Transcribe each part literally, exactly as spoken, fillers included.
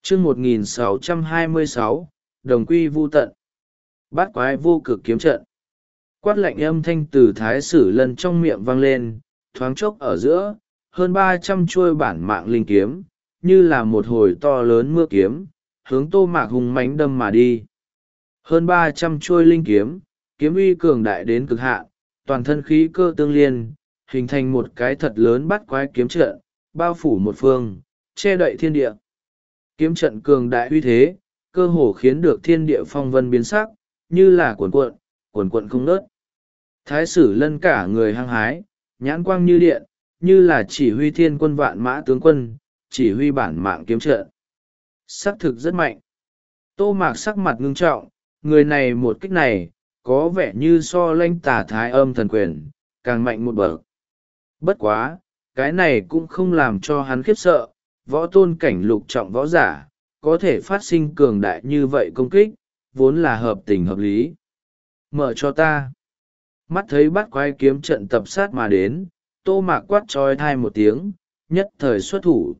chương một nghìn sáu trăm hai mươi sáu, đồng quy vu tận. Bát quái vô cực kiếm trận. Quát lạnh âm thanh từ thái sử lân trong miệng vang lên, thoáng chốc ở giữa, hơn ba trăm chuôi bản mạng linh kiếm, như là một hồi to lớn mưa kiếm, hướng Tô Mạc hùng mãnh đâm mà đi. Hơn ba trăm chuôi linh kiếm, kiếm uy cường đại đến cực hạn, toàn thân khí cơ tương liên, hình thành một cái thật lớn bát quái kiếm trận, bao phủ một phương, che đậy thiên địa. Kiếm trận cường đại uy thế, cơ hồ khiến được thiên địa phong vân biến sắc, như là cuộn cuộn, cuộn cuộn không ngớt. Thái sử lân cả người hăng hái, nhãn quang như điện, như là chỉ huy thiên quân vạn mã tướng quân, chỉ huy bản mạng kiếm trận. Sắc thực rất mạnh. Tô Mạc sắc mặt ngưng trọng, người này một kích này, có vẻ như so lanh tả thái âm thần quyền, càng mạnh một bậc. Bất quá, cái này cũng không làm cho hắn khiếp sợ, võ tôn cảnh lục trọng võ giả, có thể phát sinh cường đại như vậy công kích, vốn là hợp tình hợp lý. Mở cho ta. Mắt thấy bắt quái kiếm trận tập sát mà đến, Tô Mạc quát trói thai một tiếng, nhất thời xuất thủ.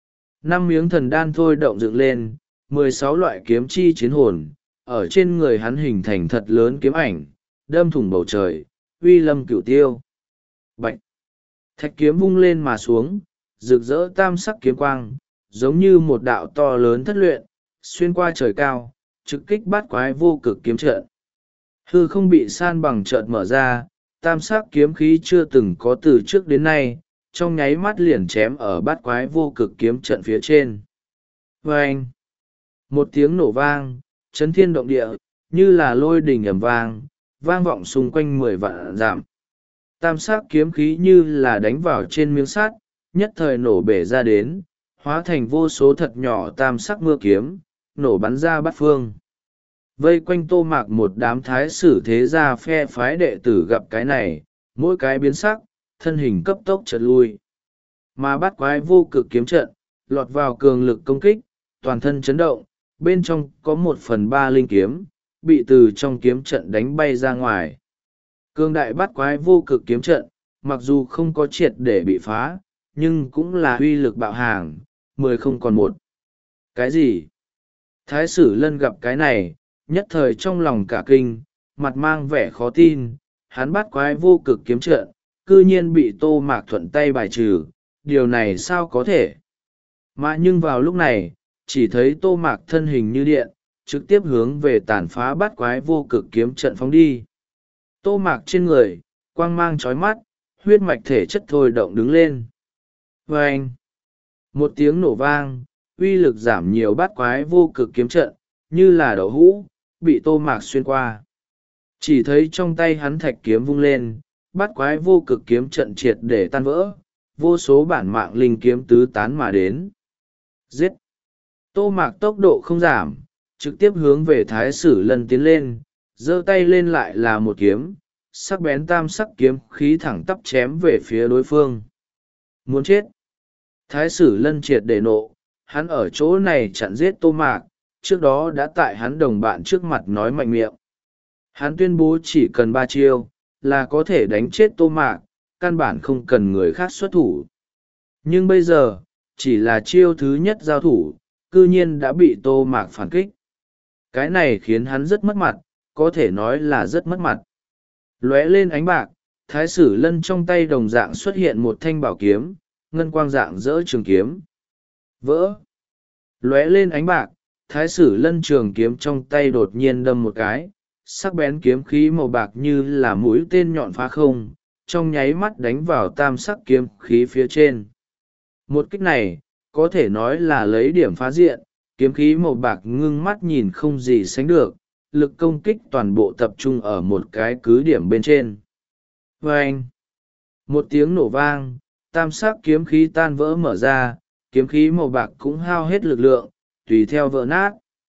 Năm miếng thần đan thôi động dựng lên, mười sáu loại kiếm chi chiến hồn, ở trên người hắn hình thành thật lớn kiếm ảnh, đâm thủng bầu trời, uy lâm cửu tiêu. Bạch! Thạch kiếm vung lên mà xuống, rực rỡ tam sắc kiếm quang, giống như một đạo to lớn thất luyện, xuyên qua trời cao, trực kích bát quái vô cực kiếm trận. Hư không bị san bằng chợt mở ra, tam sắc kiếm khí chưa từng có từ trước đến nay, trong nháy mắt liền chém ở bát quái vô cực kiếm trận phía trên. Vâng! Một tiếng nổ vang, chấn thiên động địa, như là lôi đình ầm vang, vang vọng xung quanh mười vạn dặm. Tam sắc kiếm khí như là đánh vào trên miếng sắt, nhất thời nổ bể ra đến, hóa thành vô số thật nhỏ tam sắc mưa kiếm, nổ bắn ra bát phương. Vây quanh Tô Mạc một đám thái sử thế gia phe phái đệ tử gặp cái này, mỗi cái biến sắc, thân hình cấp tốc chợt lui. Mà bát quái vô cực kiếm trận, lọt vào cường lực công kích, toàn thân chấn động, bên trong có một phần ba linh kiếm, bị từ trong kiếm trận đánh bay ra ngoài. Cường đại bát quái vô cực kiếm trận, mặc dù không có triệt để bị phá, nhưng cũng là uy lực bạo hàng, mười không còn một. Cái gì? Thái sử lân gặp cái này, nhất thời trong lòng cả kinh, mặt mang vẻ khó tin, hắn bát quái vô cực kiếm trận, cư nhiên bị Tô Mạc thuận tay bài trừ, điều này sao có thể? Mà nhưng vào lúc này, chỉ thấy Tô Mạc thân hình như điện, trực tiếp hướng về tàn phá bát quái vô cực kiếm trận phóng đi. Tô Mạc trên người, quang mang chói mắt, huyết mạch thể chất thôi động đứng lên. Vâng! Một tiếng nổ vang, uy lực giảm nhiều bát quái vô cực kiếm trận, như là đậu hũ, bị Tô Mạc xuyên qua. Chỉ thấy trong tay hắn thạch kiếm vung lên, bát quái vô cực kiếm trận triệt để tan vỡ, vô số bản mạng linh kiếm tứ tán mà đến. Giết! Tô Mạc tốc độ không giảm, trực tiếp hướng về thái sử lân tiến lên, giơ tay lên lại là một kiếm, sắc bén tam sắc kiếm khí thẳng tắp chém về phía đối phương. Muốn chết! Thái sử lân triệt để nộ, hắn ở chỗ này chặn giết Tô Mạc, trước đó đã tại hắn đồng bạn trước mặt nói mạnh miệng. Hắn tuyên bố chỉ cần ba chiêu, là có thể đánh chết Tô Mạc, căn bản không cần người khác xuất thủ. Nhưng bây giờ, chỉ là chiêu thứ nhất giao thủ, cư nhiên đã bị Tô Mạc phản kích. Cái này khiến hắn rất mất mặt, có thể nói là rất mất mặt. Lóe lên ánh bạc, thái sử lân trong tay đồng dạng xuất hiện một thanh bảo kiếm, ngân quang dạng dỡ trường kiếm. Vỡ! Lóe lên ánh bạc, thái sử lân trường kiếm trong tay đột nhiên đâm một cái, sắc bén kiếm khí màu bạc như là mũi tên nhọn phá không, trong nháy mắt đánh vào tam sắc kiếm khí phía trên. Một kích này, có thể nói là lấy điểm phá diện, kiếm khí màu bạc ngưng mắt nhìn không gì sánh được, lực công kích toàn bộ tập trung ở một cái cứ điểm bên trên. Vâng! Một tiếng nổ vang, tam sắc kiếm khí tan vỡ mở ra, kiếm khí màu bạc cũng hao hết lực lượng, tùy theo vỡ nát.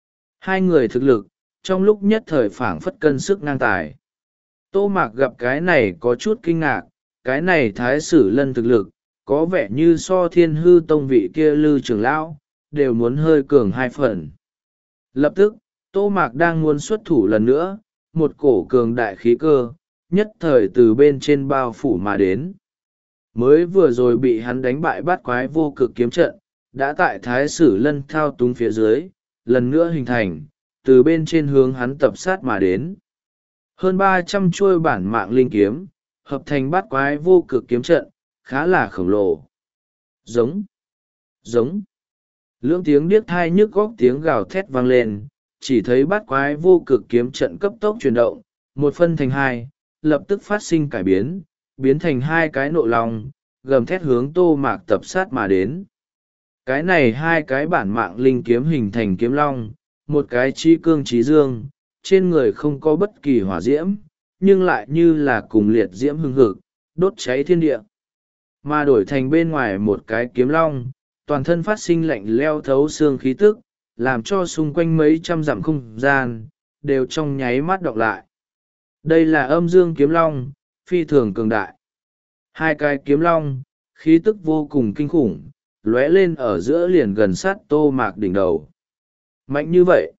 Hai người thực lực, trong lúc nhất thời phảng phất cân sức ngang tài. Tô Mạc gặp cái này có chút kinh ngạc, cái này thái sử lân thực lực, có vẻ như so thiên hư tông vị kia lư trưởng lão, đều muốn hơi cường hai phần. Lập tức, Tô Mạc đang muốn xuất thủ lần nữa, một cổ cường đại khí cơ, nhất thời từ bên trên bao phủ mà đến. Mới vừa rồi bị hắn đánh bại bát quái vô cực kiếm trận, đã tại thái sử lân thao túng phía dưới lần nữa hình thành, từ bên trên hướng hắn tập sát mà đến. Hơn ba trăm chuôi bản mạng linh kiếm hợp thành bát quái vô cực kiếm trận, khá là khổng lồ. Giống, giống, lưỡng tiếng điếc thai nhức góc tiếng gào thét vang lên, chỉ thấy bát quái vô cực kiếm trận cấp tốc chuyển động, một phân thành hai, lập tức phát sinh cải biến, biến thành hai cái nộ long, gầm thét hướng Tô Mạc tập sát mà đến. Cái này hai cái bản mạng linh kiếm hình thành kiếm long, một cái chi cương trí dương, trên người không có bất kỳ hỏa diễm, nhưng lại như là cùng liệt diễm hưng hực, đốt cháy thiên địa. Mà đổi thành bên ngoài một cái kiếm long, toàn thân phát sinh lạnh leo thấu xương khí tức, làm cho xung quanh mấy trăm dặm không gian, đều trong nháy mắt đọc lại. Đây là âm dương kiếm long, phi thường cường đại. Hai cái kiếm long, khí tức vô cùng kinh khủng, lóe lên ở giữa liền gần sát Tô Mạc đỉnh đầu. Mạnh như vậy.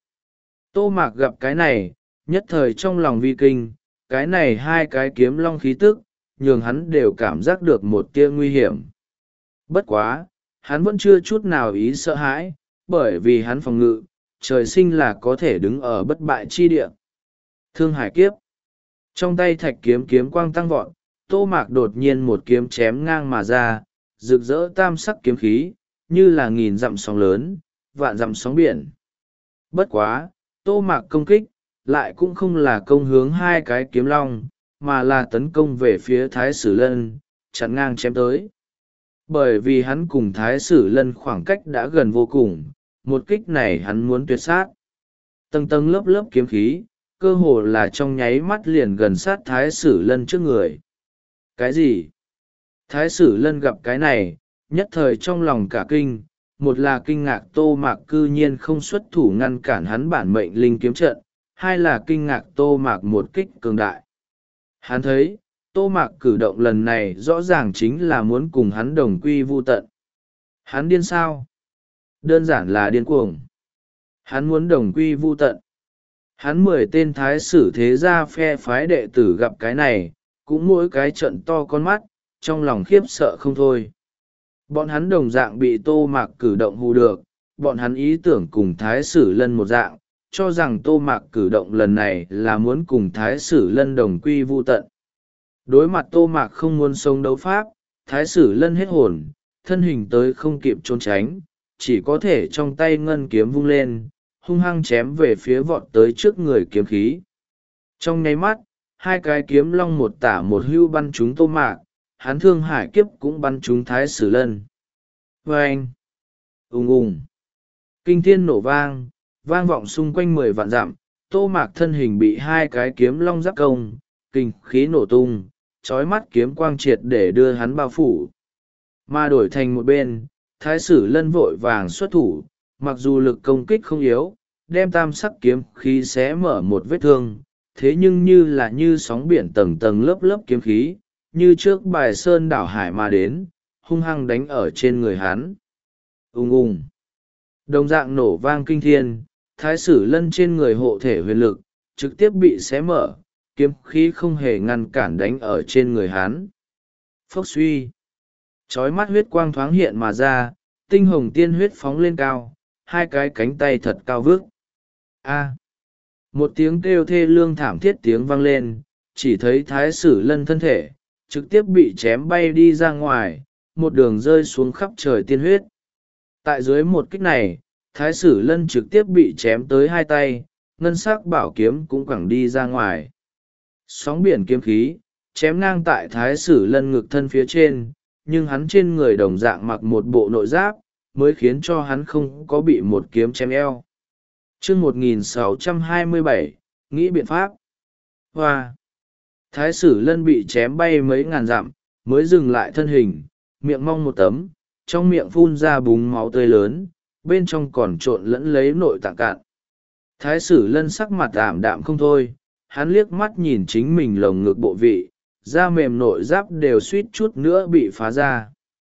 Tô Mạc gặp cái này, nhất thời trong lòng vi kinh, cái này hai cái kiếm long khí tức, nhường hắn đều cảm giác được một tia nguy hiểm. Bất quá, hắn vẫn chưa chút nào ý sợ hãi, bởi vì hắn phòng ngự, trời sinh là có thể đứng ở bất bại chi địa. Thương hải kiếp. Trong tay thạch kiếm kiếm quang tăng vọt, Tô Mạc đột nhiên một kiếm chém ngang mà ra, rực rỡ tam sắc kiếm khí, như là nghìn dặm sóng lớn, vạn dặm sóng biển. Bất quá, Tô Mạc công kích, lại cũng không là công hướng hai cái kiếm long, mà là tấn công về phía Thái Sử Lân, chặn ngang chém tới. Bởi vì hắn cùng Thái Sử Lân khoảng cách đã gần vô cùng, một kích này hắn muốn tuyệt sát. Tầng tầng lớp lớp kiếm khí, cơ hồ là trong nháy mắt liền gần sát Thái Sử Lân trước người. Cái gì? Thái Sử Lân gặp cái này, nhất thời trong lòng cả kinh, một là kinh ngạc Tô Mạc cư nhiên không xuất thủ ngăn cản hắn bản mệnh linh kiếm trận, hai là kinh ngạc Tô Mạc một kích cường đại. Hắn thấy, Tô Mạc cử động lần này rõ ràng chính là muốn cùng hắn đồng quy vu tận. Hắn điên sao? Đơn giản là điên cuồng. Hắn muốn đồng quy vu tận. Hắn mười tên thái sử thế gia phe phái đệ tử gặp cái này, cũng mỗi cái trận to con mắt, trong lòng khiếp sợ không thôi. Bọn hắn đồng dạng bị Tô Mạc cử động hù được, bọn hắn ý tưởng cùng Thái Sử Lân một dạng, cho rằng Tô Mạc cử động lần này là muốn cùng Thái Sử Lân đồng quy vu tận. Đối mặt Tô Mạc không muốn sống đấu pháp, Thái Sử Lân hết hồn, thân hình tới không kịp trốn tránh, chỉ có thể trong tay ngân kiếm vung lên, hung hăng chém về phía vọt tới trước người kiếm khí. Trong nháy mắt, hai cái kiếm long một tả một hưu bắn trúng Tô Mạc, hắn thương hải kiếp cũng bắn trúng Thái Sử Lân. Vâng! Ùng ùng! Kinh thiên nổ vang, vang vọng xung quanh mười vạn dặm, Tô Mạc thân hình bị hai cái kiếm long giáp công, kinh khí nổ tung, trói mắt kiếm quang triệt để đưa hắn bao phủ. Mà đổi thành một bên, Thái Sử Lân vội vàng xuất thủ, mặc dù lực công kích không yếu, đem tam sắc kiếm khí xé mở một vết thương, thế nhưng như là như sóng biển tầng tầng lớp lớp kiếm khí, như trước bài sơn đảo hải mà đến, hung hăng đánh ở trên người hắn. Ùng ùng! Đồng dạng nổ vang kinh thiên, Thái Sử Lân trên người hộ thể huyền lực, trực tiếp bị xé mở, kiếm khí không hề ngăn cản đánh ở trên người hắn. Phốc suy! Chói mắt huyết quang thoáng hiện mà ra, tinh hồng tiên huyết phóng lên cao, hai cái cánh tay thật cao vước. A! Một tiếng kêu thê lương thảm thiết tiếng vang lên, chỉ thấy Thái Sử Lân thân thể, trực tiếp bị chém bay đi ra ngoài, một đường rơi xuống khắp trời tiên huyết. Tại dưới một kích này, Thái Sử Lân trực tiếp bị chém tới hai tay, ngân sắc bảo kiếm cũng quẳng đi ra ngoài. Sóng biển kiếm khí, chém ngang tại Thái Sử Lân ngực thân phía trên, nhưng hắn trên người đồng dạng mặc một bộ nội giáp, mới khiến cho hắn không có bị một kiếm chém eo. Chương một nghìn sáu trăm hai mươi bảy, nghĩ biện pháp. Hoa! Thái Sử Lân bị chém bay mấy ngàn dặm, mới dừng lại thân hình, miệng mong một tấm, trong miệng phun ra búng máu tươi lớn, bên trong còn trộn lẫn lấy nội tạng cạn. Thái Sử Lân sắc mặt ảm đạm không thôi, hắn liếc mắt nhìn chính mình lồng ngực bộ vị, da mềm nội giáp đều suýt chút nữa bị phá ra.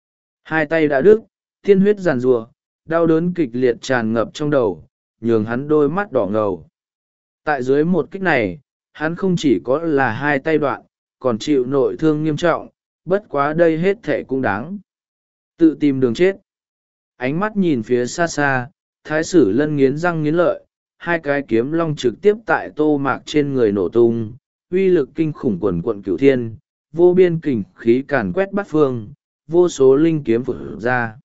Hai tay đã đứt, tiên huyết giàn rùa, đau đớn kịch liệt tràn ngập trong đầu, nhường hắn đôi mắt đỏ ngầu. Tại dưới một kích này, hắn không chỉ có là hai tay đoạn, còn chịu nội thương nghiêm trọng, bất quá đây hết thệ cũng đáng. Tự tìm đường chết. Ánh mắt nhìn phía xa xa, thái sử lân nghiến răng nghiến lợi, hai cái kiếm long trực tiếp tại tô mạc trên người nổ tung, uy lực kinh khủng quần quận cửu thiên, vô biên kình khí càn quét bát phương, vô số linh kiếm vụt ra.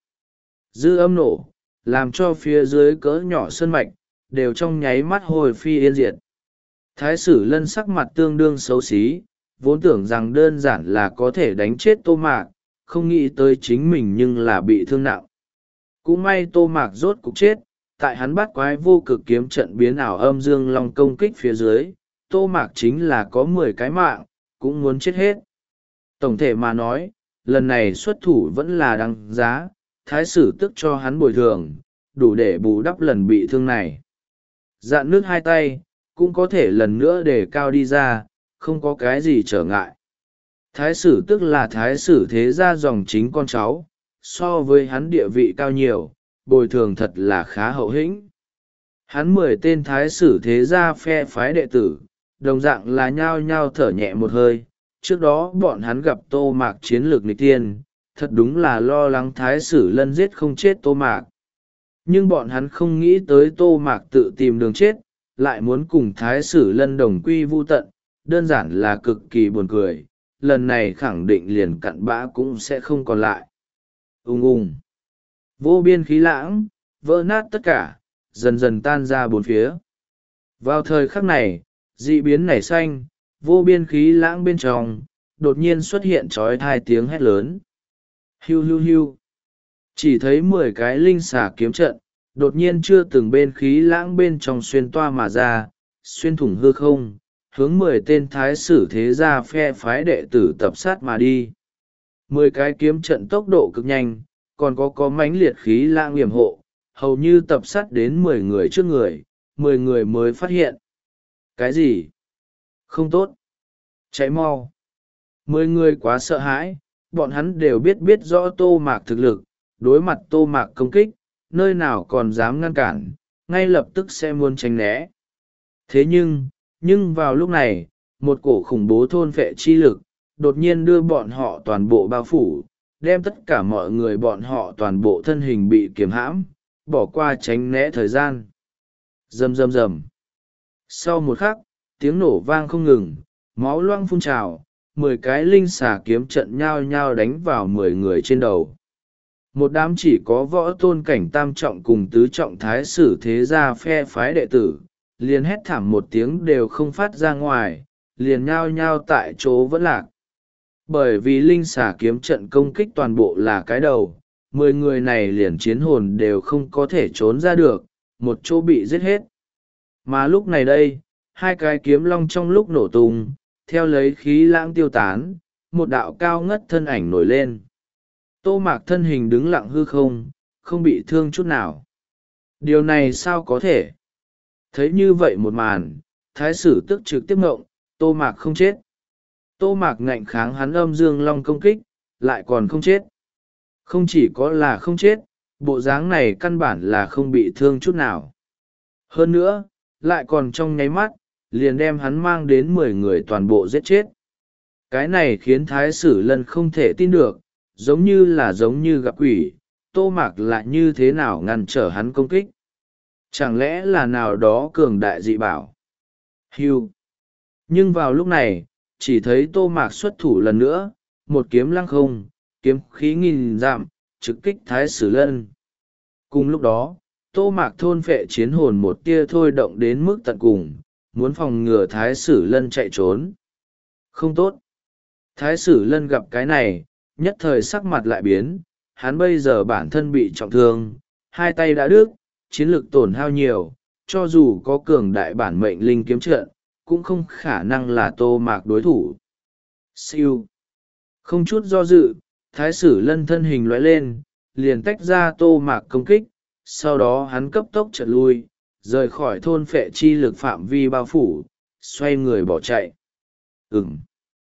Dư âm nổ, làm cho phía dưới cỡ nhỏ sơn mạch, đều trong nháy mắt hồi phi yên diệt. Thái sử lân sắc mặt tương đương xấu xí, vốn tưởng rằng đơn giản là có thể đánh chết tô mạc, không nghĩ tới chính mình nhưng là bị thương nặng. Cũng may tô mạc rốt cục chết, tại hắn bắt quái vô cực kiếm trận biến ảo âm dương long công kích phía dưới, tô mạc chính là có mười cái mạng, cũng muốn chết hết. Tổng thể mà nói, lần này xuất thủ vẫn là đáng giá, thái sử tức cho hắn bồi thường, đủ để bù đắp lần bị thương này. Dạn nước hai tay, cũng có thể lần nữa để cao đi ra, không có cái gì trở ngại. Thái sử tức là thái sử thế gia dòng chính con cháu, so với hắn địa vị cao nhiều, bồi thường thật là khá hậu hĩnh. Hắn mười tên thái sử thế gia phe phái đệ tử, đồng dạng là nhao nhao thở nhẹ một hơi. Trước đó bọn hắn gặp tô mạc chiến lược nghịch tiên, thật đúng là lo lắng thái sử lân giết không chết tô mạc. Nhưng bọn hắn không nghĩ tới tô mạc tự tìm đường chết, lại muốn cùng thái sử lân đồng quy vu tận, đơn giản là cực kỳ buồn cười. Lần này khẳng định liền cặn bã cũng sẽ không còn lại. Ung ung, vô biên khí lãng, vỡ nát tất cả, dần dần tan ra bốn phía. Vào thời khắc này, dị biến nảy xanh, vô biên khí lãng bên trong, đột nhiên xuất hiện trói thai tiếng hét lớn. Hiu hiu hiu. Chỉ thấy mười cái linh xà kiếm trận, đột nhiên chưa từng bên khí lãng bên trong xuyên toa mà ra, xuyên thủng hư không, hướng mười tên thái sử thế gia phe phái đệ tử tập sát mà đi. Mười cái kiếm trận tốc độ cực nhanh, còn có có mãnh liệt khí lãng yểm hộ, hầu như tập sát đến mười người trước người, mười người mới phát hiện. Cái gì? Không tốt. Cháy mau. Mười người quá sợ hãi, bọn hắn đều biết biết rõ tô mạc thực lực, đối mặt tô mạc công kích, nơi nào còn dám ngăn cản, ngay lập tức sẽ muốn tránh né. Thế nhưng, nhưng vào lúc này, một cổ khủng bố thôn phệ chi lực, đột nhiên đưa bọn họ toàn bộ bao phủ, đem tất cả mọi người bọn họ toàn bộ thân hình bị kiềm hãm, bỏ qua tránh né thời gian. Rầm rầm rầm. Sau một khắc, tiếng nổ vang không ngừng, máu loang phun trào, mười cái linh xà kiếm trận nhao nhao đánh vào mười người trên đầu. Một đám chỉ có võ tôn cảnh tam trọng cùng tứ trọng thái sử thế gia phe phái đệ tử, liền hét thảm một tiếng đều không phát ra ngoài, liền nhao nhao tại chỗ vẫn lạc. Bởi vì linh xà kiếm trận công kích toàn bộ là cái đầu, mười người này liền chiến hồn đều không có thể trốn ra được, một chỗ bị giết hết. Mà lúc này đây, hai cái kiếm long trong lúc nổ tung, theo lấy khí lãng tiêu tán, một đạo cao ngất thân ảnh nổi lên. Tô mạc thân hình đứng lặng hư không, không bị thương chút nào. Điều này sao có thể? Thấy như vậy một màn, thái sử tức trực tiếp ngộng, tô mạc không chết. Tô mạc ngạnh kháng hắn âm dương long công kích, lại còn không chết. Không chỉ có là không chết, bộ dáng này căn bản là không bị thương chút nào. Hơn nữa, lại còn trong nháy mắt, liền đem hắn mang đến mười người toàn bộ giết chết. Cái này khiến thái sử lân không thể tin được, giống như là giống như gặp quỷ, tô mạc lại như thế nào ngăn trở hắn công kích. Chẳng lẽ là nào đó cường đại dị bảo? Hiu. Nhưng vào lúc này, chỉ thấy tô mạc xuất thủ lần nữa, một kiếm lăng không, kiếm khí nghìn dặm, trực kích thái sử lân. Cùng lúc đó, tô mạc thôn phệ chiến hồn một tia thôi động đến mức tận cùng, muốn phòng ngừa thái sử lân chạy trốn. Không tốt. Thái sử lân gặp cái này, nhất thời sắc mặt lại biến, hắn bây giờ bản thân bị trọng thương, hai tay đã đứt, chiến lực tổn hao nhiều, cho dù có cường đại bản mệnh linh kiếm trận, cũng không khả năng là tô mạc đối thủ. Siêu. Không chút do dự, thái sử lân thân hình lóe lên, liền tách ra tô mạc công kích, sau đó hắn cấp tốc chợt lui, rời khỏi thôn phệ chi lực phạm vi bao phủ, xoay người bỏ chạy. Ừm.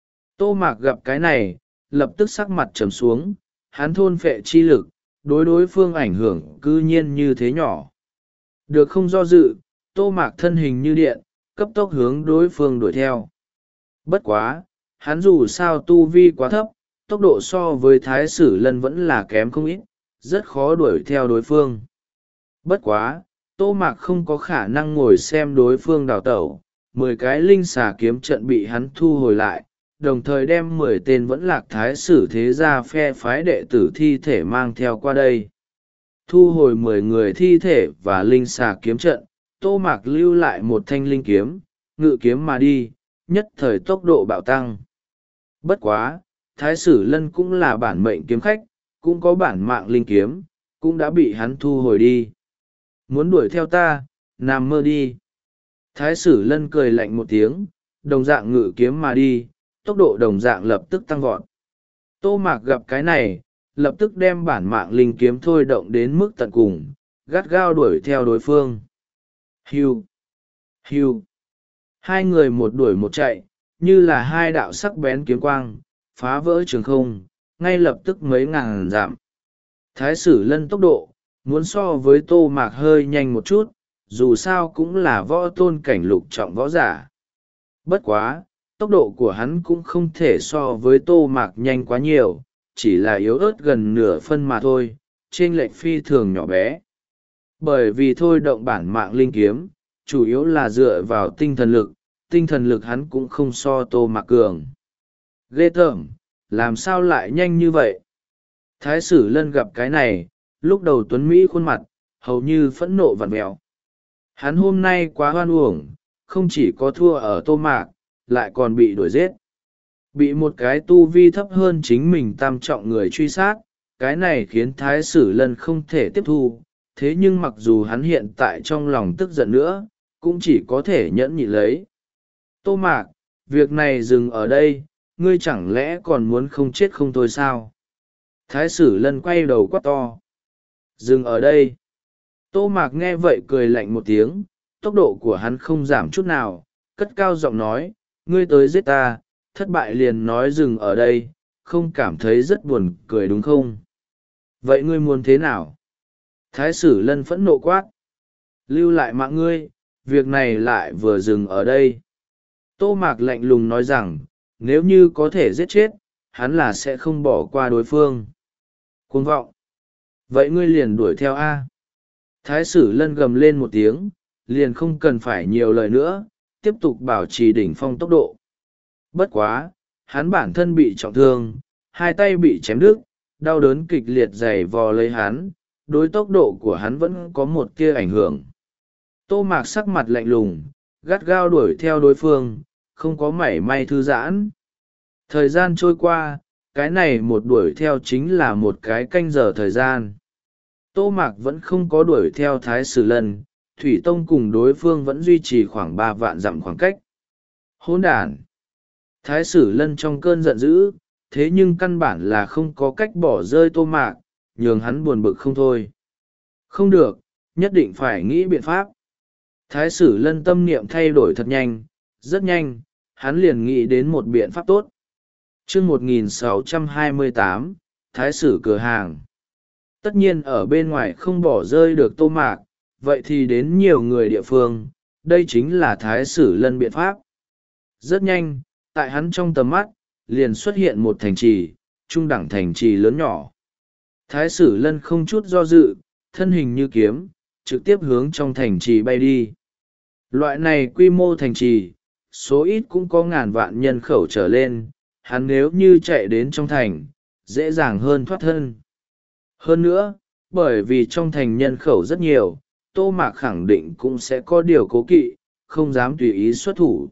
Tô mạc gặp cái này, lập tức sắc mặt trầm xuống, hắn thôn phệ chi lực, đối đối phương ảnh hưởng cư nhiên như thế nhỏ. Được không do dự, tô mạc thân hình như điện, cấp tốc hướng đối phương đuổi theo. Bất quá, hắn dù sao tu vi quá thấp, tốc độ so với thái sử lân vẫn là kém không ít, rất khó đuổi theo đối phương. Bất quá, Tô Mạc không có khả năng ngồi xem đối phương đào tẩu, mười cái linh xà kiếm trận bị hắn thu hồi lại, đồng thời đem mười tên vẫn lạc thái sử thế gia phe phái đệ tử thi thể mang theo qua đây. Thu hồi mười người thi thể và linh xà kiếm trận, Tô Mạc lưu lại một thanh linh kiếm, ngự kiếm mà đi, nhất thời tốc độ bạo tăng. Bất quá, thái sử lân cũng là bản mệnh kiếm khách, cũng có bản mạng linh kiếm, cũng đã bị hắn thu hồi đi. Muốn đuổi theo ta, nằm mơ đi. Thái sử lân cười lạnh một tiếng, đồng dạng ngự kiếm mà đi, tốc độ đồng dạng lập tức tăng vọt. Tô Mạc gặp cái này, lập tức đem bản mạng linh kiếm thôi động đến mức tận cùng, gắt gao đuổi theo đối phương. Hiu! Hiu! Hai người một đuổi một chạy, như là hai đạo sắc bén kiếm quang, phá vỡ trường không, ngay lập tức mấy ngàn dặm. Thái sử lân tốc độ, muốn so với Tô Mạc hơi nhanh một chút, dù sao cũng là võ tôn cảnh lục trọng võ giả. Bất quá, tốc độ của hắn cũng không thể so với Tô Mạc nhanh quá nhiều, chỉ là yếu ớt gần nửa phân mà thôi, chênh lệch phi thường nhỏ bé. Bởi vì thôi động bản mạng linh kiếm, chủ yếu là dựa vào tinh thần lực, tinh thần lực hắn cũng không so Tô Mạc cường. Ghê tởm, làm sao lại nhanh như vậy? Thái sử lân gặp cái này, lúc đầu tuấn Mỹ khuôn mặt, hầu như phẫn nộ vặn vẹo. Hắn hôm nay quá hoan uổng, không chỉ có thua ở Tô Mạc, lại còn bị đuổi giết. Bị một cái tu vi thấp hơn chính mình tam trọng người truy sát, cái này khiến thái sử lân không thể tiếp thu. Thế nhưng mặc dù hắn hiện tại trong lòng tức giận nữa, cũng chỉ có thể nhẫn nhịn lấy. Tô Mạc, việc này dừng ở đây, ngươi chẳng lẽ còn muốn không chết không thôi sao? Thái sử lân quay đầu quát to. Dừng ở đây. Tô Mạc nghe vậy cười lạnh một tiếng, tốc độ của hắn không giảm chút nào, cất cao giọng nói, ngươi tới giết ta, thất bại liền nói dừng ở đây, không cảm thấy rất buồn cười đúng không? Vậy ngươi muốn thế nào? Thái sử lân phẫn nộ quát. Lưu lại mạng ngươi, việc này lại vừa dừng ở đây. Tô Mạc lạnh lùng nói rằng, nếu như có thể giết chết, hắn là sẽ không bỏ qua đối phương. Cuồng vọng. Vậy ngươi liền đuổi theo A. Thái sử lân gầm lên một tiếng, liền không cần phải nhiều lời nữa, tiếp tục bảo trì đỉnh phong tốc độ. Bất quá, hắn bản thân bị trọng thương, hai tay bị chém đứt, đau đớn kịch liệt dày vò lấy hắn, đối tốc độ của hắn vẫn có một tia ảnh hưởng. Tô Mạc sắc mặt lạnh lùng, gắt gao đuổi theo đối phương, không có mảy may thư giãn. Thời gian trôi qua, cái này một đuổi theo chính là một cái canh giờ thời gian. Tô Mạc vẫn không có đuổi theo thái sử lân, Thủy Tông cùng đối phương vẫn duy trì khoảng ba vạn dặm khoảng cách. Hỗn đản! Thái sử lân trong cơn giận dữ, thế nhưng căn bản là không có cách bỏ rơi Tô Mạc, nhường hắn buồn bực không thôi. Không được, nhất định phải nghĩ biện pháp. Thái sử lân tâm niệm thay đổi thật nhanh, rất nhanh, hắn liền nghĩ đến một biện pháp tốt. chương một nghìn sáu trăm hai mươi tám, Thái sử cửa hàng. Tất nhiên ở bên ngoài không bỏ rơi được Tô Mạc, vậy thì đến nhiều người địa phương, đây chính là Thái sử lân biện pháp. Rất nhanh, tại hắn trong tầm mắt, liền xuất hiện một thành trì, trung đẳng thành trì lớn nhỏ. Thái sử lân không chút do dự, thân hình như kiếm, trực tiếp hướng trong thành trì bay đi. Loại này quy mô thành trì, số ít cũng có ngàn vạn nhân khẩu trở lên, hắn nếu như chạy đến trong thành, dễ dàng hơn thoát thân. Hơn nữa, bởi vì trong thành nhân khẩu rất nhiều, Tô Mạc khẳng định cũng sẽ có điều cố kỵ, không dám tùy ý xuất thủ.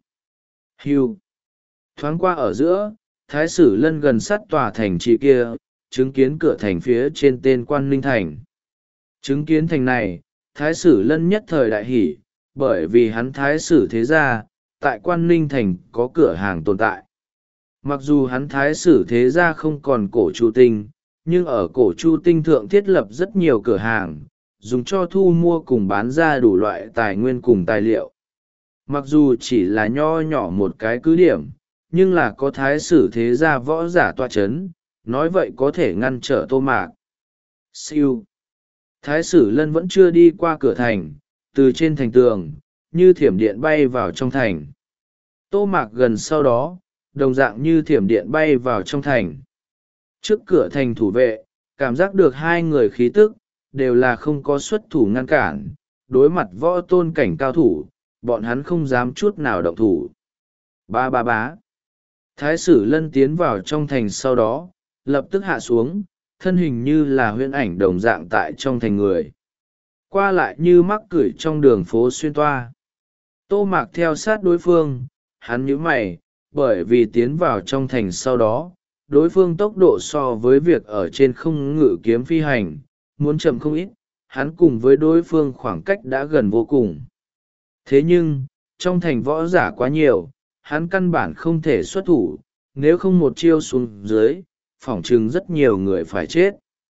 Hưu. Thoáng qua ở giữa, Thái sử lân gần sát tòa thành trì kia, chứng kiến cửa thành phía trên tên Quan Ninh Thành. Chứng kiến thành này, Thái sử lân nhất thời đại hỷ, bởi vì hắn Thái sử thế gia, tại Quan Ninh Thành có cửa hàng tồn tại. Mặc dù hắn Thái sử thế gia không còn cổ Chu Tinh, nhưng ở cổ Chu Tinh thượng thiết lập rất nhiều cửa hàng, dùng cho thu mua cùng bán ra đủ loại tài nguyên cùng tài liệu. Mặc dù chỉ là nho nhỏ một cái cứ điểm, nhưng là có thái sử thế gia võ giả tọa chấn, nói vậy có thể ngăn trở Tô Mạc. Siêu. Thái sử lân vẫn chưa đi qua cửa thành, từ trên thành tường, như thiểm điện bay vào trong thành. Tô Mạc gần sau đó, đồng dạng như thiểm điện bay vào trong thành. Trước cửa thành thủ vệ, cảm giác được hai người khí tức đều là không có xuất thủ ngăn cản. Đối mặt võ tôn cảnh cao thủ, bọn hắn không dám chút nào động thủ. Ba ba bá. Thái sử lân tiến vào trong thành sau đó, lập tức hạ xuống, thân hình như là huyễn ảnh đồng dạng tại trong thành người. Qua lại như mắc cửi trong đường phố xuyên toa. Tô Mạc theo sát đối phương, hắn nhíu mày, bởi vì tiến vào trong thành sau đó, đối phương tốc độ so với việc ở trên không ngự kiếm phi hành, muốn chậm không ít, hắn cùng với đối phương khoảng cách đã gần vô cùng. Thế nhưng, trong thành võ giả quá nhiều, hắn căn bản không thể xuất thủ, nếu không một chiêu xuống dưới, phỏng chừng rất nhiều người phải chết.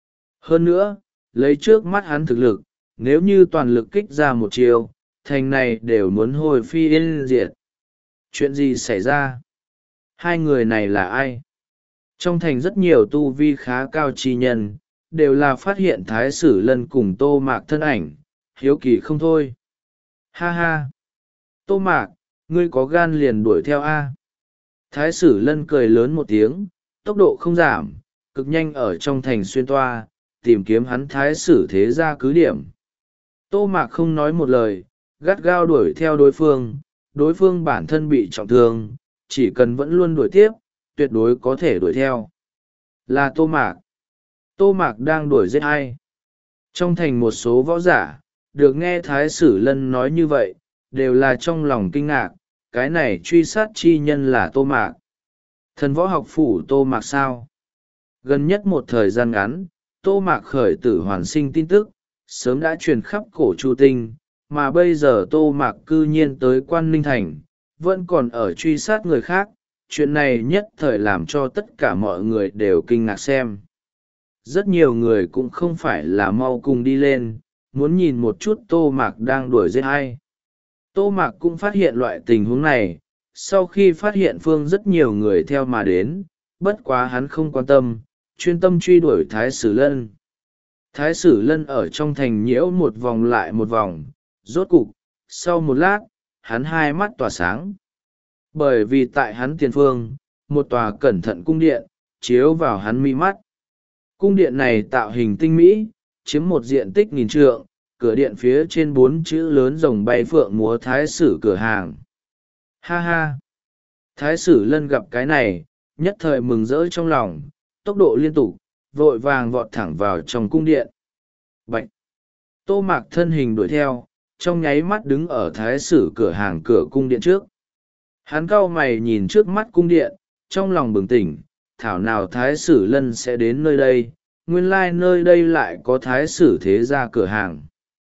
Hơn nữa, lấy trước mắt hắn thực lực, nếu như toàn lực kích ra một chiêu, thành này đều muốn hồi phi yên diệt. Chuyện gì xảy ra? Hai người này là ai? Trong thành rất nhiều tu vi khá cao chi nhân, đều là phát hiện Thái Sử Lân cùng Tô Mạc thân ảnh, hiếu kỳ không thôi. Ha ha! Tô Mạc, ngươi có gan liền đuổi theo A. Thái Sử Lân cười lớn một tiếng, tốc độ không giảm, cực nhanh ở trong thành xuyên toa, tìm kiếm hắn Thái Sử thế gia cứ điểm. Tô Mạc không nói một lời, gắt gao đuổi theo đối phương, đối phương bản thân bị trọng thương, chỉ cần vẫn luôn đuổi tiếp, tuyệt đối có thể đuổi theo. Là Tô Mạc. Tô Mạc đang đuổi giết ai? Trong thành một số võ giả, được nghe Thái Sử Lân nói như vậy, đều là trong lòng kinh ngạc, cái này truy sát chi nhân là Tô Mạc. Thần võ học phủ Tô Mạc sao? Gần nhất một thời gian ngắn, Tô Mạc khởi tử hoàn sinh tin tức, sớm đã truyền khắp cổ Chu Tinh, mà bây giờ Tô Mạc cư nhiên tới Quan Ninh Thành, vẫn còn ở truy sát người khác, chuyện này nhất thời làm cho tất cả mọi người đều kinh ngạc xem. Rất nhiều người cũng không phải là mau cùng đi lên, muốn nhìn một chút Tô Mạc đang đuổi giết ai. Tô Mạc cũng phát hiện loại tình huống này, sau khi phát hiện phương rất nhiều người theo mà đến, bất quá hắn không quan tâm, chuyên tâm truy đuổi Thái Sử Lân. Thái Sử Lân ở trong thành nhiễu một vòng lại một vòng, rốt cục, sau một lát, hắn hai mắt tỏa sáng. Bởi vì tại hắn tiền phương, một tòa cẩn thận cung điện, chiếu vào hắn mi mắt. Cung điện này tạo hình tinh mỹ, chiếm một diện tích nghìn trượng, cửa điện phía trên bốn chữ lớn rồng bay phượng múa Thái Sử cửa hàng. Ha ha! Thái Sử Lân gặp cái này, nhất thời mừng rỡ trong lòng, tốc độ liên tục, vội vàng vọt thẳng vào trong cung điện. Bạch! Tô Mạc thân hình đuổi theo, trong nháy mắt đứng ở Thái Sử cửa hàng cửa cung điện trước. Hắn cau mày nhìn trước mắt cung điện, trong lòng bừng tỉnh, thảo nào Thái Sử Lân sẽ đến nơi đây, nguyên lai nơi đây lại có Thái Sử thế gia cửa hàng.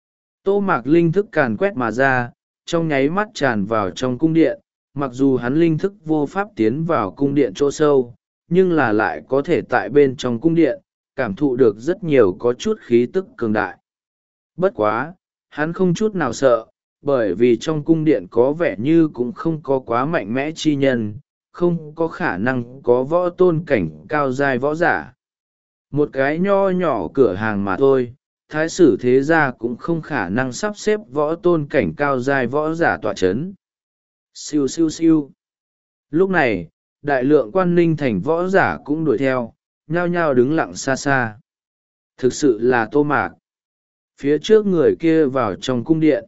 Tô Mạc linh thức càn quét mà ra, trong nháy mắt tràn vào trong cung điện, mặc dù hắn linh thức vô pháp tiến vào cung điện chỗ sâu, nhưng là lại có thể tại bên trong cung điện, cảm thụ được rất nhiều có chút khí tức cường đại. Bất quá, hắn không chút nào sợ, bởi vì trong cung điện có vẻ như cũng không có quá mạnh mẽ chi nhân, không có khả năng có võ tôn cảnh cao giai võ giả. Một cái nho nhỏ cửa hàng mà thôi, Thái Sử thế gia cũng không khả năng sắp xếp võ tôn cảnh cao giai võ giả tọa chấn. Siêu siêu siêu. Lúc này, đại lượng Quan Ninh Thành võ giả cũng đuổi theo, nhao nhao đứng lặng xa xa. Thực sự là Tô Mạc. Phía trước người kia vào trong cung điện.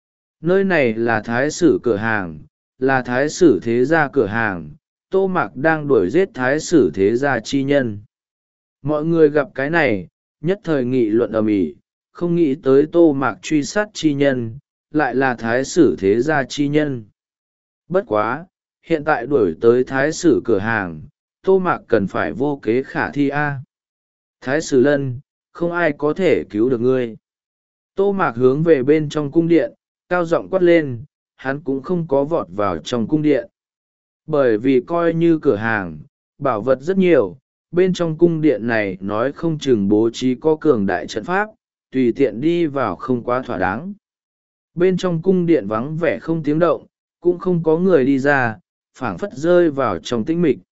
Nơi này là Thái Sử cửa hàng, là Thái Sử thế gia cửa hàng, Tô Mạc đang đuổi giết Thái Sử thế gia chi nhân. Mọi người gặp cái này, nhất thời nghị luận ầm ĩ, không nghĩ tới Tô Mạc truy sát chi nhân, lại là Thái Sử thế gia chi nhân. Bất quá, hiện tại đuổi tới Thái Sử cửa hàng, Tô Mạc cần phải vô kế khả thi a. Thái Sử Lân, không ai có thể cứu được ngươi. Tô Mạc hướng về bên trong cung điện, cao giọng quát lên, hắn cũng không có vọt vào trong cung điện. Bởi vì coi như cửa hàng, bảo vật rất nhiều, bên trong cung điện này nói không chừng bố trí có cường đại trận pháp, tùy tiện đi vào không quá thỏa đáng. Bên trong cung điện vắng vẻ không tiếng động, cũng không có người đi ra, phảng phất rơi vào trong tĩnh mịch.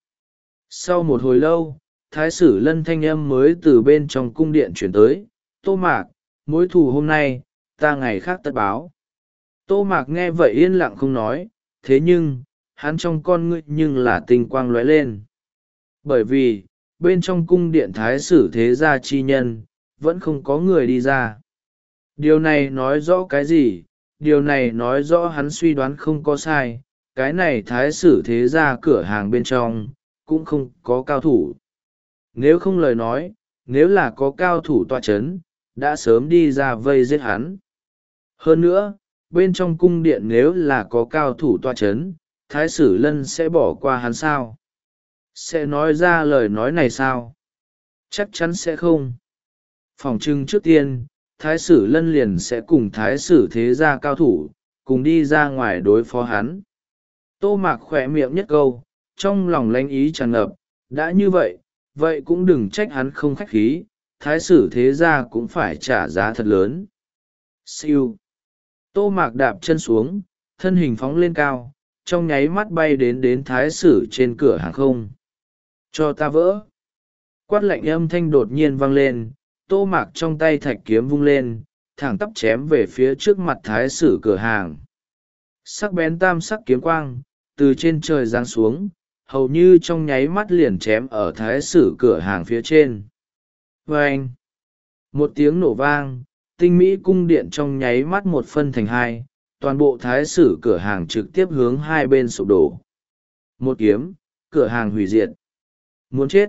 Sau một hồi lâu, Thái Sử Lân thanh âm mới từ bên trong cung điện chuyển tới, Tô Mạc, mối thù hôm nay, ta ngày khác tất báo. Tô Mạc nghe vậy yên lặng không nói, thế nhưng, hắn trong con ngươi nhưng là tinh quang lóe lên. Bởi vì, bên trong cung điện thái sử thế gia chi nhân vẫn không có người đi ra. Điều này nói rõ cái gì? Điều này nói rõ hắn suy đoán không có sai, cái này thái sử thế gia cửa hàng bên trong cũng không có cao thủ. Nếu không lời nói, nếu là có cao thủ tọa chấn, đã sớm đi ra vây giết hắn. Hơn nữa, bên trong cung điện nếu là có cao thủ tọa chấn, thái sử lân sẽ bỏ qua hắn sao? Sẽ nói ra lời nói này sao? Chắc chắn sẽ không. Phỏng chừng trước tiên, thái sử lân liền sẽ cùng thái sử thế gia cao thủ, cùng đi ra ngoài đối phó hắn. Tô Mạc khỏe miệng nhất câu, trong lòng lanh ý tràn ngập, đã như vậy, vậy cũng đừng trách hắn không khách khí, thái sử thế gia cũng phải trả giá thật lớn. Siêu. Tô Mạc đạp chân xuống, thân hình phóng lên cao, trong nháy mắt bay đến đến thái sử trên cửa hàng không. Cho ta vỡ. Quát lạnh âm thanh đột nhiên vang lên, Tô Mạc trong tay thạch kiếm vung lên, thẳng tắp chém về phía trước mặt thái sử cửa hàng. Sắc bén tam sắc kiếm quang, từ trên trời giáng xuống, hầu như trong nháy mắt liền chém ở thái sử cửa hàng phía trên. Vâng! Một tiếng nổ vang, tinh mỹ cung điện trong nháy mắt một phân thành hai, toàn bộ thái sử cửa hàng trực tiếp hướng hai bên sụp đổ. Một kiếm, cửa hàng hủy diệt. Muốn chết!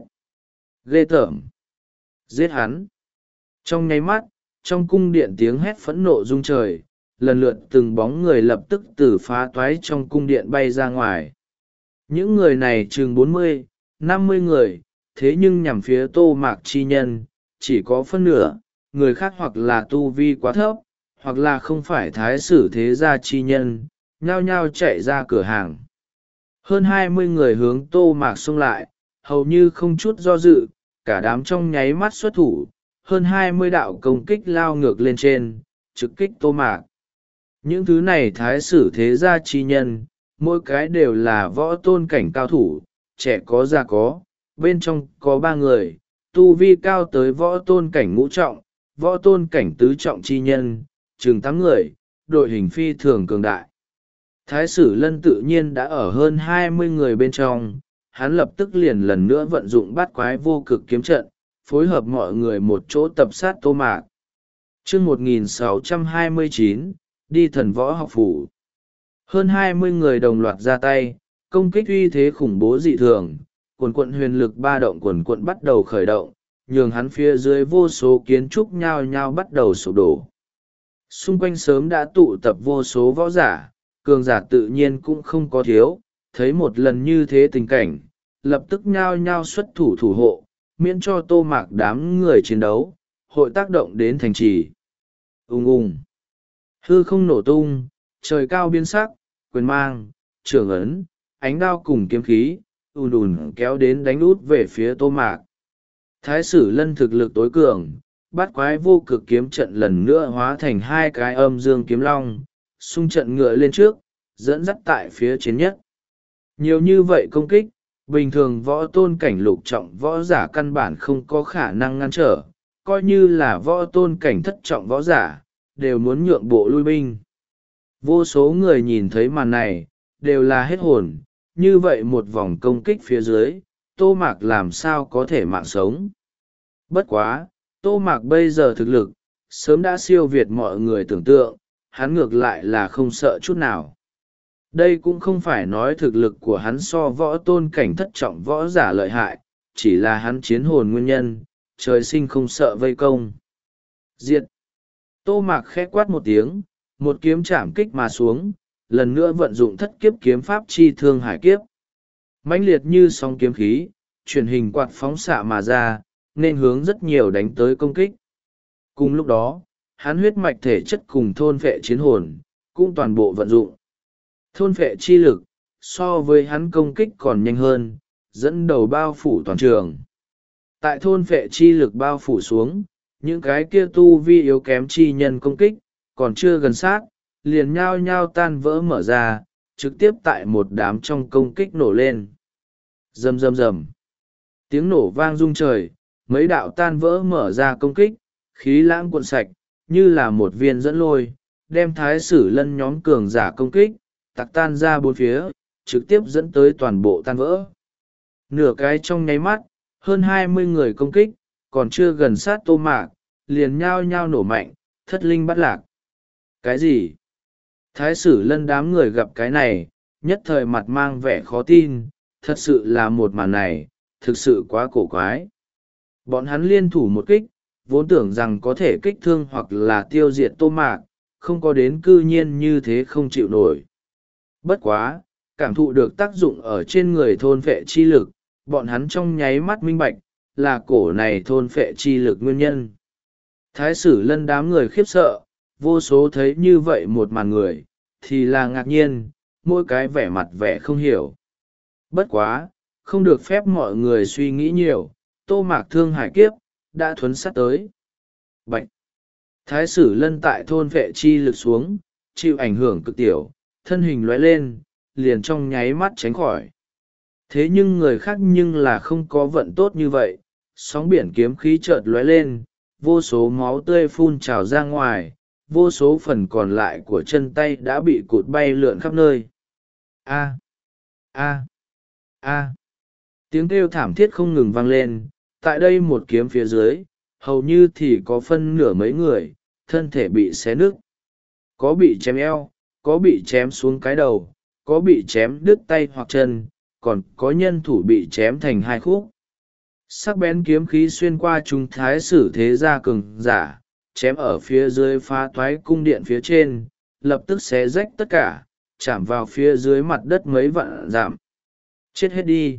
Ghê tởm! Giết hắn! Trong nháy mắt, trong cung điện tiếng hét phẫn nộ rung trời, lần lượt từng bóng người lập tức từ phá toái trong cung điện bay ra ngoài. Những người này chừng bốn mươi, năm mươi người, thế nhưng nhằm phía Tô Mạc chi nhân, chỉ có phân nửa, người khác hoặc là tu vi quá thấp, hoặc là không phải thái sử thế gia chi nhân, nhao nhao chạy ra cửa hàng. Hơn hai mươi người hướng Tô Mạc xông lại, hầu như không chút do dự, cả đám trong nháy mắt xuất thủ, hơn hai mươi đạo công kích lao ngược lên trên, trực kích Tô Mạc. Những thứ này thái sử thế gia chi nhân, mỗi cái đều là võ tôn cảnh cao thủ, trẻ có già có, bên trong có ba người, tu vi cao tới võ tôn cảnh ngũ trọng, võ tôn cảnh tứ trọng chi nhân, chừng tám người, đội hình phi thường cường đại. Thái sử lân tự nhiên đã ở hơn hai mươi người bên trong, hắn lập tức liền lần nữa vận dụng bát quái vô cực kiếm trận, phối hợp mọi người một chỗ tập sát Tô Mạc. Chương một nghìn sáu trăm hai mươi chín, đi thần võ học phủ. Hơn hai mươi người đồng loạt ra tay, công kích uy thế khủng bố dị thường, quần quận huyền lực ba động quần quận bắt đầu khởi động, nhường hắn phía dưới vô số kiến trúc nhao nhao bắt đầu sụp đổ. Xung quanh sớm đã tụ tập vô số võ giả, cường giả tự nhiên cũng không có thiếu, thấy một lần như thế tình cảnh, lập tức nhao nhao xuất thủ thủ hộ, miễn cho Tô Mạc đám người chiến đấu, hội tác động đến thành trì. Ung ung. Hư không nổ tung, trời cao biến sắc, quyền mang, trường ấn, ánh đao cùng kiếm khí, ùn ùn kéo đến đánh út về phía Tô Mạc. Thái sử lân thực lực tối cường, bát quái vô cực kiếm trận lần nữa hóa thành hai cái âm dương kiếm long, xung trận ngựa lên trước, dẫn dắt tại phía trên nhất. Nhiều như vậy công kích, bình thường võ tôn cảnh lục trọng võ giả căn bản không có khả năng ngăn trở, coi như là võ tôn cảnh thất trọng võ giả, đều muốn nhượng bộ lui binh. Vô số người nhìn thấy màn này, đều là hết hồn, như vậy một vòng công kích phía dưới, Tô Mạc làm sao có thể mạng sống. Bất quá, Tô Mạc bây giờ thực lực, sớm đã siêu việt mọi người tưởng tượng, hắn ngược lại là không sợ chút nào. Đây cũng không phải nói thực lực của hắn so võ tôn cảnh thất trọng võ giả lợi hại, chỉ là hắn chiến hồn nguyên nhân, trời sinh không sợ vây công. Diệt! Tô Mạc khẽ quát một tiếng, một kiếm chạm kích mà xuống, lần nữa vận dụng thất kiếp kiếm pháp chi thương hải kiếp. Mãnh liệt như sóng kiếm khí, truyền hình quạt phóng xạ mà ra, nên hướng rất nhiều đánh tới công kích. Cùng lúc đó, hắn huyết mạch thể chất cùng thôn vệ chiến hồn, cũng toàn bộ vận dụng. Thôn vệ chi lực, so với hắn công kích còn nhanh hơn, dẫn đầu bao phủ toàn trường. Tại thôn vệ chi lực bao phủ xuống, những cái kia tu vi yếu kém chi nhân công kích, còn chưa gần sát, liền nhao nhao tan vỡ mở ra, trực tiếp tại một đám trong công kích nổ lên. Rầm rầm rầm. Tiếng nổ vang rung trời, mấy đạo tan vỡ mở ra công kích, khí lãng cuộn sạch, như là một viên dẫn lôi, đem thái sử lân nhóm cường giả công kích, tạc tan ra bốn phía, trực tiếp dẫn tới toàn bộ tan vỡ. Nửa cái trong nháy mắt, hơn hai mươi người công kích, còn chưa gần sát Tô Mạc, liền nhao nhao nổ mạnh, thất linh bắt lạc. Cái gì? Thái sử lân đám người gặp cái này, nhất thời mặt mang vẻ khó tin, thật sự là một màn này, thực sự quá cổ quái. Bọn hắn liên thủ một kích, vốn tưởng rằng có thể kích thương hoặc là tiêu diệt Tô Mạc, không có đến cư nhiên như thế không chịu nổi. Bất quá, cảm thụ được tác dụng ở trên người thôn phệ chi lực, bọn hắn trong nháy mắt minh bạch, là cổ này thôn phệ chi lực nguyên nhân. Thái sử lân đám người khiếp sợ, vô số thấy như vậy một màn người, thì là ngạc nhiên, mỗi cái vẻ mặt vẻ không hiểu. Bất quá, không được phép mọi người suy nghĩ nhiều, Tô Mạc thương hải kiếp, đã thuấn sát tới. Bạch! Thái sử lân tại thôn vệ chi lực xuống, chịu ảnh hưởng cực tiểu, thân hình lóe lên, liền trong nháy mắt tránh khỏi. Thế nhưng người khác nhưng là không có vận tốt như vậy, sóng biển kiếm khí chợt lóe lên, vô số máu tươi phun trào ra ngoài, vô số phần còn lại của chân tay đã bị cụt bay lượn khắp nơi. A! A! A! Tiếng kêu thảm thiết không ngừng vang lên, tại đây một kiếm phía dưới, hầu như thì có phân nửa mấy người, thân thể bị xé nứt. Có bị chém eo, có bị chém xuống cái đầu, có bị chém đứt tay hoặc chân, còn có nhân thủ bị chém thành hai khúc. Sắc bén kiếm khí xuyên qua chúng thái sử thế gia cường giả, chém ở phía dưới phá toái cung điện phía trên, lập tức xé rách tất cả, chạm vào phía dưới mặt đất mấy vạn dặm. Chết hết đi!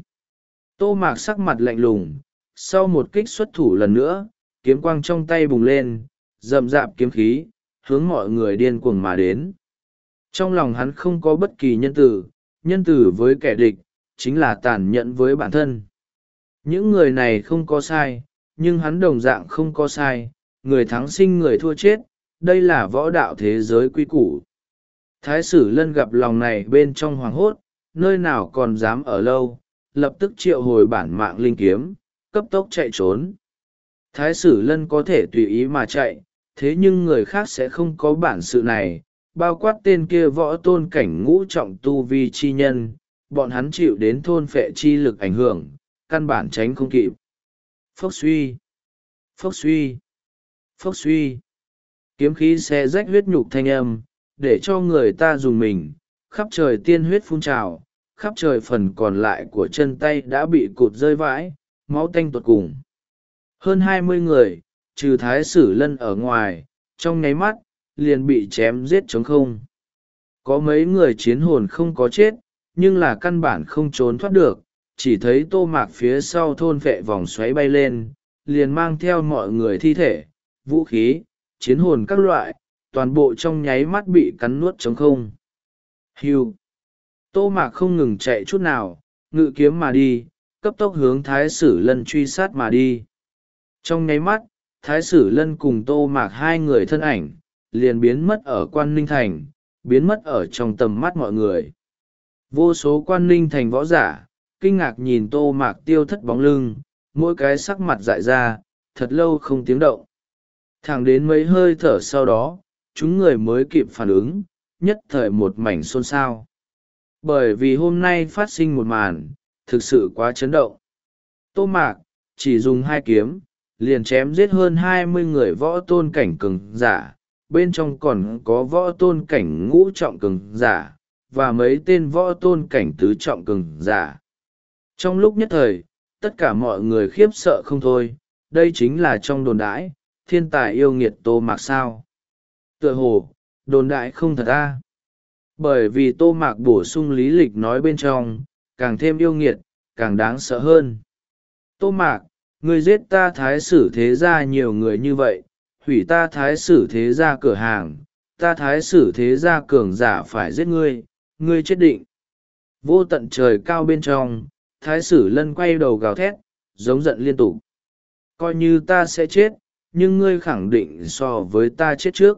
Tô Mạc sắc mặt lạnh lùng, sau một kích xuất thủ lần nữa, kiếm quang trong tay bùng lên, rậm rạp kiếm khí, hướng mọi người điên cuồng mà đến. Trong lòng hắn không có bất kỳ nhân tử, nhân tử với kẻ địch, chính là tàn nhẫn với bản thân. Những người này không có sai, nhưng hắn đồng dạng không có sai, người thắng sinh người thua chết, đây là võ đạo thế giới quy củ. Thái sử lân gặp lòng này bên trong hoàng hốt, nơi nào còn dám ở lâu, lập tức triệu hồi bản mạng linh kiếm, cấp tốc chạy trốn. Thái sử lân có thể tùy ý mà chạy, thế nhưng người khác sẽ không có bản sự này, bao quát tên kia võ tôn cảnh ngũ trọng tu vi chi nhân, bọn hắn chịu đến thôn phệ chi lực ảnh hưởng, căn bản tránh không kịp. Phốc suy, phốc suy, phốc suy, kiếm khí xé rách huyết nhục thanh âm, để cho người ta dùng mình, khắp trời tiên huyết phun trào, khắp trời phần còn lại của chân tay đã bị cụt rơi vãi, máu tanh tuột cùng. Hơn hai mươi người, trừ thái sử lân ở ngoài, trong nháy mắt, liền bị chém giết trống không. Có mấy người chiến hồn không có chết, nhưng là căn bản không trốn thoát được, chỉ thấy Tô Mạc phía sau thôn vệ vòng xoáy bay lên, liền mang theo mọi người thi thể, vũ khí, chiến hồn các loại, toàn bộ trong nháy mắt bị cắn nuốt trống không. Hưu! Tô Mạc không ngừng chạy chút nào, ngự kiếm mà đi, cấp tốc hướng Thái sử lân truy sát mà đi. Trong nháy mắt, Thái sử lân cùng Tô Mạc hai người thân ảnh, liền biến mất ở Quan Ninh Thành, biến mất ở trong tầm mắt mọi người. Vô số Quan Ninh Thành võ giả, kinh ngạc nhìn Tô Mạc tiêu thất bóng lưng, mỗi cái sắc mặt dại ra, thật lâu không tiếng động. Thẳng đến mấy hơi thở sau đó, chúng người mới kịp phản ứng, nhất thời một mảnh xôn xao. Bởi vì hôm nay phát sinh một màn, thực sự quá chấn động. Tô Mạc, chỉ dùng hai kiếm, liền chém giết hơn hai mươi người võ tôn cảnh cường giả, bên trong còn có võ tôn cảnh ngũ trọng cường giả, và mấy tên võ tôn cảnh tứ trọng cường giả. Trong lúc nhất thời, tất cả mọi người khiếp sợ không thôi, đây chính là trong đồn đãi, thiên tài yêu nghiệt Tô Mạc sao. Tựa hồ, đồn đại không thật a. Bởi vì Tô Mạc bổ sung lý lịch nói bên trong, càng thêm yêu nghiệt, càng đáng sợ hơn. Tô Mạc, ngươi giết ta thái sử thế gia nhiều người như vậy, hủy ta thái sử thế gia cửa hàng, ta thái sử thế gia cường giả phải giết ngươi, ngươi chết định. Vô tận trời cao bên trong, thái sử lân quay đầu gào thét, giống giận liên tục. Coi như ta sẽ chết, nhưng ngươi khẳng định so với ta chết trước.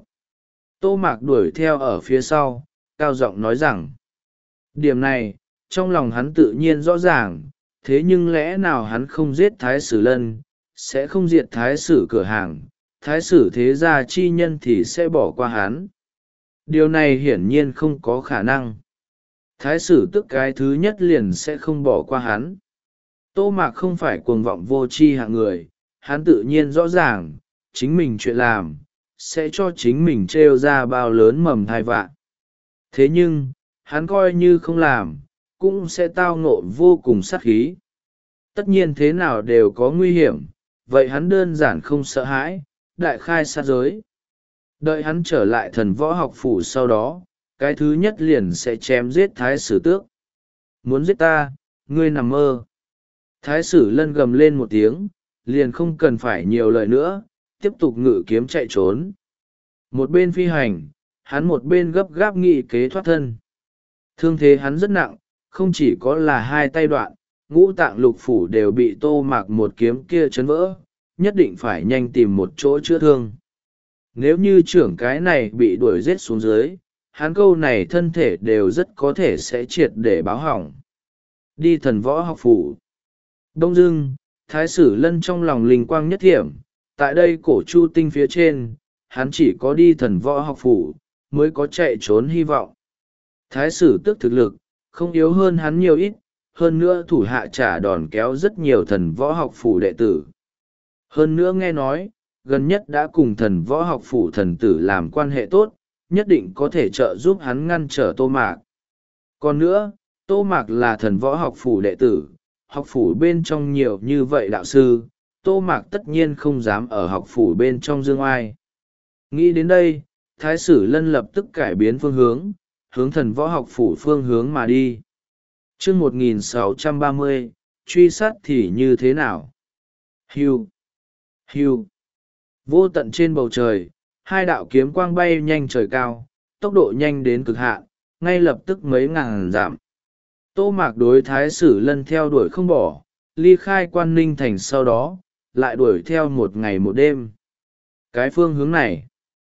Tô Mạc đuổi theo ở phía sau, cao giọng nói rằng, điểm này, trong lòng hắn tự nhiên rõ ràng, thế nhưng lẽ nào hắn không giết thái sử lân, sẽ không diệt thái sử cửa hàng, thái sử thế gia chi nhân thì sẽ bỏ qua hắn. Điều này hiển nhiên không có khả năng. Thái sử tức cái thứ nhất liền sẽ không bỏ qua hắn. Tô Mạc không phải cuồng vọng vô tri hạng người, hắn tự nhiên rõ ràng, chính mình chuyện làm, sẽ cho chính mình trêu ra bao lớn mầm thai vạ. Thế nhưng, hắn coi như không làm, cũng sẽ tao ngộ vô cùng sát khí. Tất nhiên thế nào đều có nguy hiểm, vậy hắn đơn giản không sợ hãi, đại khai sát giới. Đợi hắn trở lại thần võ học phủ sau đó, cái thứ nhất liền sẽ chém giết thái sử tước. Muốn giết ta, ngươi nằm mơ. Thái sử lân gầm lên một tiếng, liền không cần phải nhiều lời nữa, tiếp tục ngự kiếm chạy trốn. Một bên phi hành, hắn một bên gấp gáp nghị kế thoát thân. Thương thế hắn rất nặng, không chỉ có là hai tay đoạn, ngũ tạng lục phủ đều bị Tô Mạc một kiếm kia chấn vỡ, nhất định phải nhanh tìm một chỗ chữa thương. Nếu như trưởng cái này bị đuổi giết xuống dưới, hắn câu này thân thể đều rất có thể sẽ triệt để báo hỏng. Đi thần võ học phủ. Đông dưng, thái sử lân trong lòng linh quang nhất thiểm, tại đây cổ chu tinh phía trên, hắn chỉ có đi thần võ học phủ, mới có chạy trốn hy vọng. Thái sử tước thực lực, không yếu hơn hắn nhiều ít, hơn nữa thủ hạ trả đòn kéo rất nhiều thần võ học phủ đệ tử. Hơn nữa nghe nói, gần nhất đã cùng thần võ học phủ thần tử làm quan hệ tốt, nhất định có thể trợ giúp hắn ngăn trở Tô Mạc. Còn nữa, Tô Mạc là thần võ học phủ đệ tử, học phủ bên trong nhiều như vậy đạo sư, Tô Mạc tất nhiên không dám ở học phủ bên trong dương ai. Nghĩ đến đây, Thái sử lân lập tức cải biến phương hướng, hướng thần võ học phủ phương hướng mà đi. chương một nghìn sáu trăm ba mươi, truy sát thì như thế nào? Hiu! Hiu! Vô tận trên bầu trời, hai đạo kiếm quang bay nhanh trời cao, tốc độ nhanh đến cực hạn, ngay lập tức mấy ngàn dặm. Tô Mạc đối thái sử lân theo đuổi không bỏ, ly khai Quan Ninh Thành sau đó, lại đuổi theo một ngày một đêm. Cái phương hướng này,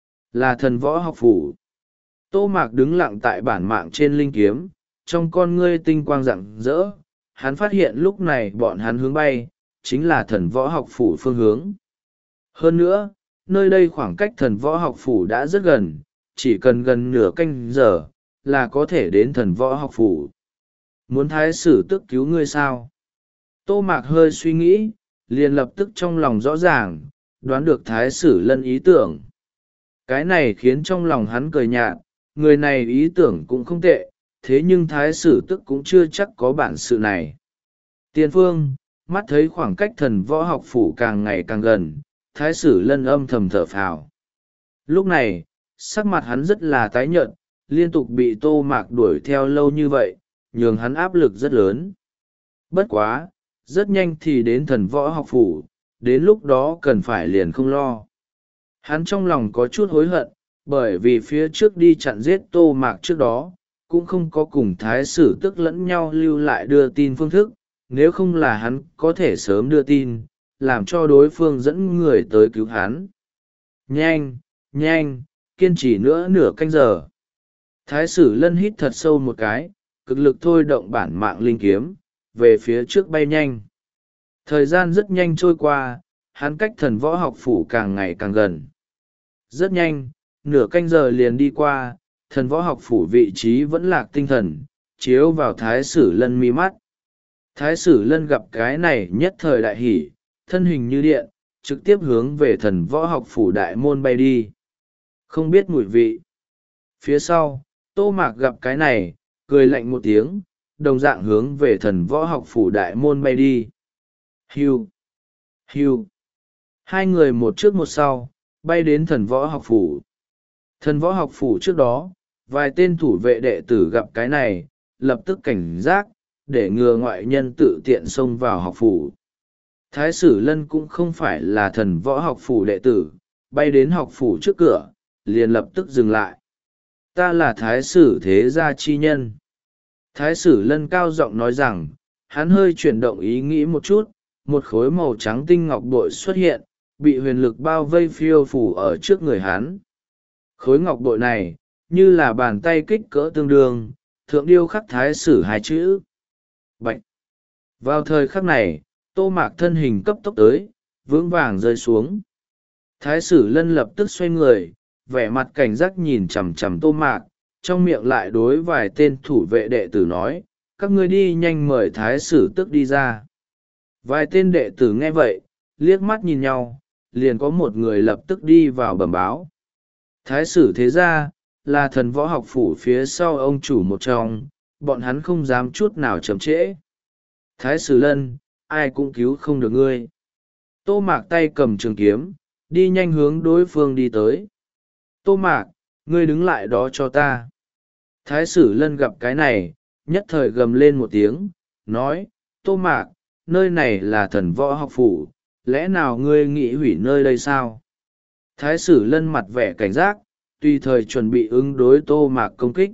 là thần võ học phủ. Tô Mạc đứng lặng tại bản mạng trên linh kiếm, trong con ngươi tinh quang rạng rỡ, hắn phát hiện lúc này bọn hắn hướng bay, chính là thần võ học phủ phương hướng. Hơn nữa, nơi đây khoảng cách thần võ học phủ đã rất gần, chỉ cần gần nửa canh giờ, là có thể đến thần võ học phủ. Muốn thái sử tức cứu ngươi sao? Tô Mạc hơi suy nghĩ, liền lập tức trong lòng rõ ràng, đoán được thái sử lân ý tưởng. Cái này khiến trong lòng hắn cười nhạt, người này ý tưởng cũng không tệ, thế nhưng thái sử tức cũng chưa chắc có bản sự này. Tiên phương, mắt thấy khoảng cách thần võ học phủ càng ngày càng gần, thái sử lân âm thầm thở phào. Lúc này, sắc mặt hắn rất là tái nhợt, liên tục bị Tô Mạc đuổi theo lâu như vậy, nhường hắn áp lực rất lớn. Bất quá, rất nhanh thì đến thần võ học phủ, đến lúc đó cần phải liền không lo. Hắn trong lòng có chút hối hận, bởi vì phía trước đi chặn giết Tô Mạc trước đó, cũng không có cùng thái sử tức lẫn nhau lưu lại đưa tin phương thức, nếu không là hắn có thể sớm đưa tin, làm cho đối phương dẫn người tới cứu hắn. Nhanh, nhanh, kiên trì nữa nửa canh giờ. Thái sử lân hít thật sâu một cái, cực lực thôi động bản mạng linh kiếm, về phía trước bay nhanh. Thời gian rất nhanh trôi qua, hắn cách thần võ học phủ càng ngày càng gần. Rất nhanh, nửa canh giờ liền đi qua, thần võ học phủ vị trí vẫn lạc tinh thần, chiếu vào thái sử lân mi mắt. Thái sử lân gặp cái này nhất thời đại hỷ, thân hình như điện, trực tiếp hướng về thần võ học phủ đại môn bay đi. Không biết mùi vị. Phía sau, Tô Mạc gặp cái này, cười lạnh một tiếng, đồng dạng hướng về thần võ học phủ đại môn bay đi. Hiu! Hiu! Hai người một trước một sau, bay đến thần võ học phủ. Thần võ học phủ trước đó, vài tên thủ vệ đệ tử gặp cái này, lập tức cảnh giác, để ngừa ngoại nhân tự tiện xông vào học phủ. Thái sử lân cũng không phải là thần võ học phủ đệ tử, bay đến học phủ trước cửa, liền lập tức dừng lại. Ta là thái sử thế gia chi nhân. Thái sử lân cao giọng nói rằng, hắn hơi chuyển động ý nghĩ một chút, một khối màu trắng tinh ngọc bội xuất hiện, bị huyền lực bao vây phiêu phủ ở trước người hắn. Khối ngọc bội này, như là bàn tay kích cỡ tương đương, thượng điêu khắc thái sử hai chữ. Bạch! Vào thời khắc này, Tô Mạc thân hình cấp tốc tới, vững vàng rơi xuống. Thái sử lân lập tức xoay người, vẻ mặt cảnh giác nhìn chằm chằm Tô Mạc, trong miệng lại đối vài tên thủ vệ đệ tử nói, các ngươi đi nhanh mời thái sử tức đi ra. Vài tên đệ tử nghe vậy liếc mắt nhìn nhau, liền có một người lập tức đi vào bẩm báo. Thái sử thế gia là thần võ học phủ phía sau ông chủ một trong, bọn hắn không dám chút nào chậm trễ. Thái sử lân, ai cũng cứu không được ngươi. Tô mạc tay cầm trường kiếm, đi nhanh hướng đối phương đi tới. Tô mạc, ngươi đứng lại đó cho ta. Thái sử lân gặp cái này, nhất thời gầm lên một tiếng, nói, Tô mạc, nơi này là thần võ học phủ, lẽ nào ngươi nghĩ hủy nơi đây sao? Thái sử lân mặt vẻ cảnh giác, tùy thời chuẩn bị ứng đối tô mạc công kích.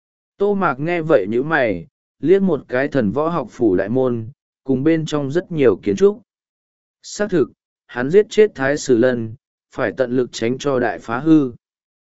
Tô mạc nghe vậy nhíu mày, liếc một cái thần võ học phủ đại môn, cùng bên trong rất nhiều kiến trúc. Xác thực, hắn giết chết thái sử lân, phải tận lực tránh cho đại phá hư.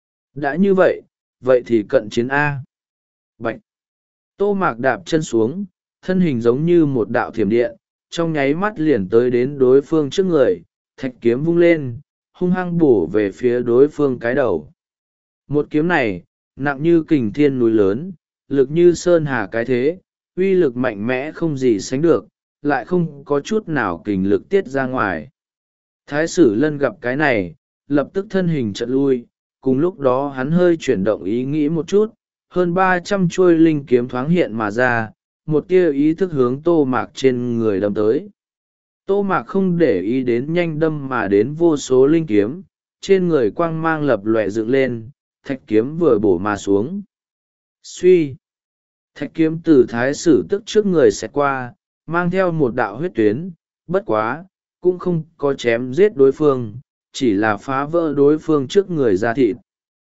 Đã như vậy, vậy thì cận chiến A. Bạch! Tô mạc đạp chân xuống, thân hình giống như một đạo thiểm điện, trong nháy mắt liền tới đến đối phương trước người, thạch kiếm vung lên, hung hăng bổ về phía đối phương cái đầu. Một kiếm này, nặng như kình thiên núi lớn, lực như sơn hà cái thế, uy lực mạnh mẽ không gì sánh được, lại không có chút nào kình lực tiết ra ngoài. Thái sử lân gặp cái này, lập tức thân hình chợt lui, cùng lúc đó hắn hơi chuyển động ý nghĩ một chút, hơn ba trăm chuôi linh kiếm thoáng hiện mà ra, một tia ý thức hướng tô mạc trên người đâm tới. Tô mạc không để ý đến nhanh đâm mà đến vô số linh kiếm, trên người quang mang lập lòe dựng lên, thạch kiếm vừa bổ mà xuống. Suy! Thạch kiếm từ thái sử tức trước người xẹt qua, mang theo một đạo huyết tuyến, bất quá, cũng không có chém giết đối phương, chỉ là phá vỡ đối phương trước người ra thịt.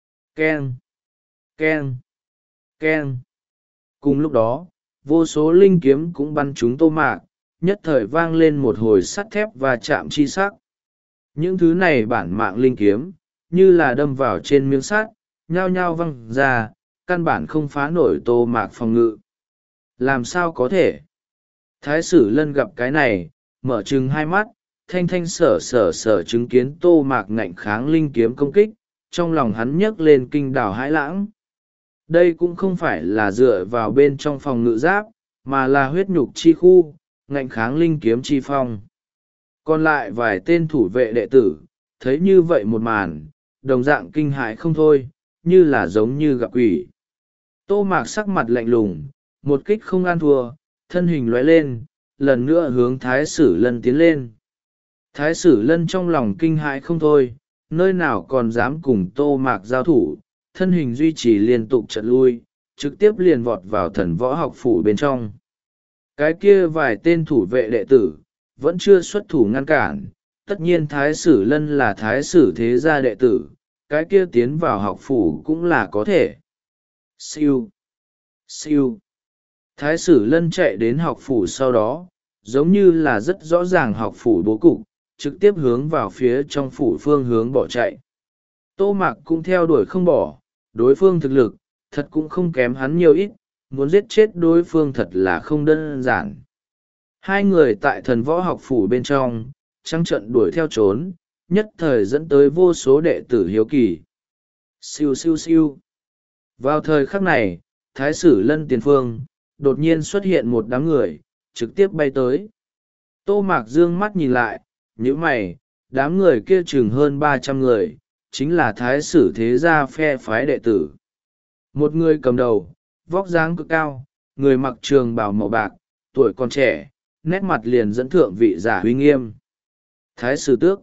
Keng! Keng! Keng! Cùng lúc đó, vô số linh kiếm cũng bắn trúng tô mạc, nhất thời vang lên một hồi sắt thép và chạm chi sắc. Những thứ này bản mạng linh kiếm, như là đâm vào trên miếng sắt, nhao nhao văng ra, căn bản không phá nổi tô mạc phòng ngự. Làm sao có thể? Thái sử lân gặp cái này, mở trừng hai mắt, thanh thanh sở sở sở chứng kiến tô mạc ngạnh kháng linh kiếm công kích, trong lòng hắn nhấc lên kinh đảo hãi lãng. Đây cũng không phải là dựa vào bên trong phòng ngự giáp, mà là huyết nhục chi khu, ngạnh kháng linh kiếm chi phong. Còn lại vài tên thủ vệ đệ tử, thấy như vậy một màn, đồng dạng kinh hãi không thôi, như là giống như gặp quỷ. Tô mạc sắc mặt lạnh lùng, một kích không ăn thua, thân hình lóe lên, lần nữa hướng thái sử lân tiến lên. Thái sử lân trong lòng kinh hãi không thôi, nơi nào còn dám cùng tô mạc giao thủ, thân hình duy trì liên tục trận lui, trực tiếp liền vọt vào thần võ học phủ bên trong. Cái kia vài tên thủ vệ đệ tử, vẫn chưa xuất thủ ngăn cản, tất nhiên thái sử lân là thái sử thế gia đệ tử, cái kia tiến vào học phủ cũng là có thể. Siêu! Siêu! Thái sử lân chạy đến học phủ sau đó, giống như là rất rõ ràng học phủ bố cục, trực tiếp hướng vào phía trong phủ phương hướng bỏ chạy. Tô mạc cũng theo đuổi không bỏ, đối phương thực lực, thật cũng không kém hắn nhiều ít, muốn giết chết đối phương thật là không đơn giản. Hai người tại thần võ học phủ bên trong, trăng trận đuổi theo trốn, nhất thời dẫn tới vô số đệ tử hiếu kỳ. Siêu siêu siêu! Vào thời khắc này, thái sử lân tiền phương, đột nhiên xuất hiện một đám người, trực tiếp bay tới. Tô mạc dương mắt nhìn lại, nhíu mày, đám người kia chừng hơn ba trăm người, chính là thái sử thế gia phe phái đệ tử. Một người cầm đầu, vóc dáng cực cao, người mặc trường bào màu bạc, tuổi còn trẻ, nét mặt liền dẫn thượng vị giả uy nghiêm. Thái sử tước.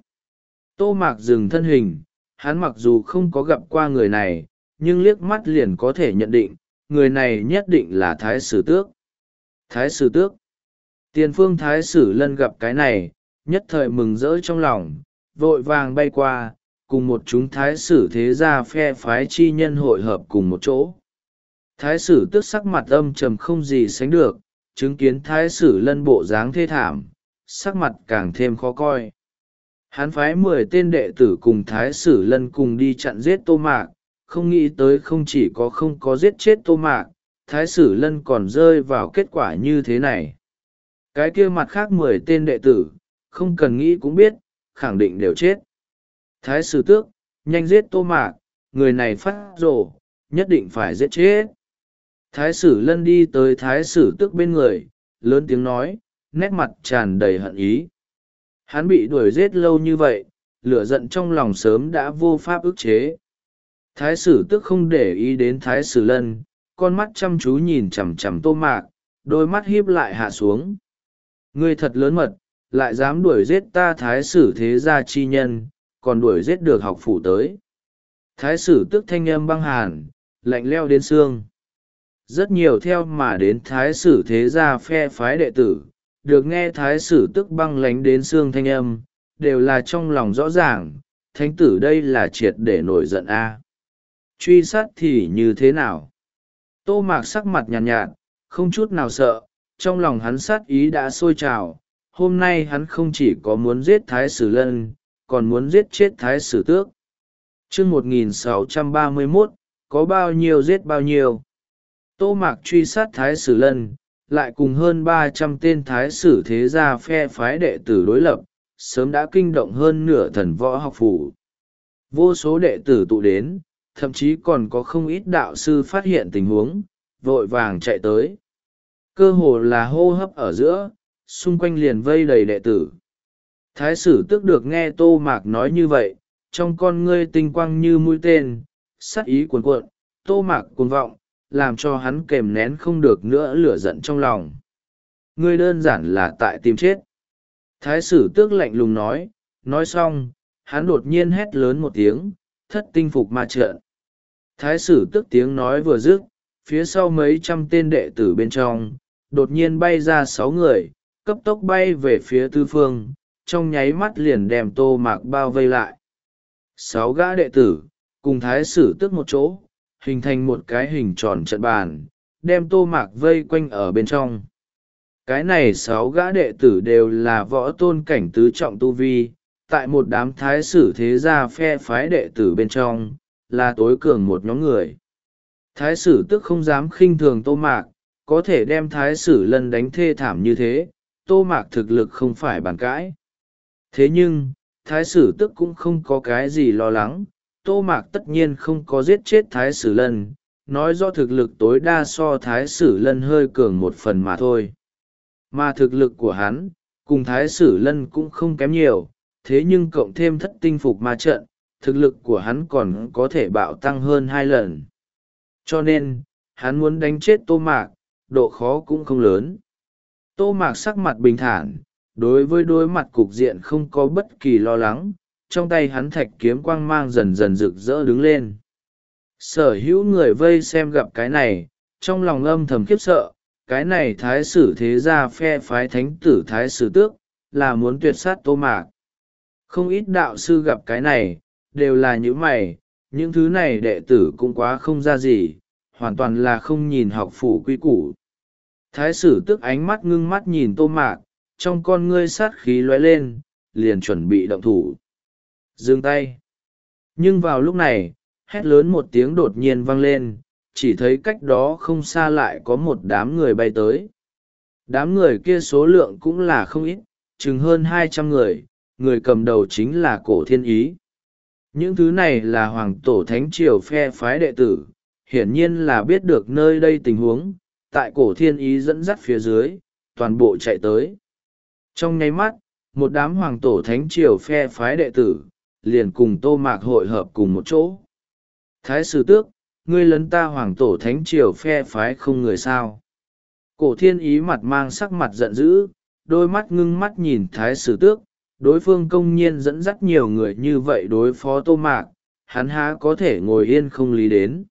Tô mạc dừng thân hình, hắn mặc dù không có gặp qua người này, nhưng liếc mắt liền có thể nhận định, người này nhất định là thái sử tước. Thái sử tước. Tiền phương thái sử lân gặp cái này, nhất thời mừng rỡ trong lòng, vội vàng bay qua, cùng một chúng thái sử thế gia phe phái chi nhân hội hợp cùng một chỗ. Thái sử tước sắc mặt âm trầm không gì sánh được, chứng kiến thái sử lân bộ dáng thê thảm, sắc mặt càng thêm khó coi. Hắn phái mười tên đệ tử cùng thái sử lân cùng đi chặn giết tô mạc, không nghĩ tới không chỉ có không có giết chết tô mạc, thái sử lân còn rơi vào kết quả như thế này. Cái kia mặt khác mười tên đệ tử, không cần nghĩ cũng biết, khẳng định đều chết. Thái sử tước, nhanh giết tô mạc, người này phát rồ, nhất định phải giết chết. Thái sử lân đi tới thái sử tước bên người, lớn tiếng nói, nét mặt tràn đầy hận ý. Hắn bị đuổi giết lâu như vậy, lửa giận trong lòng sớm đã vô pháp ức chế. Thái sử tức không để ý đến thái sử lân, con mắt chăm chú nhìn chằm chằm Tô Mạc, đôi mắt híp lại hạ xuống. Ngươi thật lớn mật, lại dám đuổi giết ta thái sử thế gia chi nhân, còn đuổi giết được học phủ tới. Thái sử tức thanh âm băng hàn, lạnh leo đến xương. Rất nhiều theo mà đến thái sử thế gia phe phái đệ tử, được nghe thái sử tức băng lánh đến xương thanh âm, đều là trong lòng rõ ràng, thánh tử đây là triệt để nổi giận a. Truy sát thì như thế nào? Tô Mạc sắc mặt nhàn nhạt, nhạt, không chút nào sợ, trong lòng hắn sát ý đã sôi trào. Hôm nay hắn không chỉ có muốn giết thái sử lân, còn muốn giết chết thái sử tước. Chương một nghìn sáu trăm ba mươi mốt, có bao nhiêu giết bao nhiêu. Tô Mạc truy sát thái sử lân, lại cùng hơn ba trăm tên thái sử thế gia phe phái đệ tử đối lập, sớm đã kinh động hơn nửa thần võ học phủ. Vô số đệ tử tụ đến, thậm chí còn có không ít đạo sư phát hiện tình huống, vội vàng chạy tới. Cơ hồ là hô hấp ở giữa, xung quanh liền vây đầy đệ tử. Thái sử tức được nghe Tô Mạc nói như vậy, trong con ngươi tinh quang như mũi tên, sát ý cuồn cuộn, Tô Mạc cuồng vọng, làm cho hắn kềm nén không được nữa lửa giận trong lòng. Ngươi đơn giản là tại tìm chết. Thái sử tước lạnh lùng nói, nói xong, hắn đột nhiên hét lớn một tiếng, thất tinh phục ma trận. Thái sử tước tiếng nói vừa dứt, phía sau mấy trăm tên đệ tử bên trong, đột nhiên bay ra sáu người, cấp tốc bay về phía tư phương, trong nháy mắt liền đem Tô Mạc bao vây lại. Sáu gã đệ tử, cùng thái sử tước một chỗ, hình thành một cái hình tròn trận bàn, đem Tô Mạc vây quanh ở bên trong. Cái này sáu gã đệ tử đều là võ tôn cảnh tứ trọng tu vi, tại một đám thái sử thế gia phe phái đệ tử bên trong, là tối cường một nhóm người. Thái sử tức không dám khinh thường Tô Mạc, có thể đem thái sử lân đánh thê thảm như thế, Tô Mạc thực lực không phải bàn cãi. Thế nhưng, thái sử tức cũng không có cái gì lo lắng, Tô Mạc tất nhiên không có giết chết thái sử lân, nói do thực lực tối đa so thái sử lân hơi cường một phần mà thôi. Mà thực lực của hắn, cùng thái sử lân cũng không kém nhiều, thế nhưng cộng thêm thất tinh phục ma trận, thực lực của hắn còn có thể bạo tăng hơn hai lần. Cho nên, hắn muốn đánh chết Tô Mạc, độ khó cũng không lớn. Tô Mạc sắc mặt bình thản, đối với đối mặt cục diện không có bất kỳ lo lắng, trong tay hắn thạch kiếm quang mang dần dần rực rỡ đứng lên. Sở hữu người vây xem gặp cái này, trong lòng âm thầm khiếp sợ, cái này thái sử thế gia phe phái thánh tử thái sử tước, là muốn tuyệt sát Tô Mạc. Không ít đạo sư gặp cái này, đều là những mày, những thứ này đệ tử cũng quá không ra gì, hoàn toàn là không nhìn học phủ quy củ. Thái sử tước ánh mắt ngưng mắt nhìn Tô Mạc, trong con ngươi sát khí lóe lên, liền chuẩn bị động thủ. Dừng tay. Nhưng vào lúc này, hét lớn một tiếng đột nhiên vang lên, chỉ thấy cách đó không xa lại có một đám người bay tới. Đám người kia số lượng cũng là không ít, chừng hơn hai trăm người, người cầm đầu chính là Cổ Thiên Ý. Những thứ này là hoàng tổ thánh triều phe phái đệ tử, hiển nhiên là biết được nơi đây tình huống, tại Cổ Thiên Ý dẫn dắt phía dưới, toàn bộ chạy tới. Trong nháy mắt, một đám hoàng tổ thánh triều phe phái đệ tử, liền cùng Tô Mạc hội hợp cùng một chỗ. Thái sử tước, ngươi lấn ta hoàng tổ thánh triều phe phái không người sao. Cổ Thiên Ý mặt mang sắc mặt giận dữ, đôi mắt ngưng mắt nhìn thái sử tước, đối phương công nhiên dẫn dắt nhiều người như vậy đối phó Tô Mạc, hắn há có thể ngồi yên không lý đến.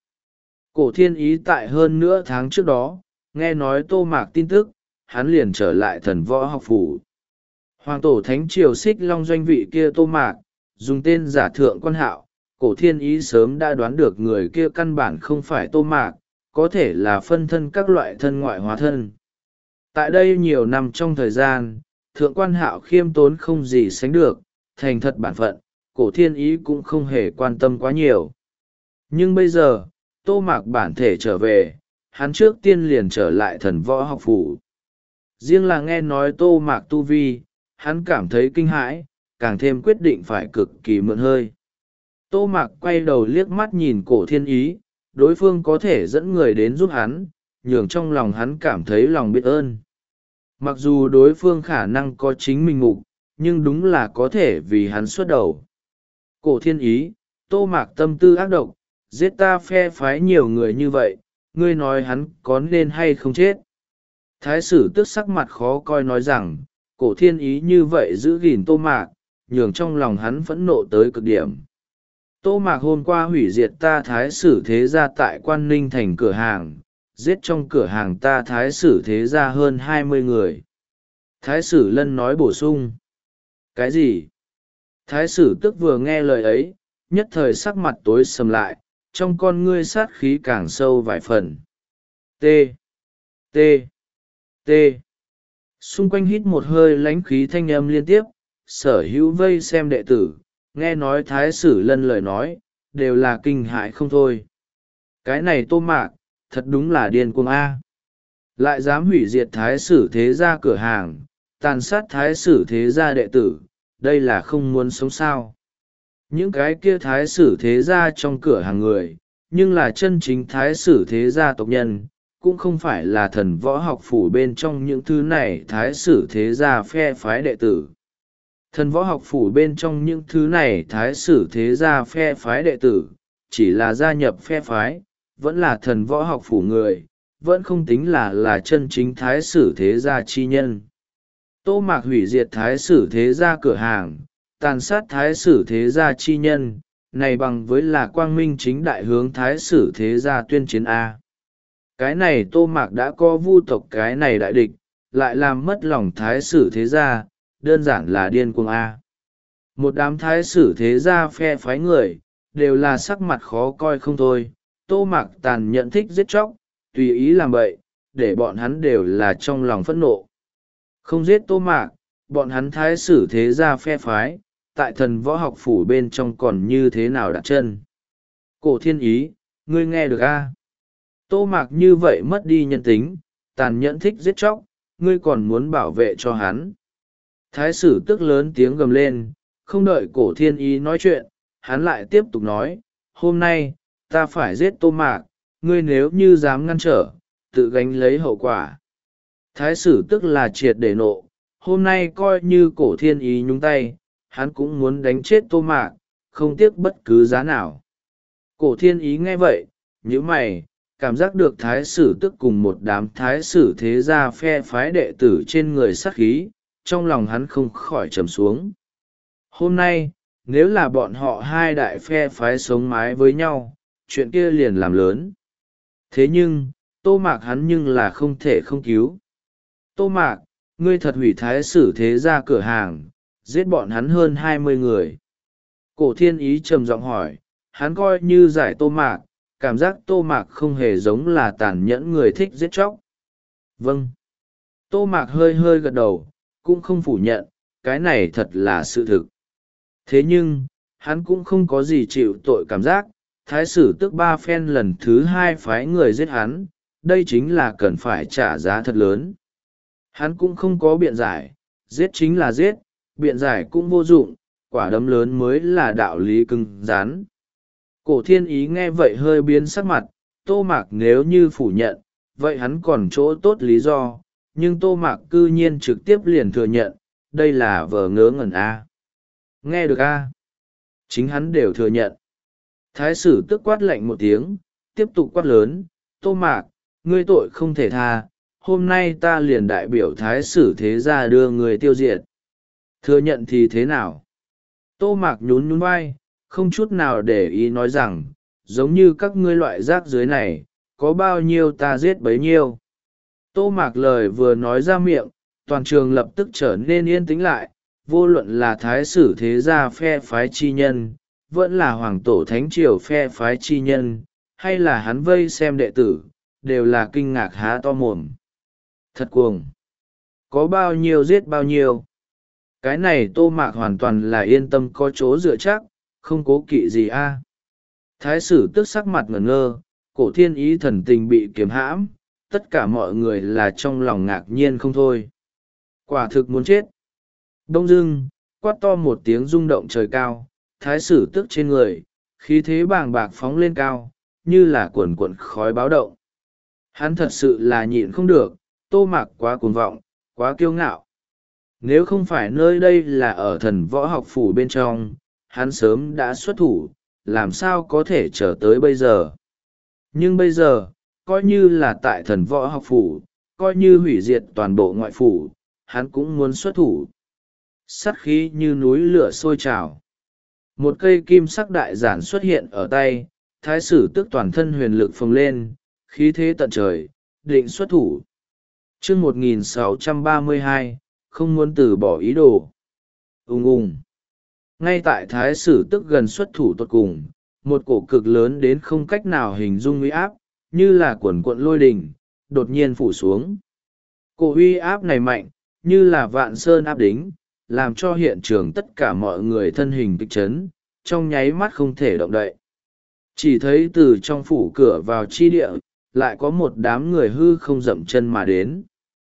Cổ Thiên Ý tại hơn nửa tháng trước đó, nghe nói Tô Mạc tin tức, hắn liền trở lại thần võ học phủ. Hoàng tổ thánh triều xích long doanh vị kia Tô Mạc, dùng tên giả thượng quan hạo, Cổ Thiên Ý sớm đã đoán được người kia căn bản không phải Tô Mạc, có thể là phân thân các loại thân ngoại hóa thân. Tại đây nhiều năm trong thời gian, thượng quan hạo khiêm tốn không gì sánh được, thành thật bản phận, Cổ Thiên Ý cũng không hề quan tâm quá nhiều. Nhưng bây giờ, Tô Mạc bản thể trở về, hắn trước tiên liền trở lại thần võ học phủ. Riêng là nghe nói Tô Mạc tu vi, hắn cảm thấy kinh hãi, càng thêm quyết định phải cực kỳ mượn hơi. Tô Mạc quay đầu liếc mắt nhìn Cổ Thiên Ý, đối phương có thể dẫn người đến giúp hắn, nhường trong lòng hắn cảm thấy lòng biết ơn. Mặc dù đối phương khả năng có chính mình ngục, nhưng đúng là có thể vì hắn xuất đầu. Cổ thiên ý, Tô Mạc tâm tư ác độc, giết ta phe phái nhiều người như vậy, ngươi nói hắn có nên hay không chết. Thái sử tức sắc mặt khó coi nói rằng, cổ thiên ý như vậy giữ gìn Tô Mạc, nhường trong lòng hắn phẫn nộ tới cực điểm. Tô Mạc hôm qua hủy diệt ta thái sử thế gia tại Quan Ninh thành cửa hàng, giết trong cửa hàng ta thái sử thế gia hơn hai mươi người. Thái sử lân nói bổ sung. Cái gì? Thái sử tức vừa nghe lời ấy, nhất thời sắc mặt tối sầm lại, trong con ngươi sát khí càng sâu vài phần. T. T. T. Xung quanh hít một hơi lãnh khí thanh âm liên tiếp, sở hữu vây xem đệ tử, nghe nói thái sử lân lời nói, đều là kinh hại không thôi. Cái này Tô Mạc, thật đúng là điên cuồng A. Lại dám hủy diệt thái sử thế gia cửa hàng, tàn sát thái sử thế gia đệ tử, đây là không muốn sống sao. Những cái kia thái sử thế gia trong cửa hàng người, nhưng là chân chính thái sử thế gia tộc nhân, cũng không phải là thần võ học phủ bên trong những thứ này thái sử thế gia phe phái đệ tử. Thần võ học phủ bên trong những thứ này thái sử thế gia phe phái đệ tử, chỉ là gia nhập phe phái, vẫn là thần võ học phủ người, vẫn không tính là là chân chính thái sử thế gia chi nhân. Tô Mạc hủy diệt thái sử thế gia cửa hàng, tàn sát thái sử thế gia chi nhân, này bằng với là quang minh chính đại hướng thái sử thế gia tuyên chiến A. Cái này Tô Mạc đã có vu tộc cái này đại địch, lại làm mất lòng thái sử thế gia, đơn giản là điên cuồng A. Một đám thái sử thế gia phe phái người, đều là sắc mặt khó coi không thôi. Tô Mạc tàn nhẫn thích giết chóc, tùy ý làm bậy, để bọn hắn đều là trong lòng phẫn nộ. Không giết Tô Mạc, bọn hắn thái sử thế gia phe phái, tại thần võ học phủ bên trong còn như thế nào đặt chân. Cổ thiên ý, ngươi nghe được a? Tô Mạc như vậy mất đi nhân tính, tàn nhẫn thích giết chóc, ngươi còn muốn bảo vệ cho hắn. Thái sử tức lớn tiếng gầm lên, không đợi cổ thiên ý nói chuyện, hắn lại tiếp tục nói, hôm nay, ta phải giết Tô Mạc, ngươi nếu như dám ngăn trở, tự gánh lấy hậu quả. Thái sử tức là triệt để nộ, hôm nay coi như cổ thiên ý nhúng tay, hắn cũng muốn đánh chết Tô Mạc, không tiếc bất cứ giá nào. Cổ thiên ý nghe vậy, nhíu mày, cảm giác được thái sử tức cùng một đám thái sử thế gia phe phái đệ tử trên người sát khí, trong lòng hắn không khỏi trầm xuống. Hôm nay, nếu là bọn họ hai đại phe phái sống mái với nhau, chuyện kia liền làm lớn. Thế nhưng, Tô Mạc hắn nhưng là không thể không cứu. Tô Mạc, ngươi thật hủy thái sử thế gia cửa hàng, giết bọn hắn hơn hai mươi người. Cổ thiên ý trầm giọng hỏi, hắn coi như giải Tô Mạc, cảm giác Tô Mạc không hề giống là tàn nhẫn người thích giết chóc. Vâng. Tô Mạc hơi hơi gật đầu, cũng không phủ nhận, cái này thật là sự thực. Thế nhưng, hắn cũng không có gì chịu tội cảm giác, thái sử tức ba phen lần thứ hai phái người giết hắn, đây chính là cần phải trả giá thật lớn. Hắn cũng không có biện giải, giết chính là giết, biện giải cũng vô dụng, quả đấm lớn mới là đạo lý cứng rắn. Cổ thiên ý nghe vậy hơi biến sắc mặt, Tô Mạc nếu như phủ nhận, vậy hắn còn chỗ tốt lý do, nhưng Tô Mạc cư nhiên trực tiếp liền thừa nhận, đây là vờ ngớ ngẩn A. Nghe được A. Chính hắn đều thừa nhận. Thái sử tức quát lạnh một tiếng, tiếp tục quát lớn, Tô Mạc, ngươi tội không thể tha, hôm nay ta liền đại biểu thái sử thế gia đưa người tiêu diệt. Thừa nhận thì thế nào? Tô Mạc nhún nhún vai, không chút nào để ý nói rằng, giống như các ngươi loại rác dưới này, có bao nhiêu ta giết bấy nhiêu. Tô Mạc lời vừa nói ra miệng, toàn trường lập tức trở nên yên tĩnh lại, vô luận là thái sử thế gia phe phái chi nhân, vẫn là hoàng tổ thánh triều phe phái chi nhân, hay là hắn vây xem đệ tử, đều là kinh ngạc há to mồm. Thật cuồng! Có bao nhiêu giết bao nhiêu? Cái này Tô Mạc hoàn toàn là yên tâm có chỗ dựa chắc, không cố kỵ gì a. Thái sử tức sắc mặt ngẩn ngơ, cổ thiên ý thần tình bị kiềm hãm, tất cả mọi người là trong lòng ngạc nhiên không thôi. Quả thực muốn chết. Đông dưng, quát to một tiếng rung động trời cao, thái sử tức trên người, khí thế bàng bạc phóng lên cao, như là cuộn cuộn khói báo động. Hắn thật sự là nhịn không được, Tô Mạc quá cuồng vọng, quá kiêu ngạo. Nếu không phải nơi đây là ở thần võ học phủ bên trong, hắn sớm đã xuất thủ, làm sao có thể chờ tới bây giờ. Nhưng bây giờ, coi như là tại thần võ học phủ, coi như hủy diệt toàn bộ ngoại phủ, hắn cũng muốn xuất thủ. Sắt khí như núi lửa sôi trào. Một cây kim sắc đại giản xuất hiện ở tay, thái sử tức toàn thân huyền lực phồng lên, khí thế tận trời, định xuất thủ. chương một nghìn sáu trăm ba mươi hai, không muốn từ bỏ ý đồ. Ùng ùng. Ngay tại thái sử tức gần xuất thủ tột cùng, một cổ cực lớn đến không cách nào hình dung uy áp, như là cuộn cuộn lôi đình, đột nhiên phủ xuống. Cổ uy áp này mạnh, như là vạn sơn áp đính, làm cho hiện trường tất cả mọi người thân hình kịch chấn, trong nháy mắt không thể động đậy. Chỉ thấy từ trong phủ cửa vào chi địa, lại có một đám người hư không dậm chân mà đến.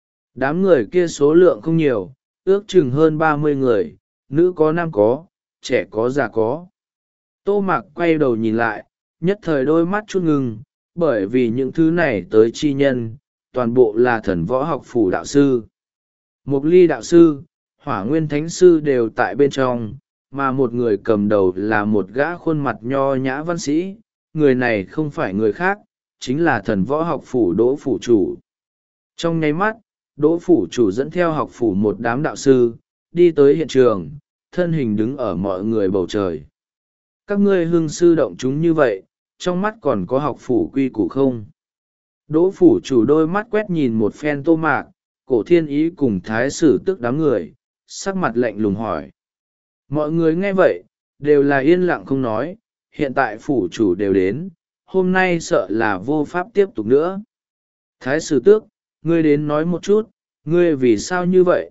Đám người kia số lượng không nhiều, ước chừng hơn ba mươi người, nữ có nam có, trẻ có già có. Tô Mạc quay đầu nhìn lại, nhất thời đôi mắt chút ngừng, bởi vì những thứ này tới chi nhân, toàn bộ là thần võ học phủ đạo sư. Mục Ly đạo sư, Hỏa Nguyên thánh sư đều tại bên trong, mà một người cầm đầu là một gã khuôn mặt nho nhã văn sĩ, người này không phải người khác, chính là thần võ học phủ Đỗ phủ chủ. Trong nháy mắt, Đỗ phủ chủ dẫn theo học phủ một đám đạo sư, đi tới hiện trường, thân hình đứng ở mọi người bầu trời. Các ngươi hưng sư động chúng như vậy, trong mắt còn có học phủ quy củ không? Đỗ phủ chủ đôi mắt quét nhìn một phen Tô Mạc, Cổ Thiên Ý cùng thái sử tức đám người, sắc mặt lạnh lùng hỏi. Mọi người nghe vậy, đều là yên lặng không nói, hiện tại phủ chủ đều đến, hôm nay sợ là vô pháp tiếp tục nữa. Thái sử tước, ngươi đến nói một chút, ngươi vì sao như vậy?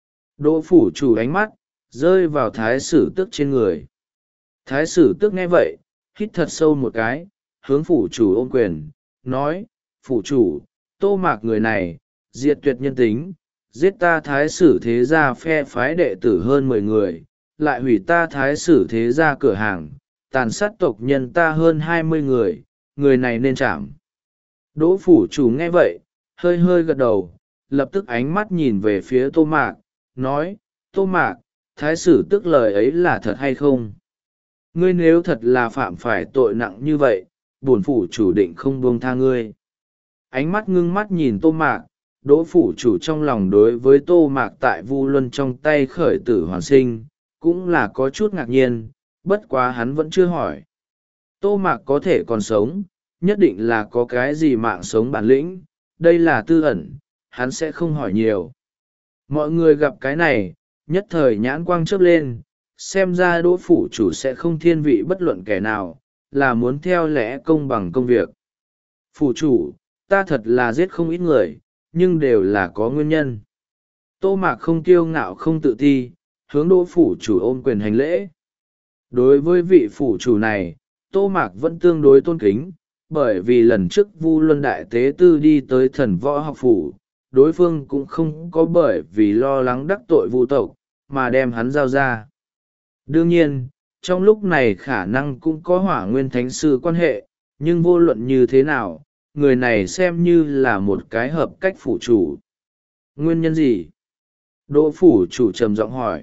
Đỗ phủ chủ ánh mắt, rơi vào thái sử tước trên người. Thái sử tước nghe vậy, hít thật sâu một cái, hướng phủ chủ ôm quyền, nói, phủ chủ, Tô Mạc người này, diệt tuyệt nhân tính, giết ta thái sử thế gia phe phái đệ tử hơn mười người, lại hủy ta thái sử thế gia cửa hàng, tàn sát tộc nhân ta hơn hai mươi người, người này nên chạm. Đỗ phủ chủ nghe vậy, hơi hơi gật đầu, lập tức ánh mắt nhìn về phía Tô Mạc, nói, Tô Mạc, thái sử tức lời ấy là thật hay không? Ngươi nếu thật là phạm phải tội nặng như vậy, bổn phủ chủ định không buông tha ngươi. Ánh mắt ngưng mắt nhìn Tô Mạc, Đỗ phủ chủ trong lòng đối với Tô Mạc tại Vu Luân trong tay khởi tử hoàn sinh, cũng là có chút ngạc nhiên, bất quá hắn vẫn chưa hỏi. Tô Mạc có thể còn sống, nhất định là có cái gì mạng sống bản lĩnh, đây là tư ẩn, hắn sẽ không hỏi nhiều. Mọi người gặp cái này, nhất thời nhãn quang chớp lên, xem ra Đỗ phủ chủ sẽ không thiên vị bất luận kẻ nào, là muốn theo lẽ công bằng công việc. Phủ chủ, ta thật là giết không ít người, nhưng đều là có nguyên nhân. Tô Mạc không kiêu ngạo không tự ti, hướng Đỗ phủ chủ ôm quyền hành lễ. Đối với vị phủ chủ này, Tô Mạc vẫn tương đối tôn kính, bởi vì lần trước Vu Luân Đại Tế Tư đi tới thần võ học phủ, đối phương cũng không có bởi vì lo lắng đắc tội Vu tộc, mà đem hắn giao ra. Đương nhiên, trong lúc này khả năng cũng có Hỏa Nguyên thánh sư quan hệ, nhưng vô luận như thế nào, người này xem như là một cái hợp cách phủ chủ. Nguyên nhân gì? Đỗ phủ chủ trầm giọng hỏi.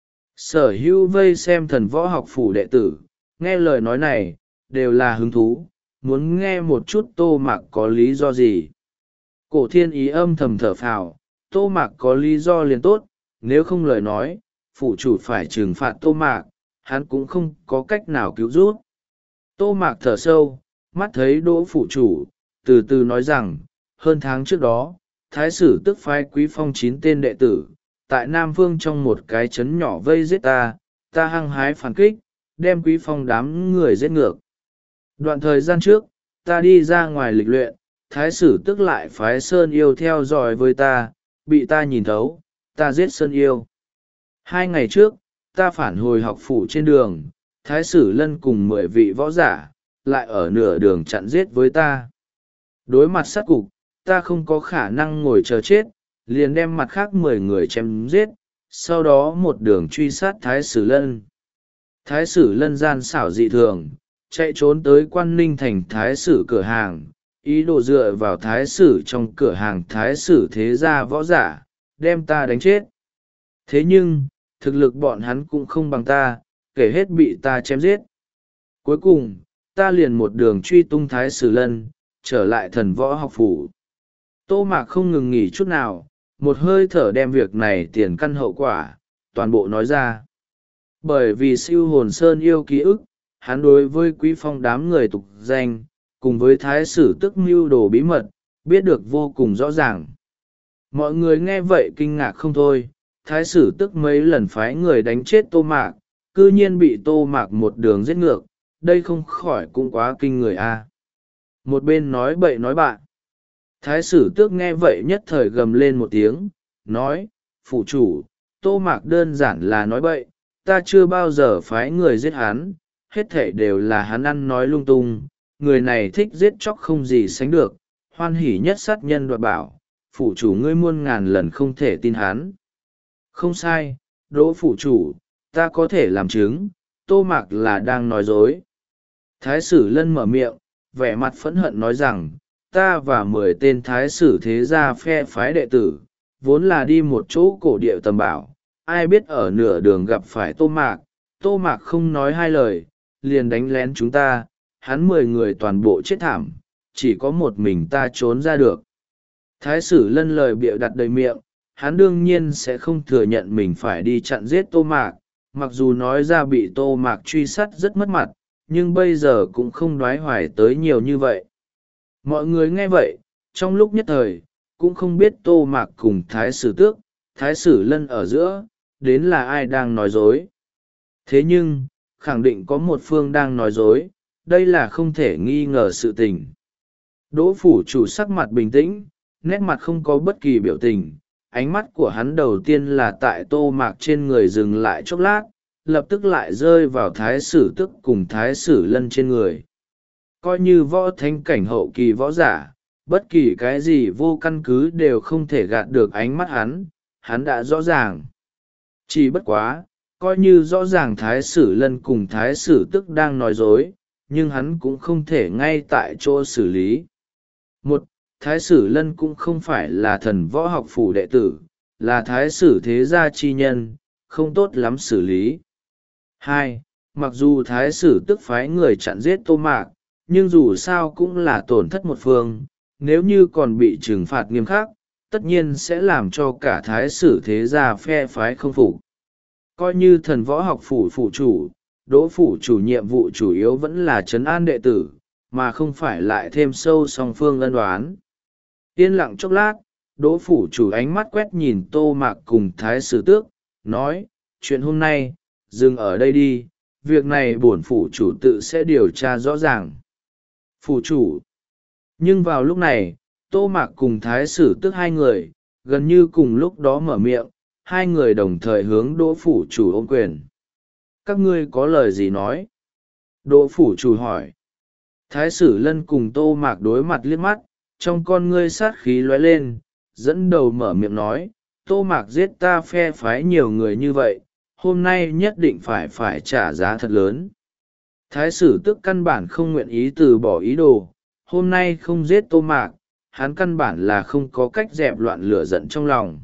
Sở hữu vây xem thần võ học phủ đệ tử, nghe lời nói này, đều là hứng thú, muốn nghe một chút Tô Mạc có lý do gì. Cổ Thiên Ý âm thầm thở phào, Tô Mạc có lý do liền tốt, nếu không lời nói, phủ chủ phải trừng phạt Tô Mạc, hắn cũng không có cách nào cứu giúp. Tô Mạc thở sâu, mắt thấy Đỗ phủ chủ, từ từ nói rằng, hơn tháng trước đó, thái sử tức phái Quý Phong chín tên đệ tử, tại Nam Phương trong một cái trấn nhỏ vây giết ta, ta hăng hái phản kích, đem Quý Phong đám người giết ngược. Đoạn thời gian trước, ta đi ra ngoài lịch luyện, thái sử tức lại phái Sơn Yêu theo dõi với ta, bị ta nhìn thấu, ta giết Sơn Yêu. Hai ngày trước, ta phản hồi học phủ trên đường, thái sử lân cùng mười vị võ giả, lại ở nửa đường chặn giết với ta. Đối mặt sát cục, ta không có khả năng ngồi chờ chết, liền đem mặt khác mười người chém giết, sau đó một đường truy sát thái sử lân. Thái sử lân gian xảo dị thường, chạy trốn tới Quan Ninh thành thái sử cửa hàng, ý đồ dựa vào thái sử trong cửa hàng thái sử thế gia võ giả, đem ta đánh chết. Thế nhưng, thực lực bọn hắn cũng không bằng ta, kể hết bị ta chém giết. Cuối cùng, ta liền một đường truy tung Thái Sử Lân, trở lại thần võ học phủ. Tô Mạc không ngừng nghỉ chút nào, một hơi thở đem việc này tiền căn hậu quả, toàn bộ nói ra. Bởi vì siêu hồn sơn yêu ký ức, hắn đối với Quý Phong đám người tục danh, cùng với Thái Sử Tức mưu đồ bí mật, biết được vô cùng rõ ràng. Mọi người nghe vậy kinh ngạc không thôi, Thái Sử Tức mấy lần phái người đánh chết Tô Mạc, cư nhiên bị Tô Mạc một đường giết ngược, đây không khỏi cũng quá kinh người a. À. Một bên nói bậy nói bạn. Thái Sử Tước nghe vậy nhất thời gầm lên một tiếng, nói, phủ chủ, Tô Mạc đơn giản là nói bậy, ta chưa bao giờ phái người giết hắn, hết thể đều là hắn ăn nói lung tung, người này thích giết chóc không gì sánh được, hoan hỉ nhất sát nhân đoạt bảo, phủ chủ ngươi muôn ngàn lần không thể tin hắn. Không sai, Đỗ phủ chủ, ta có thể làm chứng, Tô Mạc là đang nói dối. Thái Sử Lân mở miệng, vẻ mặt phẫn hận nói rằng, ta và mười tên thái sử thế gia phe phái đệ tử, vốn là đi một chỗ cổ địa tầm bảo, ai biết ở nửa đường gặp phải Tô Mạc, Tô Mạc không nói hai lời, liền đánh lén chúng ta, hắn mười người toàn bộ chết thảm, chỉ có một mình ta trốn ra được. Thái sử Lân lời bịa đặt đầy miệng, hắn đương nhiên sẽ không thừa nhận mình phải đi chặn giết Tô Mạc, mặc dù nói ra bị Tô Mạc truy sát rất mất mặt, nhưng bây giờ cũng không đoái hoài tới nhiều như vậy. Mọi người nghe vậy, trong lúc nhất thời, cũng không biết Tô Mạc cùng Thái Sử Tước, Thái Sử Lân ở giữa, đến là ai đang nói dối. Thế nhưng, khẳng định có một phương đang nói dối, đây là không thể nghi ngờ sự tình. Đỗ phủ chủ sắc mặt bình tĩnh, nét mặt không có bất kỳ biểu tình, ánh mắt của hắn đầu tiên là tại Tô Mạc trên người dừng lại chốc lát, lập tức lại rơi vào Thái Sử Tước cùng Thái Sử Lân trên người. Coi như võ thánh cảnh hậu kỳ võ giả, bất kỳ cái gì vô căn cứ đều không thể gạt được ánh mắt hắn, hắn đã rõ ràng. Chỉ bất quá, coi như rõ ràng Thái Sử Lân cùng Thái Sử Tức đang nói dối, nhưng hắn cũng không thể ngay tại chỗ xử lý. Một, Thái Sử Lân cũng không phải là thần võ học phủ đệ tử, là Thái Sử thế gia chi nhân, không tốt lắm xử lý. Hai, mặc dù Thái Sử Tức phái người chặn giết Tô Mạc, nhưng dù sao cũng là tổn thất một phương, nếu như còn bị trừng phạt nghiêm khắc, tất nhiên sẽ làm cho cả Thái Sử thế gia phe phái không phục. Coi như thần võ học phủ phủ chủ, Đỗ phủ chủ nhiệm vụ chủ yếu vẫn là trấn an đệ tử, mà không phải lại thêm sâu song phương ân đoán. Yên lặng chốc lát, Đỗ phủ chủ ánh mắt quét nhìn Tô Mạc cùng Thái Sử Tước, nói, chuyện hôm nay, dừng ở đây đi, việc này bổn phủ chủ tự sẽ điều tra rõ ràng. Phủ chủ. Nhưng vào lúc này, Tô Mạc cùng Thái Sử Tước hai người, gần như cùng lúc đó mở miệng, hai người đồng thời hướng Đỗ phủ chủ ôm quyền. Các ngươi có lời gì nói? Đỗ phủ chủ hỏi. Thái Sử Lân cùng Tô Mạc đối mặt liếc mắt, trong con ngươi sát khí lóe lên, dẫn đầu mở miệng nói, Tô Mạc giết ta phe phái nhiều người như vậy, hôm nay nhất định phải phải trả giá thật lớn. Thái Sử Tức căn bản không nguyện ý từ bỏ ý đồ, hôm nay không giết Tô Mạc, hắn căn bản là không có cách dẹp loạn lửa giận trong lòng.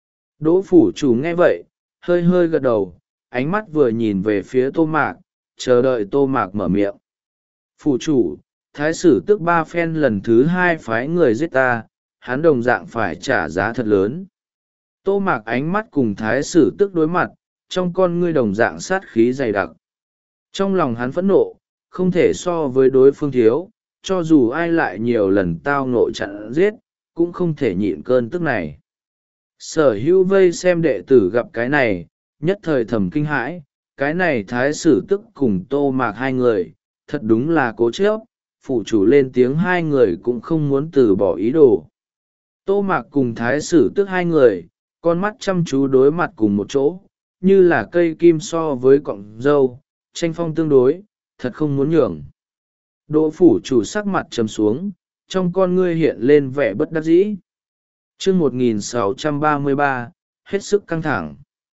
Đỗ phủ chủ nghe vậy, hơi hơi gật đầu, ánh mắt vừa nhìn về phía Tô Mạc, chờ đợi Tô Mạc mở miệng. Phủ chủ, Thái Sử Tức ba phen lần thứ hai phái người giết ta, hắn đồng dạng phải trả giá thật lớn. Tô Mạc ánh mắt cùng Thái Sử Tức đối mặt, trong con ngươi đồng dạng sát khí dày đặc. Trong lòng hắn phẫn nộ, không thể so với đối phương thiếu, cho dù ai lại nhiều lần tao ngộ chặn giết, cũng không thể nhịn cơn tức này. Sở hữu vây xem đệ tử gặp cái này, nhất thời thầm kinh hãi, cái này Thái Sử Tức cùng Tô Mạc hai người, thật đúng là cố chấp, phủ chủ lên tiếng hai người cũng không muốn từ bỏ ý đồ. Tô Mạc cùng Thái Sử Tức hai người, con mắt chăm chú đối mặt cùng một chỗ, như là cây kim so với cọng dâu, tranh phong tương đối, thật không muốn nhường. Đỗ phủ chủ sắc mặt trầm xuống, trong con ngươi hiện lên vẻ bất đắc dĩ. Chương một nghìn sáu trăm ba mươi ba, hết sức căng thẳng.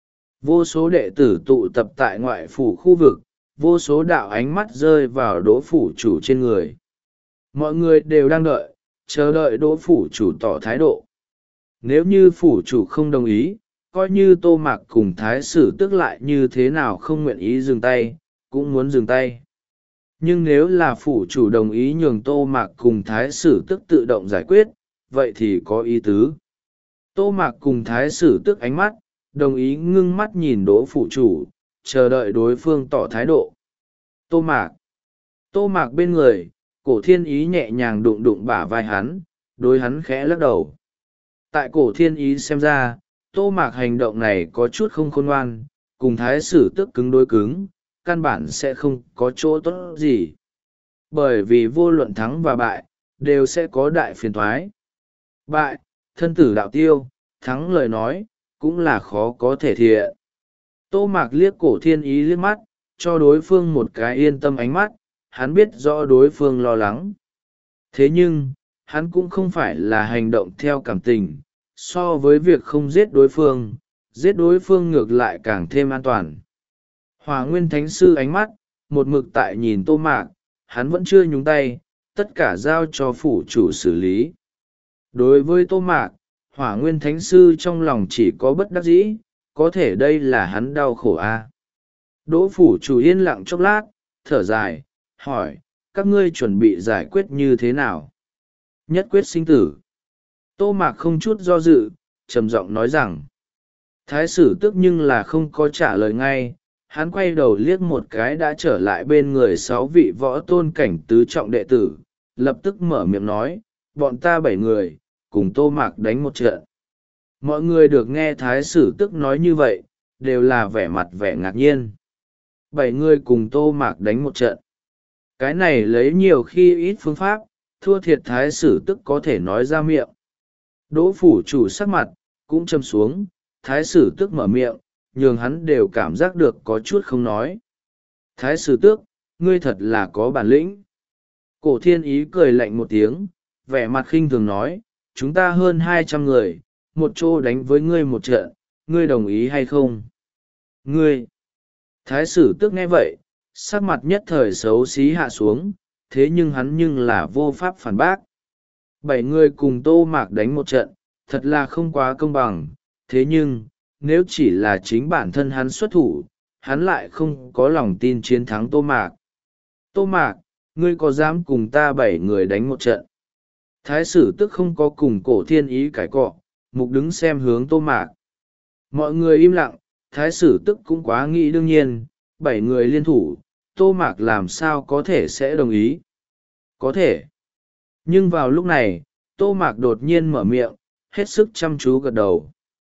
Vô số đệ tử tụ tập tại ngoại phủ khu vực, vô số đạo ánh mắt rơi vào Đỗ phủ chủ trên người. Mọi người đều đang đợi, chờ đợi Đỗ phủ chủ tỏ thái độ. nếu như phủ chủ không đồng ý, coi như Tô Mạc cùng thái sử tức lại như thế nào không nguyện ý dừng tay, cũng muốn dừng tay. Nhưng nếu là phủ chủ đồng ý nhường Tô Mạc cùng thái sử tức tự động giải quyết, vậy thì có ý tứ. Tô Mạc cùng thái sử tức ánh mắt, đồng ý ngưng mắt nhìn Đỗ phủ chủ, chờ đợi đối phương tỏ thái độ. Tô Mạc. Tô Mạc bên người, Cổ Thiên Ý nhẹ nhàng đụng đụng bả vai hắn, đối hắn khẽ lắc đầu. Tại Cổ Thiên Ý xem ra, Tô Mạc hành động này có chút không khôn ngoan, cùng thái sử tức cứng đối cứng, căn bản sẽ không có chỗ tốt gì. Bởi vì vô luận thắng và bại, đều sẽ có đại phiền thoái. Bại, thân tử đạo tiêu, thắng lời nói, cũng là khó có thể thiện. Tô Mạc liếc Cổ Thiên Ý liếc mắt, cho đối phương một cái yên tâm ánh mắt, hắn biết rõ đối phương lo lắng. Thế nhưng, hắn cũng không phải là hành động theo cảm tình, so với việc không giết đối phương, giết đối phương ngược lại càng thêm an toàn. Hỏa Nguyên Thánh Sư ánh mắt, một mực tại nhìn Tô Mạc, hắn vẫn chưa nhúng tay, tất cả giao cho phủ chủ xử lý. Đối với Tô Mạc, Hỏa Nguyên Thánh Sư trong lòng chỉ có bất đắc dĩ, có thể đây là hắn đau khổ a. À? Đỗ phủ chủ yên lặng chốc lát, thở dài, hỏi, các ngươi chuẩn bị giải quyết như thế nào? Nhất quyết sinh tử. Tô Mạc không chút do dự, trầm giọng nói rằng, thái sử tức nhưng là không có trả lời ngay, hắn quay đầu liếc một cái đã trở lại bên người sáu vị võ tôn cảnh tứ trọng đệ tử, lập tức mở miệng nói, bọn ta bảy người, cùng Tô Mạc đánh một trận. Mọi người được nghe thái sử tức nói như vậy, đều là vẻ mặt vẻ ngạc nhiên. Bảy người cùng Tô Mạc đánh một trận. Cái này lấy nhiều khi ít phương pháp, thua thiệt thái sử tức có thể nói ra miệng. Đỗ phủ chủ sắc mặt, cũng châm xuống, thái sử tức mở miệng, nhường hắn đều cảm giác được có chút không nói. Thái sử tước, ngươi thật là có bản lĩnh. Cổ Thiên Ý cười lạnh một tiếng, vẻ mặt khinh thường nói, chúng ta hơn hai trăm người, một chỗ đánh với ngươi một trận, ngươi đồng ý hay không? Ngươi! Thái sử tước nghe vậy, sắc mặt nhất thời xấu xí hạ xuống, thế nhưng hắn nhưng là vô pháp phản bác. Bảy người cùng Tô Mạc đánh một trận, thật là không quá công bằng, thế nhưng, nếu chỉ là chính bản thân hắn xuất thủ, hắn lại không có lòng tin chiến thắng Tô Mạc. Tô Mạc, ngươi có dám cùng ta bảy người đánh một trận? Thái sử tức không có cùng Cổ Thiên Ý cãi cọ, mục đứng xem hướng Tô Mạc. Mọi người im lặng, thái sử tức cũng quá nghĩ đương nhiên, bảy người liên thủ, Tô Mạc làm sao có thể sẽ đồng ý? Có thể. Nhưng vào lúc này, Tô Mạc đột nhiên mở miệng, hết sức chăm chú gật đầu.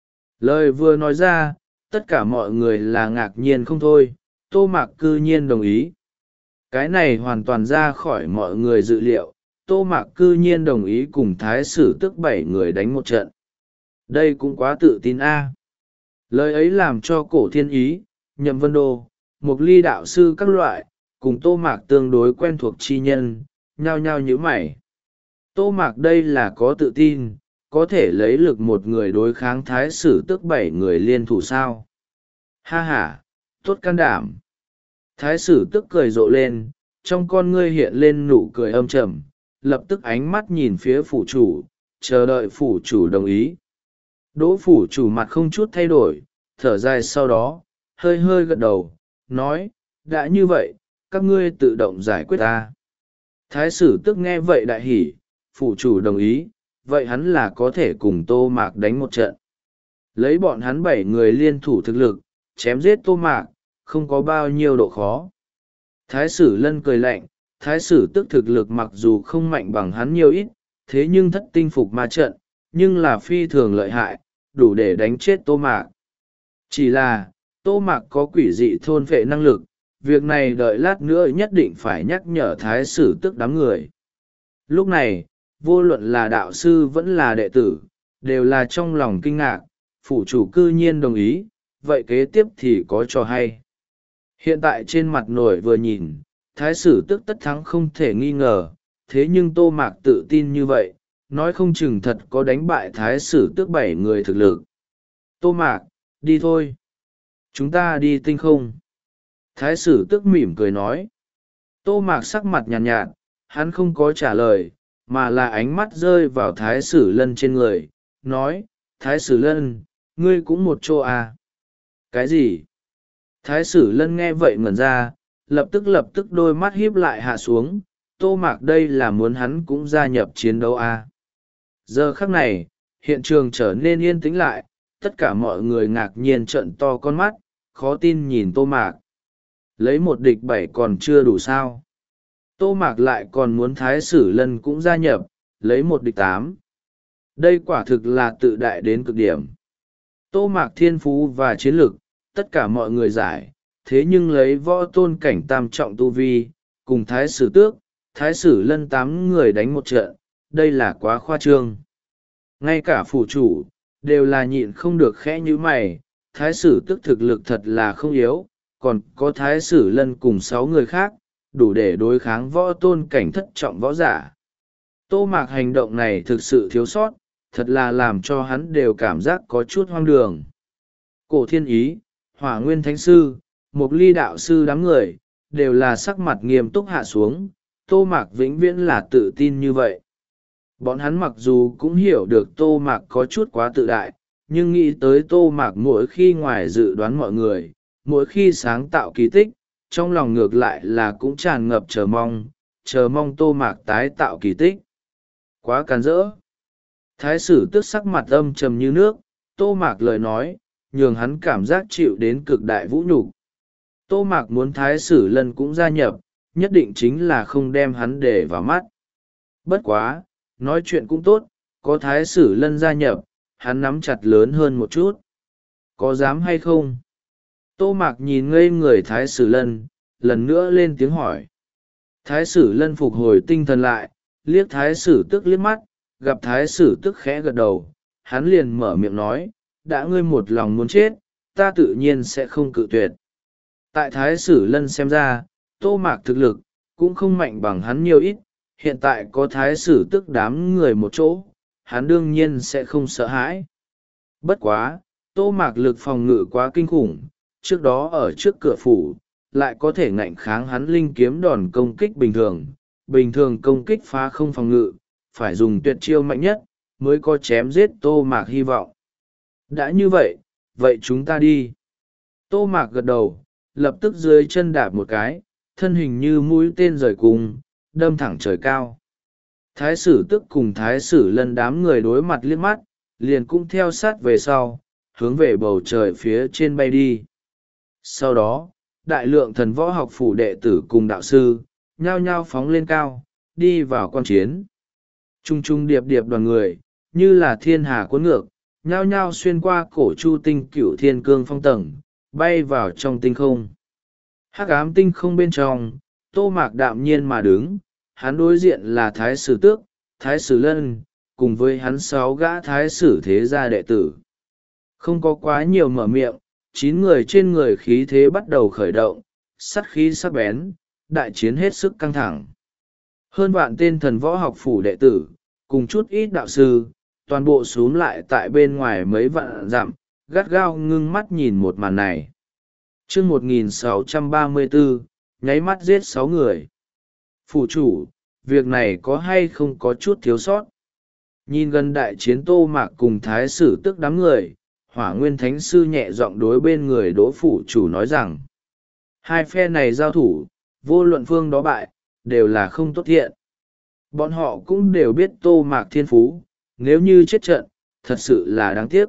Lời vừa nói ra, tất cả mọi người là ngạc nhiên không thôi, Tô Mạc cư nhiên đồng ý. Cái này hoàn toàn ra khỏi mọi người dự liệu, Tô Mạc cư nhiên đồng ý cùng thái sử tức bảy người đánh một trận. Đây cũng quá tự tin a. Lời ấy làm cho Cổ Thiên Ý, Nhậm Vân Đô, Mục Ly đạo sư các loại, cùng Tô Mạc tương đối quen thuộc chi nhân, nhao nhao nhíu mày. Tô Mạc đây là có tự tin, có thể lấy lực một người đối kháng thái sử tức bảy người liên thủ sao? Ha ha, tốt can đảm. Thái sử tức cười rộ lên, trong con ngươi hiện lên nụ cười âm trầm, lập tức ánh mắt nhìn phía phủ chủ, chờ đợi phủ chủ đồng ý. Đỗ phủ chủ mặt không chút thay đổi, thở dài sau đó, hơi hơi gật đầu, nói, đã như vậy, các ngươi tự động giải quyết ta. Thái sử tức nghe vậy đại hỉ, phủ chủ đồng ý, vậy hắn là có thể cùng Tô Mạc đánh một trận. Lấy bọn hắn bảy người liên thủ thực lực, chém giết Tô Mạc, không có bao nhiêu độ khó. Thái sử lân cười lạnh, thái sử tức thực lực mặc dù không mạnh bằng hắn nhiều ít, thế nhưng thất tinh phục ma trận, nhưng là phi thường lợi hại, đủ để đánh chết Tô Mạc. Chỉ là, Tô Mạc có quỷ dị thôn vệ năng lực, việc này đợi lát nữa nhất định phải nhắc nhở thái sử tức đám người. Lúc này, vô luận là đạo sư vẫn là đệ tử, đều là trong lòng kinh ngạc, phủ chủ cư nhiên đồng ý, vậy kế tiếp thì có trò hay. Hiện tại trên mặt nổi vừa nhìn, thái sử tức tất thắng không thể nghi ngờ, thế nhưng Tô Mạc tự tin như vậy, nói không chừng thật có đánh bại thái sử tức bảy người thực lực. Tô Mạc, đi thôi. Chúng ta đi tinh không. Thái sử tức mỉm cười nói. Tô Mạc sắc mặt nhàn nhạt, nhạt, hắn không có trả lời, mà là ánh mắt rơi vào thái sử lân trên người, nói, Thái sử lân, ngươi cũng một chỗ à? Cái gì? Thái sử lân nghe vậy ngẩn ra, lập tức lập tức đôi mắt híp lại hạ xuống. Tô Mạc đây là muốn hắn cũng gia nhập chiến đấu à? Giờ khắc này, hiện trường trở nên yên tĩnh lại, tất cả mọi người ngạc nhiên trợn to con mắt, khó tin nhìn Tô Mạc. Lấy một địch bảy còn chưa đủ sao? Tô Mạc lại còn muốn Thái sử lân cũng gia nhập, lấy một địch tám. Đây quả thực là tự đại đến cực điểm. Tô Mạc thiên phú và chiến lược, tất cả mọi người giải, thế nhưng lấy võ tôn cảnh tam trọng tu vi, cùng Thái sử tước, Thái sử lân tám người đánh một trận, đây là quá khoa trương. Ngay cả phủ chủ, đều là nhịn không được khẽ như mày, Thái sử tước thực lực thật là không yếu, còn có Thái sử lân cùng sáu người khác, đủ để đối kháng võ tôn cảnh thất trọng võ giả. Tô Mạc hành động này thực sự thiếu sót, thật là làm cho hắn đều cảm giác có chút hoang đường. Cổ thiên ý, hỏa nguyên thánh sư, mục ly đạo sư đám người, đều là sắc mặt nghiêm túc hạ xuống, Tô Mạc vĩnh viễn là tự tin như vậy. Bọn hắn mặc dù cũng hiểu được Tô Mạc có chút quá tự đại, nhưng nghĩ tới Tô Mạc mỗi khi ngoài dự đoán mọi người, mỗi khi sáng tạo kỳ tích, trong lòng ngược lại là cũng tràn ngập chờ mong, chờ mong Tô Mạc tái tạo kỳ tích. Quá càn rỡ. Thái sử tước sắc mặt âm trầm như nước, Tô Mạc lời nói, nhường hắn cảm giác chịu đến cực đại vũ nhục. Tô Mạc muốn Thái sử lân cũng gia nhập, nhất định chính là không đem hắn để vào mắt. Bất quá, nói chuyện cũng tốt, có Thái sử lân gia nhập, hắn nắm chặt lớn hơn một chút. Có dám hay không? Tô Mạc nhìn ngây người Thái sử lân, lần nữa lên tiếng hỏi. Thái sử lân phục hồi tinh thần lại, liếc Thái sử tức liếc mắt, gặp Thái sử tức khẽ gật đầu, hắn liền mở miệng nói, đã ngươi một lòng muốn chết, ta tự nhiên sẽ không cự tuyệt. Tại Thái sử lân xem ra, Tô Mạc thực lực, cũng không mạnh bằng hắn nhiều ít, hiện tại có Thái sử tức đám người một chỗ, hắn đương nhiên sẽ không sợ hãi. Bất quá, Tô Mạc lực phòng ngự quá kinh khủng, trước đó ở trước cửa phủ, lại có thể ngạnh kháng hắn linh kiếm đòn công kích bình thường, bình thường công kích phá không phòng ngự, phải dùng tuyệt chiêu mạnh nhất, mới có chém giết Tô Mạc hy vọng. Đã như vậy, vậy chúng ta đi. Tô Mạc gật đầu, lập tức dưới chân đạp một cái, thân hình như mũi tên rời cung, đâm thẳng trời cao. Thái sử tức cùng Thái sử lân đám người đối mặt liếc mắt, liền cũng theo sát về sau, hướng về bầu trời phía trên bay đi. Sau đó, đại lượng thần võ học phủ đệ tử cùng đạo sư, nhao nhao phóng lên cao, đi vào quan chiến. Trung trung điệp điệp đoàn người, như là thiên hà cuốn ngược, nhao nhao xuyên qua cổ chu tinh cửu thiên cương phong tầng, bay vào trong tinh không. Hắc ám tinh không bên trong, Tô Mạc đạm nhiên mà đứng, hắn đối diện là Thái sử tước, Thái sử lân, cùng với hắn sáu gã Thái sử thế gia đệ tử. Không có quá nhiều mở miệng, chín người trên người khí thế bắt đầu khởi động, sắt khí sắc bén, đại chiến hết sức căng thẳng. Hơn vạn tên thần võ học phủ đệ tử, cùng chút ít đạo sư, toàn bộ xúm lại tại bên ngoài mấy vạn dặm, gắt gao ngưng mắt nhìn một màn này. chương một nghìn sáu trăm ba mươi bốn, nháy mắt giết sáu người. Phủ chủ, việc này có hay không có chút thiếu sót? Nhìn gần đại chiến Tô Mạc cùng Thái sử tức đám người, Hỏa Nguyên Thánh Sư nhẹ giọng đối bên người Đỗ phủ chủ nói rằng, hai phe này giao thủ, vô luận phương đó bại, đều là không tốt thiện. Bọn họ cũng đều biết Tô Mạc thiên phú, nếu như chết trận, thật sự là đáng tiếc.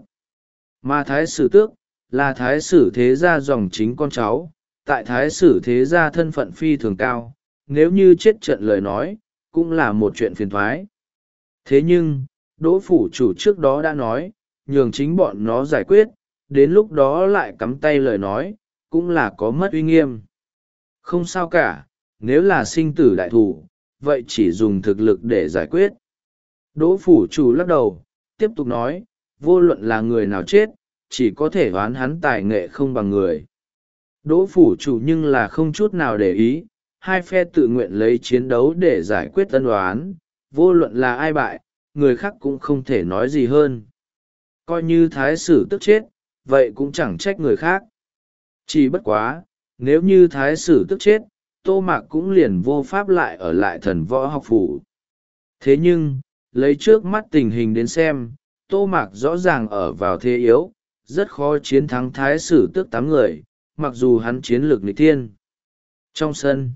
Mà Thái sử tước, là Thái sử thế gia dòng chính con cháu, tại Thái sử thế gia thân phận phi thường cao, nếu như chết trận lời nói, cũng là một chuyện phiền thoái. Thế nhưng, Đỗ phủ chủ trước đó đã nói, nhường chính bọn nó giải quyết, đến lúc đó lại cắm tay lời nói, cũng là có mất uy nghiêm. Không sao cả, nếu là sinh tử đại thủ, vậy chỉ dùng thực lực để giải quyết. Đỗ phủ chủ lắc đầu, tiếp tục nói, vô luận là người nào chết, chỉ có thể đoán hắn tài nghệ không bằng người. Đỗ phủ chủ nhưng là không chút nào để ý, hai phe tự nguyện lấy chiến đấu để giải quyết tân đoán, vô luận là ai bại, người khác cũng không thể nói gì hơn. Coi như Thái sử tức chết, vậy cũng chẳng trách người khác. Chỉ bất quá, nếu như Thái sử tức chết, Tô Mạc cũng liền vô pháp lại ở lại thần võ học phủ. Thế nhưng, lấy trước mắt tình hình đến xem, Tô Mạc rõ ràng ở vào thế yếu, rất khó chiến thắng thái sử tước tám người, mặc dù hắn chiến lược nghịch thiên. Trong sân,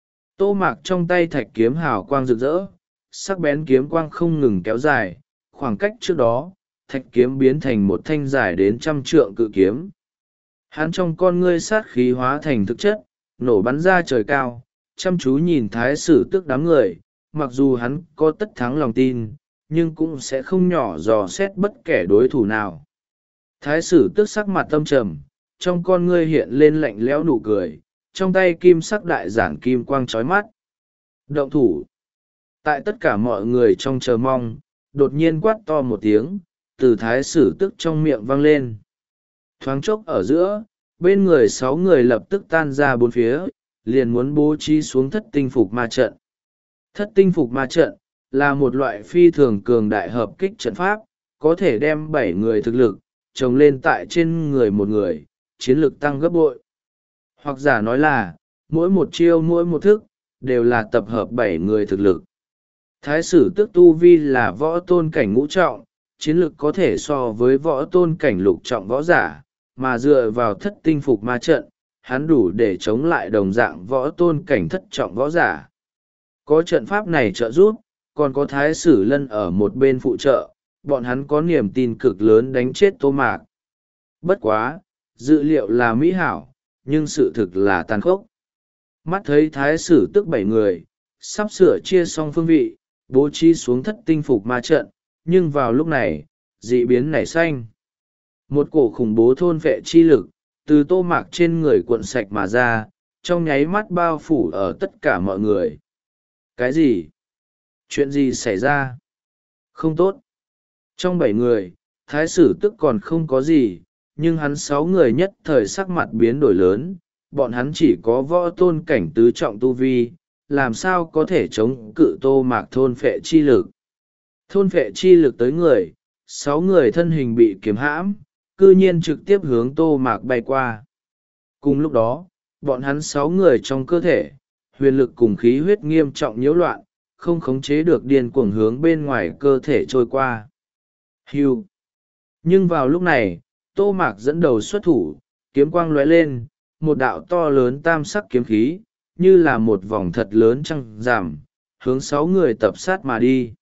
Tô Mạc trong tay thạch kiếm hào quang rực rỡ, sắc bén kiếm quang không ngừng kéo dài, khoảng cách trước đó, thạch kiếm biến thành một thanh dài đến trăm trượng cự kiếm. Hắn trong con ngươi sát khí hóa thành thực chất, nổ bắn ra trời cao, chăm chú nhìn thái sử tước đám người, mặc dù hắn có tất thắng lòng tin, nhưng cũng sẽ không nhỏ dò xét bất kể đối thủ nào. Thái sử tước sắc mặt tâm trầm, trong con ngươi hiện lên lạnh lẽo nụ cười, trong tay kim sắc đại giản kim quang chói mắt. Động thủ. Tại tất cả mọi người trong chờ mong, đột nhiên quát to một tiếng, từ thái sử tước trong miệng vang lên. Thoáng chốc ở giữa, bên người sáu người lập tức tan ra bốn phía, liền muốn bố trí xuống thất tinh phục ma trận. Thất tinh phục ma trận là một loại phi thường cường đại hợp kích trận pháp, có thể đem bảy người thực lực chồng lên tại trên người một người, chiến lực tăng gấp bội. Hoặc giả nói là, mỗi một chiêu mỗi một thức, đều là tập hợp bảy người thực lực. Thái sử tước tu vi là võ tôn cảnh ngũ trọng, chiến lực có thể so với võ tôn cảnh lục trọng võ giả, mà dựa vào thất tinh phục ma trận, hắn đủ để chống lại đồng dạng võ tôn cảnh thất trọng võ giả. Có trận pháp này trợ giúp, còn có thái sử lân ở một bên phụ trợ, bọn hắn có niềm tin cực lớn đánh chết Tô Mạc. Bất quá, dự liệu là mỹ hảo, nhưng sự thực là tàn khốc. Mắt thấy thái sử tức bảy người, sắp sửa chia xong phương vị, bố trí xuống thất tinh phục ma trận, nhưng vào lúc này, dị biến nảy xanh. Một cổ khủng bố thôn vệ chi lực, từ Tô Mạc trên người cuộn sạch mà ra, trong nháy mắt bao phủ ở tất cả mọi người. Cái gì? Chuyện gì xảy ra? Không tốt. Trong bảy người, thái sử tức còn không có gì, nhưng hắn sáu người nhất thời sắc mặt biến đổi lớn, bọn hắn chỉ có võ tôn cảnh tứ trọng tu vi, làm sao có thể chống cự Tô Mạc thôn phệ chi lực. Thôn phệ chi lực tới người, sáu người thân hình bị kiếm hãm, cư nhiên trực tiếp hướng Tô Mạc bay qua. Cùng lúc đó, bọn hắn sáu người trong cơ thể, huyền lực cùng khí huyết nghiêm trọng nhiễu loạn, không khống chế được điên cuồng hướng bên ngoài cơ thể trôi qua. Hưu. Nhưng vào lúc này, Tô Mạc dẫn đầu xuất thủ, kiếm quang lóe lên, một đạo to lớn tam sắc kiếm khí, như là một vòng thật lớn trăng giảm, hướng sáu người tập sát mà đi.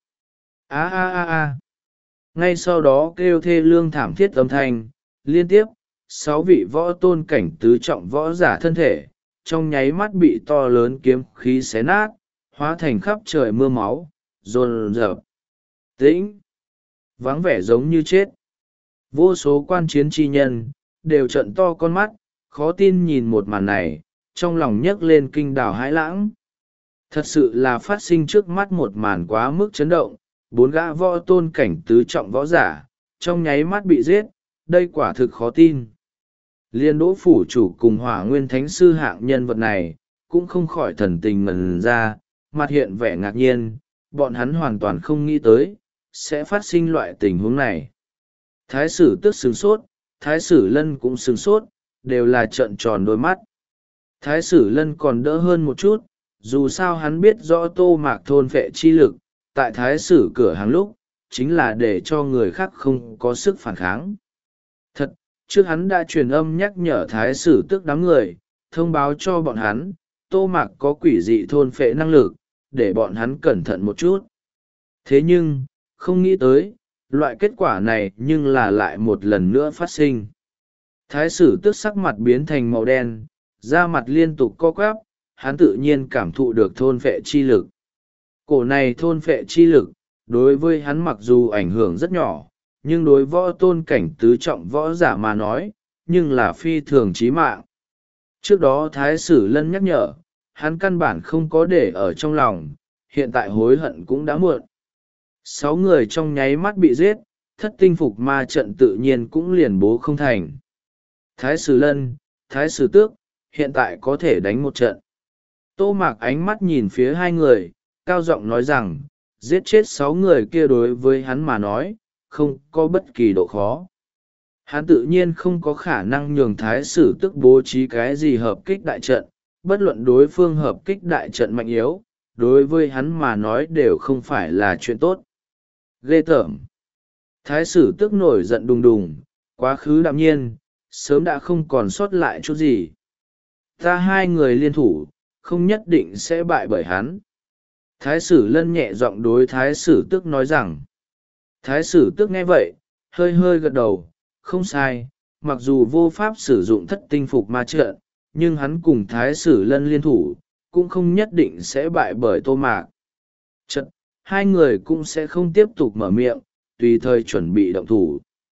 A a a a. Ngay sau đó kêu thê lương thảm thiết âm thanh, liên tiếp, sáu vị võ tôn cảnh tứ trọng võ giả thân thể, trong nháy mắt bị to lớn kiếm khí xé nát, hóa thành khắp trời mưa máu, rồn rợp. Tĩnh. Vắng vẻ giống như chết. Vô số quan chiến chi nhân, đều trợn to con mắt, khó tin nhìn một màn này, trong lòng nhấc lên kinh đảo hãi lãng. Thật sự là phát sinh trước mắt một màn quá mức chấn động, bốn gã võ tôn cảnh tứ trọng võ giả, trong nháy mắt bị giết, đây quả thực khó tin. Liên đỗ phủ chủ cùng hỏa nguyên thánh sư hạng nhân vật này, cũng không khỏi thần tình ngần ra, mặt hiện vẻ ngạc nhiên, bọn hắn hoàn toàn không nghĩ tới, sẽ phát sinh loại tình huống này. Thái sử tức sửng sốt, thái sử lân cũng sửng sốt, đều là trợn tròn đôi mắt. Thái sử lân còn đỡ hơn một chút, dù sao hắn biết rõ Tô Mạc thôn phệ chi lực, tại thái sử cửa hàng lúc, chính là để cho người khác không có sức phản kháng. Thật, trước hắn đã truyền âm nhắc nhở thái sử tức đám người, thông báo cho bọn hắn, Tô Mạc có quỷ dị thôn phệ năng lực, để bọn hắn cẩn thận một chút. Thế nhưng, không nghĩ tới, loại kết quả này nhưng là lại một lần nữa phát sinh. Thái sử tức sắc mặt biến thành màu đen, da mặt liên tục co quắp, hắn tự nhiên cảm thụ được thôn phệ chi lực. Cổ này thôn phệ chi lực, đối với hắn mặc dù ảnh hưởng rất nhỏ, nhưng đối võ tôn cảnh tứ trọng võ giả mà nói, nhưng là phi thường chí mạng. Trước đó thái sử lân nhắc nhở, hắn căn bản không có để ở trong lòng, hiện tại hối hận cũng đã muộn. Sáu người trong nháy mắt bị giết, thất tinh phục ma trận tự nhiên cũng liền bố không thành. Thái sử lân, thái sử tước, hiện tại có thể đánh một trận. Tô Mạc ánh mắt nhìn phía hai người, cao giọng nói rằng, giết chết sáu người kia đối với hắn mà nói, không có bất kỳ độ khó. Hắn tự nhiên không có khả năng nhường thái sử tức bố trí cái gì hợp kích đại trận, bất luận đối phương hợp kích đại trận mạnh yếu, đối với hắn mà nói đều không phải là chuyện tốt. Ghê tởm. Thái sử tức nổi giận đùng đùng, quá khứ đạm nhiên, sớm đã không còn sót lại chút gì. Ta hai người liên thủ, không nhất định sẽ bại bởi hắn. Thái sử lân nhẹ giọng đối thái sử tức nói rằng. Thái sử tức nghe vậy, hơi hơi gật đầu, không sai, mặc dù vô pháp sử dụng thất tinh phục ma trận, nhưng hắn cùng thái sử lân liên thủ, cũng không nhất định sẽ bại bởi Tô Mạc. Trận, hai người cũng sẽ không tiếp tục mở miệng, tùy thời chuẩn bị động thủ.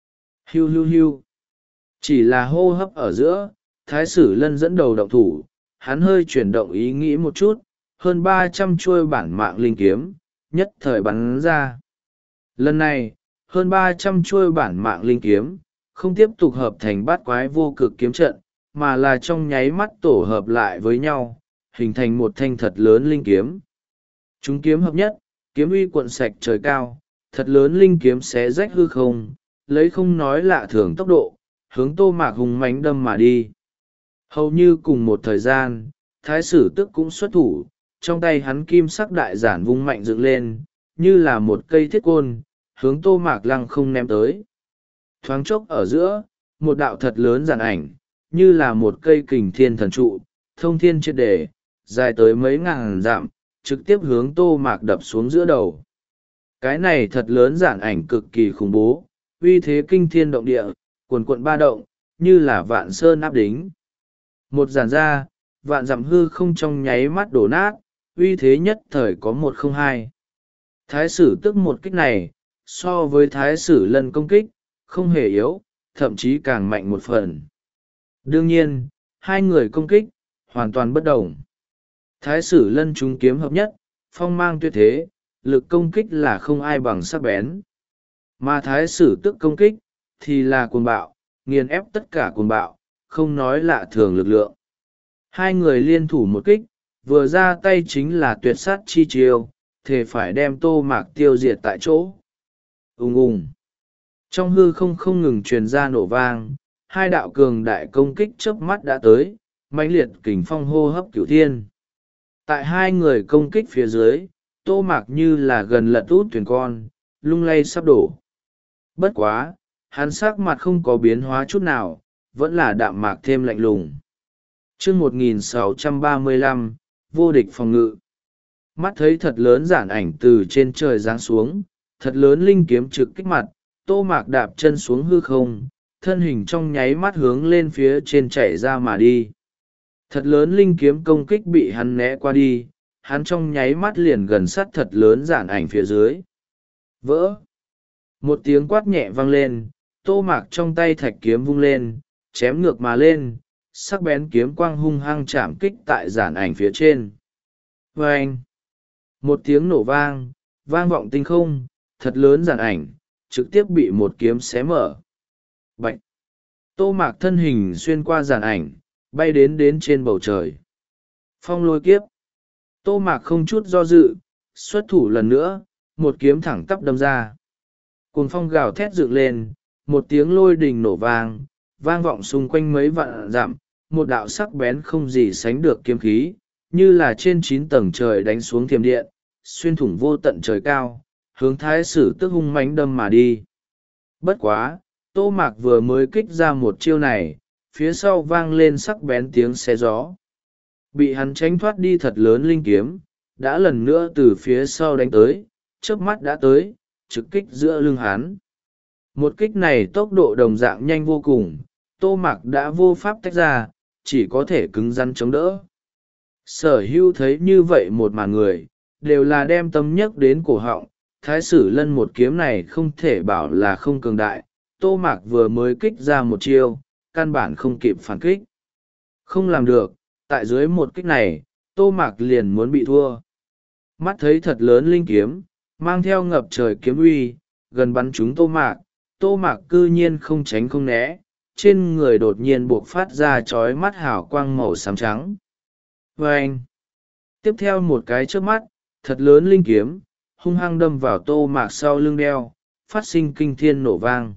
Hiu hiu hiu. Chỉ là hô hấp ở giữa, thái sử lân dẫn đầu động thủ, hắn hơi chuyển động ý nghĩ một chút, hơn ba trăm chuôi bản mạng linh kiếm, nhất thời bắn ra. Lần này, hơn ba trăm chuôi bản mạng linh kiếm, không tiếp tục hợp thành bát quái vô cực kiếm trận, mà là trong nháy mắt tổ hợp lại với nhau, hình thành một thanh thật lớn linh kiếm. Chúng kiếm hợp nhất, kiếm uy cuộn sạch trời cao, thật lớn linh kiếm xé rách hư không, lấy không nói lạ thường tốc độ, hướng Tô Mạc hùng mãnh đâm mà đi. Hầu như cùng một thời gian, thái sử tức cũng xuất thủ, trong tay hắn kim sắc đại giản vung mạnh dựng lên, như là một cây thiết côn, hướng Tô Mạc lăng không ném tới. Thoáng chốc ở giữa, một đạo thật lớn giản ảnh, như là một cây kình thiên thần trụ, thông thiên triệt đề, dài tới mấy ngàn dặm, trực tiếp hướng Tô Mạc đập xuống giữa đầu. Cái này thật lớn giản ảnh cực kỳ khủng bố, uy thế kinh thiên động địa, cuồn cuộn ba động, như là vạn sơn áp đính. Một giản ra, vạn dặm hư không trong nháy mắt đổ nát, uy thế nhất thời có một không hai. Thái sử tức một kích này, so với thái sử lân công kích, không hề yếu, thậm chí càng mạnh một phần. Đương nhiên, hai người công kích, hoàn toàn bất đồng. Thái sử lân chúng kiếm hợp nhất, phong mang tuyệt thế, lực công kích là không ai bằng sắc bén. Mà thái sử tức công kích, thì là cuồng bạo, nghiền ép tất cả cuồng bạo, không nói lạ thường lực lượng. Hai người liên thủ một kích, vừa ra tay chính là tuyệt sát chi chiêu, thề phải đem Tô Mạc tiêu diệt tại chỗ. Ùng ùng. Trong hư không không ngừng truyền ra nổ vang, hai đạo cường đại công kích chớp mắt đã tới, mãnh liệt kình phong hô hấp cửu thiên. Tại hai người công kích phía dưới, Tô Mạc như là gần lật út thuyền con, lung lay sắp đổ. Bất quá, hắn sắc mặt không có biến hóa chút nào, vẫn là đạm mạc thêm lạnh lùng. Chương một nghìn sáu trăm ba mươi lăm, vô địch phòng ngự. Mắt thấy thật lớn giản ảnh từ trên trời giáng xuống, thật lớn linh kiếm trực kích mặt, Tô Mạc đạp chân xuống hư không, thân hình trong nháy mắt hướng lên phía trên chạy ra mà đi. Thật lớn linh kiếm công kích bị hắn né qua đi, hắn trong nháy mắt liền gần sát thật lớn giản ảnh phía dưới. Vỡ! Một tiếng quát nhẹ vang lên, Tô Mạc trong tay thạch kiếm vung lên, chém ngược mà lên, sắc bén kiếm quang hung hăng chạm kích tại giản ảnh phía trên. Vâng! Một tiếng nổ vang, vang vọng tinh không, thật lớn giản ảnh, trực tiếp bị một kiếm xé mở. Bạch! Tô Mạc thân hình xuyên qua giản ảnh, bay đến đến trên bầu trời. Phong lôi kiếp! Tô Mạc không chút do dự, xuất thủ lần nữa, một kiếm thẳng tắp đâm ra. Cuồng phong gào thét dựng lên, một tiếng lôi đình nổ vang, vang vọng xung quanh mấy vạn dặm, một đạo sắc bén không gì sánh được kiếm khí, như là trên chín tầng trời đánh xuống thiềm điện, xuyên thủng vô tận trời cao, hướng thái sử tức hung mãnh đâm mà đi. Bất quá, Tô Mạc vừa mới kích ra một chiêu này, phía sau vang lên sắc bén tiếng xé gió. Bị hắn tránh thoát đi thật lớn linh kiếm, đã lần nữa từ phía sau đánh tới, chớp mắt đã tới, trực kích giữa lưng hắn. Một kích này tốc độ đồng dạng nhanh vô cùng, Tô Mạc đã vô pháp tách ra, chỉ có thể cứng rắn chống đỡ. Sở Hưu thấy như vậy một màn người, đều là đem tâm nhắc đến cổ họng, thái sử lân một kiếm này không thể bảo là không cường đại, Tô Mạc vừa mới kích ra một chiêu, căn bản không kịp phản kích. Không làm được, tại dưới một kích này, Tô Mạc liền muốn bị thua. Mắt thấy thật lớn linh kiếm, mang theo ngập trời kiếm uy, gần bắn trúng Tô Mạc, Tô Mạc cư nhiên không tránh không né, trên người đột nhiên buộc phát ra chói mắt hào quang màu xám trắng. Và anh, tiếp theo một cái trước mắt, thật lớn linh kiếm, hung hăng đâm vào Tô Mạc sau lưng đeo, phát sinh kinh thiên nổ vang.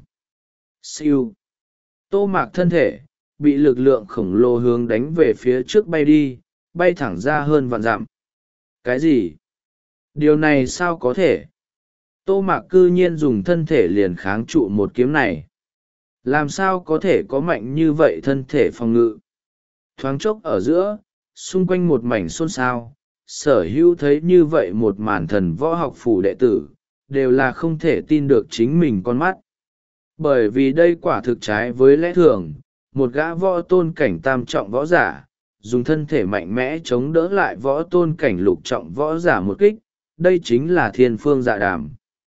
Siêu! Tô Mạc thân thể, bị lực lượng khổng lồ hướng đánh về phía trước bay đi, bay thẳng ra hơn vạn dặm. Cái gì? Điều này sao có thể? Tô Mạc cư nhiên dùng thân thể liền kháng trụ một kiếm này. Làm sao có thể có mạnh như vậy thân thể phòng ngự? Thoáng chốc ở giữa, xung quanh một mảnh xôn xao, sở hữu thấy như vậy một màn thần võ học phủ đệ tử, đều là không thể tin được chính mình con mắt. Bởi vì đây quả thực trái với lẽ thường, một gã võ tôn cảnh tam trọng võ giả, dùng thân thể mạnh mẽ chống đỡ lại võ tôn cảnh lục trọng võ giả một kích, đây chính là thiên phương dạ đàm.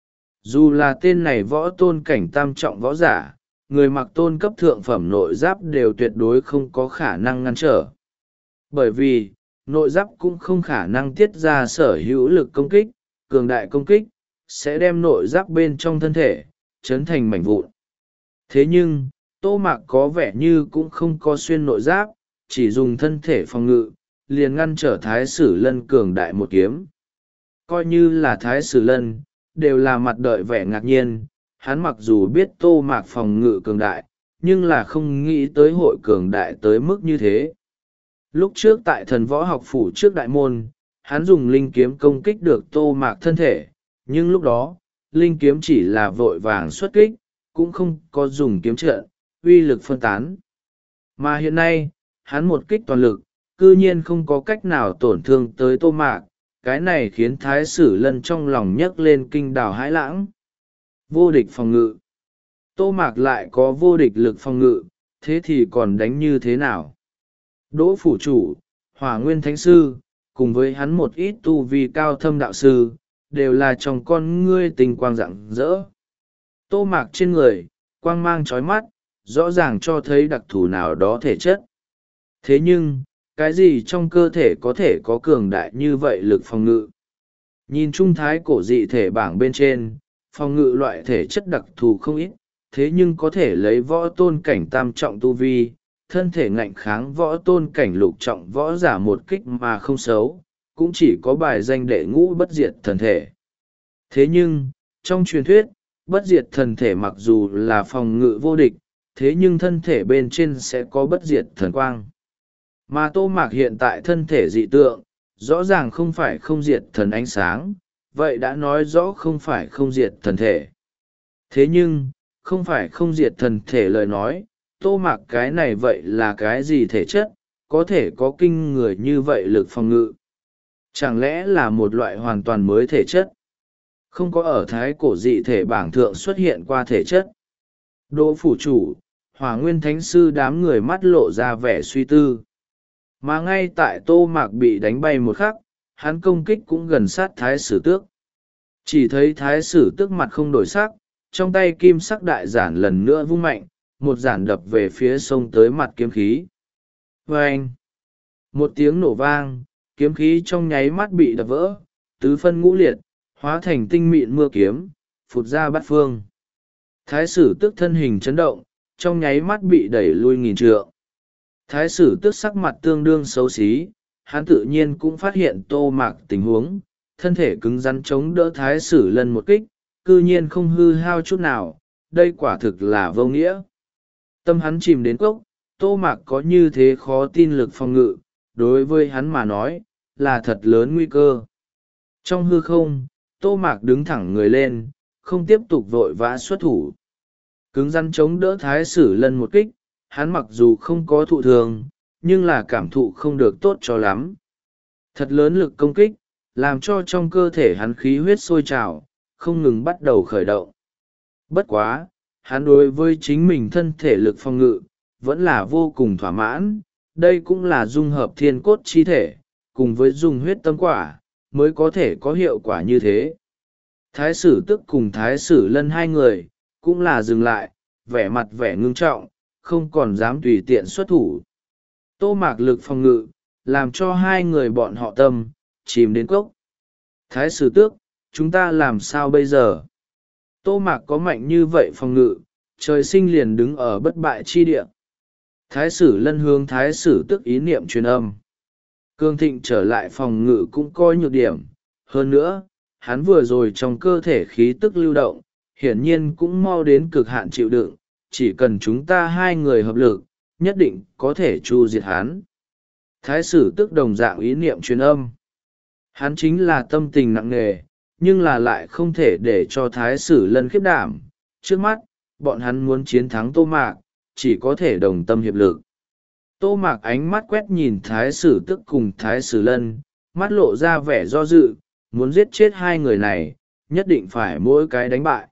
Dù là tên này võ tôn cảnh tam trọng võ giả, người mặc tôn cấp thượng phẩm nội giáp đều tuyệt đối không có khả năng ngăn trở. Bởi vì, nội giáp cũng không khả năng tiết ra sở hữu lực công kích, cường đại công kích, sẽ đem nội giáp bên trong thân thể, chấn thành mảnh vụn. Thế nhưng, Tô Mạc có vẻ như cũng không có xuyên nội giáp, chỉ dùng thân thể phòng ngự, liền ngăn trở Thái Sử Lân cường đại một kiếm. Coi như là Thái Sử Lân, đều là mặt đợi vẻ ngạc nhiên, hắn mặc dù biết Tô Mạc phòng ngự cường đại, nhưng là không nghĩ tới hội cường đại tới mức như thế. Lúc trước tại thần võ học phủ trước đại môn, hắn dùng linh kiếm công kích được Tô Mạc thân thể, nhưng lúc đó, linh kiếm chỉ là vội vàng xuất kích, cũng không có dùng kiếm trận, uy lực phân tán. Mà hiện nay, hắn một kích toàn lực, cư nhiên không có cách nào tổn thương tới Tô Mạc, cái này khiến Thái Sử Lân trong lòng nhấc lên kinh đào hãi lãng. Vô địch phòng ngự. Tô Mạc lại có vô địch lực phòng ngự, thế thì còn đánh như thế nào? Đỗ phủ chủ, Hỏa Nguyên Thánh Sư, cùng với hắn một ít tu vi cao thâm đạo sư, đều là trong con ngươi tình quang rạng rỡ. Tô Mạc trên người, quang mang chói mắt, rõ ràng cho thấy đặc thù nào đó thể chất. Thế nhưng, cái gì trong cơ thể có thể có cường đại như vậy lực phòng ngự? Nhìn trung thái cổ dị thể bảng bên trên, phòng ngự loại thể chất đặc thù không ít, thế nhưng có thể lấy võ tôn cảnh tam trọng tu vi, thân thể ngạnh kháng võ tôn cảnh lục trọng võ giả một kích mà không xấu, cũng chỉ có bài danh đệ ngũ bất diệt thần thể. Thế nhưng, trong truyền thuyết, bất diệt thần thể mặc dù là phòng ngự vô địch, thế nhưng thân thể bên trên sẽ có bất diệt thần quang. Mà Tô Mạc hiện tại thân thể dị tượng, rõ ràng không phải không diệt thần ánh sáng, vậy đã nói rõ không phải không diệt thần thể. Thế nhưng, không phải không diệt thần thể lời nói, Tô Mạc cái này vậy là cái gì thể chất, có thể có kinh người như vậy lực phòng ngự. Chẳng lẽ là một loại hoàn toàn mới thể chất? Không có ở thái cổ dị thể bảng thượng xuất hiện qua thể chất. Đỗ phủ chủ, Hỏa Nguyên Thánh Sư đám người mắt lộ ra vẻ suy tư. Mà ngay tại Tô Mạc bị đánh bay một khắc, hắn công kích cũng gần sát Thái Sử Tước. Chỉ thấy Thái Sử Tước mặt không đổi sắc, trong tay kim sắc đại giản lần nữa vung mạnh, một giản đập về phía sông tới mặt kiếm khí. Vâng! Một tiếng nổ vang, kiếm khí trong nháy mắt bị đập vỡ, tứ phân ngũ liệt, hóa thành tinh mịn mưa kiếm, phụt ra bát phương. Thái Sử Tước thân hình chấn động, trong nháy mắt bị đẩy lui nghìn trượng. Thái Sử Tước sắc mặt tương đương xấu xí, hắn tự nhiên cũng phát hiện Tô Mạc tình huống, thân thể cứng rắn chống đỡ Thái Sử Lân một kích, cư nhiên không hư hao chút nào, đây quả thực là vô nghĩa. Tâm hắn chìm đến cốc, Tô Mạc có như thế khó tin lực phòng ngự, đối với hắn mà nói, là thật lớn nguy cơ. Trong hư không, Tô Mạc đứng thẳng người lên, không tiếp tục vội vã xuất thủ. Cứng rắn chống đỡ Thái Sử Lân một kích, hắn mặc dù không có thụ thường, nhưng là cảm thụ không được tốt cho lắm. Thật lớn lực công kích, làm cho trong cơ thể hắn khí huyết sôi trào, không ngừng bắt đầu khởi động. Bất quá, hắn đối với chính mình thân thể lực phòng ngự, vẫn là vô cùng thỏa mãn, đây cũng là dung hợp thiên cốt chi thể, cùng với dùng huyết tâm quả, mới có thể có hiệu quả như thế. Thái Sử Tức cùng Thái Sử Lân hai người, cũng là dừng lại, vẻ mặt vẻ ngưng trọng, không còn dám tùy tiện xuất thủ. Tô Mạc lực phòng ngự, làm cho hai người bọn họ tâm, chìm đến cốc. Thái Sử Tước, chúng ta làm sao bây giờ? Tô Mạc có mạnh như vậy phòng ngự, trời sinh liền đứng ở bất bại chi địa. Thái Sử Lân hướng Thái Sử Tước ý niệm truyền âm. Cương Thịnh trở lại phòng ngự cũng coi nhược điểm. Hơn nữa, hắn vừa rồi trong cơ thể khí tức lưu động, hiển nhiên cũng mau đến cực hạn chịu đựng, chỉ cần chúng ta hai người hợp lực, nhất định có thể tru diệt hắn. Thái Sử Tước đồng dạng ý niệm truyền âm. Hắn chính là tâm tình nặng nề, nhưng là lại không thể để cho thái sử lân khiếp đảm. Trước mắt bọn hắn muốn chiến thắng Tô Mạc, chỉ có thể đồng tâm hiệp lực. Tô Mạc ánh mắt quét nhìn thái sử tức cùng thái sử lân, mắt lộ ra vẻ do dự, muốn giết chết hai người này, nhất định phải mỗi cái đánh bại.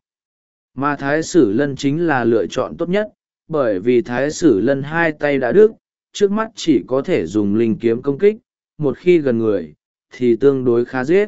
Mà thái sử lân chính là lựa chọn tốt nhất, bởi vì thái sử lân hai tay đã đứt, trước mắt chỉ có thể dùng linh kiếm công kích, một khi gần người, thì tương đối khá giết.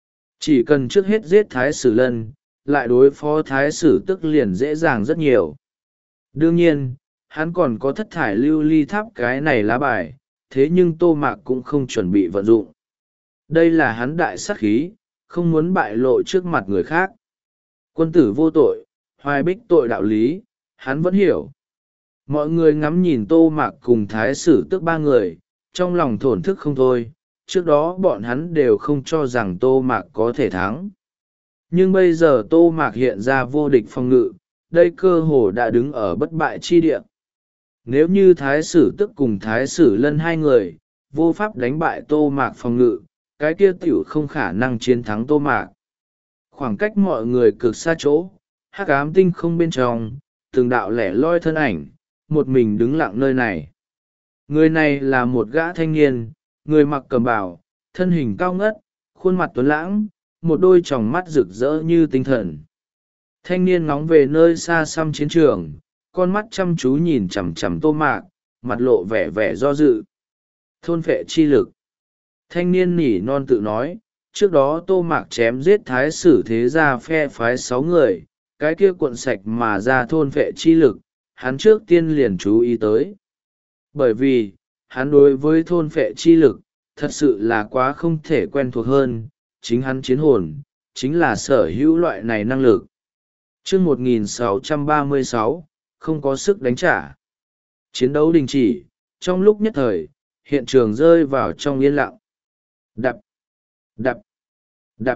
Chỉ cần trước hết giết thái sử lân, lại đối phó thái sử tức liền dễ dàng rất nhiều. Đương nhiên, hắn còn có thất thải lưu ly tháp cái này lá bài, thế nhưng Tô Mạc cũng không chuẩn bị vận dụng. Đây là hắn đại sát khí, không muốn bại lộ trước mặt người khác. Quân tử vô tội, hoài bích tội đạo lý, hắn vẫn hiểu. Mọi người ngắm nhìn Tô Mạc cùng thái sử tức ba người, trong lòng thổn thức không thôi. Trước đó bọn hắn đều không cho rằng Tô Mạc có thể thắng. Nhưng bây giờ Tô Mạc hiện ra vô địch phòng ngự, đây cơ hồ đã đứng ở bất bại chi địa. Nếu như thái sử tức cùng thái sử lân hai người, vô pháp đánh bại Tô Mạc phòng ngự, cái kia tiểu không khả năng chiến thắng Tô Mạc. Khoảng cách mọi người cực xa chỗ, hắc ám tinh không bên trong, từng đạo lẻ loi thân ảnh, một mình đứng lặng nơi này. Người này là một gã thanh niên, người mặc cẩm bào, thân hình cao ngất, khuôn mặt tuấn lãng, một đôi tròng mắt rực rỡ như tinh thần. Thanh niên ngóng về nơi xa xăm chiến trường, con mắt chăm chú nhìn chằm chằm Tô Mạc, mặt lộ vẻ vẻ do dự. Thôn phệ chi lực. Thanh niên nỉ non tự nói, trước đó Tô Mạc chém giết thái sử thế gia phe phái sáu người, cái kia cuộn sạch mà ra thôn phệ chi lực, hắn trước tiên liền chú ý tới. Bởi vì, hắn đối với thôn phệ chi lực, thật sự là quá không thể quen thuộc hơn, chính hắn chiến hồn, chính là sở hữu loại này năng lực. Chương một nghìn sáu trăm ba mươi sáu, không có sức đánh trả. Chiến đấu đình chỉ, trong lúc nhất thời, hiện trường rơi vào trong yên lặng. Đập, đập, đập.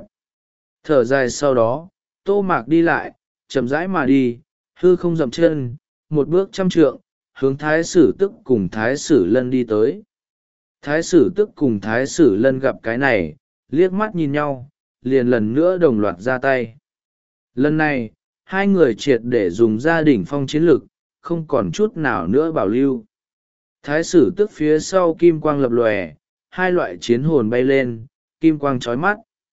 Thở dài sau đó, Tô Mạc đi lại, chậm rãi mà đi, hư không dậm chân, một bước trăm trượng, hướng thái sử tức cùng thái sử lân đi tới. Thái sử tức cùng thái sử lân gặp cái này, liếc mắt nhìn nhau, liền lần nữa đồng loạt ra tay. Lần này, hai người triệt để dùng gia đỉnh phong chiến lực, không còn chút nào nữa bảo lưu. Thái sử tức phía sau kim quang lập lòe, hai loại chiến hồn bay lên, kim quang chói mắt.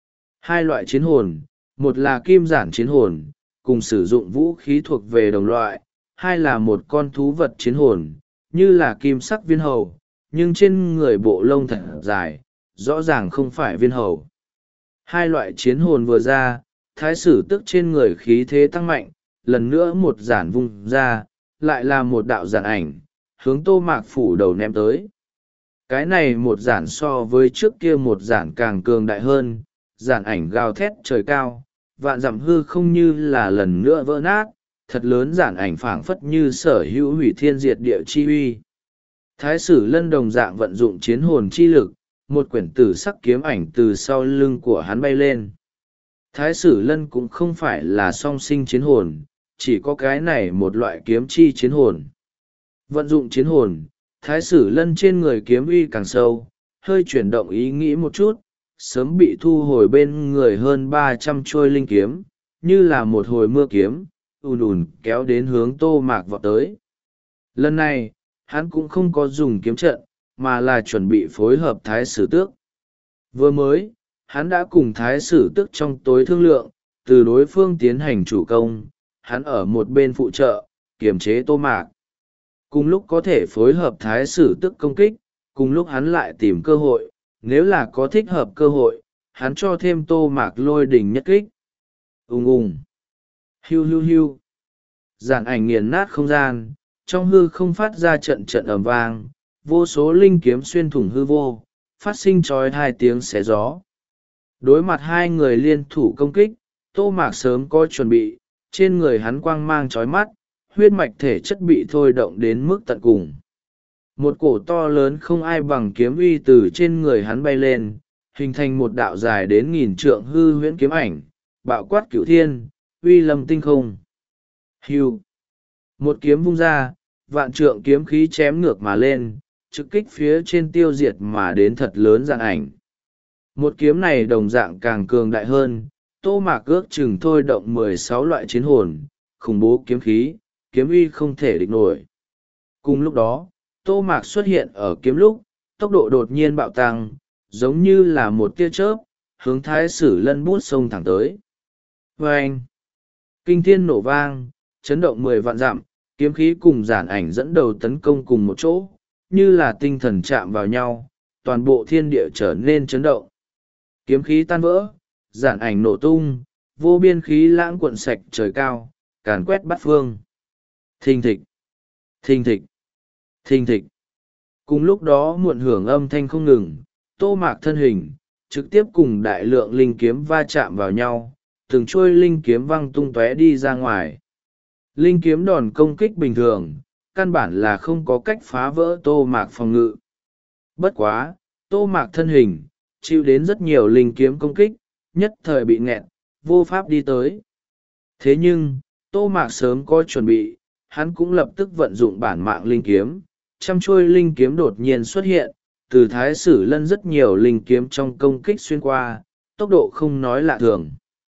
Hai loại chiến hồn, một là kim giản chiến hồn, cùng sử dụng vũ khí thuộc về đồng loại, hai là một con thú vật chiến hồn, như là kim sắc viên hầu, nhưng trên người bộ lông thật dài, rõ ràng không phải viên hầu. Hai loại chiến hồn vừa ra, thái sử tức trên người khí thế tăng mạnh, lần nữa một giản vung ra, lại là một đạo giản ảnh, hướng Tô Mạc phủ đầu ném tới. Cái này một giản so với trước kia một giản càng cường đại hơn, giản ảnh gào thét trời cao, vạn dặm hư không như là lần nữa vỡ nát, thật lớn giản ảnh phảng phất như sở hữu hủy thiên diệt địa chi uy. Thái sử lân đồng dạng vận dụng chiến hồn chi lực, một quyển tử sắc kiếm ảnh từ sau lưng của hắn bay lên. Thái sử lân cũng không phải là song sinh chiến hồn, chỉ có cái này một loại kiếm chi chiến hồn. Vận dụng chiến hồn, thái sử lân trên người kiếm uy càng sâu, hơi chuyển động ý nghĩ một chút, sớm bị thu hồi bên người hơn ba trăm trôi linh kiếm, như là một hồi mưa kiếm, ùn ùn kéo đến hướng Tô Mạc vọt tới. Lần này, hắn cũng không có dùng kiếm trận, mà là chuẩn bị phối hợp thái sử tước. Vừa mới, hắn đã cùng thái sử tước trong tối thương lượng, từ đối phương tiến hành chủ công, hắn ở một bên phụ trợ, kiềm chế Tô Mạc. Cùng lúc có thể phối hợp thái sử tước công kích, cùng lúc hắn lại tìm cơ hội, nếu là có thích hợp cơ hội, hắn cho thêm Tô Mạc lôi đỉnh nhất kích. Ùng ùng, hiu hiu hiu. Giản ảnh nghiền nát không gian, trong hư không phát ra trận trận ầm vang, vô số linh kiếm xuyên thủng hư vô, phát sinh trói hai tiếng xé gió. Đối mặt hai người liên thủ công kích, Tô Mạc sớm có chuẩn bị, trên người hắn quang mang trói mắt, huyết mạch thể chất bị thôi động đến mức tận cùng. Một cổ to lớn không ai bằng kiếm uy từ trên người hắn bay lên, hình thành một đạo dài đến nghìn trượng hư huyễn kiếm ảnh, bạo quát cửu thiên, uy lâm tinh không. Hưu. Một kiếm vung ra, vạn trượng kiếm khí chém ngược mà lên, trực kích phía trên tiêu diệt mà đến thật lớn dạng ảnh. Một kiếm này đồng dạng càng cường đại hơn, Tô Mạc ước chừng thôi động mười sáu loại chiến hồn, khủng bố kiếm khí, kiếm uy không thể địch nổi. Cùng lúc đó, Tô Mạc xuất hiện ở kiếm lúc, tốc độ đột nhiên bạo tăng, giống như là một tia chớp, hướng Thái Sử Lân bút sông thẳng tới. Vâng! Kinh thiên nổ vang, chấn động mười vạn dặm, kiếm khí cùng giản ảnh dẫn đầu tấn công cùng một chỗ, như là tinh thần chạm vào nhau, toàn bộ thiên địa trở nên chấn động. Kiếm khí tan vỡ, giản ảnh nổ tung, vô biên khí lãng cuộn sạch trời cao, càn quét bát phương. Thình thịch, thình thịch, thình thịch. Cùng lúc đó muộn hưởng âm thanh không ngừng, Tô Mạc thân hình, trực tiếp cùng đại lượng linh kiếm va chạm vào nhau, từng trôi linh kiếm văng tung tóe đi ra ngoài. Linh kiếm đòn công kích bình thường, căn bản là không có cách phá vỡ Tô Mạc phòng ngự. Bất quá, Tô Mạc thân hình, chịu đến rất nhiều linh kiếm công kích, nhất thời bị nghẹn, vô pháp đi tới. Thế nhưng, Tô Mạc sớm có chuẩn bị, hắn cũng lập tức vận dụng bản mạng linh kiếm, trăm trôi linh kiếm đột nhiên xuất hiện, từ Thái Sử Lân rất nhiều linh kiếm trong công kích xuyên qua, tốc độ không nói lạ thường.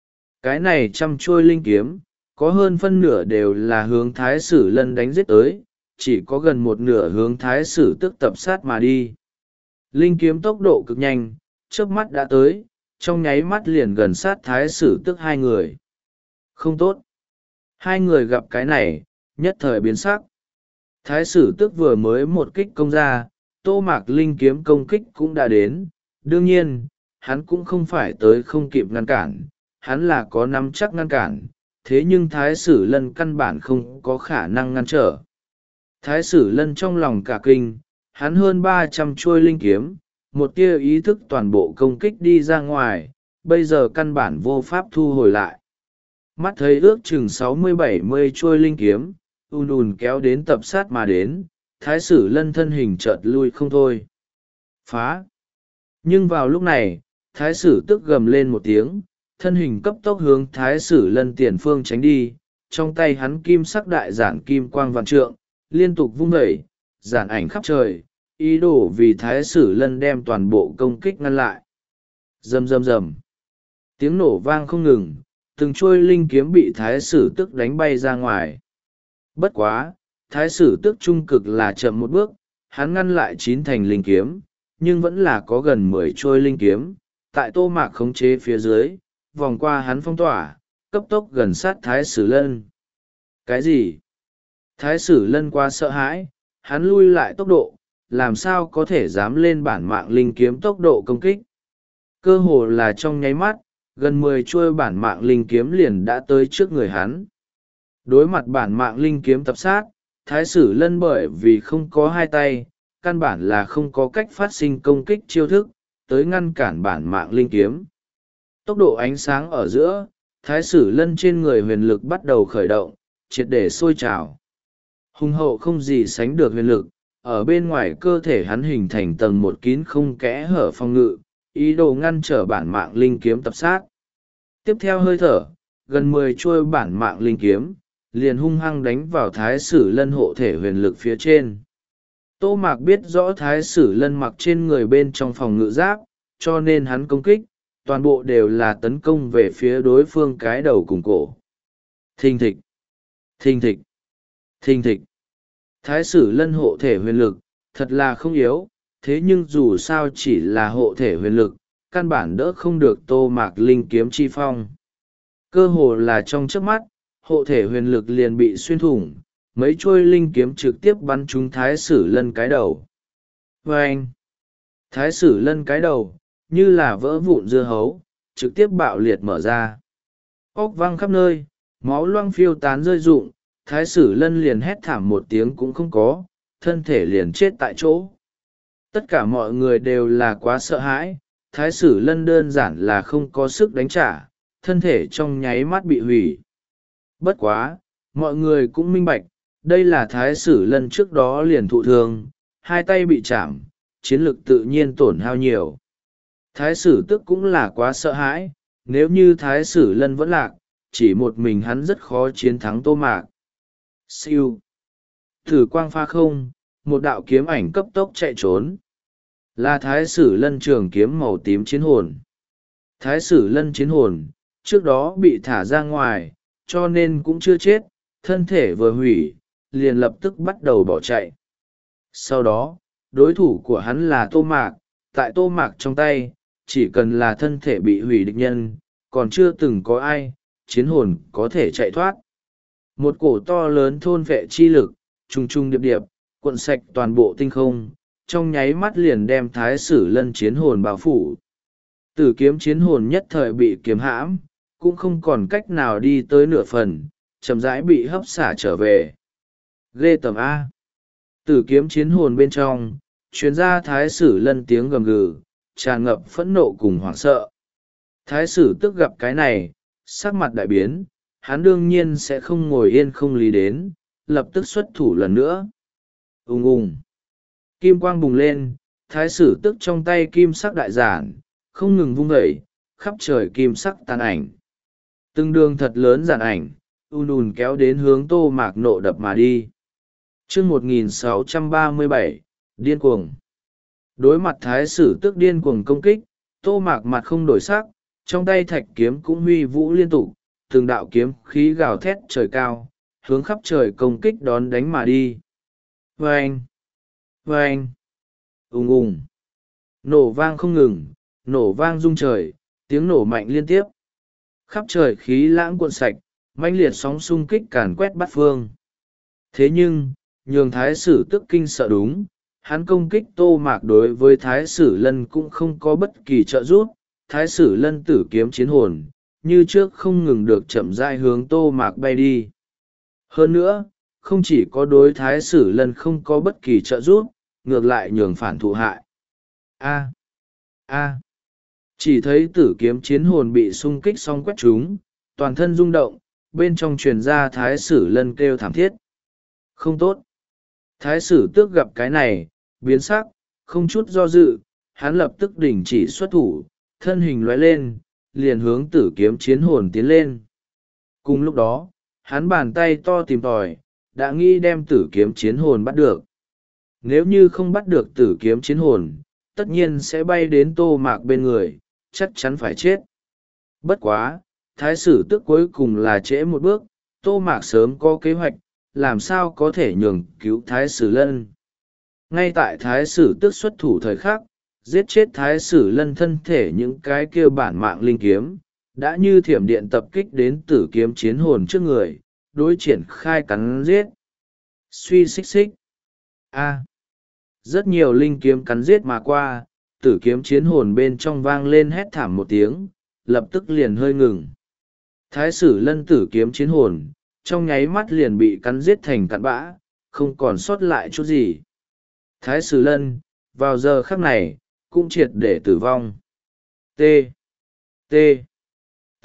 Cái này trăm trôi linh kiếm, có hơn phân nửa đều là hướng Thái Sử Lân đánh giết tới, chỉ có gần một nửa hướng Thái Sử Tức tập sát mà đi. Linh kiếm tốc độ cực nhanh, trước mắt đã tới, trong nháy mắt liền gần sát Thái Sử Tức hai người. Không tốt. Hai người gặp cái này, nhất thời biến sắc. Thái Sử Tức vừa mới một kích công ra, Tô Mạc linh kiếm công kích cũng đã đến. Đương nhiên, hắn cũng không phải tới không kịp ngăn cản, hắn là có nắm chắc ngăn cản, thế nhưng Thái Sử Lân căn bản không có khả năng ngăn trở. Thái Sử Lân trong lòng cả kinh, hắn hơn ba trăm chuôi linh kiếm, một tia ý thức toàn bộ công kích đi ra ngoài, bây giờ căn bản vô pháp thu hồi lại. Mắt thấy ước chừng sáu mươi bảy mươi chuôi linh kiếm, ùn ùn kéo đến tập sát mà đến, Thái Sử Lân thân hình chợt lui không thôi. Phá! Nhưng vào lúc này, Thái Sử Tức gầm lên một tiếng, thân hình cấp tốc hướng Thái Sử Lân tiền phương tránh đi, trong tay hắn kim sắc đại giản kim quang vạn trượng, liên tục vung vẩy, giản ảnh khắp trời, ý đồ vì Thái Sử Lân đem toàn bộ công kích ngăn lại. Rầm rầm rầm. Tiếng nổ vang không ngừng, từng chuôi linh kiếm bị Thái Sử Tức đánh bay ra ngoài. Bất quá, Thái Sử Tức trung cực là chậm một bước, hắn ngăn lại chín thành linh kiếm, nhưng vẫn là có gần mười chuôi linh kiếm, tại Tô Mạc khống chế phía dưới, vòng qua hắn phong tỏa, cấp tốc gần sát Thái Sử Lân. Cái gì? Thái Sử Lân quá sợ hãi, hắn lui lại tốc độ, làm sao có thể dám lên bản mạng linh kiếm tốc độ công kích. Cơ hồ là trong nháy mắt, gần mười chuôi bản mạng linh kiếm liền đã tới trước người hắn. Đối mặt bản mạng linh kiếm tập sát, Thái Sử Lân bởi vì không có hai tay, căn bản là không có cách phát sinh công kích chiêu thức, tới ngăn cản bản mạng linh kiếm. Tốc độ ánh sáng ở giữa, Thái Sử Lân trên người huyền lực bắt đầu khởi động, triệt để sôi trào. Hùng hậu không gì sánh được huyền lực, ở bên ngoài cơ thể hắn hình thành tầng một kín không kẽ hở phòng ngự, ý đồ ngăn trở bản mạng linh kiếm tập sát. Tiếp theo hơi thở, gần mười chuôi bản mạng linh kiếm, liền hung hăng đánh vào Thái Sử Lân hộ thể huyền lực phía trên. Tô Mạc biết rõ Thái Sử Lân mặc trên người bên trong phòng ngự giáp, cho nên hắn công kích, toàn bộ đều là tấn công về phía đối phương cái đầu cùng cổ. Thình thịch, thình thịch, thình thịch. Thái Sử Lân hộ thể huyền lực, thật là không yếu, thế nhưng dù sao chỉ là hộ thể huyền lực, căn bản đỡ không được Tô Mạc linh kiếm chi phong. Cơ hồ là trong chớp mắt, hộ thể huyền lực liền bị xuyên thủng, mấy trôi linh kiếm trực tiếp bắn trúng Thái Sử Lân cái đầu. Vâng! Thái Sử Lân cái đầu, như là vỡ vụn dưa hấu, trực tiếp bạo liệt mở ra. Óc văng khắp nơi, máu loang phiêu tán rơi rụng, Thái Sử Lân liền hét thảm một tiếng cũng không có, thân thể liền chết tại chỗ. Tất cả mọi người đều là quá sợ hãi, Thái Sử Lân đơn giản là không có sức đánh trả, thân thể trong nháy mắt bị hủy. Bất quá, mọi người cũng minh bạch, đây là Thái Sử Lân trước đó liền thụ thương, hai tay bị chạm, chiến lực tự nhiên tổn hao nhiều. Thái Sử Tức cũng là quá sợ hãi, nếu như Thái Sử Lân vẫn lạc, chỉ một mình hắn rất khó chiến thắng Tô Mạc. Siêu. Thử quang pha không, một đạo kiếm ảnh cấp tốc chạy trốn. Là Thái Sử Lân trường kiếm màu tím chiến hồn. Thái Sử Lân chiến hồn, trước đó bị thả ra ngoài, cho nên cũng chưa chết, thân thể vừa hủy, liền lập tức bắt đầu bỏ chạy. Sau đó, đối thủ của hắn là Tô Mạc, tại Tô Mạc trong tay, chỉ cần là thân thể bị hủy địch nhân, còn chưa từng có ai, chiến hồn có thể chạy thoát. Một cổ to lớn thôn vệ chi lực, trùng trùng điệp điệp, cuộn sạch toàn bộ tinh không, trong nháy mắt liền đem Thái Sử Lân chiến hồn bao phủ. Tử kiếm chiến hồn nhất thời bị kiếm hãm, cũng không còn cách nào đi tới nửa phần, chậm rãi bị hấp xả trở về. Ghê tởm A. Tử kiếm chiến hồn bên trong, chuyến ra Thái Sử Lân tiếng gầm gừ, tràn ngập phẫn nộ cùng hoảng sợ. Thái Sử tức gặp cái này, sắc mặt đại biến, hắn đương nhiên sẽ không ngồi yên không lý đến, lập tức xuất thủ lần nữa. Ùng ùng. Kim quang bùng lên, Thái Sử tức trong tay kim sắc đại giản, không ngừng vung vẩy, khắp trời kim sắc tàn ảnh. Từng đường thật lớn giản ảnh, ùn ùn kéo đến hướng Tô Mạc nộ đập mà đi. Chương một nghìn sáu trăm ba mươi bảy, điên cuồng. Đối mặt Thái Sử tức điên cuồng công kích, Tô Mạc mặt không đổi sắc, trong tay thạch kiếm cũng huy vũ liên tục, từng đạo kiếm khí gào thét trời cao, hướng khắp trời công kích đón đánh mà đi. Vâng! Vâng! Ùng ùng! Nổ vang không ngừng, nổ vang rung trời, tiếng nổ mạnh liên tiếp. Khắp trời khí lãng cuộn sạch, mãnh liệt sóng xung kích càn quét bát phương. Thế nhưng, nhường Thái Sử tức kinh sợ đúng, hắn công kích Tô Mạc đối với Thái Sử Lân cũng không có bất kỳ trợ giúp. Thái Sử Lân tử kiếm chiến hồn, như trước không ngừng được chậm rãi hướng Tô Mạc bay đi. Hơn nữa, không chỉ có đối Thái Sử Lân không có bất kỳ trợ giúp, ngược lại nhường phản thụ hại. A. A. Chỉ thấy tử kiếm chiến hồn bị xung kích xong quét trúng, toàn thân rung động, bên trong truyền ra Thái Sử Lân kêu thảm thiết. Không tốt. Thái Sử tước gặp cái này, biến sắc, không chút do dự, hắn lập tức đình chỉ xuất thủ, thân hình lóe lên, liền hướng tử kiếm chiến hồn tiến lên. Cùng lúc đó, hắn bàn tay to tìm tòi, đã nghĩ đem tử kiếm chiến hồn bắt được. Nếu như không bắt được tử kiếm chiến hồn, tất nhiên sẽ bay đến Tô Mạc bên người, chắc chắn phải chết. Bất quá, Thái Sử tước cuối cùng là trễ một bước, Tô Mạc sớm có kế hoạch, làm sao có thể nhường cứu Thái Sử Lân. Ngay tại Thái Sử tước xuất thủ thời khắc, giết chết Thái Sử Lân thân thể những cái kia bản mạng linh kiếm, đã như thiểm điện tập kích đến tử kiếm chiến hồn trước người, đối triển khai cắn giết. Suy xích xích. A. Rất nhiều linh kiếm cắn giết mà qua, tử kiếm chiến hồn bên trong vang lên hét thảm một tiếng, lập tức liền hơi ngừng. Thái Sử Lân tử kiếm chiến hồn, trong nháy mắt liền bị cắn giết thành cặn bã, không còn sót lại chút gì. Thái Sử Lân, vào giờ khắc này, cũng triệt để tử vong. T. T. T.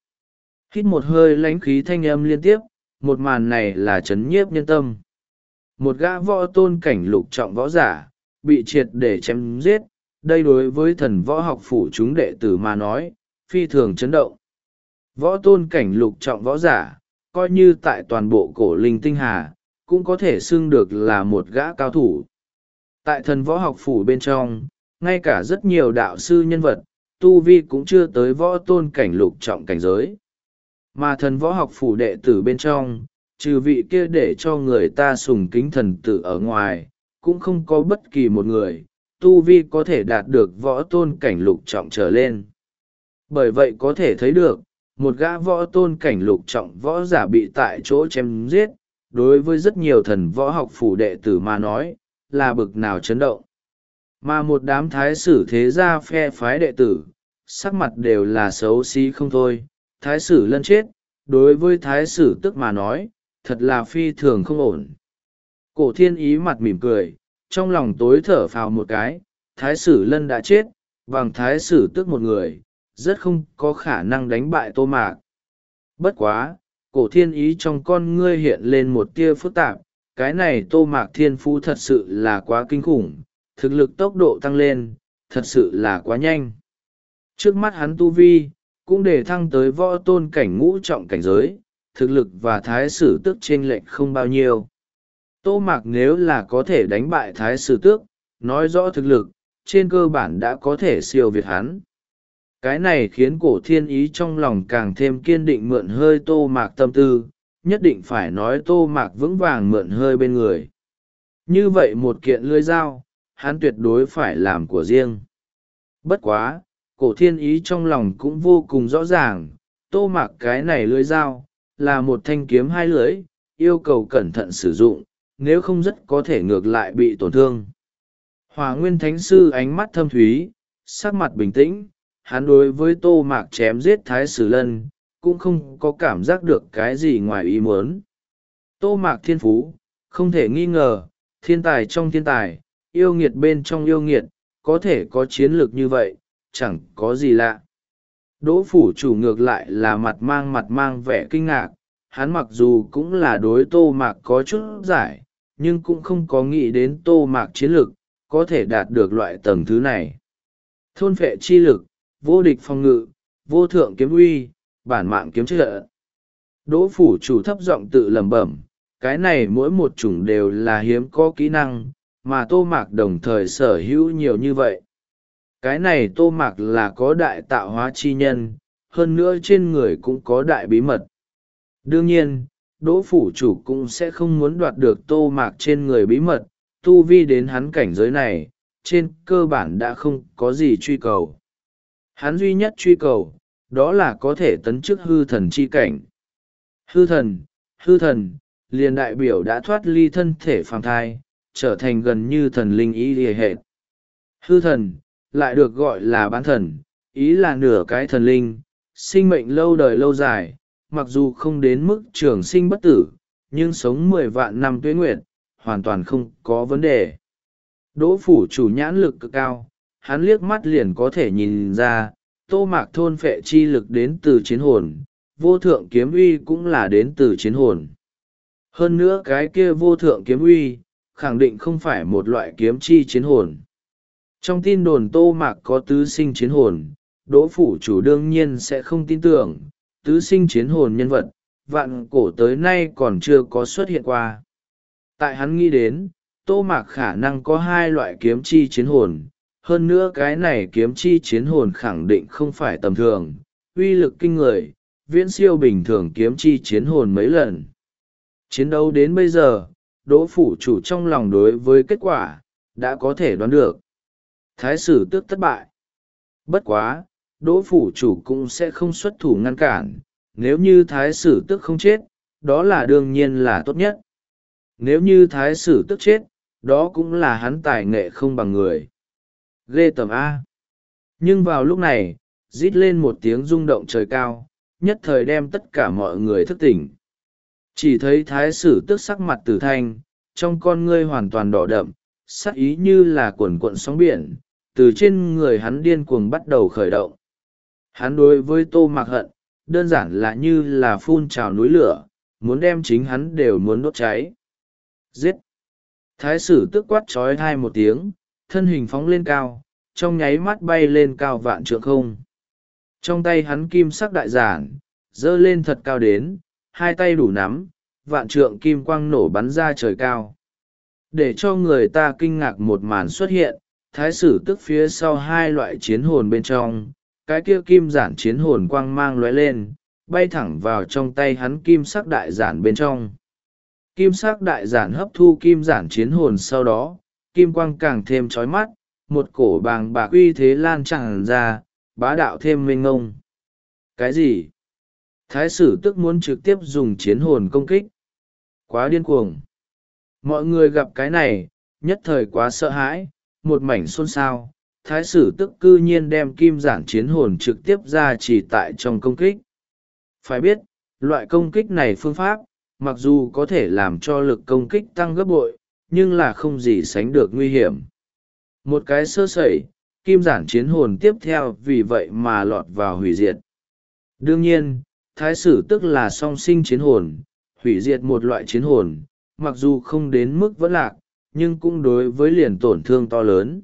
Hít một hơi lãnh khí thanh âm liên tiếp, một màn này là chấn nhiếp nhân tâm. Một gã võ tôn cảnh lục trọng võ giả, bị triệt để chém giết, đây đối với thần võ học phủ chúng đệ tử mà nói, phi thường chấn động. Võ tôn cảnh lục trọng võ giả, coi như tại toàn bộ cổ linh tinh hà, cũng có thể xưng được là một gã cao thủ. Tại thần võ học phủ bên trong, ngay cả rất nhiều đạo sư nhân vật, tu vi cũng chưa tới võ tôn cảnh lục trọng cảnh giới. Mà thần võ học phủ đệ tử bên trong, trừ vị kia để cho người ta sùng kính thần tử ở ngoài, cũng không có bất kỳ một người, tu vi có thể đạt được võ tôn cảnh lục trọng trở lên. Bởi vậy có thể thấy được, một gã võ tôn cảnh lục trọng võ giả bị tại chỗ chém giết, đối với rất nhiều thần võ học phủ đệ tử mà nói, là bực nào chấn động. Mà một đám thái sử thế gia phe phái đệ tử, sắc mặt đều là xấu xí không thôi. Thái sử Lân chết, đối với thái sử tức mà nói, thật là phi thường không ổn. Cổ thiên ý mặt mỉm cười, trong lòng tối thở phào một cái, thái sử Lân đã chết, bằng thái sử tức một người, rất không có khả năng đánh bại Tô Mạc. Bất quá, cổ thiên ý trong con ngươi hiện lên một tia phức tạp, cái này Tô Mạc thiên phú thật sự là quá kinh khủng, thực lực tốc độ tăng lên, thật sự là quá nhanh. Trước mắt hắn tu vi, cũng để thăng tới võ tôn cảnh ngũ trọng cảnh giới, thực lực và thái sử tước chênh lệch không bao nhiêu. Tô Mạc nếu là có thể đánh bại thái sử tước, nói rõ thực lực, trên cơ bản đã có thể siêu việt hắn. Cái này khiến cổ thiên ý trong lòng càng thêm kiên định mượn hơi tô mạc tâm tư, nhất định phải nói tô mạc vững vàng mượn hơi bên người. Như vậy một kiện lưới dao, hắn tuyệt đối phải làm của riêng. Bất quá, cổ thiên ý trong lòng cũng vô cùng rõ ràng, tô mạc cái này lưới dao, là một thanh kiếm hai lưỡi, yêu cầu cẩn thận sử dụng, nếu không rất có thể ngược lại bị tổn thương. Hỏa Nguyên Thánh Sư ánh mắt thâm thúy, sắc mặt bình tĩnh, hắn đối với tô mạc chém giết Thái Sử Lân, cũng không có cảm giác được cái gì ngoài ý muốn. Tô mạc thiên phú, không thể nghi ngờ, thiên tài trong thiên tài, yêu nghiệt bên trong yêu nghiệt, có thể có chiến lược như vậy, chẳng có gì lạ. Đỗ phủ chủ ngược lại là mặt mang mặt mang vẻ kinh ngạc, hắn mặc dù cũng là đối tô mạc có chút giải, nhưng cũng không có nghĩ đến tô mạc chiến lược, có thể đạt được loại tầng thứ này. Thôn phệ chi lực, vô địch phòng ngự, vô thượng kiếm uy, bản mạng kiếm trợ. Đỗ phủ chủ thấp giọng tự lẩm bẩm, cái này mỗi một chủng đều là hiếm có kỹ năng, mà tô mạc đồng thời sở hữu nhiều như vậy. Cái này tô mạc là có đại tạo hóa chi nhân, hơn nữa trên người cũng có đại bí mật. Đương nhiên, đỗ phủ chủ cũng sẽ không muốn đoạt được tô mạc trên người bí mật, tu vi đến hắn cảnh giới này, trên cơ bản đã không có gì truy cầu. Hắn duy nhất truy cầu, đó là có thể tấn chức hư thần chi cảnh. Hư thần, hư thần, liền đại biểu đã thoát ly thân thể phàm thai, trở thành gần như thần linh ý lìa hệ. Hư thần, lại được gọi là bán thần, ý là nửa cái thần linh, sinh mệnh lâu đời lâu dài, mặc dù không đến mức trường sinh bất tử, nhưng sống mười vạn năm tuế nguyệt, hoàn toàn không có vấn đề. Đỗ phủ chủ nhãn lực cực cao, hắn liếc mắt liền có thể nhìn ra, tô mạc thôn phệ chi lực đến từ chiến hồn, vô thượng kiếm uy cũng là đến từ chiến hồn. Hơn nữa cái kia vô thượng kiếm uy, khẳng định không phải một loại kiếm chi chiến hồn. Trong tin đồn tô mạc có tứ sinh chiến hồn, đỗ phủ chủ đương nhiên sẽ không tin tưởng, tứ sinh chiến hồn nhân vật, vạn cổ tới nay còn chưa có xuất hiện qua. Tại hắn nghĩ đến, tô mạc khả năng có hai loại kiếm chi chiến hồn, hơn nữa cái này kiếm chi chiến hồn khẳng định không phải tầm thường, uy lực kinh người, viễn siêu bình thường kiếm chi chiến hồn mấy lần. Chiến đấu đến bây giờ, đỗ phủ chủ trong lòng đối với kết quả, đã có thể đoán được. Thái sử tước thất bại. Bất quá, đỗ phủ chủ cũng sẽ không xuất thủ ngăn cản, nếu như thái sử tước không chết, đó là đương nhiên là tốt nhất. Nếu như thái sử tước chết, đó cũng là hắn tài nghệ không bằng người. Ghê tởm A. Nhưng vào lúc này, rít lên một tiếng rung động trời cao, nhất thời đem tất cả mọi người thức tỉnh. Chỉ thấy thái sử tước sắc mặt tử thanh, trong con ngươi hoàn toàn đỏ đậm, sắc ý như là cuồn cuộn sóng biển, từ trên người hắn điên cuồng bắt đầu khởi động. Hắn đối với tô mạc hận, đơn giản là như là phun trào núi lửa, muốn đem chính hắn đều muốn đốt cháy. Giết! Thái sử tước quát trói thai một tiếng, thân hình phóng lên cao, trong nháy mắt bay lên cao vạn trượng không. Trong tay hắn kim sắc đại giản, dơ lên thật cao đến, hai tay đủ nắm, vạn trượng kim quang nổ bắn ra trời cao. Để cho người ta kinh ngạc một màn xuất hiện, thái sử tức phía sau hai loại chiến hồn bên trong, cái kia kim giản chiến hồn quang mang lóe lên, bay thẳng vào trong tay hắn kim sắc đại giản bên trong. Kim sắc đại giản hấp thu kim giản chiến hồn sau đó, kim quang càng thêm chói mắt, một cổ bàng bạc uy thế lan tràn ra, bá đạo thêm mênh ngông. Cái gì? Thái sử tức muốn trực tiếp dùng chiến hồn công kích. Quá điên cuồng. Mọi người gặp cái này, nhất thời quá sợ hãi, một mảnh xôn xao. Thái sử tức cư nhiên đem kim giản chiến hồn trực tiếp ra chỉ tại trong công kích. Phải biết, loại công kích này phương pháp, mặc dù có thể làm cho lực công kích tăng gấp bội, nhưng là không gì sánh được nguy hiểm. Một cái sơ sẩy, kim giản chiến hồn tiếp theo vì vậy mà lọt vào hủy diệt. Đương nhiên, thái sử tức là song sinh chiến hồn, hủy diệt một loại chiến hồn, mặc dù không đến mức vẫn lạc, nhưng cũng đối với liền tổn thương to lớn.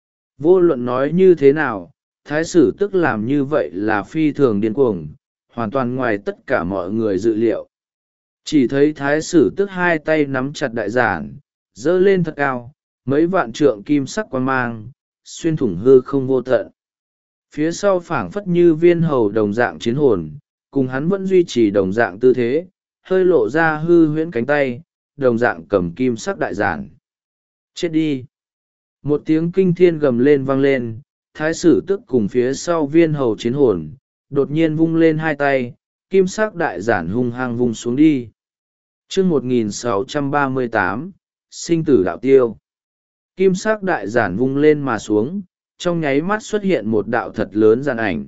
Vô luận nói như thế nào, thái sử tức làm như vậy là phi thường điên cuồng, hoàn toàn ngoài tất cả mọi người dự liệu. Chỉ thấy thái sử tức hai tay nắm chặt đại giản, dơ lên thật cao, mấy vạn trượng kim sắc quang mang, xuyên thủng hư không vô tận. Phía sau phảng phất như viên hầu đồng dạng chiến hồn, cùng hắn vẫn duy trì đồng dạng tư thế, hơi lộ ra hư huyễn cánh tay, đồng dạng cầm kim sắc đại giản. Chết đi! Một tiếng kinh thiên gầm lên vang lên, thái sử tức cùng phía sau viên hầu chiến hồn, đột nhiên vung lên hai tay, kim sắc đại giản hung hăng vung xuống đi. Chương một nghìn sáu trăm ba mươi tám, sinh tử đạo tiêu. Kim sắc đại giản vung lên mà xuống, trong nháy mắt xuất hiện một đạo thật lớn giản ảnh.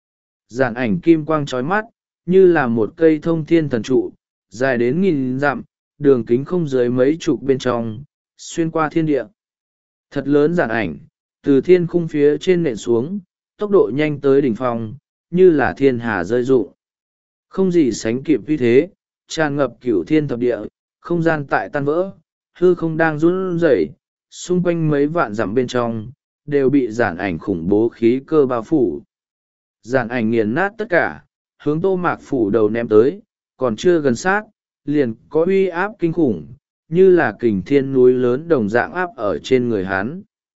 Giản ảnh kim quang trói mắt, như là một cây thông thiên thần trụ, dài đến nghìn dặm, đường kính không dưới mấy chục bên trong, xuyên qua thiên địa. Thật lớn giản ảnh, từ thiên khung phía trên nện xuống, tốc độ nhanh tới đỉnh phong, như là thiên hà rơi rụng. Không gì sánh kịp vì thế, tràn ngập cửu thiên thập địa, không gian tại tan vỡ, hư không đang run rẩy, xung quanh mấy vạn dặm bên trong, đều bị giản ảnh khủng bố khí cơ bao phủ. Giản ảnh nghiền nát tất cả, hướng Tô Mạc phủ đầu ném tới, còn chưa gần sát, liền có uy áp kinh khủng, như là kình thiên núi lớn đồng dạng áp ở trên người hắn.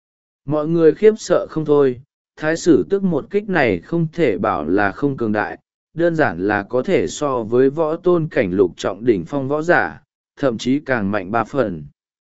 Mọi người khiếp sợ không thôi, thái sử tức một kích này không thể bảo là không cường đại, đơn giản là có thể so với võ tôn cảnh lục trọng đỉnh phong võ giả, thậm chí càng mạnh ba phần.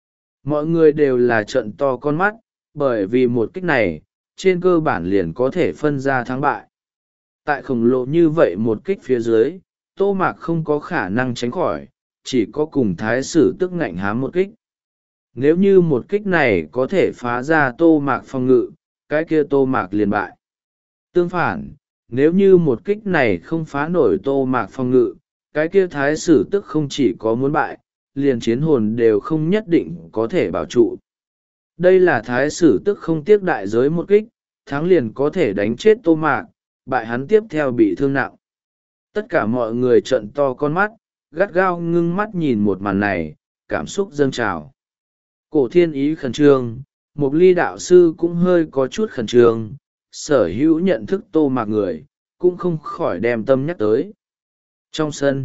Mọi người đều là trận to con mắt, bởi vì một kích này, trên cơ bản liền có thể phân ra thắng bại. Tại khổng lồ như vậy một kích phía dưới, Tô Mạc không có khả năng tránh khỏi, chỉ có cùng thái sử tức ngạnh hám một kích. Nếu như một kích này có thể phá ra Tô Mạc phòng ngự, cái kia Tô Mạc liền bại. Tương phản, nếu như một kích này không phá nổi Tô Mạc phòng ngự, cái kia thái sử tức không chỉ có muốn bại, liền chiến hồn đều không nhất định có thể bảo trụ. Đây là thái sử tức không tiếc đại giới một kích, thắng liền có thể đánh chết Tô Mạc, bại hắn tiếp theo bị thương nặng. Tất cả mọi người trợn to con mắt, gắt gao ngưng mắt nhìn một màn này, cảm xúc dâng trào. Cổ thiên ý khẩn trương, Mục Ly đạo sư cũng hơi có chút khẩn trương, sở hữu nhận thức Tô Mạc người, cũng không khỏi đem tâm nhắc tới. Trong sân,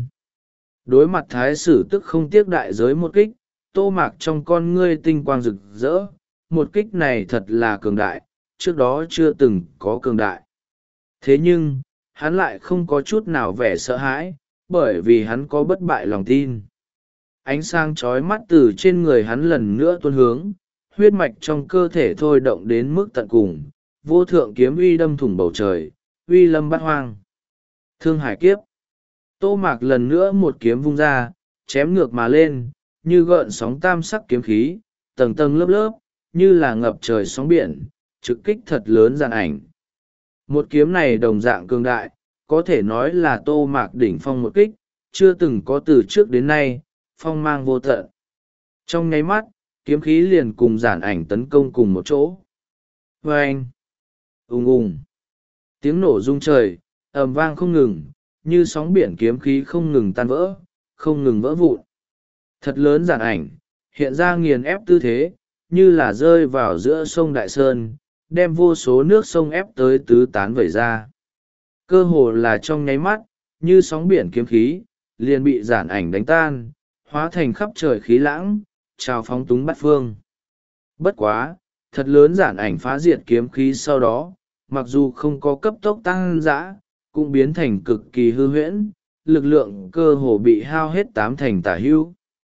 đối mặt thái sử tức không tiếc đại giới một kích, Tô Mạc trong con ngươi tinh quang rực rỡ, một kích này thật là cường đại, trước đó chưa từng có cường đại. Thế nhưng, hắn lại không có chút nào vẻ sợ hãi, bởi vì hắn có bất bại lòng tin. Ánh sáng chói mắt từ trên người hắn lần nữa tuôn hướng, huyết mạch trong cơ thể thôi động đến mức tận cùng, vô thượng kiếm uy đâm thủng bầu trời, uy lâm bát hoang. Thương hải kiếp. Tô Mạc lần nữa một kiếm vung ra, chém ngược mà lên, như gợn sóng tam sắc kiếm khí, tầng tầng lớp lớp, như là ngập trời sóng biển, trực kích thật lớn giản ảnh. Một kiếm này đồng dạng cường đại, có thể nói là Tô Mạc đỉnh phong một kích, chưa từng có từ trước đến nay, phong mang vô tận. Trong nháy mắt, kiếm khí liền cùng giản ảnh tấn công cùng một chỗ. Vâng! Ùng ùng! Tiếng nổ rung trời, ầm vang không ngừng, như sóng biển kiếm khí không ngừng tan vỡ, không ngừng vỡ vụn. Thật lớn giản ảnh, hiện ra nghiền ép tư thế, như là rơi vào giữa sông Đại Sơn, đem vô số nước sông ép tới tứ tán vẩy ra. Cơ hồ là trong nháy mắt, như sóng biển kiếm khí, liền bị giản ảnh đánh tan, hóa thành khắp trời khí lãng, trào phóng túng bát phương. Bất quá, thật lớn giản ảnh phá diệt kiếm khí sau đó, mặc dù không có cấp tốc tăng dã, cũng biến thành cực kỳ hư huyễn, lực lượng cơ hồ bị hao hết tám thành tả hưu.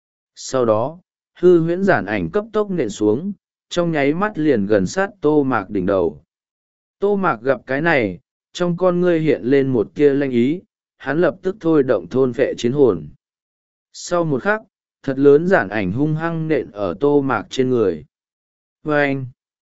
Sau đó, hư huyễn giản ảnh cấp tốc nện xuống, trong nháy mắt liền gần sát Tô Mạc đỉnh đầu. Tô Mạc gặp cái này, trong con ngươi hiện lên một tia lanh ý, hắn lập tức thôi động thôn vệ chiến hồn. Sau một khắc, thật lớn giản ảnh hung hăng nện ở Tô Mạc trên người. Vâng!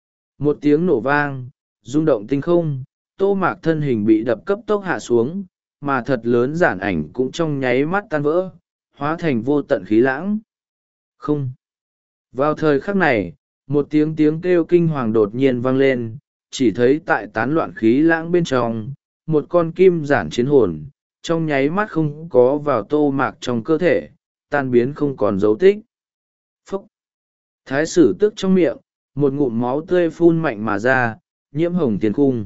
Một tiếng nổ vang, rung động tinh không, Tô Mạc thân hình bị đập cấp tốc hạ xuống, mà thật lớn giản ảnh cũng trong nháy mắt tan vỡ, hóa thành vô tận khí lãng. Không! Vào thời khắc này, một tiếng tiếng kêu kinh hoàng đột nhiên vang lên, chỉ thấy tại tán loạn khí lãng bên trong, một con kim giản chiến hồn, trong nháy mắt không có vào Tô Mạc trong cơ thể, tan biến không còn dấu tích. Phúc! Thái sử tức trong miệng, một ngụm máu tươi phun mạnh mà ra, nhiễm hồng tiền cung.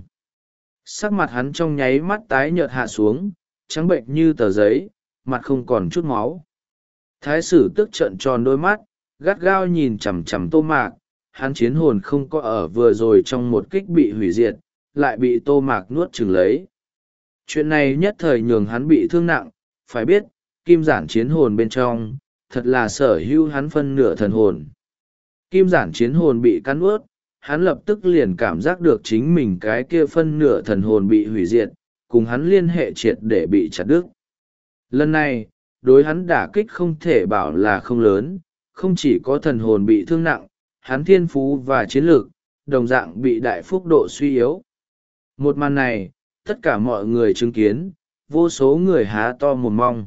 Sắc mặt hắn trong nháy mắt tái nhợt hạ xuống, trắng bệnh như tờ giấy, mặt không còn chút máu. Thái sử tức trợn tròn đôi mắt, gắt gao nhìn chằm chằm Tô Mạc, hắn chiến hồn không có ở vừa rồi trong một kích bị hủy diệt, lại bị Tô Mạc nuốt chửng lấy. Chuyện này nhất thời nhường hắn bị thương nặng, phải biết, kim giản chiến hồn bên trong, thật là sở hữu hắn phân nửa thần hồn. Kim giản chiến hồn bị cắn ướt, hắn lập tức liền cảm giác được chính mình cái kia phân nửa thần hồn bị hủy diệt, cùng hắn liên hệ triệt để bị chặt đứt. Lần này, đối hắn đả kích không thể bảo là không lớn, không chỉ có thần hồn bị thương nặng, hắn thiên phú và chiến lược, đồng dạng bị đại phúc độ suy yếu. Một màn này, tất cả mọi người chứng kiến, vô số người há to mồm mong.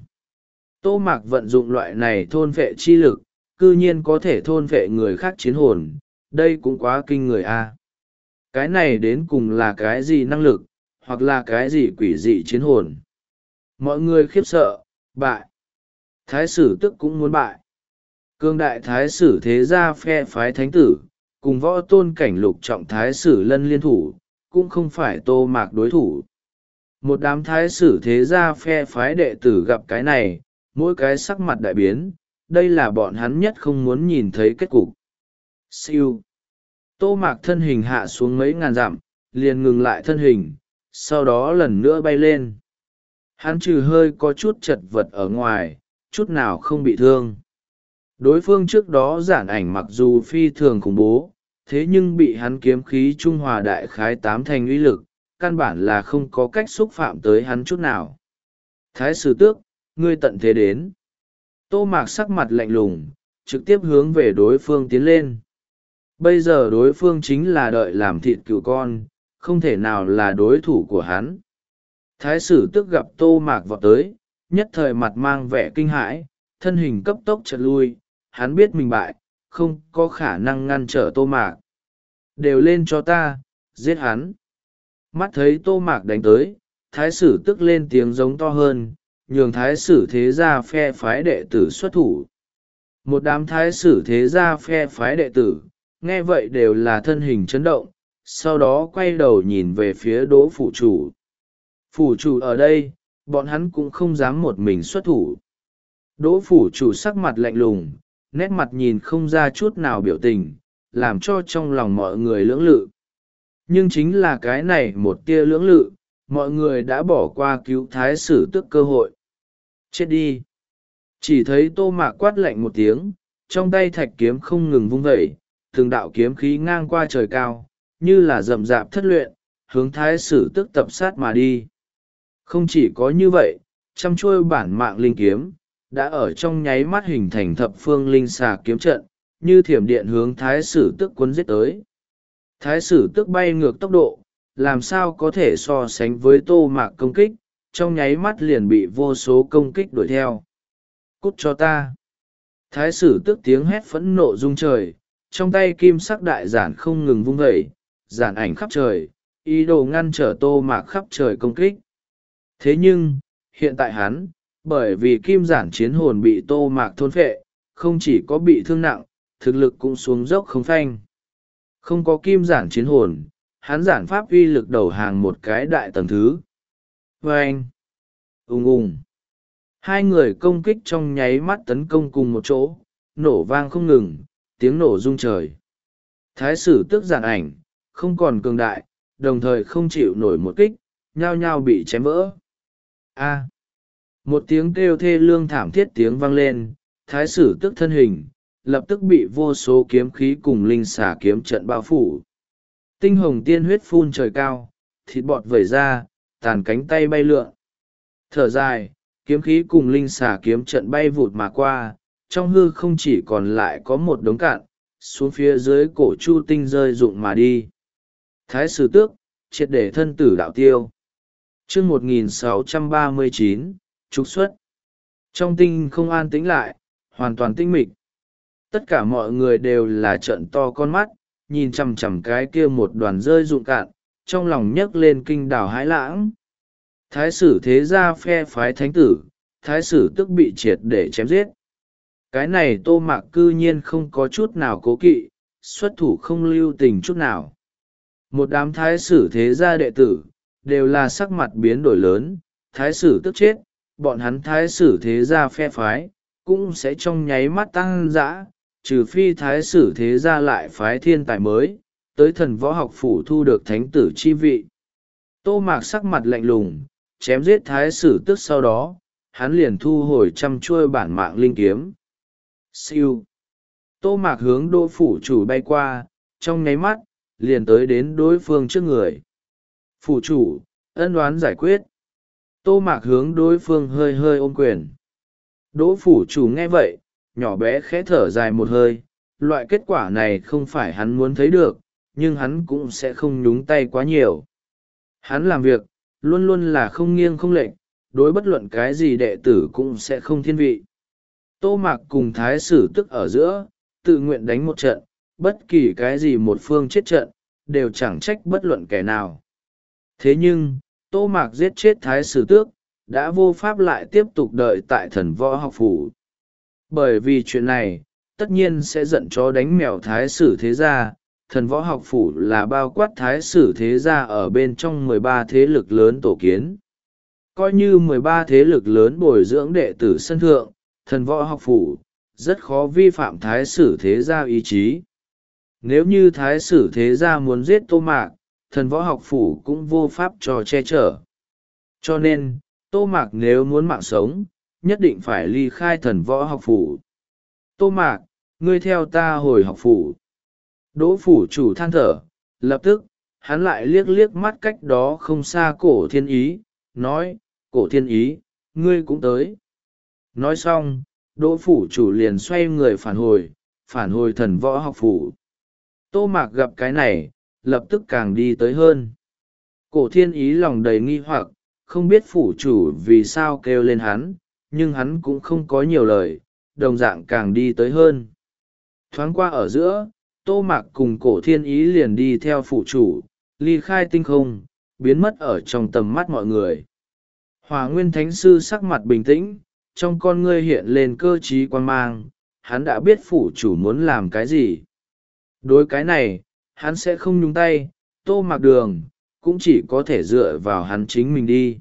Tô Mạc vận dụng loại này thôn vệ chi lực, cư nhiên có thể thôn vệ người khác chiến hồn, đây cũng quá kinh người a. Cái này đến cùng là cái gì năng lực, hoặc là cái gì quỷ dị chiến hồn. Mọi người khiếp sợ, bại. Thái sử tức cũng muốn bại. Cương đại thái sử thế gia phe phái thánh tử, cùng võ tôn cảnh lục trọng thái sử lân liên thủ, cũng không phải Tô Mạc đối thủ. Một đám thái sử thế gia phe phái đệ tử gặp cái này, mỗi cái sắc mặt đại biến, đây là bọn hắn nhất không muốn nhìn thấy kết cục. Siêu. Tô Mạc thân hình hạ xuống mấy ngàn dặm, liền ngừng lại thân hình, sau đó lần nữa bay lên. Hắn trừ hơi có chút chật vật ở ngoài, chút nào không bị thương. Đối phương trước đó giản ảnh mặc dù phi thường khủng bố, thế nhưng bị hắn kiếm khí trung hòa đại khái tám thành uy lực, căn bản là không có cách xúc phạm tới hắn chút nào. Thái sử tước, ngươi tận thế đến. Tô Mạc sắc mặt lạnh lùng, trực tiếp hướng về đối phương tiến lên. Bây giờ đối phương chính là đợi làm thịt cừu con, không thể nào là đối thủ của hắn. Thái sử tước gặp Tô Mạc vọt tới, nhất thời mặt mang vẻ kinh hãi, thân hình cấp tốc chật lui, hắn biết mình bại, không có khả năng ngăn trở Tô Mạc. Đều lên cho ta, giết hắn. Mắt thấy Tô Mạc đánh tới, thái sử tức lên tiếng giống to hơn, nhường thái sử thế gia phe phái đệ tử xuất thủ. Một đám thái sử thế gia phe phái đệ tử, nghe vậy đều là thân hình chấn động, sau đó quay đầu nhìn về phía Đỗ phủ chủ. Phủ chủ ở đây, bọn hắn cũng không dám một mình xuất thủ. Đỗ phủ chủ sắc mặt lạnh lùng, nét mặt nhìn không ra chút nào biểu tình, làm cho trong lòng mọi người lưỡng lự. Nhưng chính là cái này một tia lưỡng lự, mọi người đã bỏ qua cứu thái sử tức cơ hội. Chết đi! Chỉ thấy Tô Mạc quát lạnh một tiếng, trong tay thạch kiếm không ngừng vung vẩy, từng đạo kiếm khí ngang qua trời cao, như là rậm rạp thất luyện, hướng thái sử tức tập sát mà đi. Không chỉ có như vậy, trăm chuôi bản mạng linh kiếm, đã ở trong nháy mắt hình thành thập phương linh xà kiếm trận, như thiểm điện hướng thái sử tức cuốn giết tới. Thái sử tức bay ngược tốc độ, làm sao có thể so sánh với Tô Mạc công kích, trong nháy mắt liền bị vô số công kích đuổi theo. Cút cho ta! Thái sử tức tiếng hét phẫn nộ rung trời, trong tay kim sắc đại giản không ngừng vung vẩy, giản ảnh khắp trời, ý đồ ngăn trở Tô Mạc khắp trời công kích. Thế nhưng, hiện tại hắn, bởi vì kim giản chiến hồn bị Tô Mạc thôn phệ, không chỉ có bị thương nặng, thực lực cũng xuống dốc không phanh. Không có kim giản chiến hồn, hắn giản pháp uy lực đầu hàng một cái đại tầng thứ. Vâng! Ung ung! Hai người công kích trong nháy mắt tấn công cùng một chỗ, nổ vang không ngừng, tiếng nổ rung trời. Thái sử tức giản ảnh, không còn cường đại, đồng thời không chịu nổi một kích, nhao nhao bị chém vỡ. A! Một tiếng kêu thê lương thảm thiết tiếng vang lên, thái sử tức thân hình, lập tức bị vô số kiếm khí cùng linh xà kiếm trận bao phủ. Tinh hồng tiên huyết phun trời cao, thịt bọt vẩy ra, tàn cánh tay bay lượn. Thở dài, kiếm khí cùng linh xà kiếm trận bay vụt mà qua, trong hư không chỉ còn lại có một đống cạn, xuống phía dưới cổ chu tinh rơi rụng mà đi. Thái sử tước, triệt để thân tử đạo tiêu. Chương một nghìn sáu trăm ba mươi chín, trục xuất. Trong tinh không an tĩnh lại, hoàn toàn tinh mịch. Tất cả mọi người đều là trợn to con mắt, nhìn chằm chằm cái kia một đoàn rơi rụng cạn, trong lòng nhấc lên kinh đảo hãi lãng. Thái sử thế gia phe phái thánh tử, thái sử tức bị triệt để chém giết. Cái này Tô Mạc cư nhiên không có chút nào cố kỵ, xuất thủ không lưu tình chút nào. Một đám thái sử thế gia đệ tử, đều là sắc mặt biến đổi lớn, thái sử tức chết, bọn hắn thái sử thế gia phe phái, cũng sẽ trong nháy mắt tăng dã, trừ phi thái sử thế gia lại phái thiên tài mới, tới thần võ học phủ thu được thánh tử chi vị. Tô Mạc sắc mặt lạnh lùng, chém giết thái sử tức, sau đó hắn liền thu hồi trăm chuôi bản mạng linh kiếm. Siêu. Tô Mạc hướng Đỗ phủ chủ bay qua, trong nháy mắt liền tới đến đối phương trước người. Phủ chủ, ân oán giải quyết. Tô Mạc hướng đối phương hơi hơi ôm quyền. Đỗ phủ chủ nghe vậy, nhỏ bé khẽ thở dài một hơi. Loại kết quả này không phải hắn muốn thấy được, nhưng hắn cũng sẽ không nhúng tay quá nhiều. Hắn làm việc luôn luôn là không nghiêng không lệch, đối bất luận cái gì đệ tử cũng sẽ không thiên vị. Tô Mạc cùng thái sử tức ở giữa, tự nguyện đánh một trận, bất kỳ cái gì một phương chết trận, đều chẳng trách bất luận kẻ nào. Thế nhưng, Tô Mạc giết chết thái sử tước, đã vô pháp lại tiếp tục đợi tại thần võ học phủ. Bởi vì chuyện này, tất nhiên sẽ giận chó đánh mèo thái sử thế gia. Thần võ học phủ là bao quát thái sử thế gia ở bên trong mười ba thế lực lớn tổ kiến. Coi như mười ba thế lực lớn bồi dưỡng đệ tử sân thượng, thần võ học phủ rất khó vi phạm thái sử thế gia ý chí. Nếu như thái sử thế gia muốn giết Tô Mạc, thần võ học phủ cũng vô pháp cho che chở. Cho nên, Tô Mạc nếu muốn mạng sống, nhất định phải ly khai thần võ học phủ. Tô Mạc, ngươi theo ta hồi học phủ. Đỗ phủ chủ than thở, lập tức, hắn lại liếc liếc mắt cách đó không xa cổ thiên ý, nói, cổ thiên ý, ngươi cũng tới. Nói xong, đỗ phủ chủ liền xoay người phản hồi, phản hồi thần võ học phủ. Tô Mạc gặp cái này, lập tức càng đi tới hơn. Cổ thiên ý lòng đầy nghi hoặc, không biết phủ chủ vì sao kêu lên hắn, nhưng hắn cũng không có nhiều lời, đồng dạng càng đi tới hơn. Thoáng qua ở giữa, Tô Mạc cùng cổ thiên ý liền đi theo phủ chủ, ly khai tinh không, biến mất ở trong tầm mắt mọi người. Hỏa Nguyên Thánh Sư sắc mặt bình tĩnh, trong con ngươi hiện lên cơ trí quan mang, hắn đã biết phủ chủ muốn làm cái gì. Đối cái này, hắn sẽ không nhúng tay, Tô Mạc đường, cũng chỉ có thể dựa vào hắn chính mình đi.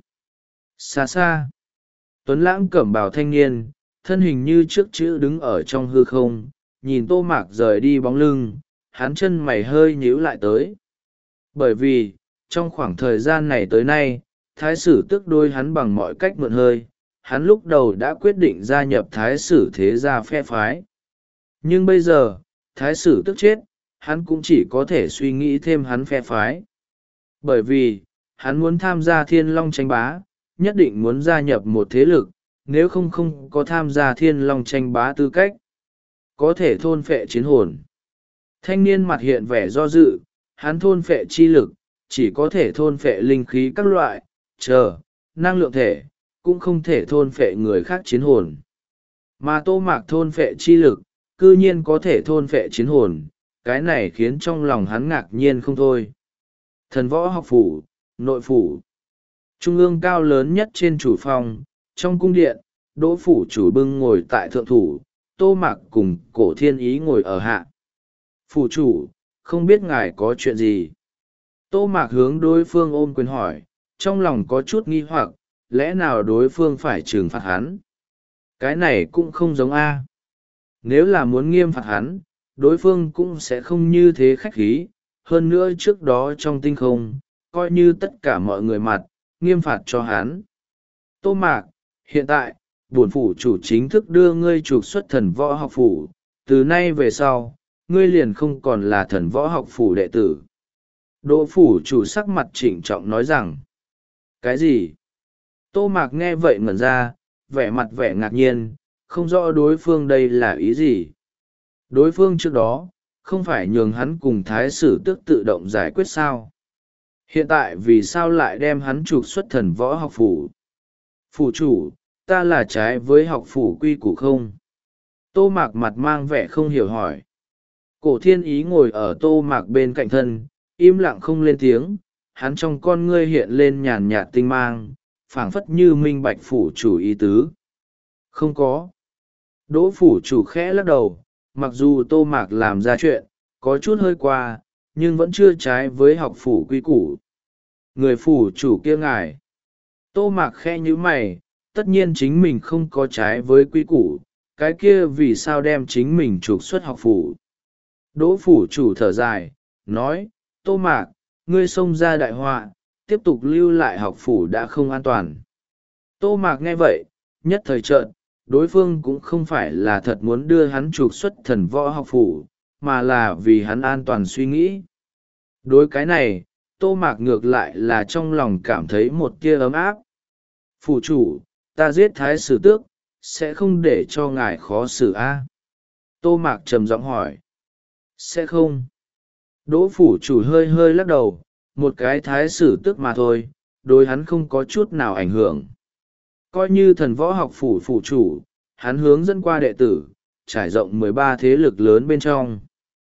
Xa xa, Tuấn Lãng cẩm bào thanh niên, thân hình như trước chữ đứng ở trong hư không, nhìn Tô Mạc rời đi bóng lưng, hắn chân mày hơi nhíu lại tới. Bởi vì, trong khoảng thời gian này tới nay, thái sử tức đôi hắn bằng mọi cách mượn hơi, hắn lúc đầu đã quyết định gia nhập thái sử thế gia phe phái. Nhưng bây giờ, thái sử tức chết, hắn cũng chỉ có thể suy nghĩ thêm hắn phe phái. Bởi vì, hắn muốn tham gia thiên long tranh bá, nhất định muốn gia nhập một thế lực, nếu không không có tham gia thiên long tranh bá tư cách. Có thể thôn phệ chiến hồn. Thanh niên mặt hiện vẻ do dự, hắn thôn phệ chi lực, chỉ có thể thôn phệ linh khí các loại, chờ, năng lượng thể, cũng không thể thôn phệ người khác chiến hồn. Mà Tô Mạc thôn phệ chi lực, cư nhiên có thể thôn phệ chiến hồn, cái này khiến trong lòng hắn ngạc nhiên không thôi. Thần võ học phủ, nội phủ, trung ương cao lớn nhất trên chủ phòng, trong cung điện, Đỗ phủ chủ bưng ngồi tại thượng thủ, Tô Mạc cùng cổ thiên ý ngồi ở hạ. Phủ chủ, không biết ngài có chuyện gì? Tô Mạc hướng đối phương ôm quyền hỏi, trong lòng có chút nghi hoặc, lẽ nào đối phương phải trừng phạt hắn? Cái này cũng không giống A. Nếu là muốn nghiêm phạt hắn, đối phương cũng sẽ không như thế khách khí, hơn nữa trước đó trong tinh không, coi như tất cả mọi người mặt, nghiêm phạt cho hắn. Tô Mạc, hiện tại, bổn phủ chủ chính thức đưa ngươi trục xuất thần võ học phủ, từ nay về sau, ngươi liền không còn là thần võ học phủ đệ tử. Đỗ phủ chủ sắc mặt trịnh trọng nói rằng, cái gì? Tô Mạc nghe vậy ngẩn ra, vẻ mặt vẻ ngạc nhiên, không rõ đối phương đây là ý gì. Đối phương trước đó, không phải nhường hắn cùng thái sử tước tự động giải quyết sao? Hiện tại vì sao lại đem hắn trục xuất thần võ học phủ? Phủ chủ, ta là trái với học phủ quy củ không? Tô Mạc mặt mang vẻ không hiểu hỏi. Cổ thiên ý ngồi ở Tô Mạc bên cạnh thân, im lặng không lên tiếng, hắn trong con ngươi hiện lên nhàn nhạt tinh mang, phảng phất như minh bạch phủ chủ ý tứ. Không có. Đỗ phủ chủ khẽ lắc đầu, mặc dù Tô Mạc làm ra chuyện, có chút hơi qua, nhưng vẫn chưa trái với học phủ quy củ. Người phủ chủ kia ngài. Tô Mạc khẽ nhíu mày, tất nhiên chính mình không có trái với quy củ, cái kia vì sao đem chính mình trục xuất học phủ. Đỗ phủ chủ thở dài, nói, Tô Mạc, ngươi xông ra đại họa, tiếp tục lưu lại học phủ đã không an toàn. Tô Mạc nghe vậy, nhất thời trợn, đối phương cũng không phải là thật muốn đưa hắn trục xuất thần võ học phủ, mà là vì hắn an toàn suy nghĩ. Đối cái này, Tô Mạc ngược lại là trong lòng cảm thấy một tia ấm áp. Phủ chủ, ta giết thái sử tước, sẽ không để cho ngài khó xử a? Tô Mạc trầm giọng hỏi. Sẽ không. Đỗ phủ chủ hơi hơi lắc đầu, một cái thái sử tước mà thôi, đối hắn không có chút nào ảnh hưởng. Coi như thần võ học phủ phủ chủ, hắn hướng dẫn qua đệ tử, trải rộng mười ba thế lực lớn bên trong.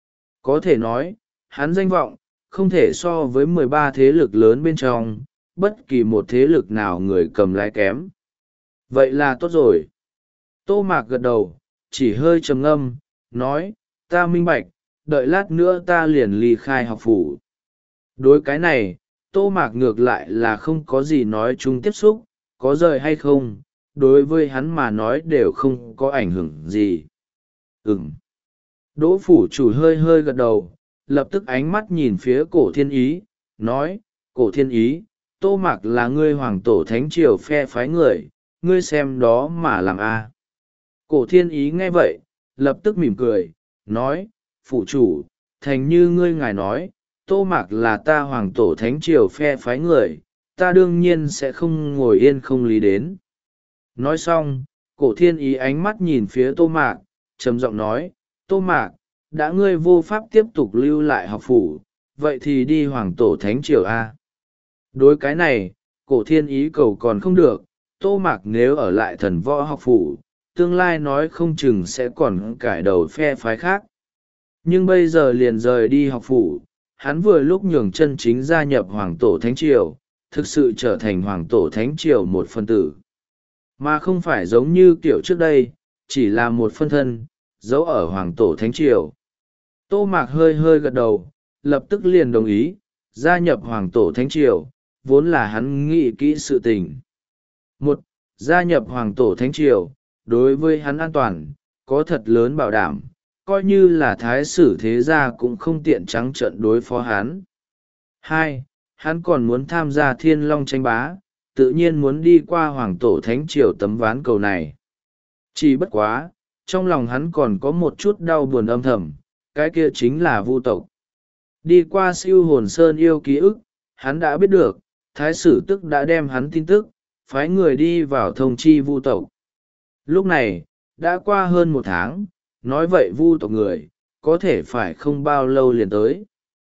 Có thể nói, hắn danh vọng, không thể so với mười ba thế lực lớn bên trong, bất kỳ một thế lực nào người cầm lái kém. Vậy là tốt rồi. Tô Mạc gật đầu, chỉ hơi trầm ngâm, nói, ta minh bạch, đợi lát nữa ta liền ly khai học phủ. Đối cái này, Tô Mạc ngược lại là không có gì nói chung tiếp xúc, có rời hay không, đối với hắn mà nói đều không có ảnh hưởng gì. Ừm. Đỗ phủ chủ hơi hơi gật đầu, lập tức ánh mắt nhìn phía cổ thiên ý, nói, cổ thiên ý, Tô Mạc là ngươi hoàng tổ thánh triều phe phái người, ngươi xem đó mà làm a. Cổ thiên ý nghe vậy, lập tức mỉm cười, nói, phủ chủ, thành như ngươi ngài nói, Tô Mạc là ta hoàng tổ thánh triều phe phái người, ta đương nhiên sẽ không ngồi yên không lý đến. Nói xong, cổ thiên ý ánh mắt nhìn phía Tô Mạc, trầm giọng nói, Tô Mạc, đã ngươi vô pháp tiếp tục lưu lại học phủ, vậy thì đi hoàng tổ thánh triều a. Đối cái này, cổ thiên ý cầu còn không được, Tô Mạc nếu ở lại thần võ học phủ, tương lai nói không chừng sẽ còn cải đầu phe phái khác. Nhưng bây giờ liền rời đi học phủ, hắn vừa lúc nhường chân chính gia nhập hoàng tổ thánh triều, thực sự trở thành hoàng tổ thánh triều một phân tử. Mà không phải giống như kiểu trước đây, chỉ là một phân thân, giấu ở hoàng tổ thánh triều. Tô Mạc hơi hơi gật đầu, lập tức liền đồng ý, gia nhập hoàng tổ thánh triều, vốn là hắn nghĩ kỹ sự tình. Một, gia nhập hoàng tổ thánh triều, đối với hắn an toàn, có thật lớn bảo đảm, coi như là thái sử thế gia cũng không tiện trắng trợn đối phó hắn. Hai, hắn còn muốn tham gia thiên long tranh bá, tự nhiên muốn đi qua hoàng tổ thánh triều tấm ván cầu này. Chỉ bất quá, trong lòng hắn còn có một chút đau buồn âm thầm, cái kia chính là vu tộc. Đi qua siêu hồn sơn yêu ký ức, hắn đã biết được, thái sử tức đã đem hắn tin tức, phái người đi vào thông chi vu tộc. Lúc này, đã qua hơn một tháng, nói vậy vu tộc người, có thể phải không bao lâu liền tới.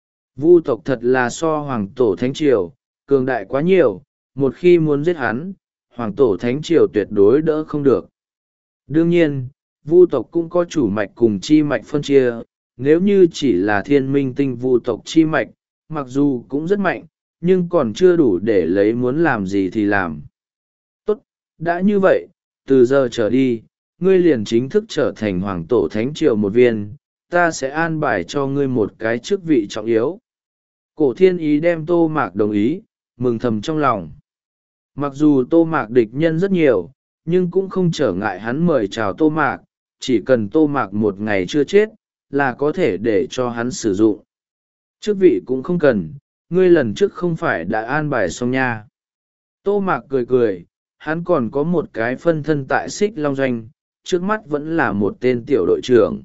Vu tộc thật là so hoàng tổ thánh triều, cường đại quá nhiều, một khi muốn giết hắn, hoàng tổ thánh triều tuyệt đối đỡ không được. Đương nhiên, vu tộc cũng có chủ mạch cùng chi mạch phân chia, nếu như chỉ là thiên minh tinh vu tộc chi mạch, mặc dù cũng rất mạnh, nhưng còn chưa đủ để lấy muốn làm gì thì làm. Tốt, đã như vậy, từ giờ trở đi, ngươi liền chính thức trở thành hoàng tổ thánh triều một viên, ta sẽ an bài cho ngươi một cái chức vị trọng yếu. Cổ thiên ý đem Tô Mạc đồng ý, mừng thầm trong lòng. Mặc dù Tô Mạc địch nhân rất nhiều, nhưng cũng không trở ngại hắn mời chào Tô Mạc, chỉ cần Tô Mạc một ngày chưa chết, là có thể để cho hắn sử dụng. Chức vị cũng không cần, ngươi lần trước không phải đã an bài xong nha. Tô Mạc cười cười, hắn còn có một cái phân thân tại Xích Long Doanh, trước mắt vẫn là một tên tiểu đội trưởng.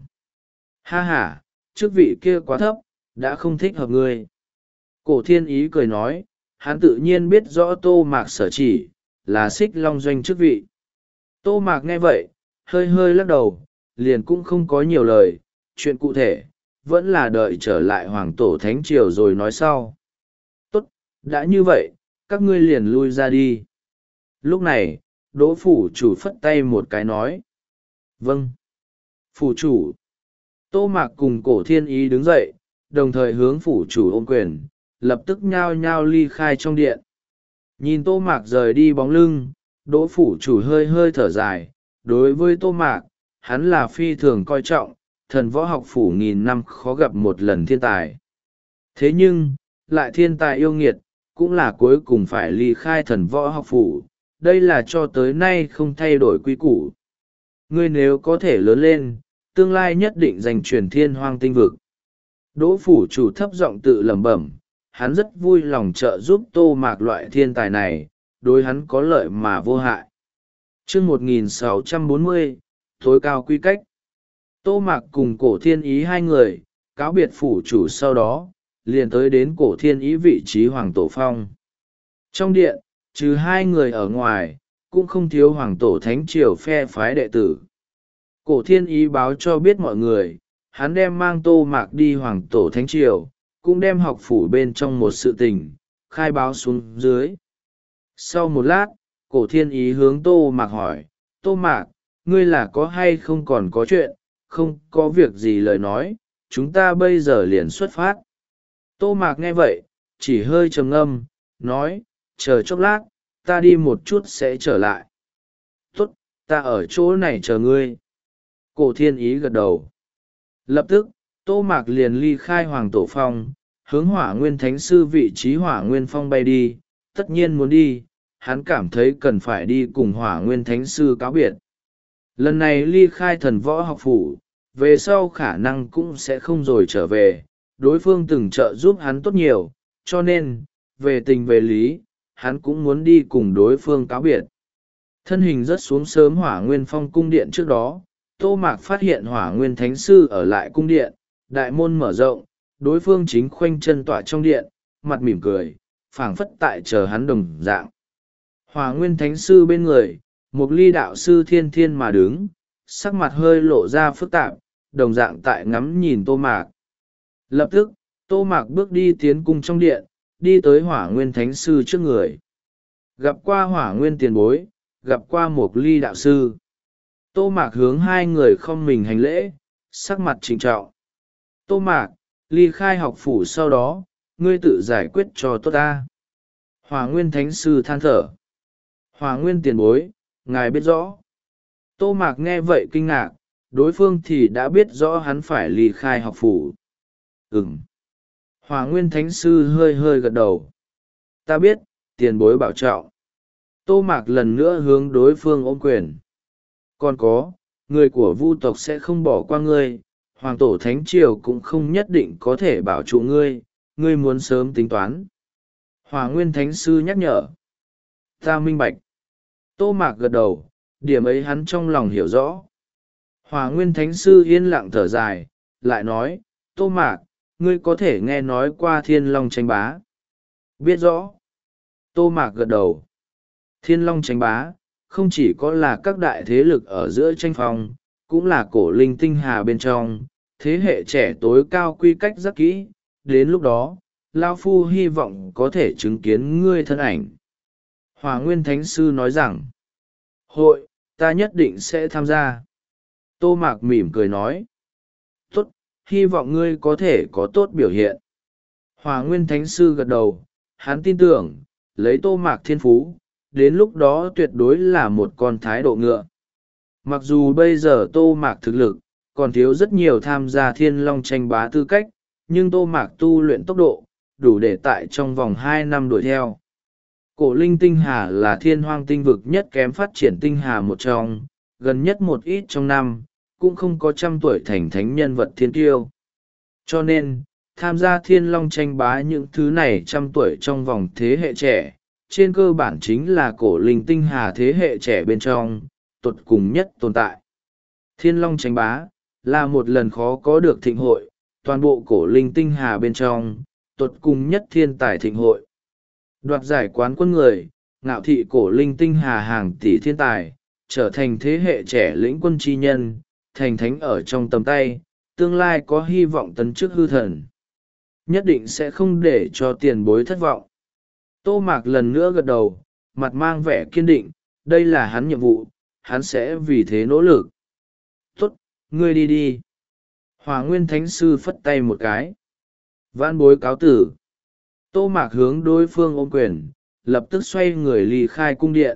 Ha ha, chức vị kia quá thấp, đã không thích hợp ngươi. Cổ thiên ý cười nói, hắn tự nhiên biết rõ Tô Mạc sở chỉ, là Xích Long Doanh chức vị. Tô Mạc nghe vậy, hơi hơi lắc đầu, liền cũng không có nhiều lời, chuyện cụ thể, vẫn là đợi trở lại hoàng tổ thánh triều rồi nói sau. Tốt, đã như vậy, các ngươi liền lui ra đi. Lúc này, Đỗ phủ chủ phất tay một cái nói. Vâng. Phủ chủ. Tô Mạc cùng cổ thiên ý đứng dậy, đồng thời hướng phủ chủ ôm quyền, lập tức nhao nhao ly khai trong điện. Nhìn Tô Mạc rời đi bóng lưng, Đỗ phủ chủ hơi hơi thở dài, đối với Tô Mạc, hắn là phi thường coi trọng, thần võ học phủ nghìn năm khó gặp một lần thiên tài. Thế nhưng, lại thiên tài yêu nghiệt, cũng là cuối cùng phải ly khai thần võ học phủ, đây là cho tới nay không thay đổi quy củ. Ngươi nếu có thể lớn lên, tương lai nhất định giành truyền thiên hoang tinh vực. Đỗ phủ chủ thấp giọng tự lẩm bẩm, hắn rất vui lòng trợ giúp Tô Mạc. Loại thiên tài này đối hắn có lợi mà vô hại. Chương một nghìn sáu trăm bốn mươi, tối cao quy cách. Tô Mạc cùng Cổ Thiên Ý hai người cáo biệt phủ chủ, sau đó liền tới đến Cổ Thiên Ý vị trí Hoàng Tổ Phong. Trong điện, trừ hai người ở ngoài, cũng không thiếu Hoàng Tổ Thánh Triều phe phái đệ tử. Cổ Thiên Ý báo cho biết mọi người, hắn đem mang Tô Mạc đi Hoàng Tổ Thánh Triều, cũng đem học phủ bên trong một sự tình khai báo xuống dưới. Sau một lát, Cổ Thiên Ý hướng Tô Mạc hỏi, Tô Mạc, ngươi là có hay không còn có chuyện, không có việc gì lời nói, chúng ta bây giờ liền xuất phát. Tô Mạc nghe vậy, chỉ hơi trầm ngâm, nói, chờ chốc lát, ta đi một chút sẽ trở lại. Tốt, ta ở chỗ này chờ ngươi. Cổ Thiên Ý gật đầu. Lập tức, Tô Mạc liền ly khai Hoàng Tổ Phong, hướng Hỏa Nguyên Thánh Sư vị trí Hỏa Nguyên Phong bay đi. Tất nhiên muốn đi, hắn cảm thấy cần phải đi cùng Hỏa Nguyên Thánh Sư cáo biệt. Lần này ly khai Thần Võ Học Phủ, về sau khả năng cũng sẽ không rồi trở về. Đối phương từng trợ giúp hắn tốt nhiều, cho nên, về tình về lý, hắn cũng muốn đi cùng đối phương cáo biệt. Thân hình rất xuống sớm Hỏa Nguyên Phong cung điện trước đó, Tô Mạc phát hiện Hỏa Nguyên Thánh Sư ở lại cung điện, đại môn mở rộng, đối phương chính khoanh chân tọa trong điện, mặt mỉm cười, phảng phất tại chờ hắn đồng dạng. Hỏa Nguyên Thánh Sư bên người, một ly đạo sư thiên thiên mà đứng, sắc mặt hơi lộ ra phức tạp, đồng dạng tại ngắm nhìn Tô Mạc. Lập tức, Tô Mạc bước đi tiến cung trong điện, đi tới Hỏa Nguyên Thánh Sư trước người. Gặp qua Hỏa Nguyên tiền bối, gặp qua một ly đạo sư. Tô Mạc hướng hai người không mình hành lễ, sắc mặt trịnh trọng. Tô Mạc, ly khai học phủ sau đó, ngươi tự giải quyết cho tốt ta. Hỏa Nguyên Thánh Sư than thở. Hỏa Nguyên tiền bối, ngài biết rõ. Tô Mạc nghe vậy kinh ngạc, đối phương thì đã biết rõ hắn phải ly khai học phủ. Ừm. Hỏa Nguyên Thánh Sư hơi hơi gật đầu. Ta biết, tiền bối bảo trọng. Tô Mạc lần nữa hướng đối phương ôm quyền. Còn có, người của Vu tộc sẽ không bỏ qua ngươi, Hoàng Tổ Thánh Triều cũng không nhất định có thể bảo trụ ngươi, ngươi muốn sớm tính toán. Hỏa Nguyên Thánh Sư nhắc nhở. Ta minh bạch. Tô Mạc gật đầu, điểm ấy hắn trong lòng hiểu rõ. Hỏa Nguyên Thánh Sư yên lặng thở dài, lại nói, Tô Mạc, ngươi có thể nghe nói qua Thiên Long Tranh Bá. Biết rõ. Tô Mạc gật đầu. Thiên Long Tranh Bá, không chỉ có là các đại thế lực ở giữa tranh phong, cũng là cổ linh tinh hà bên trong, thế hệ trẻ tối cao quy cách rất kỹ, đến lúc đó, Lao Phu hy vọng có thể chứng kiến ngươi thân ảnh. Hỏa Nguyên Thánh Sư nói rằng, hội, ta nhất định sẽ tham gia. Tô Mạc mỉm cười nói, tốt, hy vọng ngươi có thể có tốt biểu hiện. Hỏa Nguyên Thánh Sư gật đầu, hắn tin tưởng, lấy Tô Mạc thiên phú, đến lúc đó tuyệt đối là một con thái độ ngựa. Mặc dù bây giờ Tô Mạc thực lực, còn thiếu rất nhiều tham gia Thiên Long Tranh Bá tư cách, nhưng Tô Mạc tu luyện tốc độ, đủ để tại trong vòng hai năm đuổi theo. Cổ linh tinh hà là thiên hoang tinh vực nhất kém phát triển tinh hà một trong, gần nhất một ít trong năm, cũng không có trăm tuổi thành thánh nhân vật thiên tiêu. Cho nên, tham gia Thiên Long Tranh Bá những thứ này trăm tuổi trong vòng thế hệ trẻ, trên cơ bản chính là cổ linh tinh hà thế hệ trẻ bên trong, tột cùng nhất tồn tại. Thiên Long Tranh Bá, là một lần khó có được thịnh hội, toàn bộ cổ linh tinh hà bên trong, tột cùng nhất thiên tài thịnh hội. Đoạt giải quán quân người, ngạo thị cổ linh tinh hà hàng tỷ thiên tài, trở thành thế hệ trẻ lĩnh quân chi nhân, thành thánh ở trong tầm tay, tương lai có hy vọng tấn chức hư thần. Nhất định sẽ không để cho tiền bối thất vọng. Tô Mạc lần nữa gật đầu, mặt mang vẻ kiên định, đây là hắn nhiệm vụ, hắn sẽ vì thế nỗ lực. Tốt, ngươi đi đi. Hỏa Nguyên Thánh Sư phất tay một cái. Vãn bối cáo tử. Tô Mạc hướng đối phương ôm quyền, lập tức xoay người ly khai cung điện.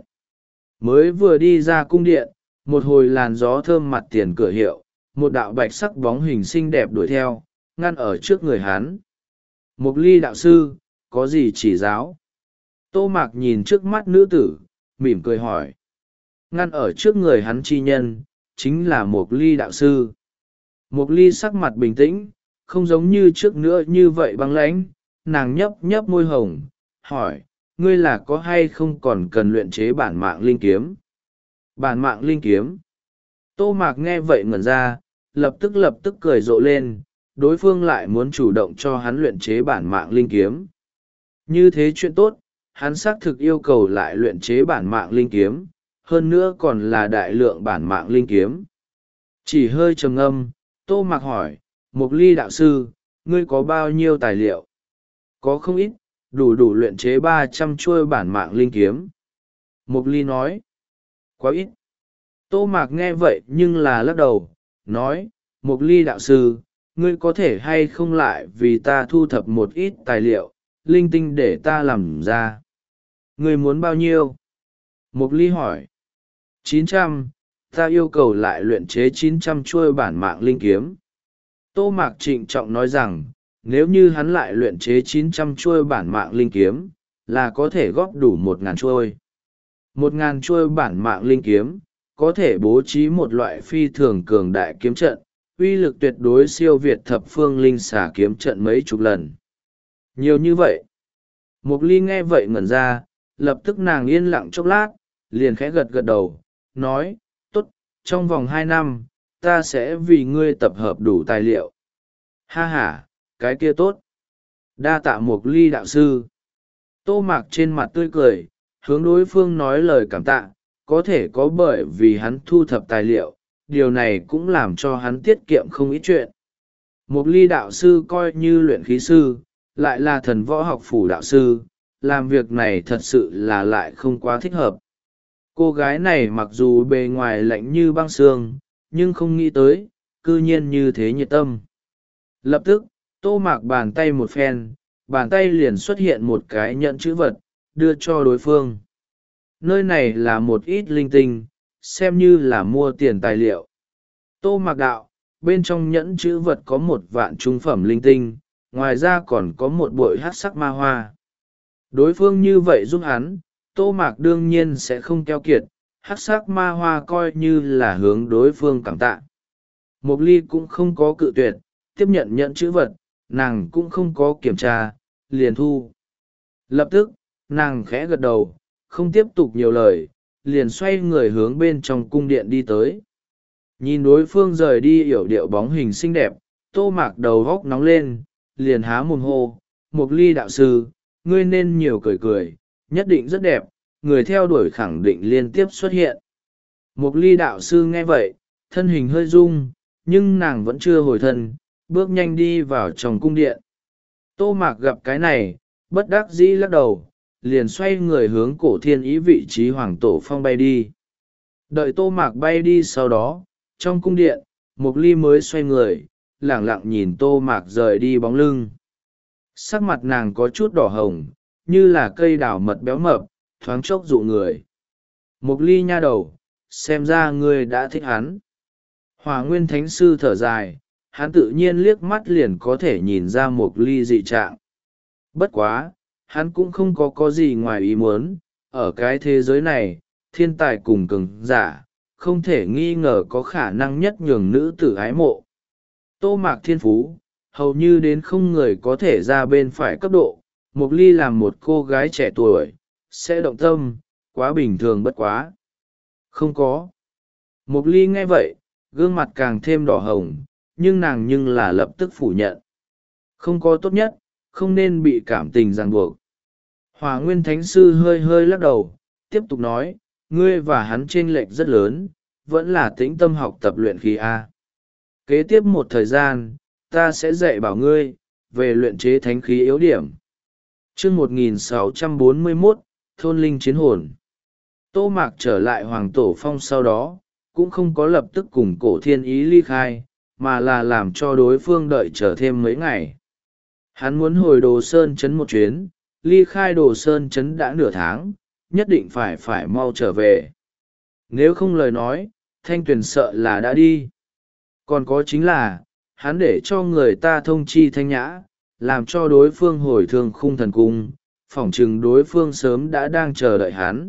Mới vừa đi ra cung điện, một hồi làn gió thơm mặt tiền cửa hiệu, một đạo bạch sắc bóng hình xinh đẹp đuổi theo, ngăn ở trước người hắn. Mục Ly đạo sư, có gì chỉ giáo? Tô Mạc nhìn trước mắt nữ tử, mỉm cười hỏi. Ngăn ở trước người hắn chi nhân, chính là Mục Ly đạo sư. Mục Ly sắc mặt bình tĩnh, không giống như trước nữa như vậy băng lãnh, nàng nhấp nhấp môi hồng, hỏi, ngươi là có hay không còn cần luyện chế bản mạng linh kiếm? Bản mạng linh kiếm? Tô Mạc nghe vậy ngẩn ra, lập tức lập tức cười rộ lên, đối phương lại muốn chủ động cho hắn luyện chế bản mạng linh kiếm. Như thế chuyện tốt, hắn xác thực yêu cầu lại luyện chế bản mạng linh kiếm, hơn nữa còn là đại lượng bản mạng linh kiếm. Chỉ hơi trầm ngâm, Tô Mạc hỏi, Mục Ly đạo sư, ngươi có bao nhiêu tài liệu? Có không ít, đủ đủ luyện chế ba trăm chuôi bản mạng linh kiếm. Mục Ly nói, quá ít. Tô Mạc nghe vậy nhưng là lắc đầu, nói, Mục Ly đạo sư, ngươi có thể hay không lại vì ta thu thập một ít tài liệu, linh tinh để ta làm ra. Ngươi muốn bao nhiêu? Mục Ly hỏi. chín trăm, ta yêu cầu lại luyện chế chín trăm chuôi bản mạng linh kiếm. Tô Mạc trịnh trọng nói rằng, nếu như hắn lại luyện chế chín trăm chuôi bản mạng linh kiếm, là có thể góp đủ một ngàn chuôi. Một ngàn chuôi bản mạng linh kiếm, có thể bố trí một loại phi thường cường đại kiếm trận, uy lực tuyệt đối siêu việt thập phương linh xà kiếm trận mấy chục lần. Nhiều như vậy. Mục Ly nghe vậy ngẩn ra, lập tức nàng yên lặng chốc lát, liền khẽ gật gật đầu, nói, tốt, trong vòng hai năm, ta sẽ vì ngươi tập hợp đủ tài liệu. Ha ha, cái kia tốt. Đa tạ Mục Ly đạo sư. Tô Mạc trên mặt tươi cười, hướng đối phương nói lời cảm tạ, có thể có bởi vì hắn thu thập tài liệu, điều này cũng làm cho hắn tiết kiệm không ít chuyện. Mục Ly đạo sư coi như luyện khí sư, lại là thần võ học phủ đạo sư, làm việc này thật sự là lại không quá thích hợp. Cô gái này mặc dù bề ngoài lạnh như băng xương, nhưng không nghĩ tới, cư nhiên như thế nhiệt tâm. Lập tức, Tô Mạc bàn tay một phen, bàn tay liền xuất hiện một cái nhẫn chữ vật, đưa cho đối phương. Nơi này là một ít linh tinh, xem như là mua tiền tài liệu. Tô Mạc đạo, bên trong nhẫn chữ vật có một vạn trung phẩm linh tinh, ngoài ra còn có một bội hắc sắc ma hoa. Đối phương như vậy giúp hắn, Tô Mạc đương nhiên sẽ không keo kiệt, hắc sắc ma hoa coi như là hướng đối phương cảm tạ. Mục Ly cũng không có cự tuyệt, tiếp nhận nhận chữ vật, nàng cũng không có kiểm tra, liền thu. Lập tức, nàng khẽ gật đầu, không tiếp tục nhiều lời, liền xoay người hướng bên trong cung điện đi tới. Nhìn đối phương rời đi yểu điệu bóng hình xinh đẹp, Tô Mạc đầu góc nóng lên, liền há mồm hô, Mục Ly đạo sư, ngươi nên nhiều cười cười, nhất định rất đẹp, người theo đuổi khẳng định liên tiếp xuất hiện. Mục Ly đạo sư nghe vậy, thân hình hơi rung, nhưng nàng vẫn chưa hồi thân, bước nhanh đi vào trong cung điện. Tô Mạc gặp cái này, bất đắc dĩ lắc đầu, liền xoay người hướng Cổ Thiên Ý vị trí Hoàng Tổ Phong bay đi. Đợi Tô Mạc bay đi sau đó, trong cung điện, Mục Ly mới xoay người, lẳng lặng nhìn Tô Mạc rời đi bóng lưng. Sắc mặt nàng có chút đỏ hồng, như là cây đào mật béo mập, thoáng chốc dụ người. Mục Ly nha đầu, xem ra ngươi đã thích hắn. Hỏa Nguyên Thánh Sư thở dài, hắn tự nhiên liếc mắt liền có thể nhìn ra Mục Ly dị trạng. Bất quá, hắn cũng không có có gì ngoài ý muốn, ở cái thế giới này, thiên tài cùng cường giả, không thể nghi ngờ có khả năng nhất nhường nữ tử ái mộ. Tô Mạc thiên phú, hầu như đến không người có thể ra bên phải cấp độ, Mục Ly làm một cô gái trẻ tuổi, sẽ động tâm, quá bình thường bất quá. Không có. Mục Ly nghe vậy, gương mặt càng thêm đỏ hồng, nhưng nàng nhưng là lập tức phủ nhận. Không có tốt nhất, không nên bị cảm tình ràng buộc. Hỏa Nguyên Thánh Sư hơi hơi lắc đầu, tiếp tục nói, ngươi và hắn chênh lệch rất lớn, vẫn là tĩnh tâm học tập luyện khí A. Kế tiếp một thời gian, ta sẽ dạy bảo ngươi, về luyện chế thánh khí yếu điểm. chương một nghìn sáu trăm bốn mươi mốt, Thôn Linh Chiến Hồn. Tô Mạc trở lại Hoàng Tổ Phong sau đó, cũng không có lập tức cùng Cổ Thiên Ý ly khai, mà là làm cho đối phương đợi chờ thêm mấy ngày. Hắn muốn hồi Đồ Sơn Trấn một chuyến, ly khai Đồ Sơn Trấn đã nửa tháng, nhất định phải phải mau trở về. Nếu không lời nói, Thanh Tuyền sợ là đã đi. Còn có chính là, hắn để cho người ta thông chi Thanh Nhã, làm cho đối phương hồi thương khung thần cung, phỏng chừng đối phương sớm đã đang chờ đợi hắn.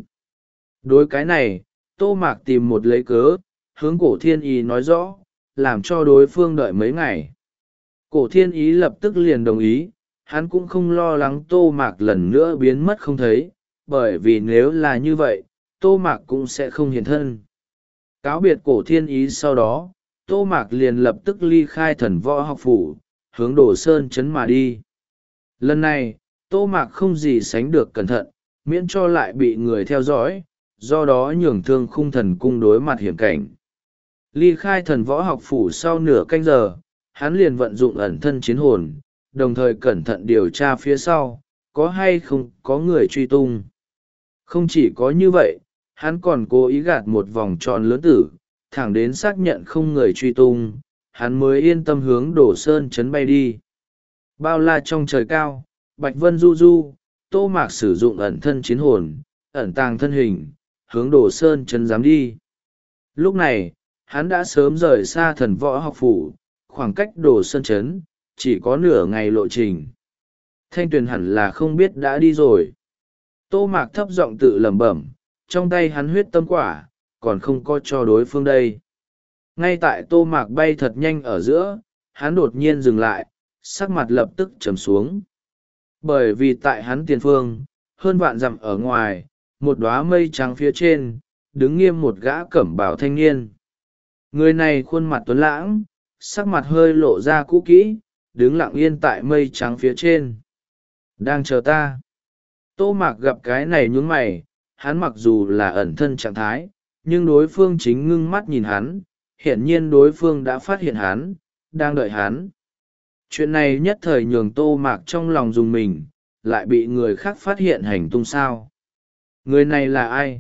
Đối cái này, Tô Mạc tìm một lấy cớ, hướng Cổ Thiên Ý nói rõ, làm cho đối phương đợi mấy ngày. Cổ Thiên Ý lập tức liền đồng ý, hắn cũng không lo lắng tô mạc lần nữa biến mất không thấy, bởi vì nếu là như vậy tô mạc cũng sẽ không hiện thân. Cáo biệt cổ thiên ý sau đó, tô mạc liền lập tức ly khai thần võ học phủ, hướng đồ sơn trấn mà đi. Lần này tô mạc không gì sánh được cẩn thận, miễn cho lại bị người theo dõi, do đó nhường thương khung thần cung đối mặt hiểm cảnh. Ly khai thần võ học phủ sau nửa canh giờ, hắn liền vận dụng ẩn thân chiến hồn, đồng thời cẩn thận điều tra phía sau, có hay không có người truy tung. Không chỉ có như vậy, hắn còn cố ý gạt một vòng tròn lớn tử, thẳng đến xác nhận không người truy tung, hắn mới yên tâm hướng đổ sơn chấn bay đi. Bao la trong trời cao, bạch vân du du, tô mạc sử dụng ẩn thân chiến hồn, ẩn tàng thân hình, hướng đổ sơn chấn dám đi. Lúc này, hắn đã sớm rời xa thần võ học phủ, khoảng cách đổ sơn chấn, chỉ có nửa ngày lộ trình. Thanh tuyền hẳn là không biết đã đi rồi. Tô mạc thấp giọng tự lẩm bẩm, trong tay hắn huyết tâm quả, còn không có cho đối phương đây. Ngay tại tô mạc bay thật nhanh ở giữa, hắn đột nhiên dừng lại, sắc mặt lập tức trầm xuống. Bởi vì tại hắn tiền phương, hơn vạn dặm ở ngoài, một đóa mây trắng phía trên, đứng nghiêm một gã cẩm bào thanh niên. Người này khuôn mặt tuấn lãng, sắc mặt hơi lộ ra cũ kỹ, đứng lặng yên tại mây trắng phía trên. Đang chờ ta. Tô mạc gặp cái này nhướng mày, hắn mặc dù là ẩn thân trạng thái, nhưng đối phương chính ngưng mắt nhìn hắn, hiển nhiên đối phương đã phát hiện hắn, đang đợi hắn. Chuyện này nhất thời nhường tô mạc trong lòng dùng mình, lại bị người khác phát hiện hành tung sao. Người này là ai?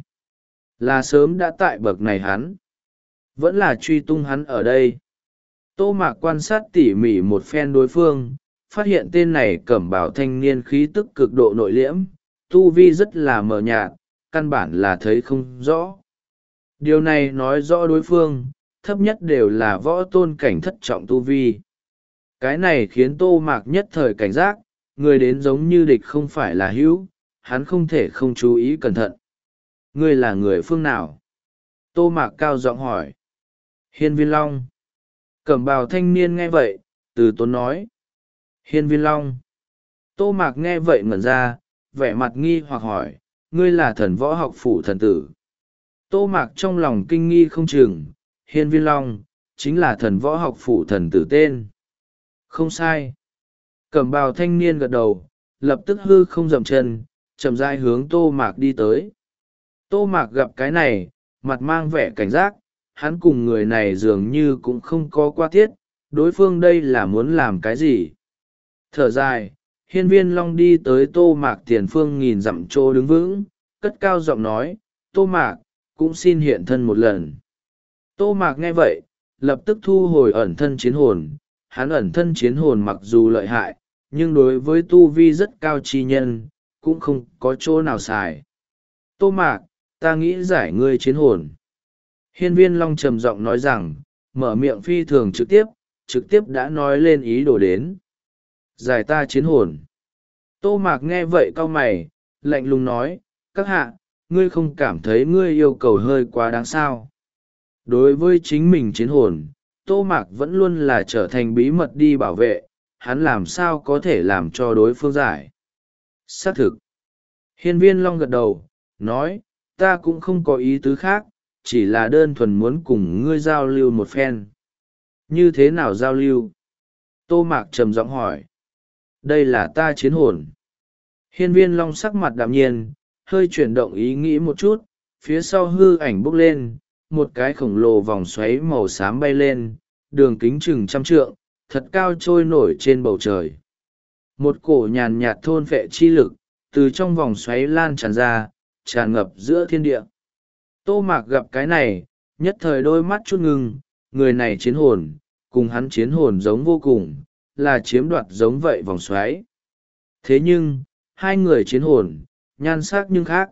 Là sớm đã tại bậc này hắn. Vẫn là truy tung hắn ở đây. Tô mạc quan sát tỉ mỉ một phen đối phương, phát hiện tên này cẩm bào thanh niên khí tức cực độ nội liễm, tu vi rất là mờ nhạt, căn bản là thấy không rõ. Điều này nói rõ đối phương, thấp nhất đều là võ tôn cảnh thất trọng tu vi. Cái này khiến tô mạc nhất thời cảnh giác, người đến giống như địch không phải là hữu, hắn không thể không chú ý cẩn thận. Ngươi là người phương nào? Tô mạc cao giọng hỏi. Hiên Viên Long. Cẩm bào thanh niên nghe vậy, từ tốn nói. Hiên Viên Long. Tô mạc nghe vậy ngẩn ra, vẻ mặt nghi hoặc hỏi, ngươi là thần võ học phủ thần tử. Tô mạc trong lòng kinh nghi không chừng, Hiên Viên Long, chính là thần võ học phủ thần tử tên. Không sai. Cẩm bào thanh niên gật đầu, lập tức hư không dậm chân, chậm rãi hướng tô mạc đi tới. Tô mạc gặp cái này, mặt mang vẻ cảnh giác, hắn cùng người này dường như cũng không có qua tiết, đối phương đây là muốn làm cái gì. Thở dài, Hiên Viên Long đi tới tô mạc tiền phương nghìn dặm chỗ đứng vững, cất cao giọng nói, tô mạc, cũng xin hiện thân một lần. Tô mạc nghe vậy, lập tức thu hồi ẩn thân chiến hồn. Hắn ẩn thân chiến hồn mặc dù lợi hại, nhưng đối với tu vi rất cao chi nhân, cũng không có chỗ nào xài. Tô mạc, ta nghĩ giải ngươi chiến hồn. Hiên Viên Long trầm giọng nói rằng, mở miệng phi thường trực tiếp, trực tiếp đã nói lên ý đồ đến. Giải ta chiến hồn. Tô mạc nghe vậy cau mày, lạnh lùng nói, các hạ, ngươi không cảm thấy ngươi yêu cầu hơi quá đáng sao. Đối với chính mình chiến hồn, Tô mạc vẫn luôn là trở thành bí mật đi bảo vệ, hắn làm sao có thể làm cho đối phương giải. Xác thực. Hiên Viên Long gật đầu, nói, ta cũng không có ý tứ khác, chỉ là đơn thuần muốn cùng ngươi giao lưu một phen. Như thế nào giao lưu? Tô mạc trầm giọng hỏi. Đây là ta chiến hồn. Hiên Viên Long sắc mặt đạm nhiên, hơi chuyển động ý nghĩ một chút, phía sau hư ảnh bốc lên, một cái khổng lồ vòng xoáy màu xám bay lên, đường kính chừng trăm trượng, thật cao trôi nổi trên bầu trời. Một cổ nhàn nhạt thôn phệ chi lực, từ trong vòng xoáy lan tràn ra, tràn ngập giữa thiên địa. Tô mạc gặp cái này, nhất thời đôi mắt chút ngưng, người này chiến hồn, cùng hắn chiến hồn giống vô cùng, là chiếm đoạt giống vậy vòng xoáy. Thế nhưng, hai người chiến hồn, nhan sắc nhưng khác.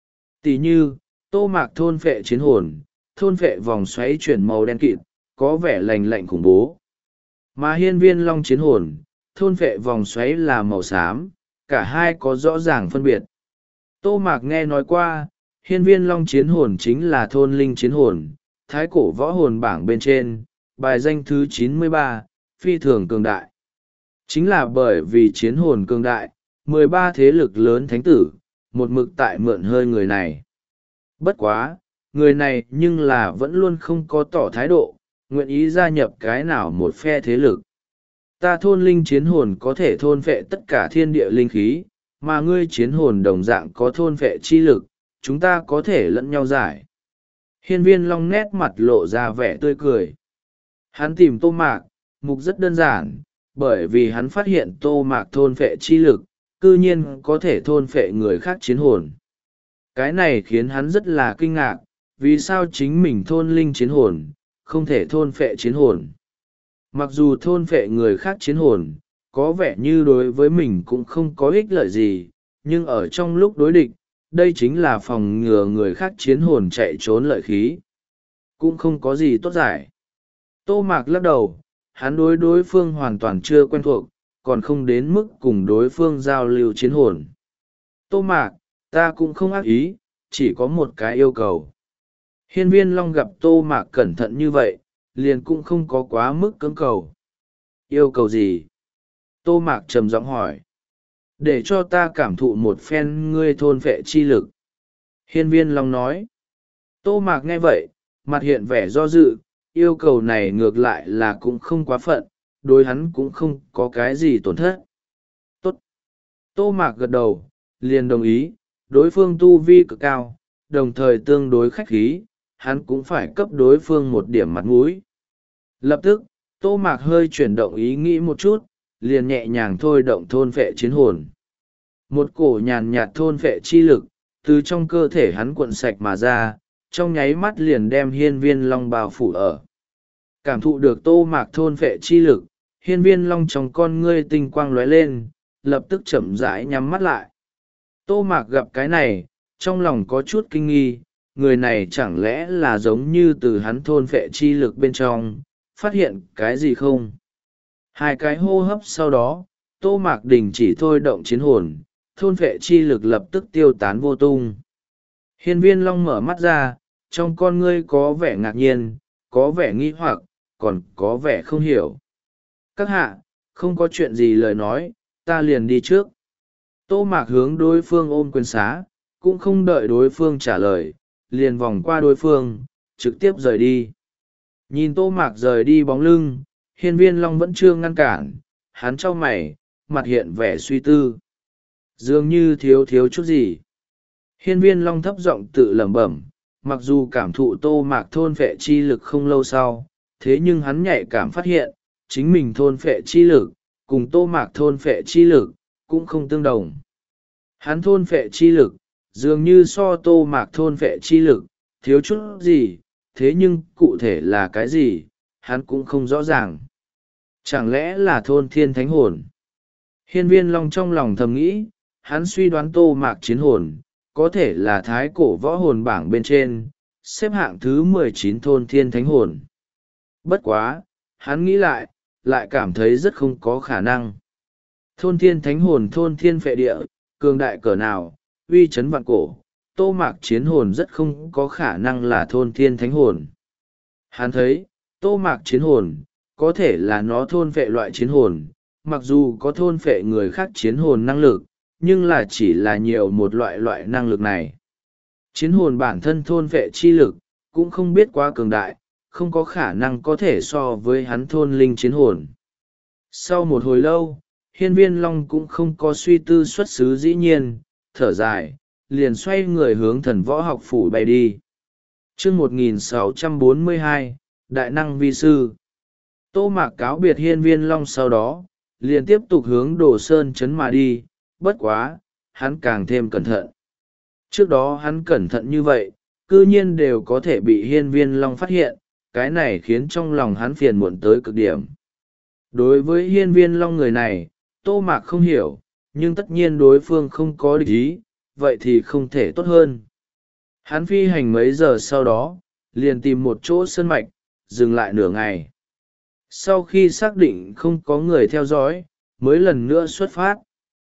Tỷ như, tô mạc thôn phệ chiến hồn, thôn phệ vòng xoáy chuyển màu đen kịt, có vẻ lành lạnh khủng bố. Mà Hiên Viên Long chiến hồn, thôn phệ vòng xoáy là màu xám, cả hai có rõ ràng phân biệt. Tô mạc nghe nói qua, Hiên Viên Long chiến hồn chính là thôn linh chiến hồn, thái cổ võ hồn bảng bên trên, bài danh thứ chín mươi ba, phi thường cường đại. Chính là bởi vì chiến hồn cường đại, mười ba thế lực lớn thánh tử, một mực tại mượn hơi người này. Bất quá, người này nhưng là vẫn luôn không có tỏ thái độ, nguyện ý gia nhập cái nào một phe thế lực. Ta thôn linh chiến hồn có thể thôn phệ tất cả thiên địa linh khí, mà ngươi chiến hồn đồng dạng có thôn phệ chi lực, chúng ta có thể lẫn nhau giải. Hiên viên long nét mặt lộ ra vẻ tươi cười. Hắn tìm tô mạc, mục rất đơn giản, bởi vì hắn phát hiện tô mạc thôn phệ chi lực, cư nhiên có thể thôn phệ người khác chiến hồn. Cái này khiến hắn rất là kinh ngạc, vì sao chính mình thôn linh chiến hồn, không thể thôn phệ chiến hồn. Mặc dù thôn phệ người khác chiến hồn, có vẻ như đối với mình cũng không có ích lợi gì, nhưng ở trong lúc đối địch, đây chính là phòng ngừa người khác chiến hồn chạy trốn lợi khí. Cũng không có gì tốt giải. Tô Mạc lắc đầu, hắn đối đối phương hoàn toàn chưa quen thuộc, còn không đến mức cùng đối phương giao lưu chiến hồn. Tô Mạc, ta cũng không ác ý, chỉ có một cái yêu cầu. Hiên viên long gặp Tô Mạc cẩn thận như vậy, liền cũng không có quá mức cưỡng cầu. Yêu cầu gì? Tô Mạc trầm giọng hỏi. Để cho ta cảm thụ một phen ngươi thôn vệ chi lực. Hiên viên long nói. Tô Mạc nghe vậy, mặt hiện vẻ do dự, yêu cầu này ngược lại là cũng không quá phận, đối hắn cũng không có cái gì tổn thất. Tốt. Tô Mạc gật đầu, liền đồng ý, đối phương tu vi cực cao, đồng thời tương đối khách khí, hắn cũng phải cấp đối phương một điểm mặt mũi. Lập tức, Tô Mạc hơi chuyển động ý nghĩ một chút, liền nhẹ nhàng thôi động thôn phệ chiến hồn. Một cổ nhàn nhạt thôn phệ chi lực, từ trong cơ thể hắn cuộn sạch mà ra, trong nháy mắt liền đem hiên viên long bao phủ ở. Cảm thụ được Tô Mạc thôn phệ chi lực, hiên viên long trong con ngươi tinh quang lóe lên, lập tức chậm rãi nhắm mắt lại. Tô Mạc gặp cái này, trong lòng có chút kinh nghi, người này chẳng lẽ là giống như từ hắn thôn phệ chi lực bên trong, phát hiện cái gì không? Hai cái hô hấp sau đó, Tô Mạc đình chỉ thôi động chiến hồn, thôn phệ chi lực lập tức tiêu tán vô tung. Hiên viên long mở mắt ra, trong con ngươi có vẻ ngạc nhiên, có vẻ nghi hoặc, còn có vẻ không hiểu. Các hạ, không có chuyện gì lời nói, ta liền đi trước. Tô Mạc hướng đối phương ôm quyền xá, cũng không đợi đối phương trả lời, liền vòng qua đối phương, trực tiếp rời đi. Nhìn Tô Mạc rời đi bóng lưng, hiên viên long vẫn chưa ngăn cản, hắn trao mày, mặt hiện vẻ suy tư. Dường như thiếu thiếu chút gì. Hiên viên long thấp giọng tự lẩm bẩm, mặc dù cảm thụ Tô Mạc thôn phệ chi lực không lâu sau, thế nhưng hắn nhạy cảm phát hiện, chính mình thôn phệ chi lực, cùng Tô Mạc thôn phệ chi lực, cũng không tương đồng. Hắn thôn phệ chi lực, dường như so Tô Mạc thôn phệ chi lực, thiếu chút gì, thế nhưng cụ thể là cái gì, hắn cũng không rõ ràng. Chẳng lẽ là thôn thiên thánh hồn? Hiên viên long trong lòng thầm nghĩ, hắn suy đoán Tô Mạc chiến hồn, có thể là thái cổ võ hồn bảng bên trên, xếp hạng thứ mười chín thôn thiên thánh hồn. Bất quá, hắn nghĩ lại, lại cảm thấy rất không có khả năng. Thôn thiên thánh hồn thôn thiên phệ địa, cường đại cỡ nào, uy chấn vạn cổ, Tô Mạc chiến hồn rất không có khả năng là thôn thiên thánh hồn. Hắn thấy, Tô Mạc chiến hồn, có thể là nó thôn phệ loại chiến hồn, mặc dù có thôn phệ người khác chiến hồn năng lực, nhưng là chỉ là nhiều một loại loại năng lực này. Chiến hồn bản thân thôn phệ chi lực, cũng không biết quá cường đại, không có khả năng có thể so với hắn thôn linh chiến hồn. Sau một hồi lâu, hiên viên long cũng không có suy tư xuất xứ dĩ nhiên, thở dài, liền xoay người hướng thần võ học phủ bay đi. chương một nghìn sáu trăm bốn mươi hai, Đại năng vi sư. Tô Mạc cáo biệt hiên viên long sau đó, liền tiếp tục hướng Đồ Sơn Trấn mà đi, bất quá, hắn càng thêm cẩn thận. Trước đó hắn cẩn thận như vậy, cư nhiên đều có thể bị hiên viên long phát hiện, cái này khiến trong lòng hắn phiền muộn tới cực điểm. Đối với hiên viên long người này, Tô Mạc không hiểu, nhưng tất nhiên đối phương không có địch ý, vậy thì không thể tốt hơn. Hắn phi hành mấy giờ sau đó, liền tìm một chỗ sơn mạch, dừng lại nửa ngày. Sau khi xác định không có người theo dõi, mới lần nữa xuất phát.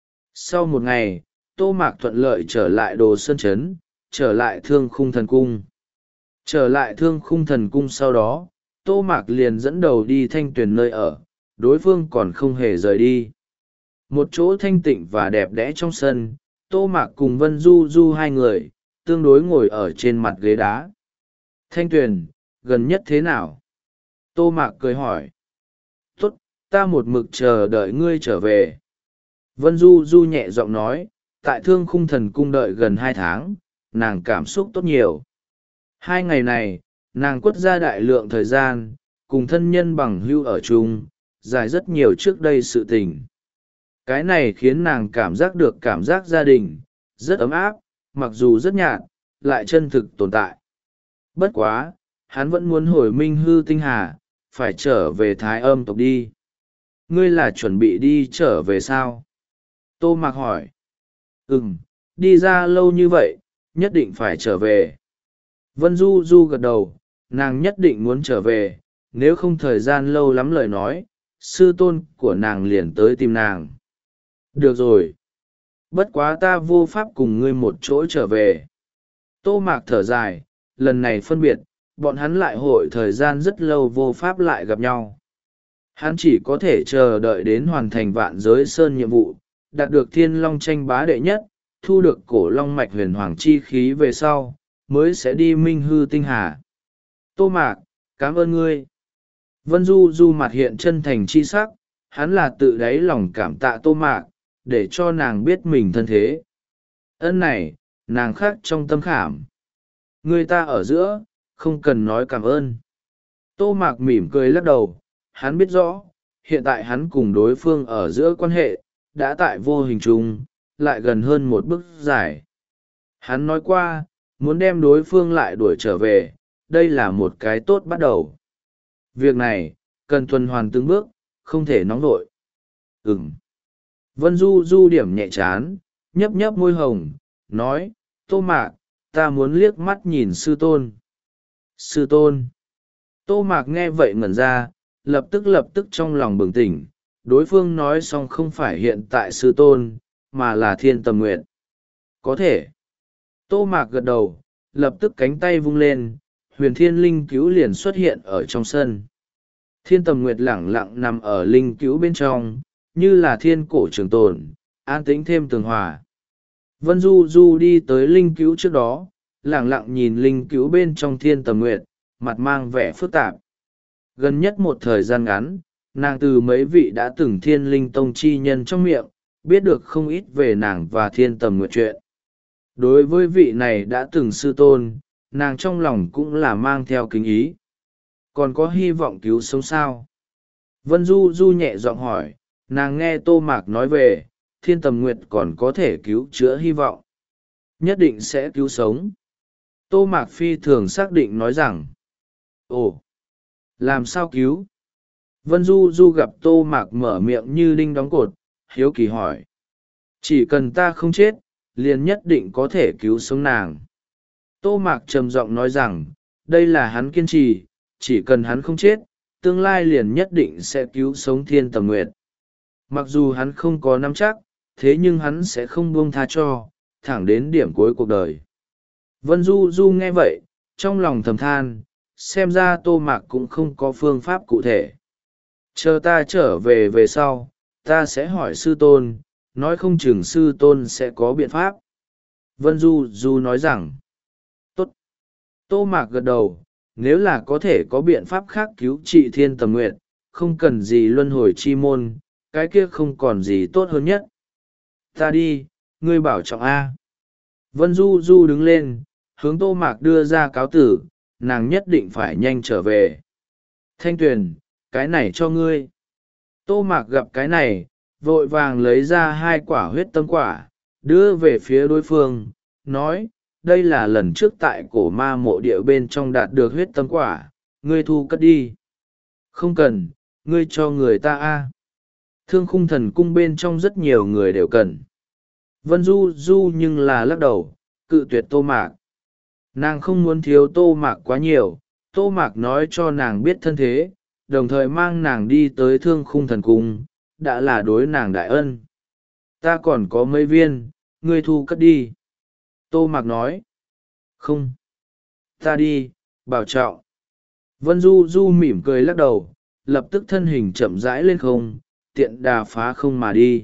Sau một ngày, Tô Mạc thuận lợi trở lại Đồ Sơn Trấn, trở lại Thương Khung Thần Cung. Trở lại Thương Khung Thần Cung sau đó, Tô Mạc liền dẫn đầu đi Thanh Tuyền nơi ở, đối phương còn không hề rời đi. Một chỗ thanh tịnh và đẹp đẽ trong sân, Tô Mạc cùng Vân Du Du hai người tương đối ngồi ở trên mặt ghế đá. Thanh Tuyền, gần nhất thế nào? Tô Mạc cười hỏi. Tốt, ta một mực chờ đợi ngươi trở về. Vân Du Du nhẹ giọng nói, tại Thương Khung Thần Cung đợi gần hai tháng, nàng cảm xúc tốt nhiều. Hai ngày này, nàng quất ra đại lượng thời gian, cùng thân nhân bằng hữu ở chung, dài rất nhiều trước đây sự tình. Cái này khiến nàng cảm giác được cảm giác gia đình, rất ấm áp, mặc dù rất nhạt, lại chân thực tồn tại. Bất quá, hắn vẫn muốn hồi Minh Hư Tinh Hà, phải trở về Thái Âm tộc đi. Ngươi là chuẩn bị đi trở về sao? Tô Mạc hỏi. Ừm, đi ra lâu như vậy, nhất định phải trở về. Vân Du Du gật đầu, nàng nhất định muốn trở về, nếu không thời gian lâu lắm lời nói, sư tôn của nàng liền tới tìm nàng. Được rồi. Bất quá ta vô pháp cùng ngươi một chỗ trở về. Tô Mạc thở dài, lần này phân biệt, bọn hắn lại hội thời gian rất lâu vô pháp lại gặp nhau. Hắn chỉ có thể chờ đợi đến hoàn thành vạn giới sơn nhiệm vụ, đạt được thiên long tranh bá đệ nhất, thu được cổ long mạch huyền hoàng chi khí về sau, mới sẽ đi Minh Hư Tinh Hà. Tô Mạc, cảm ơn ngươi. Vân Du Du mặt hiện chân thành chi sắc, hắn là tự đáy lòng cảm tạ Tô Mạc, để cho nàng biết mình thân thế. Ân này, nàng khác trong tâm khảm. Người ta ở giữa, không cần nói cảm ơn. Tô Mạc mỉm cười lắc đầu, hắn biết rõ, hiện tại hắn cùng đối phương ở giữa quan hệ, đã tại vô hình chung, lại gần hơn một bước dài. Hắn nói qua, muốn đem đối phương lại đuổi trở về, đây là một cái tốt bắt đầu. Việc này, cần tuần hoàn từng bước, không thể nóng vội. Ừm. Vân Du Du điểm nhẹ chán, nhấp nhấp môi hồng, nói, Tô Mạc, ta muốn liếc mắt nhìn sư tôn. Sư tôn. Tô Mạc nghe vậy ngẩn ra, lập tức lập tức trong lòng bừng tỉnh, đối phương nói xong không phải hiện tại sư tôn, mà là Thiên Tầm Nguyệt. Có thể. Tô Mạc gật đầu, lập tức cánh tay vung lên, huyền thiên linh cứu liền xuất hiện ở trong sân. Thiên Tầm Nguyệt lẳng lặng nằm ở linh cứu bên trong, như là thiên cổ trường tồn, an tĩnh thêm tường hòa. Vân Du Du đi tới linh cứu trước đó, lẳng lặng nhìn linh cứu bên trong Thiên Tầm Nguyệt, mặt mang vẻ phức tạp. Gần nhất một thời gian ngắn, nàng từ mấy vị đã từng thiên linh tông chi nhân trong miệng, biết được không ít về nàng và Thiên Tầm Nguyệt chuyện. Đối với vị này đã từng sư tôn, nàng trong lòng cũng là mang theo kính ý. Còn có hy vọng cứu sống sao? Vân Du Du nhẹ giọng hỏi, nàng nghe Tô Mạc nói về, Thiên Tầm Nguyệt còn có thể cứu chữa hy vọng. Nhất định sẽ cứu sống. Tô Mạc phi thường xác định nói rằng, ồ, làm sao cứu? Vân Du Du gặp Tô Mạc mở miệng như đinh đóng cột, hiếu kỳ hỏi. Chỉ cần ta không chết, liền nhất định có thể cứu sống nàng. Tô Mạc trầm giọng nói rằng, đây là hắn kiên trì, chỉ cần hắn không chết, tương lai liền nhất định sẽ cứu sống Thiên Tầm Nguyệt. Mặc dù hắn không có nắm chắc, thế nhưng hắn sẽ không buông tha cho, thẳng đến điểm cuối cuộc đời. Vân Du Du nghe vậy, trong lòng thầm than, xem ra Tô Mạc cũng không có phương pháp cụ thể. Chờ ta trở về về sau, ta sẽ hỏi sư tôn, nói không chừng sư tôn sẽ có biện pháp. Vân Du Du nói rằng, tốt. Tô Mạc gật đầu, nếu là có thể có biện pháp khác cứu trị Thiên Tầm Nguyệt, không cần gì luân hồi chi môn, cái kia không còn gì tốt hơn nhất. Ta đi, ngươi bảo trọng A. Vân Du Du đứng lên, hướng Tô Mạc đưa ra cáo tử, nàng nhất định phải nhanh trở về. Thanh Tuyền, cái này cho ngươi. Tô Mạc gặp cái này, vội vàng lấy ra hai quả huyết tâm quả, đưa về phía đối phương, nói, đây là lần trước tại cổ ma mộ địa bên trong đạt được huyết tâm quả, ngươi thu cất đi. Không cần, ngươi cho người ta a. Thương Khung Thần Cung bên trong rất nhiều người đều cần. Vân Du Du nhưng là lắc đầu, cự tuyệt Tô Mạc. Nàng không muốn thiếu Tô Mạc quá nhiều, Tô Mạc nói cho nàng biết thân thế, đồng thời mang nàng đi tới Thương Khung Thần Cung, đã là đối nàng đại ân. Ta còn có mấy viên, ngươi thu cất đi. Tô Mạc nói. Không. Ta đi, bảo trọng. Vân Du Du mỉm cười lắc đầu, lập tức thân hình chậm rãi lên không, tiện đà phá không mà đi.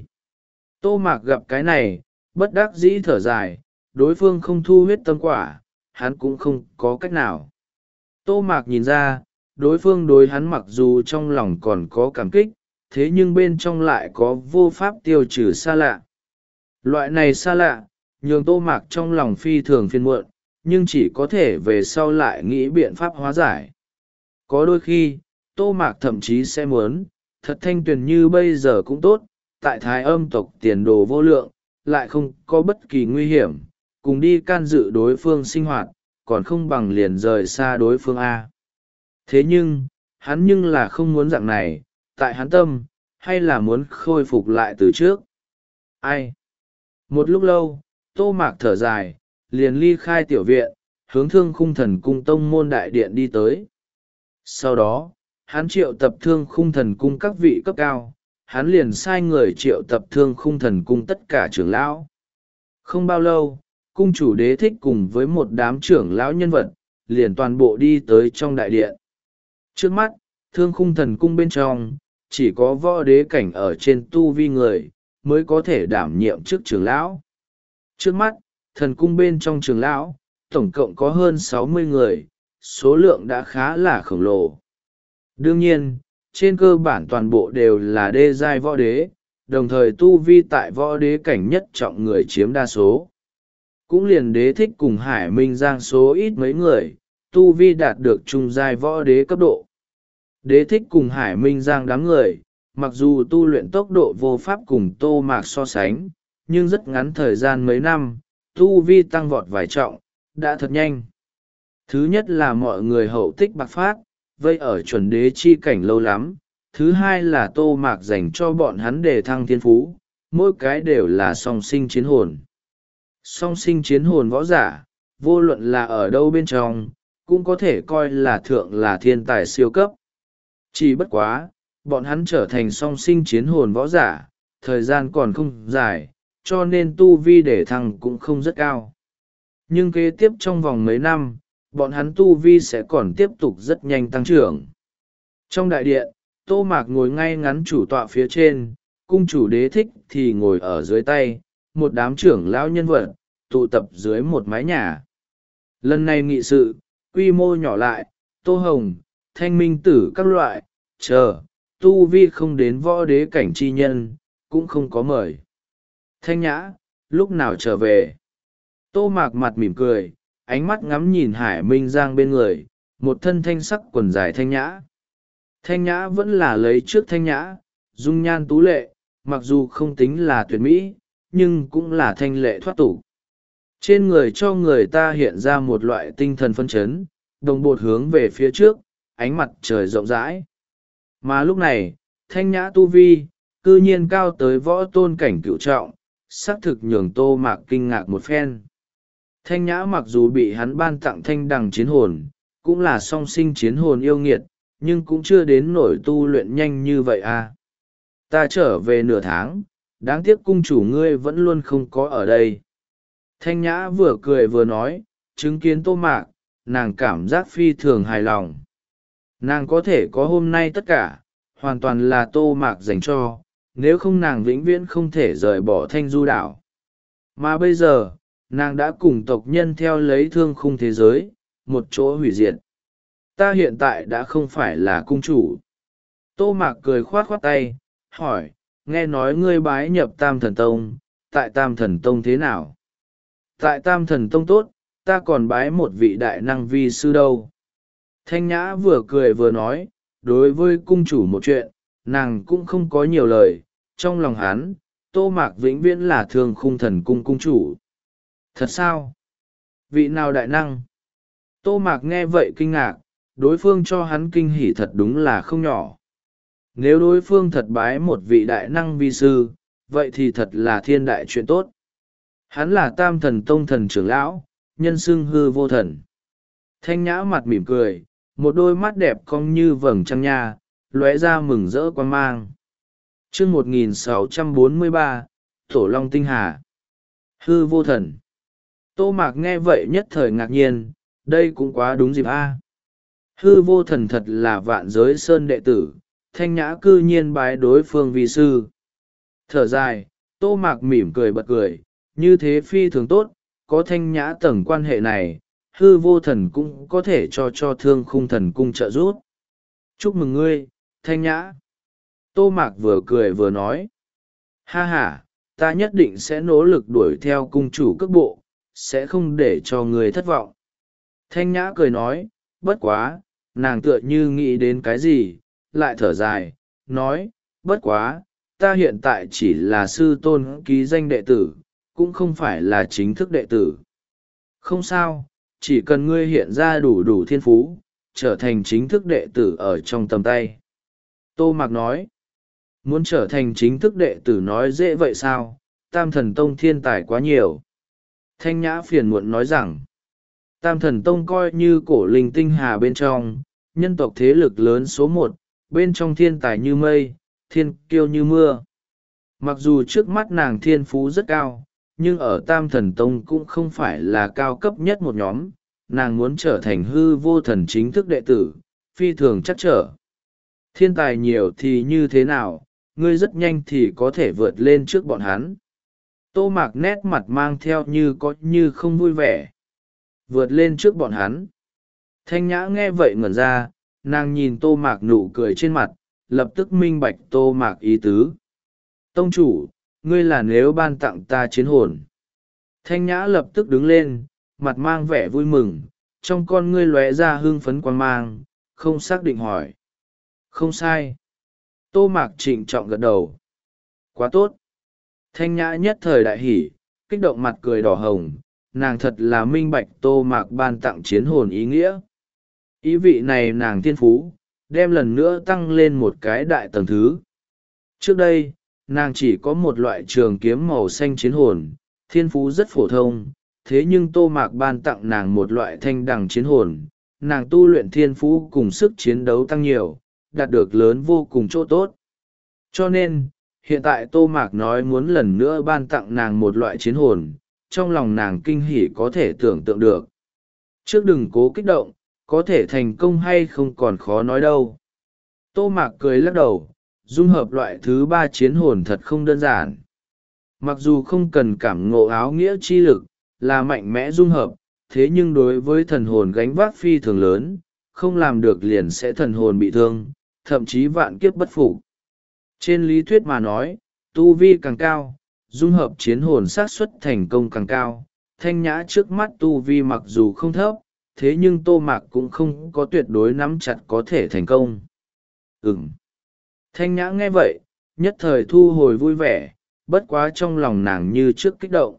Tô Mạc gặp cái này, bất đắc dĩ thở dài, đối phương không thu huyết tâm quả, hắn cũng không có cách nào. Tô Mạc nhìn ra, đối phương đối hắn mặc dù trong lòng còn có cảm kích, thế nhưng bên trong lại có vô pháp tiêu trừ xa lạ. Loại này xa lạ, nhường Tô Mạc trong lòng phi thường phiền muộn, nhưng chỉ có thể về sau lại nghĩ biện pháp hóa giải. Có đôi khi, Tô Mạc thậm chí sẽ muốn, thật thanh tuyền như bây giờ cũng tốt, tại Thái Âm tộc tiền đồ vô lượng, lại không có bất kỳ nguy hiểm, cùng đi can dự đối phương sinh hoạt, còn không bằng liền rời xa đối phương A. Thế nhưng, hắn nhưng là không muốn dạng này, tại hắn tâm, hay là muốn khôi phục lại từ trước. Ai? Một lúc lâu, Tô Mạc thở dài, liền ly khai tiểu viện, hướng Thương Khung Thần Cung tông môn đại điện đi tới. Sau đó, hắn triệu tập Thương Khung Thần Cung các vị cấp cao, hắn liền sai người triệu tập Thương Khung Thần Cung tất cả trưởng lão. Không bao lâu, cung chủ Đế Thích cùng với một đám trưởng lão nhân vật, liền toàn bộ đi tới trong đại điện. Trước mắt, Thương Khung Thần Cung bên trong, chỉ có võ đế cảnh ở trên tu vi người, mới có thể đảm nhiệm chức trưởng lão. Trước mắt, thần cung bên trong trưởng lão, tổng cộng có hơn sáu mươi người, số lượng đã khá là khổng lồ. Đương nhiên, trên cơ bản toàn bộ đều là đê giai võ đế, đồng thời tu vi tại võ đế cảnh nhất trọng người chiếm đa số. Cũng liền Đế Thích cùng Hải Minh Giang số ít mấy người, tu vi đạt được trung giai võ đế cấp độ. Đế Thích cùng Hải Minh Giang đám người, mặc dù tu luyện tốc độ vô pháp cùng Tô Mạc so sánh, nhưng rất ngắn thời gian mấy năm, tu vi tăng vọt vài trọng, đã thật nhanh. Thứ nhất là mọi người hậu tích bạc phát, vây ở chuẩn đế chi cảnh lâu lắm. Thứ hai là Tô Mạc dành cho bọn hắn đề thăng thiên phú, mỗi cái đều là song sinh chiến hồn. Song sinh chiến hồn võ giả, vô luận là ở đâu bên trong, cũng có thể coi là thượng là thiên tài siêu cấp. Chỉ bất quá, bọn hắn trở thành song sinh chiến hồn võ giả, thời gian còn không dài, cho nên tu vi để thăng cũng không rất cao. Nhưng kế tiếp trong vòng mấy năm, bọn hắn tu vi sẽ còn tiếp tục rất nhanh tăng trưởng. Trong đại điện, Tô Mạc ngồi ngay ngắn chủ tọa phía trên, cung chủ Đế Thích thì ngồi ở dưới tay, một đám trưởng lão nhân vật, tụ tập dưới một mái nhà. Lần này nghị sự, quy mô nhỏ lại, Tô Hồng, Thanh Minh Tử các loại, chờ, tu vi không đến võ đế cảnh chi nhân, cũng không có mời. Thanh Nhã, lúc nào trở về? Tô Mạc mặt mỉm cười, ánh mắt ngắm nhìn Hải Minh Giang bên người, một thân thanh sắc quần dài Thanh Nhã. Thanh Nhã vẫn là lấy trước Thanh Nhã, dung nhan tú lệ, mặc dù không tính là tuyệt mỹ, nhưng cũng là thanh lệ thoát tục. Trên người cho người ta hiện ra một loại tinh thần phân chấn, đồng bột hướng về phía trước, ánh mặt trời rộng rãi. Mà lúc này, Thanh Nhã tu vi, cư nhiên cao tới võ tôn cảnh cựu trọng, xác thực nhường Tô Mạc kinh ngạc một phen. Thanh Nhã mặc dù bị hắn ban tặng thanh đằng chiến hồn, cũng là song sinh chiến hồn yêu nghiệt, nhưng cũng chưa đến nổi tu luyện nhanh như vậy à. Ta trở về nửa tháng, đáng tiếc cung chủ ngươi vẫn luôn không có ở đây. Thanh Nhã vừa cười vừa nói, chứng kiến Tô Mạc, nàng cảm giác phi thường hài lòng. Nàng có thể có hôm nay tất cả, hoàn toàn là Tô Mạc dành cho, nếu không nàng vĩnh viễn không thể rời bỏ Thanh Du đảo. Mà bây giờ, nàng đã cùng tộc nhân theo lấy Thương Khung thế giới, một chỗ hủy diệt. Ta hiện tại đã không phải là cung chủ. Tô Mạc cười khoát khoát tay, hỏi, nghe nói ngươi bái nhập Tam Thần Tông, tại Tam Thần Tông thế nào? Tại Tam Thần Tông tốt, ta còn bái một vị đại năng vi sư đâu. Thanh Nhã vừa cười vừa nói, đối với cung chủ một chuyện, nàng cũng không có nhiều lời, trong lòng hắn, Tô Mạc vĩnh viễn là Thương Khung Thần Cung cung chủ. Thật sao? Vị nào đại năng? Tô Mạc nghe vậy kinh ngạc, đối phương cho hắn kinh hỉ thật đúng là không nhỏ. Nếu đối phương thật bái một vị đại năng vi sư, vậy thì thật là thiên đại chuyện tốt. Hắn là Tam Thần Tông thần trưởng lão, nhân xưng Hư Vô Thần. Thanh Nhã mặt mỉm cười, một đôi mắt đẹp cong như vầng trăng nha, lóe ra mừng rỡ quan mang. Chương một nghìn sáu trăm bốn mươi ba, Tổ Long Tinh Hà. Hư Vô Thần. Tô Mạc nghe vậy nhất thời ngạc nhiên, đây cũng quá đúng dịp a. Hư Vô Thần thật là Vạn Giới Sơn đệ tử, thanh nhã cư nhiên bái đối phương vi sư. Thở dài, Tô Mạc mỉm cười bật cười, như thế phi thường tốt, có thanh nhã tầng quan hệ này, hư vô thần cũng có thể cho cho thương khung thần cung trợ giúp. Chúc mừng ngươi, thanh nhã. Tô Mạc vừa cười vừa nói. Ha ha, ta nhất định sẽ nỗ lực đuổi theo cung chủ cước bộ, sẽ không để cho người thất vọng. Thanh nhã cười nói, bất quá, nàng tựa như nghĩ đến cái gì, lại thở dài, nói, bất quá, ta hiện tại chỉ là sư tôn ký danh đệ tử, cũng không phải là chính thức đệ tử. Không sao, chỉ cần ngươi hiện ra đủ đủ thiên phú, trở thành chính thức đệ tử ở trong tầm tay. Tô Mạc nói, muốn trở thành chính thức đệ tử nói dễ vậy sao, Tam Thần Tông thiên tài quá nhiều. Thanh nhã phiền muộn nói rằng, Tam Thần Tông coi như cổ linh tinh hà bên trong, nhân tộc thế lực lớn số một, bên trong thiên tài như mây, thiên kiêu như mưa. Mặc dù trước mắt nàng thiên phú rất cao, nhưng ở Tam Thần Tông cũng không phải là cao cấp nhất một nhóm, nàng muốn trở thành hư vô thần chính thức đệ tử, phi thường chắc trở. Thiên tài nhiều thì như thế nào, ngươi rất nhanh thì có thể vượt lên trước bọn hắn. Tô Mạc nét mặt mang theo như có như không vui vẻ. Vượt lên trước bọn hắn. Thanh nhã nghe vậy ngẩn ra, nàng nhìn Tô Mạc nụ cười trên mặt, lập tức minh bạch Tô Mạc ý tứ. Tông chủ, ngươi là nếu ban tặng ta chiến hồn. Thanh nhã lập tức đứng lên, mặt mang vẻ vui mừng, trong con ngươi lóe ra hưng phấn quang mang, không xác định hỏi. Không sai. Tô Mạc trịnh trọng gật đầu. Quá tốt. Thanh nhã nhất thời đại hỉ, kích động mặt cười đỏ hồng, nàng thật là minh bạch Tô Mạc ban tặng chiến hồn ý nghĩa. Ý vị này nàng thiên phú, đem lần nữa tăng lên một cái đại tầng thứ. Trước đây, nàng chỉ có một loại trường kiếm màu xanh chiến hồn, thiên phú rất phổ thông, thế nhưng Tô Mạc ban tặng nàng một loại thanh đằng chiến hồn, nàng tu luyện thiên phú cùng sức chiến đấu tăng nhiều, đạt được lớn vô cùng chỗ tốt. Cho nên, hiện tại Tô Mạc nói muốn lần nữa ban tặng nàng một loại chiến hồn, trong lòng nàng kinh hỉ có thể tưởng tượng được. Trước đừng cố kích động, có thể thành công hay không còn khó nói đâu. Tô Mạc cười lắc đầu, dung hợp loại thứ ba chiến hồn thật không đơn giản. Mặc dù không cần cảm ngộ áo nghĩa chi lực, là mạnh mẽ dung hợp, thế nhưng đối với thần hồn gánh vác phi thường lớn, không làm được liền sẽ thần hồn bị thương, thậm chí vạn kiếp bất phục. Trên lý thuyết mà nói, tu vi càng cao, dung hợp chiến hồn xác suất thành công càng cao. Thanh nhã trước mắt tu vi mặc dù không thấp, thế nhưng Tô Mạc cũng không có tuyệt đối nắm chặt có thể thành công. Ừm. Thanh nhã nghe vậy, nhất thời thu hồi vui vẻ, bất quá trong lòng nàng như trước kích động.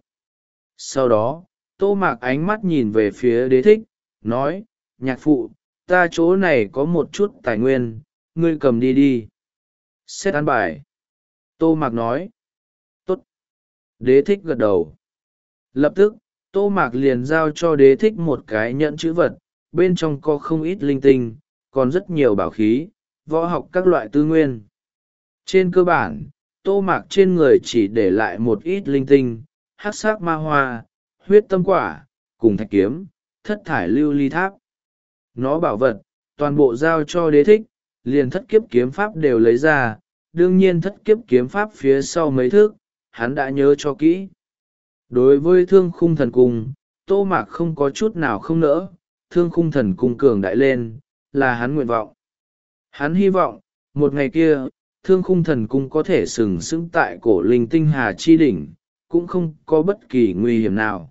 Sau đó, Tô Mạc ánh mắt nhìn về phía Đế Thích, nói, nhạc phụ, ta chỗ này có một chút tài nguyên, ngươi cầm đi đi. Xét án bài. Tô Mạc nói, tốt. Đế Thích gật đầu. Lập tức, Tô Mạc liền giao cho Đế Thích một cái nhẫn chữ vật, bên trong có không ít linh tinh, còn rất nhiều bảo khí, võ học các loại tư nguyên. Trên cơ bản, Tô Mạc trên người chỉ để lại một ít linh tinh, hắc sắc ma hoa, huyết tâm quả, cùng thạch kiếm, thất thải lưu ly tháp. Nó bảo vật, toàn bộ giao cho Đế Thích, liền thất kiếp kiếm pháp đều lấy ra, đương nhiên thất kiếp kiếm pháp phía sau mấy thước, hắn đã nhớ cho kỹ. Đối với thương khung thần cung, Tô Mạc không có chút nào không nỡ, thương khung thần cung cường đại lên, là hắn nguyện vọng. Hắn hy vọng, một ngày kia, thương khung thần cung có thể sừng sững tại cổ linh tinh hà chi đỉnh, cũng không có bất kỳ nguy hiểm nào.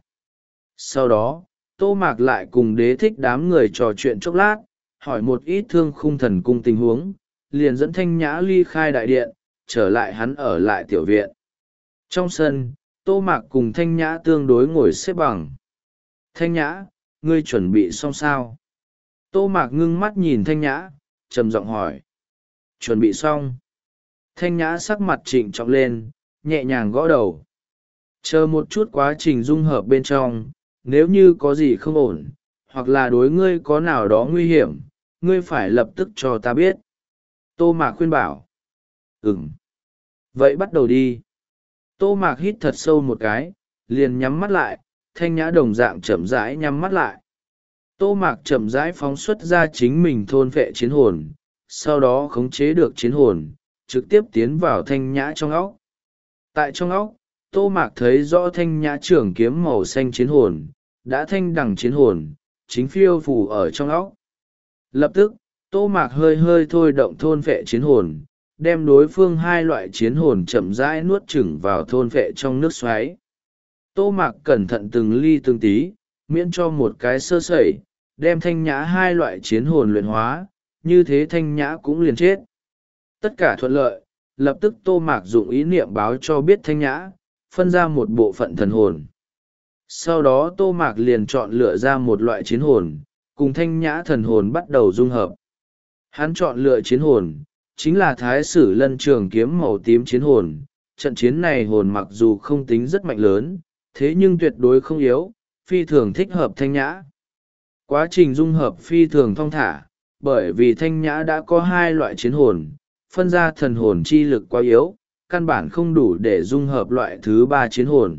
Sau đó, Tô Mạc lại cùng Đế Thích đám người trò chuyện chốc lát, hỏi một ít thương khung thần cung tình huống, liền dẫn Thanh Nhã ly khai đại điện, trở lại hắn ở lại tiểu viện. Trong sân, Tô Mạc cùng Thanh Nhã tương đối ngồi xếp bằng. Thanh Nhã, ngươi chuẩn bị xong sao? Tô Mạc ngưng mắt nhìn Thanh Nhã, trầm giọng hỏi. Chuẩn bị xong. Thanh Nhã sắc mặt trịnh trọng lên, nhẹ nhàng gõ đầu. Chờ một chút quá trình dung hợp bên trong, nếu như có gì không ổn, hoặc là đối ngươi có nào đó nguy hiểm, ngươi phải lập tức cho ta biết. Tô Mạc khuyên bảo. Ừm. Vậy bắt đầu đi. Tô Mạc hít thật sâu một cái, liền nhắm mắt lại, Thanh Nhã đồng dạng chậm rãi nhắm mắt lại. Tô Mạc chậm rãi phóng xuất ra chính mình thôn vệ chiến hồn, sau đó khống chế được chiến hồn, trực tiếp tiến vào thanh nhã trong óc. Tại trong óc, Tô Mạc thấy rõ thanh nhã trưởng kiếm màu xanh chiến hồn, đã thanh đằng chiến hồn, chính phiêu phù ở trong óc. Lập tức, Tô Mạc hơi hơi thôi động thôn phệ chiến hồn, đem đối phương hai loại chiến hồn chậm rãi nuốt chửng vào thôn phệ trong nước xoáy. Tô Mạc cẩn thận từng ly từng tí, miễn cho một cái sơ sẩy, đem thanh nhã hai loại chiến hồn luyện hóa, như thế thanh nhã cũng liền chết. Tất cả thuận lợi, lập tức Tô Mạc dụng ý niệm báo cho biết thanh nhã, phân ra một bộ phận thần hồn. Sau đó Tô Mạc liền chọn lựa ra một loại chiến hồn, cùng thanh nhã thần hồn bắt đầu dung hợp. Hắn chọn lựa chiến hồn, chính là Thái Sử Lân trường kiếm màu tím chiến hồn. Trận chiến này hồn mặc dù không tính rất mạnh lớn, thế nhưng tuyệt đối không yếu, phi thường thích hợp thanh nhã. Quá trình dung hợp phi thường thong thả, bởi vì thanh nhã đã có hai loại chiến hồn, phân ra thần hồn chi lực quá yếu, căn bản không đủ để dung hợp loại thứ ba chiến hồn.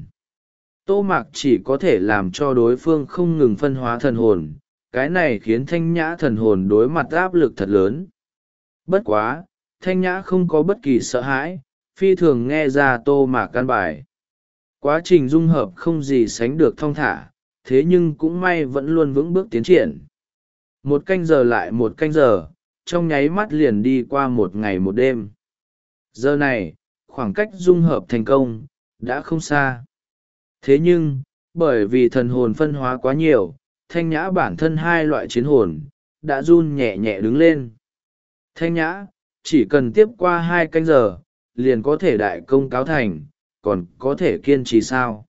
Tô Mạc chỉ có thể làm cho đối phương không ngừng phân hóa thần hồn, cái này khiến thanh nhã thần hồn đối mặt áp lực thật lớn. Bất quá, thanh nhã không có bất kỳ sợ hãi, phi thường nghe ra Tô Mạc căn bài. Quá trình dung hợp không gì sánh được thong thả, thế nhưng cũng may vẫn luôn vững bước tiến triển. Một canh giờ lại một canh giờ, trong nháy mắt liền đi qua một ngày một đêm. Giờ này, khoảng cách dung hợp thành công, đã không xa. Thế nhưng, bởi vì thần hồn phân hóa quá nhiều, thanh nhã bản thân hai loại chiến hồn, đã run nhẹ nhẹ đứng lên. Thanh nhã, chỉ cần tiếp qua hai canh giờ, liền có thể đại công cáo thành, còn có thể kiên trì sao?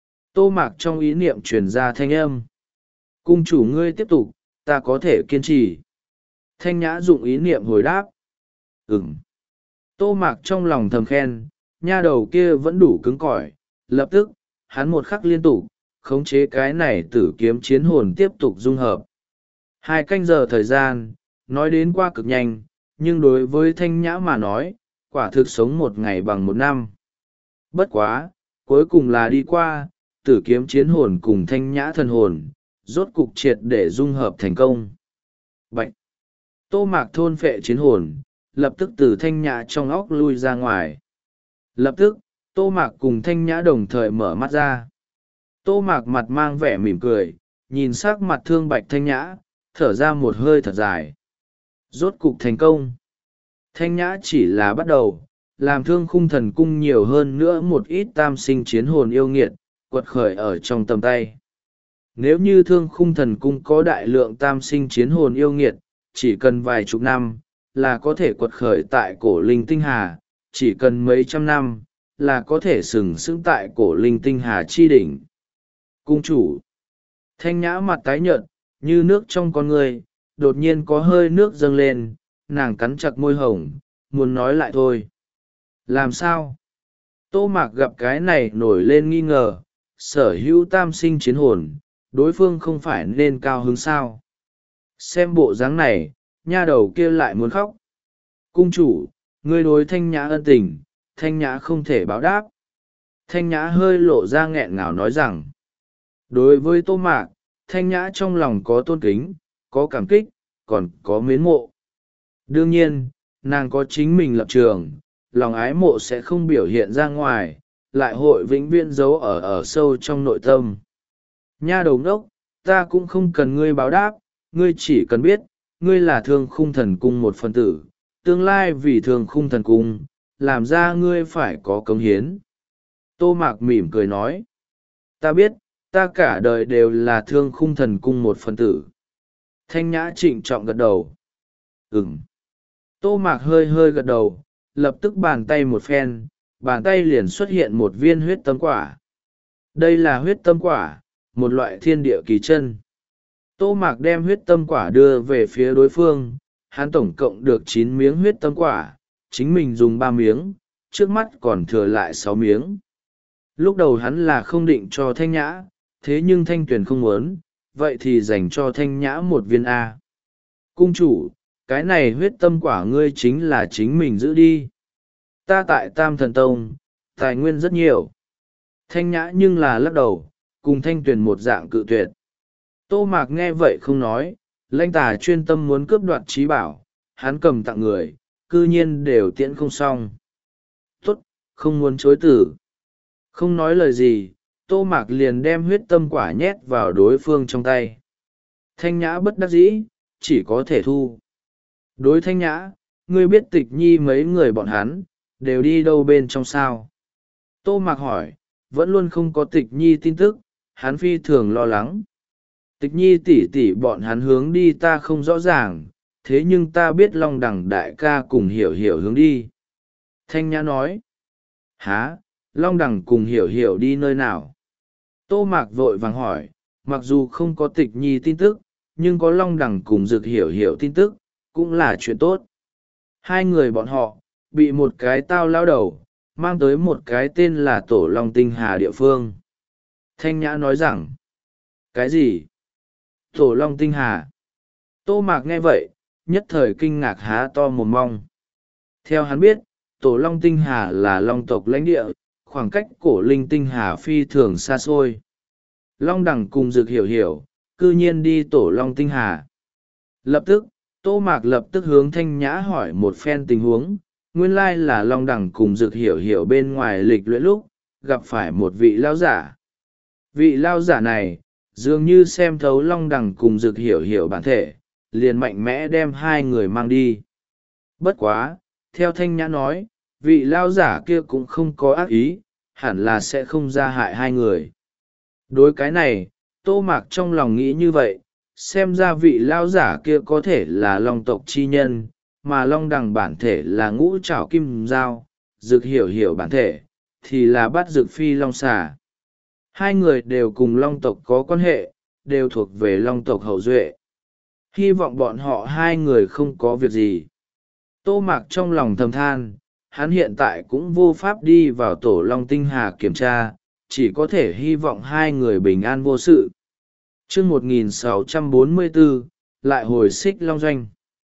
Tô Mạc trong ý niệm truyền ra thanh âm. Cung chủ ngươi tiếp tục, ta có thể kiên trì. Thanh nhã dụng ý niệm hồi đáp. Ừm. Tô Mạc trong lòng thầm khen, nha đầu kia vẫn đủ cứng cỏi. Lập tức, hắn một khắc liên tục, khống chế cái này tử kiếm chiến hồn tiếp tục dung hợp. Hai canh giờ thời gian, nói đến qua cực nhanh, nhưng đối với thanh nhã mà nói, quả thực sống một ngày bằng một năm. Bất quá, cuối cùng là đi qua, tử kiếm chiến hồn cùng thanh nhã thần hồn, rốt cục triệt để dung hợp thành công. Bạch! Tô Mạc thôn phệ chiến hồn, lập tức từ thanh nhã trong óc lui ra ngoài. Lập tức, Tô Mạc cùng thanh nhã đồng thời mở mắt ra. Tô Mạc mặt mang vẻ mỉm cười, nhìn sắc mặt thương bạch thanh nhã, thở ra một hơi thật dài. Rốt cục thành công. Thanh nhã chỉ là bắt đầu, làm thương khung thần cung nhiều hơn nữa một ít tam sinh chiến hồn yêu nghiệt, quật khởi ở trong tầm tay. Nếu như thương khung thần cung có đại lượng tam sinh chiến hồn yêu nghiệt, chỉ cần vài chục năm, là có thể quật khởi tại cổ linh tinh hà, chỉ cần mấy trăm năm, là có thể sừng sững tại cổ linh tinh hà chi đỉnh. Cung chủ. Thanh nhã mặt tái nhợt, như nước trong con người, đột nhiên có hơi nước dâng lên, nàng cắn chặt môi hồng, muốn nói lại thôi. Làm sao? Tô Mạc gặp cái này nổi lên nghi ngờ, sở hữu tam sinh chiến hồn, đối phương không phải nên cao hứng sao? Xem bộ dáng này, nha đầu kia lại muốn khóc. Cung chủ, ngươi đối thanh nhã ân tình, thanh nhã không thể báo đáp. Thanh nhã hơi lộ ra nghẹn ngào nói rằng, đối với Tô Mạc, thanh nhã trong lòng có tôn kính, có cảm kích, còn có mến mộ. Đương nhiên, nàng có chính mình lập trường, lòng ái mộ sẽ không biểu hiện ra ngoài, lại hội vĩnh viễn giấu ở ở sâu trong nội tâm. Nha đầu ngốc, ta cũng không cần ngươi báo đáp, ngươi chỉ cần biết, ngươi là thương khung thần cung một phần tử, tương lai vì thương khung thần cung, làm ra ngươi phải có cống hiến. Tô Mạc mỉm cười nói, ta biết, ta cả đời đều là thương khung thần cung một phần tử. Thanh nhã trịnh trọng gật đầu. Ừm. Tô Mạc hơi hơi gật đầu, lập tức bàn tay một phen, bàn tay liền xuất hiện một viên huyết tâm quả. Đây là huyết tâm quả, một loại thiên địa kỳ chân. Tô Mạc đem huyết tâm quả đưa về phía đối phương, hắn tổng cộng được chín miếng huyết tâm quả, chính mình dùng ba miếng, trước mắt còn thừa lại sáu miếng. Lúc đầu hắn là không định cho thanh nhã, thế nhưng thanh tuyền không muốn, vậy thì dành cho thanh nhã một viên A. Cung chủ, cái này huyết tâm quả ngươi chính là chính mình giữ đi. Ta tại Tam Thần Tông, tài nguyên rất nhiều. Thanh nhã nhưng là lắc đầu, cùng thanh tuyền một dạng cự tuyệt. Tô Mạc nghe vậy không nói, lãnh tà chuyên tâm muốn cướp đoạt trí bảo, hắn cầm tặng người, cư nhiên đều tiễn không xong. Tốt, không muốn chối tử. Không nói lời gì, Tô Mạc liền đem huyết tâm quả nhét vào đối phương trong tay. Thanh Nhã bất đắc dĩ, chỉ có thể thu. Đối Thanh Nhã, ngươi biết Tịch Nhi mấy người bọn hắn, đều đi đâu bên trong sao? Tô Mạc hỏi, vẫn luôn không có Tịch Nhi tin tức, hắn phi thường lo lắng. Tịch Nhi tỷ tỷ bọn hắn hướng đi ta không rõ ràng, thế nhưng ta biết Long Đằng đại ca cùng Hiểu Hiểu hướng đi. Thanh Nhã nói, há, Long Đằng cùng Hiểu Hiểu đi nơi nào? Tô Mạc vội vàng hỏi, mặc dù không có Tịch Nhi tin tức, nhưng có Long Đằng cùng Dực Hiểu Hiểu tin tức, cũng là chuyện tốt. Hai người bọn họ, bị một cái tao lao đầu, mang tới một cái tên là Tổ Long Tinh Hà địa phương. Thanh Nhã nói rằng, cái gì? Tổ Long Tinh Hà? Tô Mạc nghe vậy, nhất thời kinh ngạc há to mồm mong. Theo hắn biết, Tổ Long Tinh Hà là Long tộc lãnh địa, khoảng cách Cổ Linh Tinh Hà phi thường xa xôi. Long Đằng cùng Dực Hiểu Hiểu, cư nhiên đi Tổ Long Tinh Hà. Lập tức, Tô Mạc lập tức hướng Thanh Nhã hỏi một phen tình huống, nguyên lai là Long Đằng cùng Dực Hiểu Hiểu bên ngoài lịch luyện lúc, gặp phải một vị lao giả. Vị lao giả này, dường như xem thấu Long Đằng cùng Dực Hiểu Hiểu bản thể, liền mạnh mẽ đem hai người mang đi. Bất quá, theo Thanh Nhã nói, vị lao giả kia cũng không có ác ý, hẳn là sẽ không ra hại hai người. Đối cái này, Tô Mạc trong lòng nghĩ như vậy, xem ra vị lao giả kia có thể là Long tộc chi nhân, mà Long Đằng bản thể là ngũ trảo kim dao, Dực Hiểu Hiểu bản thể thì là bắt Dực phi long xà. Hai người đều cùng Long tộc có quan hệ, đều thuộc về Long tộc hậu duệ. Hy vọng bọn họ hai người không có việc gì. Tô Mạc trong lòng thầm than, hắn hiện tại cũng vô pháp đi vào Tổ Long Tinh Hà kiểm tra, chỉ có thể hy vọng hai người bình an vô sự. Chương một nghìn sáu trăm bốn mươi bốn, lại hồi Xích Long Doanh.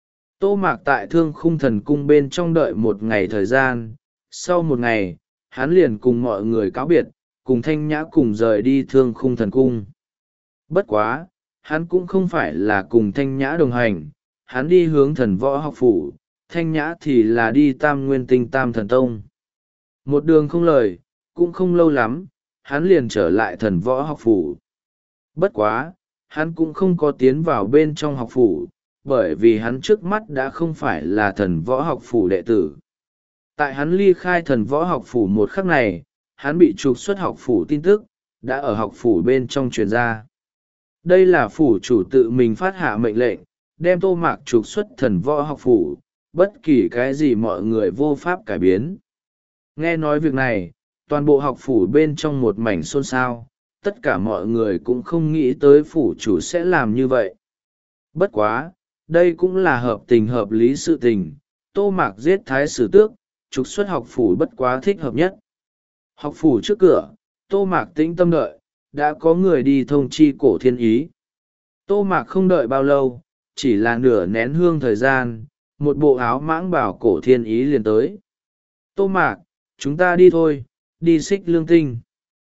Tô Mạc tại Thương Khung Thần Cung bên trong đợi một ngày thời gian, sau một ngày, hắn liền cùng mọi người cáo biệt, cùng Thanh Nhã cùng rời đi Thương Khung Thần Cung. Bất quá, hắn cũng không phải là cùng Thanh Nhã đồng hành, hắn đi hướng Thần Võ Học Phủ, Thanh Nhã thì là đi Tam Nguyên Tinh Tam Thần Tông. Một đường không lời, cũng không lâu lắm, hắn liền trở lại Thần Võ Học Phủ. Bất quá, hắn cũng không có tiến vào bên trong học phủ, bởi vì hắn trước mắt đã không phải là Thần Võ Học Phủ đệ tử. Tại hắn ly khai Thần Võ Học Phủ một khắc này, hắn bị trục xuất học phủ tin tức, đã ở học phủ bên trong truyền ra. Đây là phủ chủ tự mình phát hạ mệnh lệnh, đem Tô Mạc trục xuất Thần Võ Học Phủ, bất kỳ cái gì mọi người vô pháp cải biến. Nghe nói việc này, toàn bộ học phủ bên trong một mảnh xôn xao, tất cả mọi người cũng không nghĩ tới phủ chủ sẽ làm như vậy. Bất quá, đây cũng là hợp tình hợp lý sự tình, Tô Mạc giết Thái Sử Tước, trục xuất học phủ bất quá thích hợp nhất. Học phủ trước cửa, Tô Mạc tĩnh tâm đợi, đã có người đi thông chi Cổ Thiên Ý. Tô Mạc không đợi bao lâu, chỉ là nửa nén hương thời gian, một bộ áo mãng bảo Cổ Thiên Ý liền tới. Tô Mạc, chúng ta đi thôi, đi Xích Lương Tinh.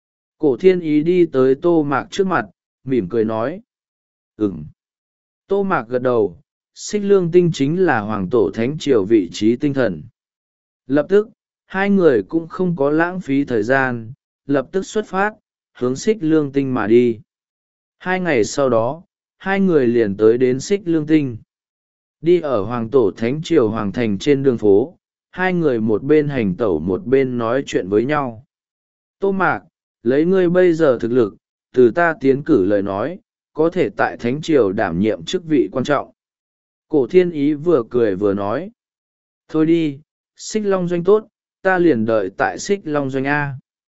Cổ Thiên Ý đi tới Tô Mạc trước mặt, mỉm cười nói. Ừm. Tô Mạc gật đầu, Xích Lương Tinh chính là Hoàng Tổ Thánh Triều vị trí tinh thần. Lập tức, hai người cũng không có lãng phí thời gian, lập tức xuất phát, hướng Xích Lương Tinh mà đi. Hai ngày sau đó, hai người liền tới đến Xích Lương Tinh. Đi ở Hoàng Tổ Thánh Triều Hoàng Thành trên đường phố, hai người một bên hành tẩu một bên nói chuyện với nhau. Tô Mạc, lấy ngươi bây giờ thực lực, từ ta tiến cử lời nói, có thể tại Thánh Triều đảm nhiệm chức vị quan trọng. Cổ Thiên Ý vừa cười vừa nói. Thôi đi, Xích Long Doanh tốt, ta liền đợi tại Xích Long Doanh A.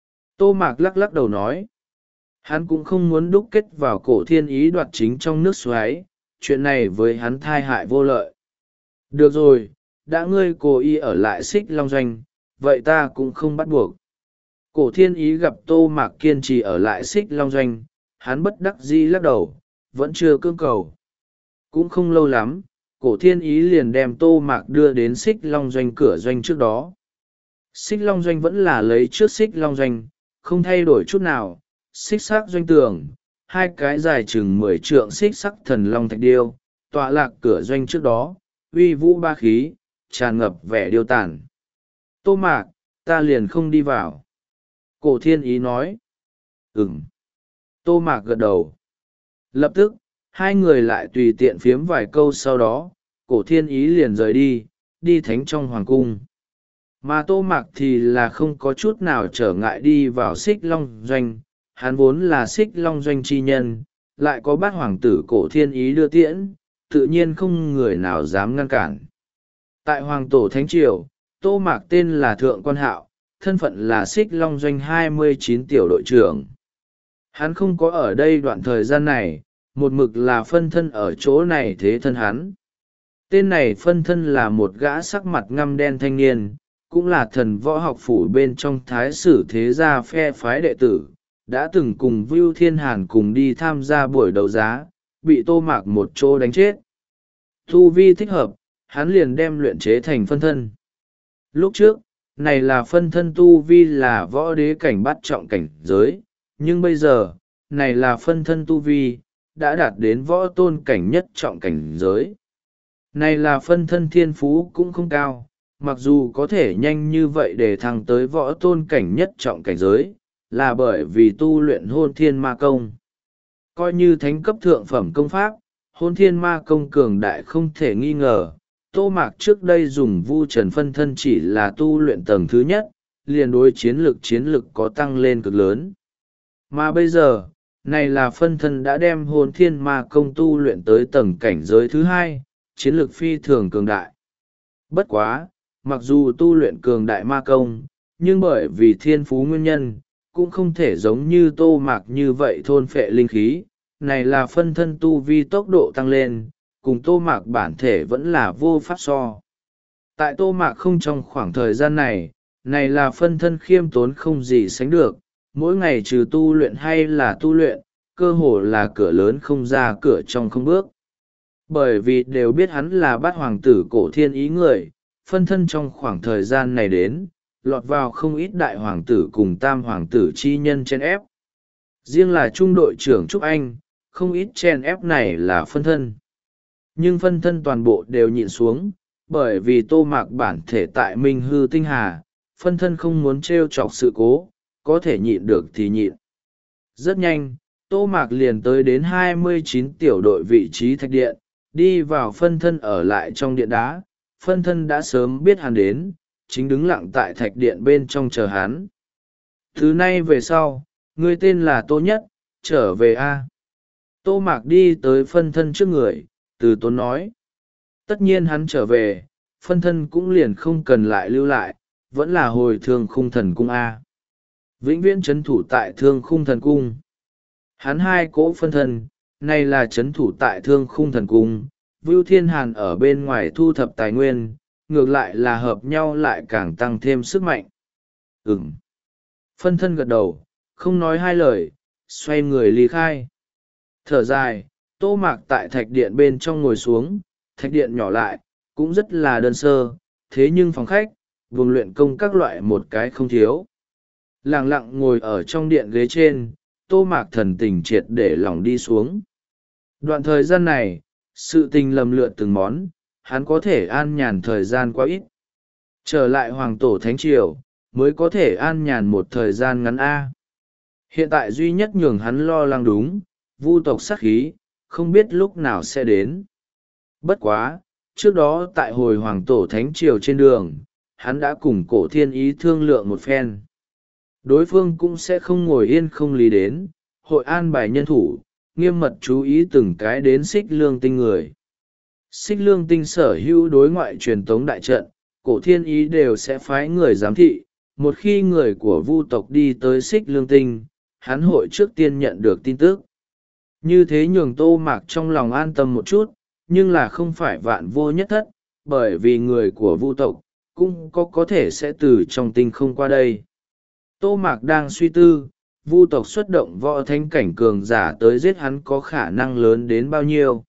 Tô Mạc lắc lắc đầu nói. Hắn cũng không muốn đúc kết vào Cổ Thiên Ý đoạt chính trong nước xoáy, chuyện này với hắn thai hại vô lợi. Được rồi, đã ngươi cố ý ở lại Xích Long Doanh, vậy ta cũng không bắt buộc. Cổ Thiên Ý gặp Tô Mạc kiên trì ở lại Xích Long Doanh, hắn bất đắc dĩ lắc đầu, vẫn chưa cưỡng cầu. Cũng không lâu lắm, Cổ Thiên Ý liền đem Tô Mạc đưa đến Xích Long Doanh cửa doanh trước đó. Xích Long Doanh vẫn là lấy trước Xích Long Doanh, không thay đổi chút nào, xích sắc doanh tường, hai cái dài chừng mười trượng xích sắc thần long thạch điêu, tọa lạc cửa doanh trước đó, uy vũ ba khí, tràn ngập vẻ điêu tàn. Tô Mạc, ta liền không đi vào. Cổ thiên ý nói. Ừm. Tô Mạc gật đầu. Lập tức, hai người lại tùy tiện phiếm vài câu, sau đó cổ thiên ý liền rời đi, đi thánh trong hoàng cung. Mà Tô Mạc thì là không có chút nào trở ngại đi vào Xích Long Doanh. Hắn vốn là Xích Long Doanh chi nhân, lại có bát hoàng tử cổ thiên ý đưa tiễn, tự nhiên không người nào dám ngăn cản. Tại hoàng tổ thánh triều, Tô Mạc tên là Thượng Quan Hạo, thân phận là Xích Long Doanh hai mươi chín tiểu đội trưởng. Hắn không có ở đây đoạn thời gian này, một mực là phân thân ở chỗ này thế thân hắn. Tên này phân thân là một gã sắc mặt ngăm đen thanh niên, cũng là thần võ học phủ bên trong thái sử thế gia phe phái đệ tử, đã từng cùng Vưu Thiên Hàn cùng đi tham gia buổi đấu giá, bị Tô Mạc một chỗ đánh chết. Tu vi thích hợp, hắn liền đem luyện chế thành phân thân. Lúc trước, này là phân thân tu vi là võ đế cảnh bắt trọng cảnh giới, nhưng bây giờ, này là phân thân tu vi, đã đạt đến võ tôn cảnh nhất trọng cảnh giới. Này là phân thân thiên phú cũng không cao, mặc dù có thể nhanh như vậy để thăng tới võ tôn cảnh nhất trọng cảnh giới, là bởi vì tu luyện hôn thiên ma công. Coi như thánh cấp thượng phẩm công pháp, hôn thiên ma công cường đại không thể nghi ngờ. Tô Mạc trước đây dùng vu trần phân thân chỉ là tu luyện tầng thứ nhất, liền đối chiến lực chiến lực có tăng lên cực lớn. Mà bây giờ, này là phân thân đã đem hồn thiên ma công tu luyện tới tầng cảnh giới thứ hai, chiến lực phi thường cường đại. Bất quá, mặc dù tu luyện cường đại ma công, nhưng bởi vì thiên phú nguyên nhân, cũng không thể giống như Tô Mạc như vậy thôn phệ linh khí. Này là phân thân tu vi tốc độ tăng lên, cùng Tô Mạc bản thể vẫn là vô pháp so. Tại Tô Mạc không trong khoảng thời gian này, này là phân thân khiêm tốn không gì sánh được, mỗi ngày trừ tu luyện hay là tu luyện, cơ hồ là cửa lớn không ra cửa trong không bước. Bởi vì đều biết hắn là bát hoàng tử cổ thiên ý người, phân thân trong khoảng thời gian này đến, lọt vào không ít đại hoàng tử cùng tam hoàng tử chi nhân chen ép. Riêng là trung đội trưởng Trúc Anh, không ít chen ép này là phân thân. Nhưng phân thân toàn bộ đều nhịn xuống, bởi vì Tô Mạc bản thể tại Minh Hư Tinh Hà, phân thân không muốn trêu chọc sự cố, có thể nhịn được thì nhịn. Rất nhanh, Tô Mạc liền tới đến hai mươi chín tiểu đội vị trí thạch điện, đi vào phân thân ở lại trong điện đá. Phân thân đã sớm biết hắn đến, chính đứng lặng tại thạch điện bên trong chờ hắn. Từ nay về sau, ngươi tên là Tô Nhất, trở về a. Tô Mạc đi tới phân thân trước người, từ tốn nói. Tất nhiên hắn trở về, phân thân cũng liền không cần lại lưu lại, vẫn là hồi thương khung thần cung a. Vĩnh viễn chấn thủ tại thương khung thần cung. Hắn hai cỗ phân thân, này là chấn thủ tại thương khung thần cung. Vưu Thiên Hàn ở bên ngoài thu thập tài nguyên, ngược lại là hợp nhau lại càng tăng thêm sức mạnh. Ừm. Phân thân gật đầu, không nói hai lời, xoay người ly khai. Thở dài, Tô Mạc tại thạch điện bên trong ngồi xuống, thạch điện nhỏ lại, cũng rất là đơn sơ, thế nhưng phòng khách, vùng luyện công các loại một cái không thiếu. Lặng lặng ngồi ở trong điện ghế trên, Tô Mạc thần tình triệt để lỏng đi xuống. Đoạn thời gian này, sự tình lầm lượt từng món, hắn có thể an nhàn thời gian quá ít. Trở lại hoàng tổ thánh triều, mới có thể an nhàn một thời gian ngắn A. Hiện tại duy nhất nhường hắn lo lắng đúng, vu tộc sát khí, không biết lúc nào sẽ đến. Bất quá, trước đó tại hồi hoàng tổ thánh triều trên đường, hắn đã cùng cổ thiên ý thương lượng một phen. Đối phương cũng sẽ không ngồi yên không lý đến, hội an bài nhân thủ, nghiêm mật chú ý từng cái đến xích lương tinh người. Xích lương tinh sở hữu đối ngoại truyền tống đại trận, cổ thiên ý đều sẽ phái người giám thị. Một khi người của vu tộc đi tới xích lương tinh, hắn hội trước tiên nhận được tin tức. Như thế nhường Tô Mạc trong lòng an tâm một chút, nhưng là không phải vạn vô nhất thất, bởi vì người của vu tộc cũng có có thể sẽ từ trong tinh không qua đây. Tô Mạc đang suy tư, vu tộc xuất động võ thánh cảnh cường giả tới giết hắn có khả năng lớn đến bao nhiêu.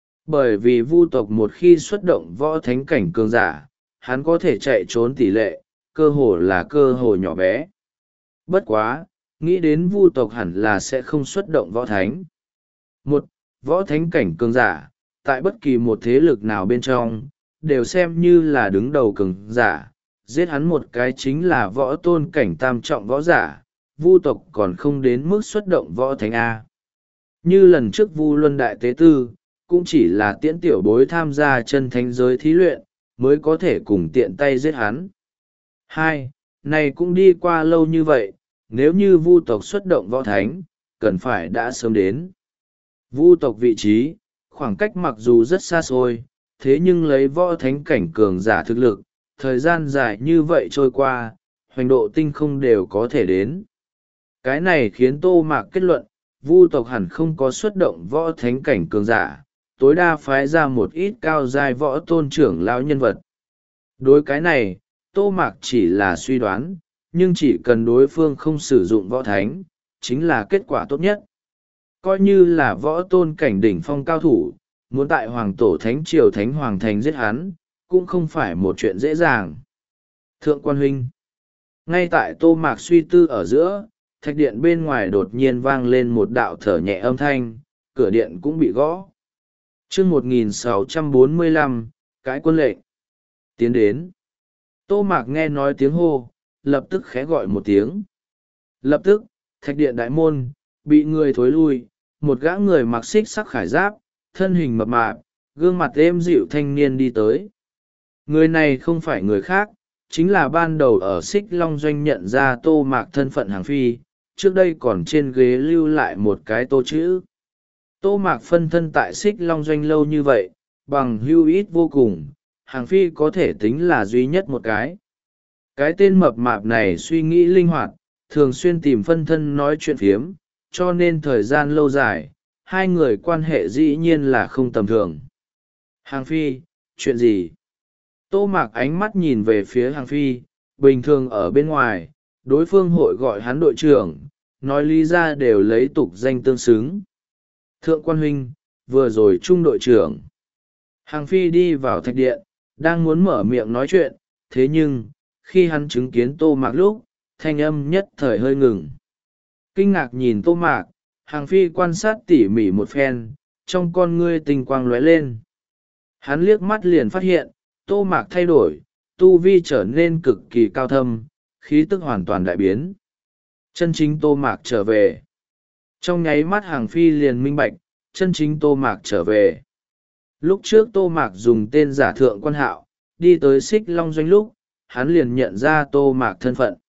Bởi vì vu tộc một khi xuất động võ thánh cảnh cường giả, hắn có thể chạy trốn tỷ lệ, cơ hồ là cơ hồ nhỏ bé. Bất quá, nghĩ đến vu tộc hẳn là sẽ không xuất động võ thánh. Một, võ thánh cảnh cường giả, tại bất kỳ một thế lực nào bên trong, đều xem như là đứng đầu cường giả, giết hắn một cái chính là võ tôn cảnh tam trọng võ giả, vu tộc còn không đến mức xuất động võ thánh A. Như lần trước vu luân đại tế tư, cũng chỉ là tiễn tiểu bối tham gia chân thánh giới thí luyện, mới có thể cùng tiện tay giết hắn. Hai, này cũng đi qua lâu như vậy, nếu như vu tộc xuất động võ thánh, cần phải đã sớm đến. Vu tộc vị trí, khoảng cách mặc dù rất xa xôi, thế nhưng lấy võ thánh cảnh cường giả thực lực, thời gian dài như vậy trôi qua, hoành độ tinh không đều có thể đến. Cái này khiến Tô Mạc kết luận, vu tộc hẳn không có xuất động võ thánh cảnh cường giả, tối đa phái ra một ít cao giai võ tôn trưởng lão nhân vật. Đối cái này, Tô Mạc chỉ là suy đoán, nhưng chỉ cần đối phương không sử dụng võ thánh, chính là kết quả tốt nhất. Coi như là võ tôn cảnh đỉnh phong cao thủ, muốn tại hoàng tổ thánh triều thánh hoàng thành giết hắn, cũng không phải một chuyện dễ dàng. Thượng quan huynh, ngay tại Tô Mạc suy tư ở giữa, thạch điện bên ngoài đột nhiên vang lên một đạo thở nhẹ âm thanh, cửa điện cũng bị gõ. chương một nghìn sáu trăm bốn mươi lăm, cái quân lệnh. Tiến đến. Tô Mạc nghe nói tiếng hô, lập tức khẽ gọi một tiếng. Lập tức, thạch điện đại môn, bị người thối lui, một gã người mặc xích sắc khải giáp, thân hình mập mạp, gương mặt êm dịu thanh niên đi tới. Người này không phải người khác, chính là ban đầu ở Xích Long Doanh nhận ra Tô Mạc thân phận hàng phi, trước đây còn trên ghế lưu lại một cái tô chữ. Tô Mạc phân thân tại Xích Long Doanh lâu như vậy, bằng hưu ít vô cùng, hàng phi có thể tính là duy nhất một cái. Cái tên mập mạp này suy nghĩ linh hoạt, thường xuyên tìm phân thân nói chuyện phiếm, cho nên thời gian lâu dài, hai người quan hệ dĩ nhiên là không tầm thường. Hàng phi, chuyện gì? Tô Mạc ánh mắt nhìn về phía hàng phi, bình thường ở bên ngoài, đối phương hội gọi hắn đội trưởng, nói lý ra đều lấy tục danh tương xứng. Thượng quan huynh, vừa rồi trung đội trưởng. Hàng phi đi vào thạch điện, đang muốn mở miệng nói chuyện, thế nhưng, khi hắn chứng kiến Tô Mạc lúc, thanh âm nhất thời hơi ngừng. Kinh ngạc nhìn Tô Mạc, hàng phi quan sát tỉ mỉ một phen, trong con ngươi tinh quang lóe lên. Hắn liếc mắt liền phát hiện, Tô Mạc thay đổi, tu vi trở nên cực kỳ cao thâm, khí tức hoàn toàn đại biến. Chân chính Tô Mạc trở về. Trong nháy mắt hàng phi liền minh bạch, chân chính Tô Mạc trở về. Lúc trước Tô Mạc dùng tên giả thượng quan hạo, đi tới Xích Long Doanh lúc, hắn liền nhận ra Tô Mạc thân phận.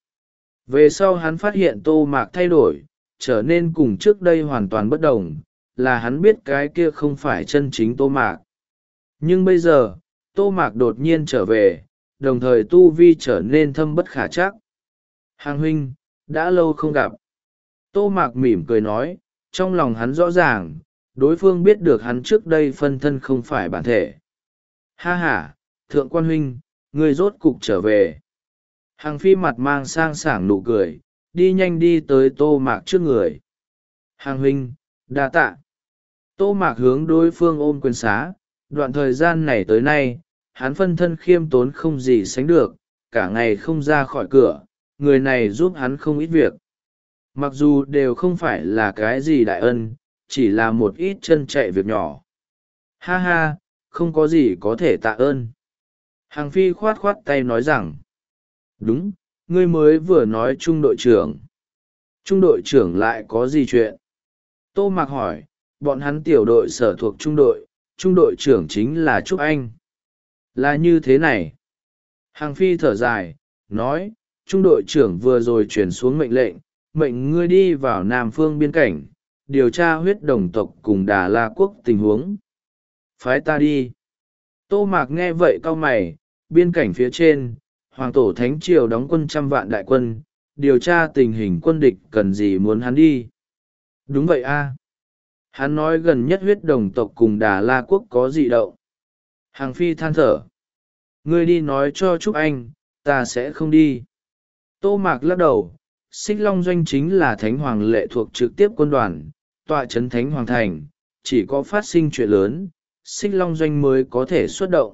Về sau hắn phát hiện Tô Mạc thay đổi, trở nên cùng trước đây hoàn toàn bất đồng, là hắn biết cái kia không phải chân chính Tô Mạc. Nhưng bây giờ, Tô Mạc đột nhiên trở về, đồng thời tu vi trở nên thâm bất khả trắc. Hàng huynh, đã lâu không gặp. Tô Mạc mỉm cười nói, trong lòng hắn rõ ràng, đối phương biết được hắn trước đây phân thân không phải bản thể. Ha ha, thượng quan huynh, người rốt cục trở về. Hàng phi mặt mang sang sảng nụ cười, đi nhanh đi tới Tô Mạc trước người. Hàng huynh, đa tạ. Tô Mạc hướng đối phương ôm quyền xá, đoạn thời gian này tới nay, hắn phân thân khiêm tốn không gì sánh được, cả ngày không ra khỏi cửa, người này giúp hắn không ít việc. Mặc dù đều không phải là cái gì đại ân, chỉ là một ít chân chạy việc nhỏ. Ha ha, không có gì có thể tạ ơn. Hàng phi khoát khoát tay nói rằng, đúng, ngươi mới vừa nói trung đội trưởng. Trung đội trưởng lại có gì chuyện? Tô Mạc hỏi, bọn hắn tiểu đội sở thuộc trung đội, trung đội trưởng chính là Trúc Anh. Là như thế này. Hàng phi thở dài, nói, trung đội trưởng vừa rồi chuyển xuống mệnh lệnh, mệnh ngươi đi vào Nam Phương biên cảnh, điều tra huyết đồng tộc cùng Đà La Quốc tình huống. Phái ta đi. Tô Mạc nghe vậy cau mày, biên cảnh phía trên, Hoàng tổ Thánh Triều đóng quân trăm vạn đại quân, điều tra tình hình quân địch cần gì muốn hắn đi. Đúng vậy a. Hắn nói gần nhất huyết đồng tộc cùng Đà La Quốc có dị động. Hàng phi than thở. Ngươi đi nói cho Trúc Anh, ta sẽ không đi. Tô Mạc lắc đầu, Xích Long Doanh chính là Thánh Hoàng lệ thuộc trực tiếp quân đoàn, tọa trấn Thánh Hoàng Thành, chỉ có phát sinh chuyện lớn, Xích Long Doanh mới có thể xuất động.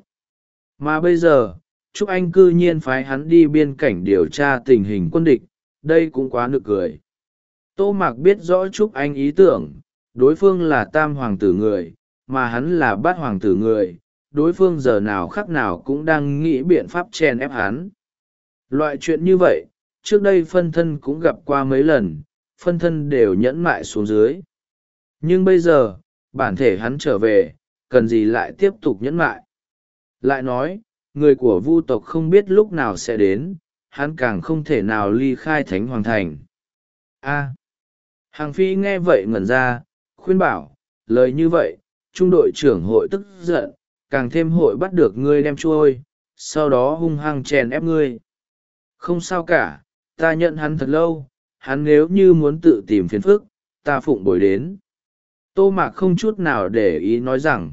Mà bây giờ, Trúc Anh cư nhiên phái hắn đi biên cảnh điều tra tình hình quân địch, đây cũng quá nực cười. Tô Mạc biết rõ Trúc Anh ý tưởng, đối phương là tam hoàng tử người, mà hắn là bát hoàng tử người, đối phương giờ nào khắc nào cũng đang nghĩ biện pháp chèn ép hắn. Loại chuyện như vậy trước đây phân thân cũng gặp qua mấy lần, phân thân đều nhẫn mại xuống dưới. Nhưng bây giờ bản thể hắn trở về, cần gì lại tiếp tục nhẫn mại. Lại nói người của vu tộc không biết lúc nào sẽ đến, hắn càng không thể nào ly khai thánh hoàng thành. A. Hàng Phi nghe vậy ngẩn ra, khuyên bảo, lời như vậy trung đội trưởng hội tức giận, càng thêm hội bắt được ngươi đem trôi, sau đó hung hăng chèn ép ngươi. Không sao cả, ta nhận hắn thật lâu, hắn nếu như muốn tự tìm phiền phức, ta phụng bồi đến. Tô Mạc không chút nào để ý nói rằng,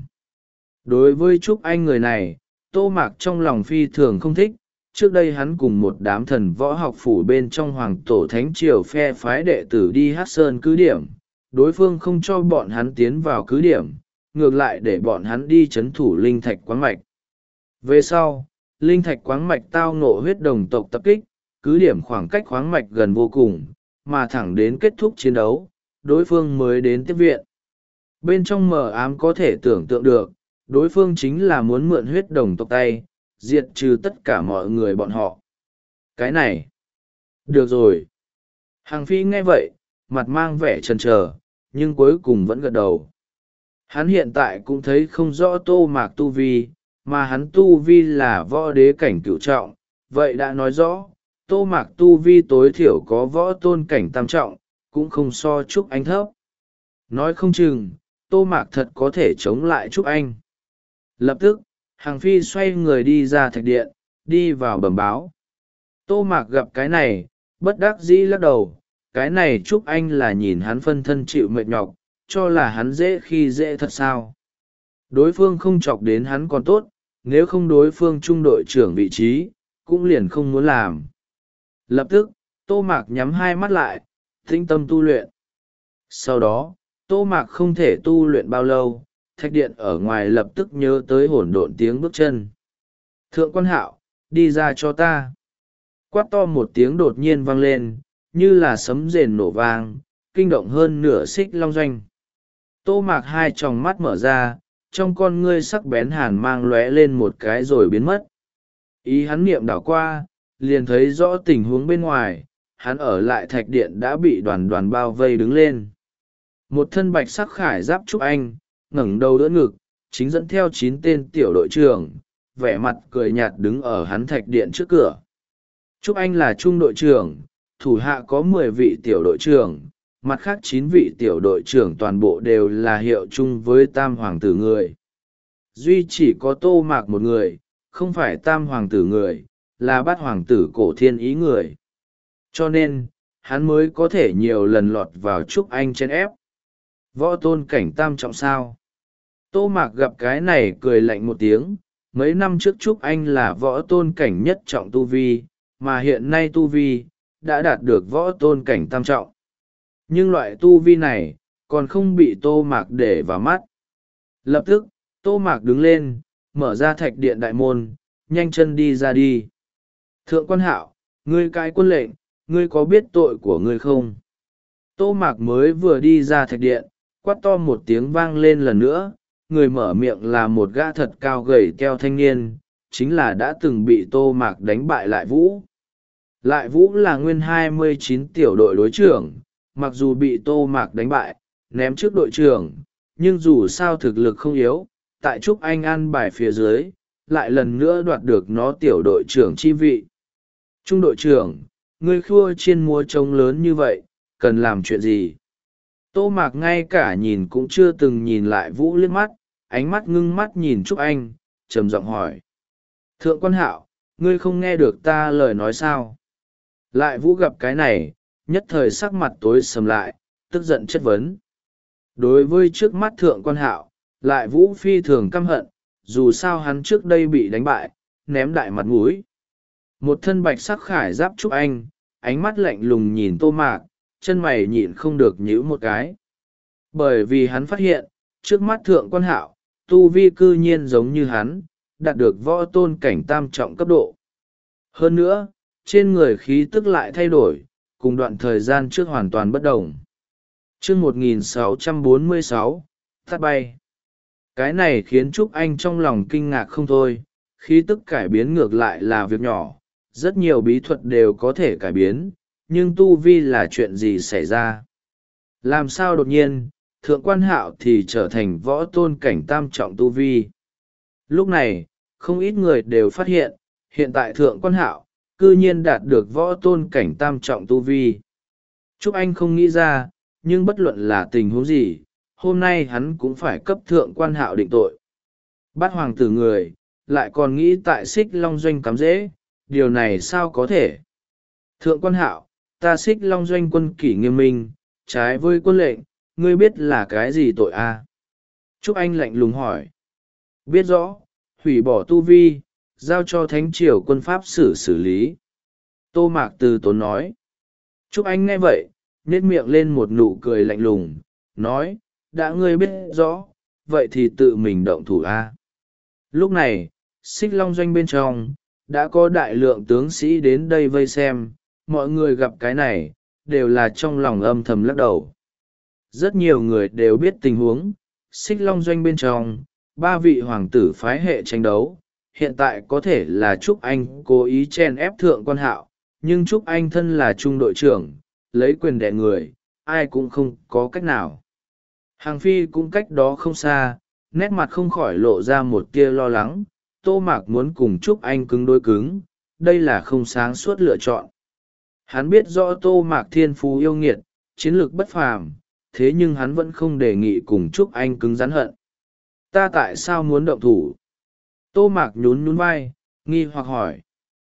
đối với Trúc Anh người này, Tô Mạc trong lòng phi thường không thích. Trước đây hắn cùng một đám thần võ học phủ bên trong hoàng tổ thánh triều phe phái đệ tử đi hát sơn cứ điểm, đối phương không cho bọn hắn tiến vào cứ điểm, ngược lại để bọn hắn đi chấn thủ linh thạch quáng mạch. Về sau, linh thạch quáng mạch tao ngộ huyết đồng tộc tập kích, cứ điểm khoảng cách khoáng mạch gần vô cùng, mà thẳng đến kết thúc chiến đấu, đối phương mới đến tiếp viện. Bên trong mờ ám có thể tưởng tượng được, đối phương chính là muốn mượn huyết đồng tộc tay, diệt trừ tất cả mọi người bọn họ. Cái này, được rồi. Hàng Phi nghe vậy, mặt mang vẻ chần chờ, nhưng cuối cùng vẫn gật đầu. Hắn hiện tại cũng thấy không rõ Tô Mạc tu vi, mà hắn tu vi là võ đế cảnh cửu trọng, vậy đã nói rõ, Tô Mạc tu vi tối thiểu có võ tôn cảnh tam trọng, cũng không so Trúc Anh thấp. Nói không chừng, Tô Mạc thật có thể chống lại Trúc Anh. Lập tức, Hàng Phi xoay người đi ra thạch điện, đi vào bẩm báo. Tô Mạc gặp cái này, bất đắc dĩ lắc đầu, cái này Trúc Anh là nhìn hắn phân thân chịu mệt nhọc, cho là hắn dễ khi dễ thật sao. Đối phương không chọc đến hắn còn tốt, nếu không đối phương trung đội trưởng vị trí, cũng liền không muốn làm. Lập tức, Tô Mạc nhắm hai mắt lại, tĩnh tâm tu luyện. Sau đó, Tô Mạc không thể tu luyện bao lâu, thạch điện ở ngoài lập tức nhớ tới hỗn độn tiếng bước chân. Thượng quan Hạo, đi ra cho ta. Quát to một tiếng đột nhiên vang lên, như là sấm rền nổ vang, kinh động hơn nửa xích long doanh. Tô Mạc hai tròng mắt mở ra, trong con ngươi sắc bén hàn mang lóe lên một cái rồi biến mất. Ý hắn niệm đảo qua, liền thấy rõ tình huống bên ngoài, hắn ở lại thạch điện đã bị đoàn đoàn bao vây đứng lên. Một thân bạch sắc khải giáp Trúc Anh, ngẩng đầu đỡ ngực, chính dẫn theo chín tên tiểu đội trưởng, vẻ mặt cười nhạt đứng ở hắn thạch điện trước cửa. Trúc Anh là trung đội trưởng, thủ hạ có mười vị tiểu đội trưởng, mặt khác chín vị tiểu đội trưởng toàn bộ đều là hiệu chung với tam hoàng tử người. Duy chỉ có Tô Mạc một người, không phải tam hoàng tử người, là bát hoàng tử cổ thiên ý người. Cho nên, hắn mới có thể nhiều lần lọt vào Trúc Anh chen ép. Võ tôn cảnh tam trọng sao? Tô Mạc gặp cái này cười lạnh một tiếng, mấy năm trước Trúc Anh là võ tôn cảnh nhất trọng tu vi, mà hiện nay tu vi, đã đạt được võ tôn cảnh tam trọng. Nhưng loại tu vi này, còn không bị Tô Mạc để vào mắt. Lập tức, Tô Mạc đứng lên, mở ra thạch điện đại môn, nhanh chân đi ra đi. Thượng quan Hạo, ngươi cai quân lệnh, ngươi có biết tội của ngươi không? Tô Mạc mới vừa đi ra thạch điện, quát to một tiếng vang lên lần nữa, người mở miệng là một gã thật cao gầy teo thanh niên, chính là đã từng bị Tô Mạc đánh bại Lại Vũ. Lại Vũ là nguyên hai mươi chín tiểu đội đối trưởng, mặc dù bị Tô Mạc đánh bại, ném trước đội trưởng, nhưng dù sao thực lực không yếu, tại Trúc Anh ăn bài phía dưới, lại lần nữa đoạt được nó tiểu đội trưởng chi vị. Trung đội trưởng, ngươi khua chiên múa trống lớn như vậy, cần làm chuyện gì? Tô Mạc ngay cả nhìn cũng chưa từng nhìn Lại Vũ liếc mắt, ánh mắt ngưng mắt nhìn Trúc Anh, trầm giọng hỏi. Thượng quan Hạo, ngươi không nghe được ta lời nói sao? Lại Vũ gặp cái này, nhất thời sắc mặt tối sầm lại, tức giận chất vấn. Đối với trước mắt Thượng quan Hạo, Lại Vũ phi thường căm hận, dù sao hắn trước đây bị đánh bại, ném đại mặt mũi. Một thân bạch sắc khải giáp Trúc Anh, ánh mắt lạnh lùng nhìn Tô Mạc, chân mày nhịn không được nhíu một cái. Bởi vì hắn phát hiện, trước mắt Thượng quan Hạo, tu vi cư nhiên giống như hắn, đạt được võ tôn cảnh tam trọng cấp độ. Hơn nữa, trên người khí tức lại thay đổi, cùng đoạn thời gian trước hoàn toàn bất đồng. Chương một nghìn sáu trăm bốn mươi sáu, tắt bay. Cái này khiến Trúc Anh trong lòng kinh ngạc không thôi, khí tức cải biến ngược lại là việc nhỏ, rất nhiều bí thuật đều có thể cải biến, nhưng tu vi là chuyện gì xảy ra? Làm sao đột nhiên, thượng quan hạo thì trở thành võ tôn cảnh tam trọng tu vi? Lúc này, không ít người đều phát hiện, hiện tại thượng quan hạo, cư nhiên đạt được võ tôn cảnh tam trọng tu vi. Trúc Anh không nghĩ ra, nhưng bất luận là tình huống gì, hôm nay hắn cũng phải cấp thượng quan hạo định tội. Bát hoàng tử người, lại còn nghĩ tại Xích Long Doanh cắm dễ, điều này sao có thể? Thượng quan hạo, ta Xích Long Doanh quân kỷ nghiêm minh, trái với quân lệnh, ngươi biết là cái gì tội a? À? Trúc Anh lạnh lùng hỏi. Biết rõ, hủy bỏ tu vi, giao cho thánh triều quân pháp xử xử lý. Tô Mạc Từ Tốn nói. Trúc Anh nghe vậy, nhếch miệng lên một nụ cười lạnh lùng, nói, đã ngươi biết rõ, vậy thì tự mình động thủ a. Lúc này, Xích Long Doanh bên trong, đã có đại lượng tướng sĩ đến đây vây xem, mọi người gặp cái này, đều là trong lòng âm thầm lắc đầu. Rất nhiều người đều biết tình huống, Xích Long Doanh bên trong, ba vị hoàng tử phái hệ tranh đấu, hiện tại có thể là Trúc Anh cố ý chen ép thượng quan hạo, nhưng Trúc Anh thân là trung đội trưởng, lấy quyền đè người, ai cũng không có cách nào. Hàng Phi cũng cách đó không xa, nét mặt không khỏi lộ ra một tia lo lắng, Tô Mạc muốn cùng Trúc Anh cứng đối cứng, đây là không sáng suốt lựa chọn. Hắn biết rõ Tô Mạc thiên phú yêu nghiệt, chiến lược bất phàm, thế nhưng hắn vẫn không đề nghị cùng Trúc Anh cứng rắn hận. Ta tại sao muốn động thủ? Tô Mạc nhún nhún vai, nghi hoặc hỏi.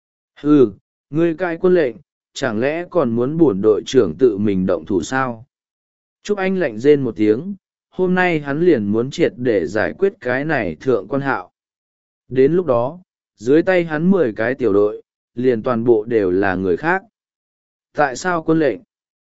Ừ, ngươi cai quân lệnh, chẳng lẽ còn muốn bổn đội trưởng tự mình động thủ sao? Trúc Anh lạnh rên một tiếng, hôm nay hắn liền muốn triệt để giải quyết cái này thượng quan hạo. Đến lúc đó, dưới tay hắn mười cái tiểu đội, liền toàn bộ đều là người khác. Tại sao quân lệnh?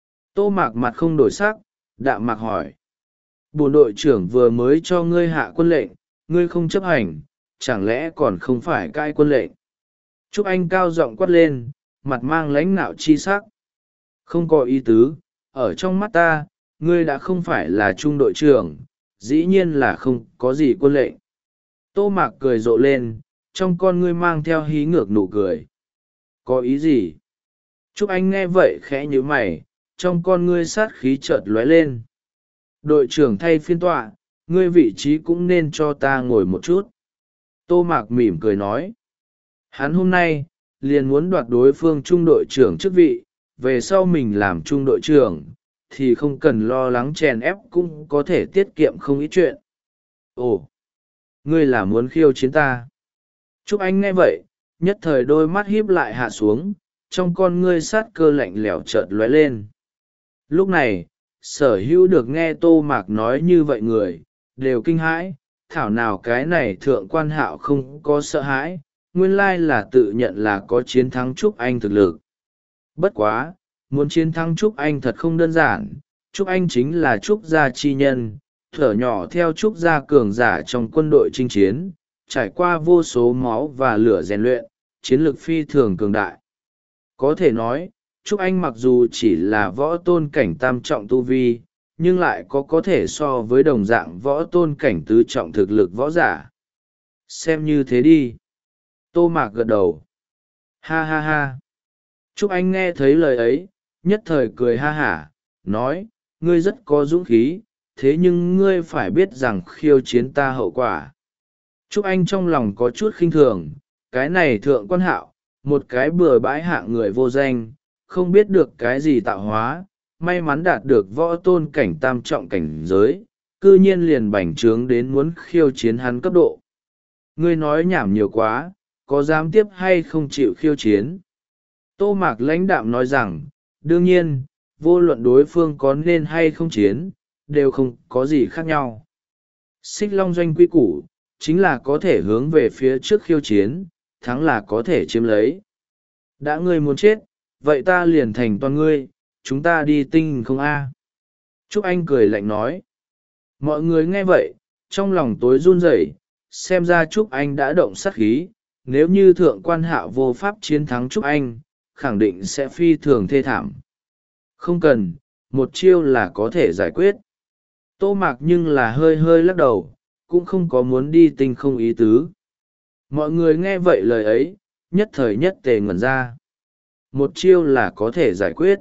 Tô Mạc mặt không đổi sắc, đạm mạc hỏi. Bổn đội trưởng vừa mới cho ngươi hạ quân lệnh, ngươi không chấp hành, chẳng lẽ còn không phải cai quân lệnh? Trúc Anh cao giọng quát lên, mặt mang lãnh nạo chi sắc. Không có ý tứ, ở trong mắt ta, ngươi đã không phải là trung đội trưởng, dĩ nhiên là không có gì quân lệnh. Tô Mạc cười rộ lên, trong con ngươi mang theo hí ngược nụ cười. Có ý gì? Trúc Anh nghe vậy khẽ nhíu mày, trong con ngươi sát khí chợt lóe lên. Đội trưởng thay phiên tọa, ngươi vị trí cũng nên cho ta ngồi một chút. Tô Mạc mỉm cười nói. Hắn hôm nay, liền muốn đoạt đối phương trung đội trưởng chức vị, về sau mình làm trung đội trưởng, thì không cần lo lắng chèn ép cũng có thể tiết kiệm không ít chuyện. Ồ, ngươi là muốn khiêu chiến ta? Trúc Anh nghe vậy, nhất thời đôi mắt híp lại hạ xuống, trong con ngươi sát cơ lạnh lẽo chợt lóe lên. Lúc này, sở hữu được nghe Tô Mạc nói như vậy người, đều kinh hãi, thảo nào cái này thượng quan hạo không có sợ hãi, nguyên lai là tự nhận là có chiến thắng Trúc Anh thực lực. Bất quá, muốn chiến thắng Trúc Anh thật không đơn giản, Trúc Anh chính là Trúc gia chi nhân, thở nhỏ theo Trúc gia cường giả trong quân đội chinh chiến, trải qua vô số máu và lửa rèn luyện, chiến lược phi thường cường đại. Có thể nói, Trúc Anh mặc dù chỉ là võ tôn cảnh tam trọng tu vi, nhưng lại có có thể so với đồng dạng võ tôn cảnh tứ trọng thực lực võ giả. Xem như thế đi. Tô Mạc gật đầu. Ha ha ha. Trúc Anh nghe thấy lời ấy, nhất thời cười ha hả, nói, ngươi rất có dũng khí, thế nhưng ngươi phải biết rằng khiêu chiến ta hậu quả. Trúc Anh trong lòng có chút khinh thường, cái này thượng quan hạo, một cái bừa bãi hạng người vô danh, không biết được cái gì tạo hóa, may mắn đạt được võ tôn cảnh tam trọng cảnh giới, cư nhiên liền bành trướng đến muốn khiêu chiến hắn cấp độ. Ngươi nói nhảm nhiều quá, có dám tiếp hay không chịu khiêu chiến? Tô Mạc lãnh đạm nói rằng, đương nhiên, vô luận đối phương có nên hay không chiến, đều không có gì khác nhau. Xích Long Doanh quy củ, chính là có thể hướng về phía trước khiêu chiến, thắng là có thể chiếm lấy. Đã ngươi muốn chết, vậy ta liền thành toàn ngươi, chúng ta đi tinh không a? Trúc Anh cười lạnh nói. Mọi người nghe vậy, trong lòng tối run rẩy, xem ra Trúc Anh đã động sát khí, nếu như thượng quan hạo vô pháp chiến thắng Trúc Anh, khẳng định sẽ phi thường thê thảm. Không cần, một chiêu là có thể giải quyết. Tô Mạc nhưng là hơi hơi lắc đầu, cũng không có muốn đi tinh không ý tứ. Mọi người nghe vậy lời ấy, nhất thời nhất tề ngẩn ra. Một chiêu là có thể giải quyết.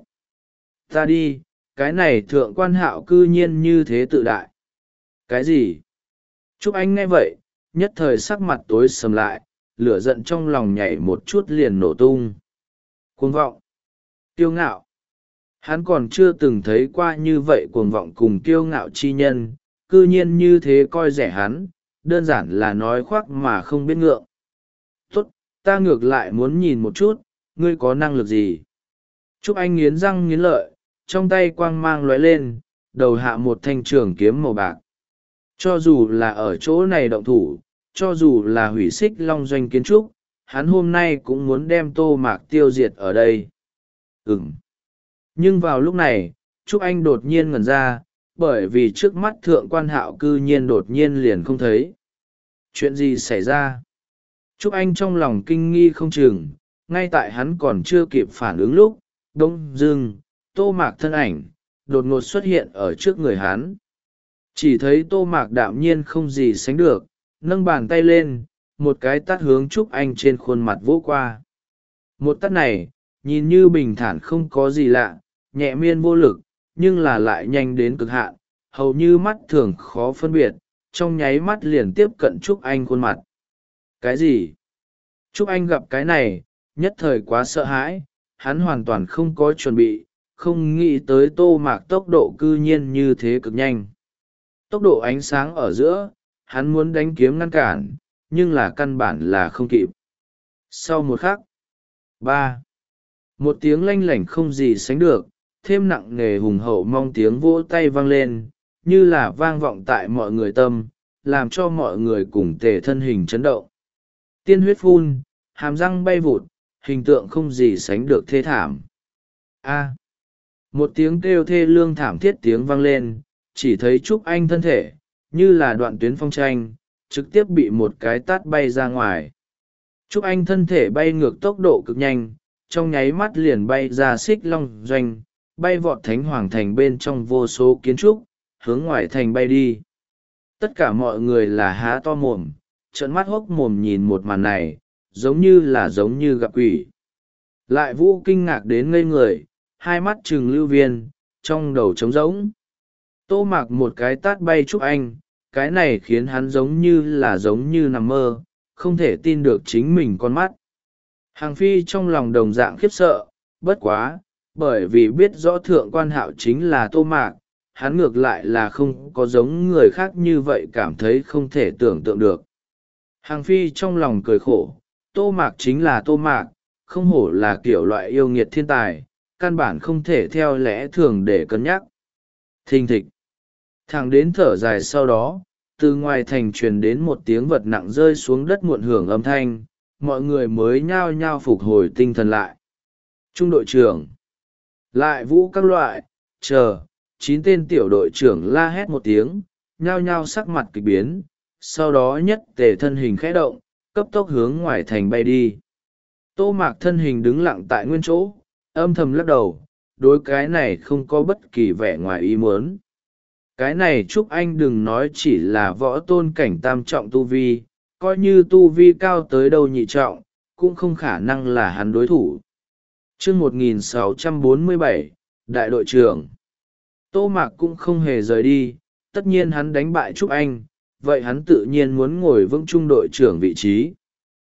Ta đi, cái này thượng quan hạo cư nhiên như thế tự đại. Cái gì? Trúc Anh nghe vậy, nhất thời sắc mặt tối sầm lại, lửa giận trong lòng nhảy một chút liền nổ tung. Cuồng vọng, kiêu ngạo. Hắn còn chưa từng thấy qua như vậy cuồng vọng cùng kiêu ngạo chi nhân, cư nhiên như thế coi rẻ hắn, đơn giản là nói khoác mà không biết ngượng. Tốt, ta ngược lại muốn nhìn một chút, ngươi có năng lực gì? Trúc Anh nghiến răng nghiến lợi, trong tay quang mang lóe lên, đầu hạ một thanh trường kiếm màu bạc. Cho dù là ở chỗ này động thủ, cho dù là hủy xích long doanh kiến trúc, hắn hôm nay cũng muốn đem Tô Mạc tiêu diệt ở đây. Ừm. Nhưng vào lúc này, Trúc Anh đột nhiên ngẩn ra, bởi vì trước mắt thượng quan hạo cư nhiên đột nhiên liền không thấy. Chuyện gì xảy ra? Trúc Anh trong lòng kinh nghi không chừng, ngay tại hắn còn chưa kịp phản ứng lúc, đông dưng, Tô Mạc thân ảnh, đột ngột xuất hiện ở trước người hắn. Chỉ thấy Tô Mạc đạm nhiên không gì sánh được, nâng bàn tay lên, một cái tát hướng Trúc Anh trên khuôn mặt vỗ qua. Một tát này, nhìn như bình thản không có gì lạ, nhẹ miên vô lực, nhưng là lại nhanh đến cực hạn, hầu như mắt thường khó phân biệt, trong nháy mắt liền tiếp cận Trúc Anh khuôn mặt. Cái gì? Trúc Anh gặp cái này, nhất thời quá sợ hãi, hắn hoàn toàn không có chuẩn bị, không nghĩ tới Tô Mạc tốc độ cư nhiên như thế cực nhanh. Tốc độ ánh sáng ở giữa, hắn muốn đánh kiếm ngăn cản, nhưng là căn bản là không kịp. Sau một khắc, ba, một tiếng lanh lảnh không gì sánh được, thêm nặng nề hùng hậu mong tiếng vỗ tay vang lên, như là vang vọng tại mọi người tâm, làm cho mọi người cùng tề thân hình chấn động. Tiên huyết phun, hàm răng bay vụt, hình tượng không gì sánh được thê thảm. A, một tiếng kêu thê lương thảm thiết tiếng vang lên, chỉ thấy Trúc Anh thân thể, như là đoạn tuyến phong tranh, trực tiếp bị một cái tát bay ra ngoài. Trúc Anh thân thể bay ngược tốc độ cực nhanh, trong nháy mắt liền bay ra xích long doanh, bay vọt thánh hoàng thành bên trong vô số kiến trúc, hướng ngoài thành bay đi. Tất cả mọi người là há to mồm, trợn mắt hốc mồm nhìn một màn này, giống như là giống như gặp quỷ. Lại Vũ kinh ngạc đến ngây người, hai mắt trừng lưu viên, trong đầu trống rỗng. Tô Mạc một cái tát bay Trúc Anh, cái này khiến hắn giống như là giống như nằm mơ, không thể tin được chính mình con mắt. Hàng Phi trong lòng đồng dạng khiếp sợ, bất quá, bởi vì biết rõ thượng quan hạo chính là Tô Mạc, hắn ngược lại là không có giống người khác như vậy cảm thấy không thể tưởng tượng được. Hàng Phi trong lòng cười khổ, Tô Mạc chính là Tô Mạc, không hổ là kiểu loại yêu nghiệt thiên tài, căn bản không thể theo lẽ thường để cân nhắc. Thình thịch. Thẳng đến thở dài sau đó, từ ngoài thành truyền đến một tiếng vật nặng rơi xuống đất muộn hưởng âm thanh, mọi người mới nhao nhao phục hồi tinh thần lại. Trung đội trưởng, lại Vũ các loại, chờ, chín tên tiểu đội trưởng la hét một tiếng, nhao nhao sắc mặt kịch biến, sau đó nhất tề thân hình khẽ động, cấp tốc hướng ngoài thành bay đi. Tô Mạc thân hình đứng lặng tại nguyên chỗ, âm thầm lắc đầu, đối cái này không có bất kỳ vẻ ngoài ý muốn. Cái này Trúc Anh đừng nói chỉ là võ tôn cảnh tam trọng tu vi, coi như tu vi cao tới đâu nhị trọng, cũng không khả năng là hắn đối thủ. Chương một nghìn sáu trăm bốn mươi bảy, Đại đội trưởng. Tô Mạc cũng không hề rời đi, tất nhiên hắn đánh bại Trúc Anh, vậy hắn tự nhiên muốn ngồi vững trung đội trưởng vị trí.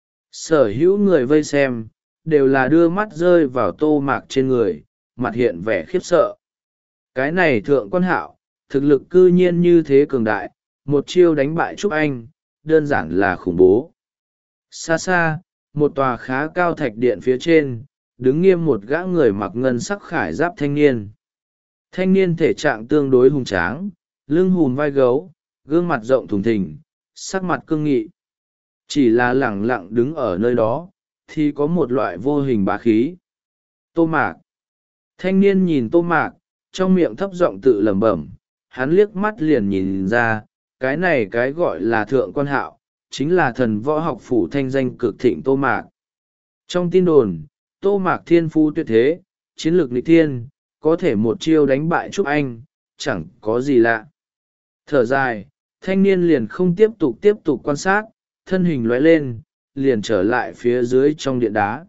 Sở hữu người vây xem, đều là đưa mắt rơi vào Tô Mạc trên người, mặt hiện vẻ khiếp sợ. Cái này thượng quan hạo, thực lực cư nhiên như thế cường đại, một chiêu đánh bại Trúc Anh, đơn giản là khủng bố. Xa xa, một tòa khá cao thạch điện phía trên, đứng nghiêm một gã người mặc ngân sắc khải giáp thanh niên. Thanh niên thể trạng tương đối hùng tráng, lưng hùm vai gấu, gương mặt rộng thùng thình, sắc mặt cương nghị. Chỉ là lẳng lặng đứng ở nơi đó, thì có một loại vô hình bá khí. Tô Mạc. Thanh niên nhìn Tô Mạc, trong miệng thấp giọng tự lẩm bẩm, hắn liếc mắt liền nhìn ra, cái này cái gọi là thượng quan hạo, chính là thần võ học phủ thanh danh cực thịnh Tô Mạc. Trong tin đồn, Tô Mạc thiên phú tuyệt thế, chiến lược nghịch thiên, có thể một chiêu đánh bại Trúc Anh, chẳng có gì lạ. Thở dài, thanh niên liền không tiếp tục tiếp tục quan sát, thân hình lóe lên, liền trở lại phía dưới trong điện đá.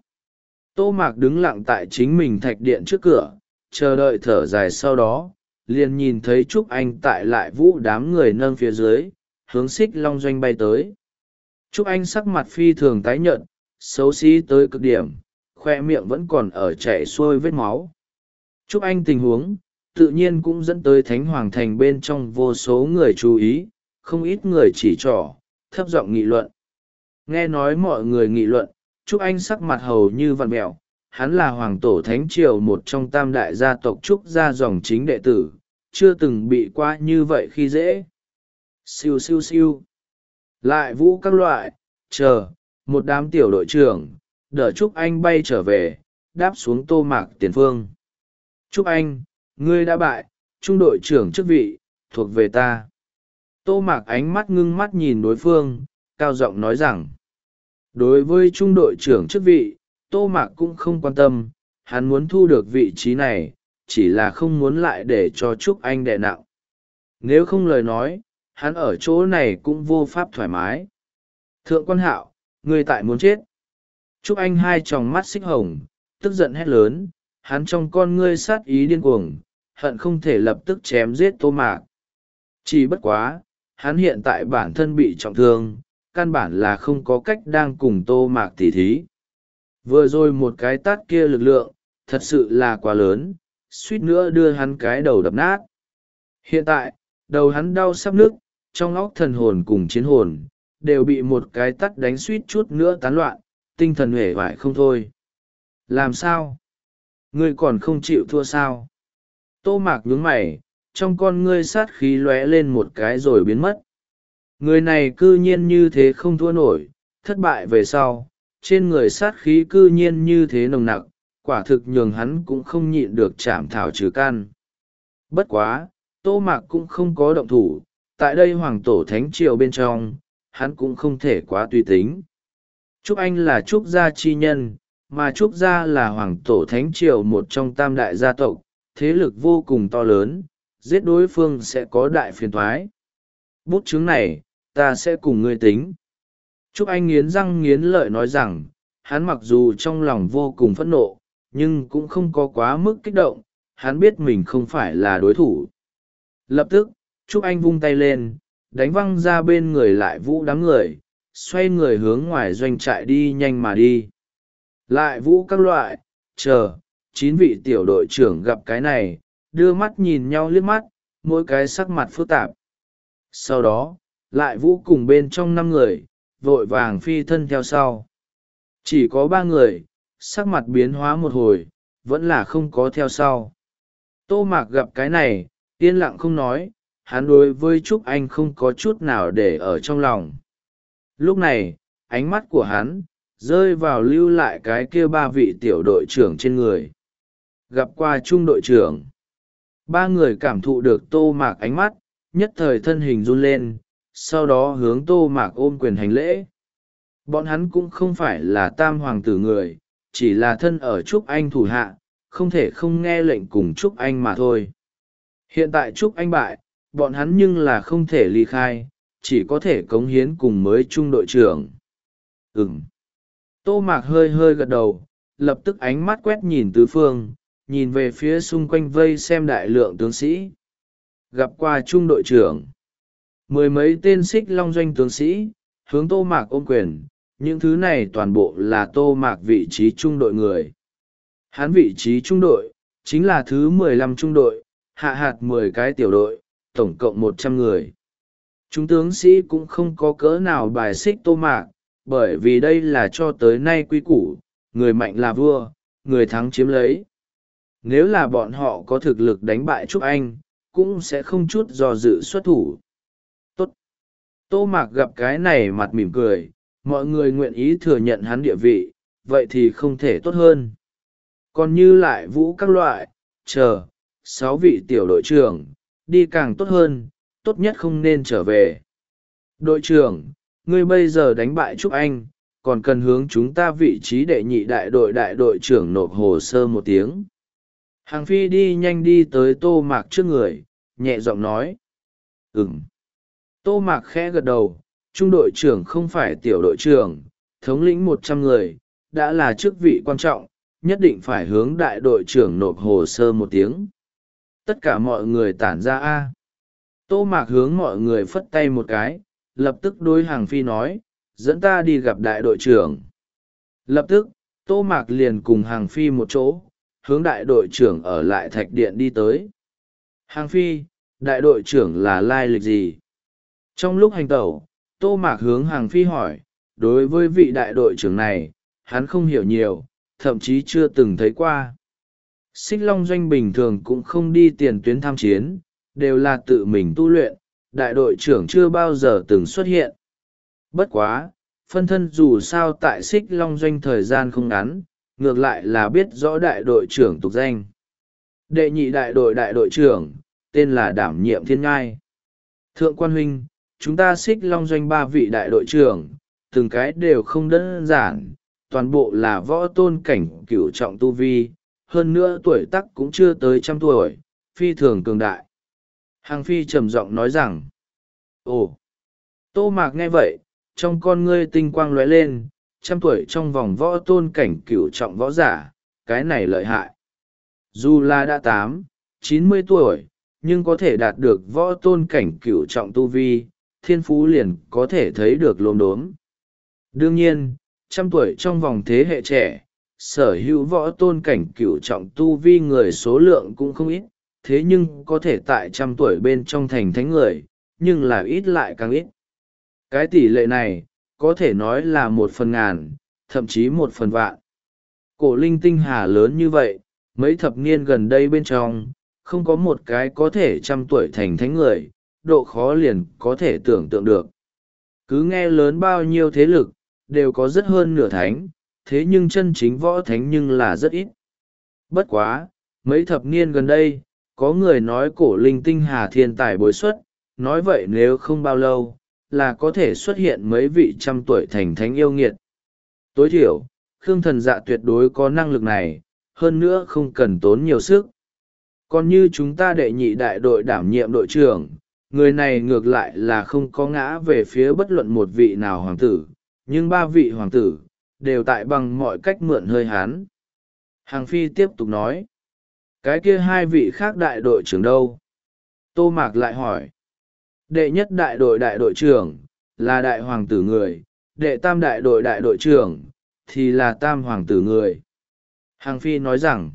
Tô Mạc đứng lặng tại chính mình thạch điện trước cửa, chờ đợi thở dài, sau đó liền nhìn thấy Trúc Anh tại Lại Vũ đám người nâng phía dưới, hướng Xích Long Doanh bay tới. Trúc Anh sắc mặt phi thường tái nhợt, xấu xí tới cực điểm, khoe miệng vẫn còn ở chảy xuôi vết máu. Trúc Anh tình huống tự nhiên cũng dẫn tới Thánh Hoàng Thành bên trong vô số người chú ý, không ít người chỉ trỏ, thấp giọng nghị luận. Nghe nói mọi người nghị luận, Trúc Anh sắc mặt hầu như vặn mẹo. Hắn là hoàng tổ thánh triều, một trong tam đại gia tộc Trúc gia dòng chính đệ tử, chưa từng bị qua như vậy khi dễ. Siêu siêu siêu. Lại Vũ các loại, chờ, một đám tiểu đội trưởng, đỡ Trúc Anh bay trở về, đáp xuống Tô Mạc tiền phương. Trúc Anh, ngươi đã bại, trung đội trưởng chức vị, thuộc về ta. Tô Mạc ánh mắt ngưng mắt nhìn đối phương, cao giọng nói rằng. Đối với trung đội trưởng chức vị, Tô Mạc cũng không quan tâm, hắn muốn thu được vị trí này, chỉ là không muốn lại để cho Trúc Anh đè nặng. Nếu không lời nói, hắn ở chỗ này cũng vô pháp thoải mái. Thượng quan Hạo, ngươi tại muốn chết. Trúc Anh hai tròng mắt xích hồng, tức giận hét lớn, hắn trong con ngươi sát ý điên cuồng, hận không thể lập tức chém giết Tô Mạc. Chỉ bất quá, hắn hiện tại bản thân bị trọng thương, căn bản là không có cách đang cùng Tô Mạc tỉ thí. Vừa rồi một cái tát kia lực lượng, thật sự là quá lớn, suýt nữa đưa hắn cái đầu đập nát. Hiện tại, đầu hắn đau sắp nứt, trong óc thần hồn cùng chiến hồn, đều bị một cái tát đánh suýt chút nữa tán loạn, tinh thần uể oải không thôi. Làm sao? Ngươi còn không chịu thua sao? Tô Mạc nhướng mày, trong con ngươi sát khí lóe lên một cái rồi biến mất. Người này cư nhiên như thế không thua nổi, thất bại về sau, trên người sát khí cư nhiên như thế nồng nặc, quả thực nhường hắn cũng không nhịn được chảm thảo trừ căn. Bất quá, Tô Mạc cũng không có động thủ, tại đây hoàng tổ thánh triều bên trong, hắn cũng không thể quá tùy tính. Trúc Anh là Trúc gia chi nhân, mà Trúc gia là hoàng tổ thánh triều một trong tam đại gia tộc, thế lực vô cùng to lớn, giết đối phương sẽ có đại phiền thoái. Bút chứng này, ta sẽ cùng ngươi tính. Trúc Anh nghiến răng nghiến lợi nói rằng, hắn mặc dù trong lòng vô cùng phẫn nộ, nhưng cũng không có quá mức kích động, hắn biết mình không phải là đối thủ. Lập tức, Trúc Anh vung tay lên, đánh văng ra bên người Lại Vũ đám người, xoay người hướng ngoài doanh trại đi nhanh mà đi. Lại Vũ các loại, chờ, chín vị tiểu đội trưởng gặp cái này, đưa mắt nhìn nhau liếc mắt, mỗi cái sắc mặt phức tạp. Sau đó, Lại Vũ cùng bên trong năm người, vội vàng phi thân theo sau. Chỉ có ba người, sắc mặt biến hóa một hồi, vẫn là không có theo sau. Tô Mạc gặp cái này, yên lặng không nói, hắn đối với Trúc Anh không có chút nào để ở trong lòng. Lúc này, ánh mắt của hắn, rơi vào lưu lại cái kia ba vị tiểu đội trưởng trên người. Gặp qua trung đội trưởng, ba người cảm thụ được Tô Mạc ánh mắt, nhất thời thân hình run lên, sau đó hướng Tô Mạc ôm quyền hành lễ. Bọn hắn cũng không phải là tam hoàng tử người, chỉ là thân ở Trúc Anh thủ hạ, không thể không nghe lệnh cùng Trúc Anh mà thôi. Hiện tại Trúc Anh bại, bọn hắn nhưng là không thể ly khai, chỉ có thể cống hiến cùng mới trung đội trưởng. Ừm. Tô Mạc hơi hơi gật đầu, lập tức ánh mắt quét nhìn tứ phương, nhìn về phía xung quanh vây xem đại lượng tướng sĩ. Gặp qua trung đội trưởng, mười mấy tên Xích Long Doanh tướng sĩ, hướng Tô Mạc ôm quyền, những thứ này toàn bộ là Tô Mạc vị trí trung đội người. Hắn vị trí trung đội, chính là thứ mười lăm trung đội, hạ hạt mười cái tiểu đội, tổng cộng một trăm người. Chúng tướng sĩ cũng không có cỡ nào bài xích Tô Mạc, bởi vì đây là cho tới nay quy củ, người mạnh là vua, người thắng chiếm lấy. Nếu là bọn họ có thực lực đánh bại Trúc Anh, cũng sẽ không chút do dự xuất thủ. Tốt. Tô Mạc gặp cái này mặt mỉm cười, mọi người nguyện ý thừa nhận hắn địa vị, vậy thì không thể tốt hơn. Còn như Lại Vũ các loại, chờ, sáu vị tiểu đội trưởng, đi càng tốt hơn, tốt nhất không nên trở về. Đội trưởng, ngươi bây giờ đánh bại Trúc Anh, còn cần hướng chúng ta vị trí đệ nhị đại đội đại đội trưởng nộp hồ sơ một tiếng. Hàng Phi đi nhanh đi tới Tô Mạc trước người, nhẹ giọng nói. Ừm. Tô Mạc khẽ gật đầu, trung đội trưởng không phải tiểu đội trưởng, thống lĩnh một trăm người, đã là chức vị quan trọng, nhất định phải hướng đại đội trưởng nộp hồ sơ một tiếng. Tất cả mọi người tản ra A. Tô Mạc hướng mọi người phất tay một cái, lập tức đối Hàng Phi nói, dẫn ta đi gặp đại đội trưởng. Lập tức, Tô Mạc liền cùng Hàng Phi một chỗ, hướng đại đội trưởng ở lại thạch điện đi tới. Hàng Phi, đại đội trưởng là lai lịch gì? Trong lúc hành tẩu, Tô Mạc hướng Hàng Phi hỏi, đối với vị đại đội trưởng này, hắn không hiểu nhiều, thậm chí chưa từng thấy qua. Xích Long Doanh bình thường cũng không đi tiền tuyến tham chiến, đều là tự mình tu luyện, đại đội trưởng chưa bao giờ từng xuất hiện. Bất quá, phân thân dù sao tại Xích Long Doanh thời gian không ngắn, ngược lại là biết rõ đại đội trưởng tục danh. Đệ nhị đại đội đại đội trưởng, tên là Đảm Nhiệm Thiên Ngai. Thượng quan huynh, chúng ta Xích Long Doanh ba vị đại đội trưởng, từng cái đều không đơn giản, toàn bộ là võ tôn cảnh cửu trọng tu vi, hơn nữa tuổi tác cũng chưa tới trăm tuổi, phi thường cường đại. Hàng Phi trầm giọng nói rằng, ồ, Tô Mạc nghe vậy, trong con ngươi tinh quang lóe lên, trăm tuổi trong vòng võ tôn cảnh cửu trọng võ giả, cái này lợi hại. Dù là đã tám, chín mươi tuổi, nhưng có thể đạt được võ tôn cảnh cửu trọng tu vi, thiên phú liền có thể thấy được lốm đốm. Đương nhiên, trăm tuổi trong vòng thế hệ trẻ, sở hữu võ tôn cảnh cửu trọng tu vi người số lượng cũng không ít, thế nhưng có thể tại trăm tuổi bên trong thành thánh người, nhưng là ít lại càng ít. Cái tỷ lệ này, có thể nói là một phần ngàn, thậm chí một phần vạn. Cổ linh tinh hà lớn như vậy, mấy thập niên gần đây bên trong, không có một cái có thể trăm tuổi thành thánh người, độ khó liền có thể tưởng tượng được. Cứ nghe lớn bao nhiêu thế lực, đều có rất hơn nửa thánh, thế nhưng chân chính võ thánh nhưng là rất ít. Bất quá, mấy thập niên gần đây, có người nói cổ linh tinh hà thiên tài bối xuất, nói vậy nếu không bao lâu, là có thể xuất hiện mấy vị trăm tuổi thành thánh yêu nghiệt. Tối thiểu, Khương Thần Dạ tuyệt đối có năng lực này, hơn nữa không cần tốn nhiều sức. Còn như chúng ta đệ nhị đại đội đảm nhiệm đội trưởng, người này ngược lại là không có ngã về phía bất luận một vị nào hoàng tử, nhưng ba vị hoàng tử, đều tại bằng mọi cách mượn hơi hán. Hàng Phi tiếp tục nói, cái kia hai vị khác đại đội trưởng đâu? Tô Mạc lại hỏi, đệ nhất đại đội đại đội trưởng, là đại hoàng tử người, đệ tam đại đội đại đội trưởng, thì là tam hoàng tử người. Hàng Phi nói rằng,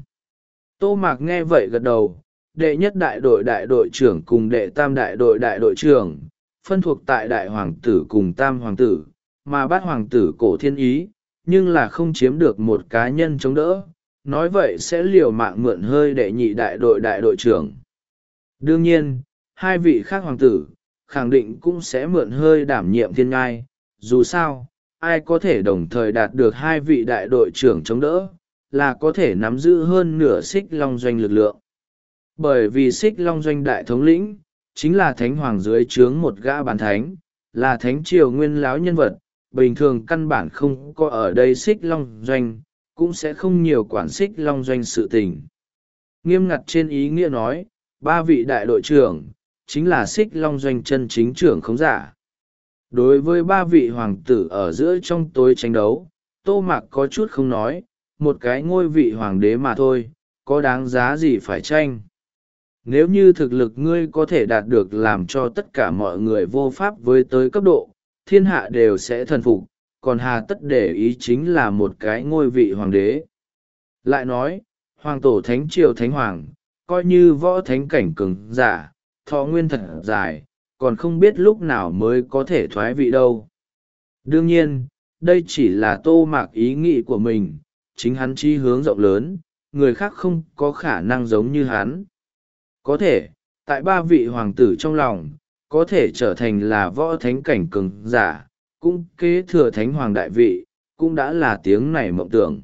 Tô Mạc nghe vậy gật đầu, đệ nhất đại đội đại đội trưởng cùng đệ tam đại đội đại đội trưởng, phân thuộc tại đại hoàng tử cùng tam hoàng tử, mà bát hoàng tử cổ thiên ý, nhưng là không chiếm được một cá nhân chống đỡ, nói vậy sẽ liều mạng mượn hơi đệ nhị đại đội đại đội trưởng. Đương nhiên, hai vị khác hoàng tử, khẳng định cũng sẽ mượn hơi đảm nhiệm thiên ngai, dù sao, ai có thể đồng thời đạt được hai vị đại đội trưởng chống đỡ, là có thể nắm giữ hơn nửa Xích Long Doanh lực lượng. Bởi vì Xích Long Doanh đại thống lĩnh, chính là thánh hoàng dưới trướng một gã bàn thánh, là thánh triều nguyên láo nhân vật, bình thường căn bản không có ở đây Xích Long Doanh, cũng sẽ không nhiều quản Xích Long Doanh sự tình. Nghiêm ngặt trên ý nghĩa nói, ba vị đại đội trưởng, chính là Xích Long Doanh chân chính trưởng khống giả. Đối với ba vị hoàng tử ở giữa trong tối tranh đấu, Tô Mạc có chút không nói, một cái ngôi vị hoàng đế mà thôi, có đáng giá gì phải tranh. Nếu như thực lực ngươi có thể đạt được làm cho tất cả mọi người vô pháp với tới cấp độ, thiên hạ đều sẽ thần phục, còn hà tất để ý chính là một cái ngôi vị hoàng đế. Lại nói, hoàng tổ thánh triều thánh hoàng, coi như võ thánh cảnh cường giả, thọ nguyên thật dài, còn không biết lúc nào mới có thể thoái vị đâu. Đương nhiên, đây chỉ là Tô Mạc ý nghĩ của mình, chính hắn chí hướng rộng lớn, người khác không có khả năng giống như hắn. Có thể, tại ba vị hoàng tử trong lòng, có thể trở thành là võ thánh cảnh cường giả, cũng kế thừa thánh hoàng đại vị, cũng đã là tiếng này mộng tưởng.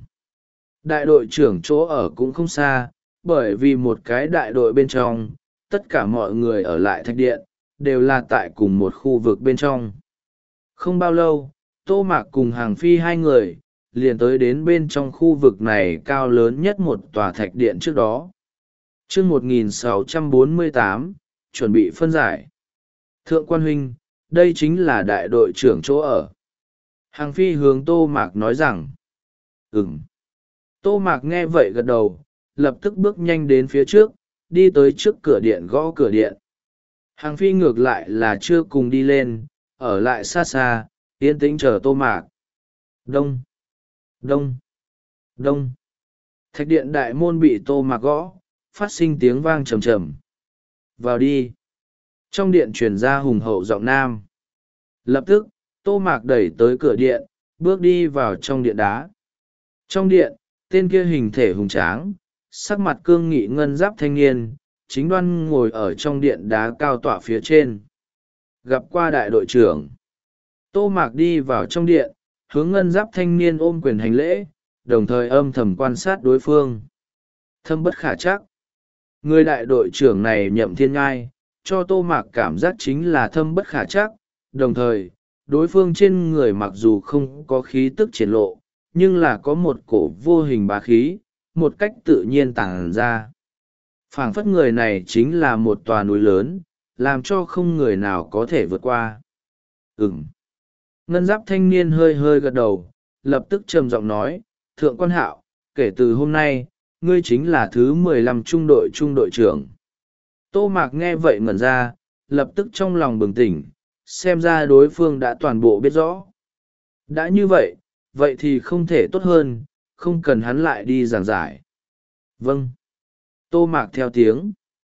Đại đội trưởng chỗ ở cũng không xa, bởi vì một cái đại đội bên trong, tất cả mọi người ở lại thạch điện, đều là tại cùng một khu vực bên trong. Không bao lâu, Tô Mạc cùng Hàng Phi hai người, liền tới đến bên trong khu vực này cao lớn nhất một tòa thạch điện trước đó. Chương một nghìn sáu trăm bốn mươi tám, chuẩn bị phân giải. Thượng quan huynh, đây chính là đại đội trưởng chỗ ở. Hàng phi hướng tô mạc nói rằng ừm. Tô mạc nghe vậy gật đầu, lập tức bước nhanh đến phía trước, đi tới trước cửa điện gõ cửa điện. Hàng phi ngược lại là chưa cùng đi lên, ở lại xa xa, yên tĩnh chờ tô mạc. Đông, đông, đông. Thạch điện đại môn bị tô mạc gõ, phát sinh tiếng vang trầm trầm. Vào đi. Trong điện truyền ra hùng hậu giọng nam. Lập tức, tô mạc đẩy tới cửa điện, bước đi vào trong điện đá. Trong điện, tên kia hình thể hùng tráng, sắc mặt cương nghị ngân giáp thanh niên, chính đoan ngồi ở trong điện đá cao tọa phía trên. Gặp qua đại đội trưởng. Tô mạc đi vào trong điện, hướng ngân giáp thanh niên ôm quyền hành lễ, đồng thời âm thầm quan sát đối phương. Thâm bất khả chắc. Người đại đội trưởng này Nhậm Thiên Ngai, cho tô mạc cảm giác chính là thâm bất khả chắc, đồng thời, đối phương trên người mặc dù không có khí tức triển lộ, nhưng là có một cổ vô hình bá khí, một cách tự nhiên tàng ra. Phảng phất người này chính là một tòa núi lớn, làm cho không người nào có thể vượt qua. Ừm. Ngân giáp thanh niên hơi hơi gật đầu, lập tức trầm giọng nói, Thượng quan Hạo, kể từ hôm nay, ngươi chính là thứ mười lăm trung đội trung đội trưởng. Tô Mạc nghe vậy ngẩn ra, lập tức trong lòng bừng tỉnh, xem ra đối phương đã toàn bộ biết rõ. Đã như vậy, vậy thì không thể tốt hơn, không cần hắn lại đi giảng giải. Vâng. Tô Mạc theo tiếng.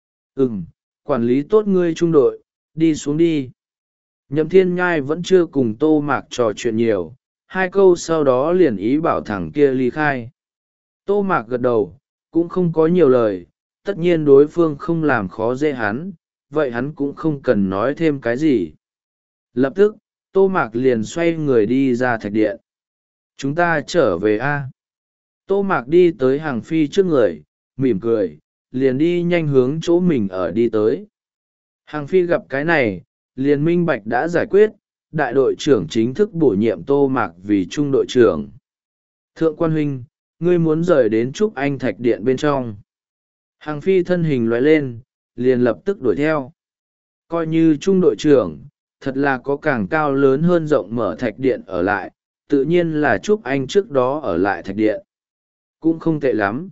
Ừm, quản lý tốt ngươi trung đội, đi xuống đi. Nhậm Thiên Nhai vẫn chưa cùng Tô Mạc trò chuyện nhiều, hai câu sau đó liền ý bảo thằng kia ly khai. Tô Mạc gật đầu, cũng không có nhiều lời, tất nhiên đối phương không làm khó dễ hắn, vậy hắn cũng không cần nói thêm cái gì. Lập tức, Tô Mạc liền xoay người đi ra thạch điện. Chúng ta trở về a. Tô Mạc đi tới Hàng Phi trước người, mỉm cười, liền đi nhanh hướng chỗ mình ở đi tới. Hàng Phi gặp cái này, liền minh bạch đã giải quyết, đại đội trưởng chính thức bổ nhiệm Tô Mạc vì trung đội trưởng. Thượng quan huynh, ngươi muốn rời đến Trúc Anh thạch điện bên trong. Hàng Phi thân hình lóe lên, liền lập tức đuổi theo. Coi như trung đội trưởng, thật là có càng cao lớn hơn rộng mở thạch điện ở lại, tự nhiên là Trúc Anh trước đó ở lại thạch điện. Cũng không tệ lắm.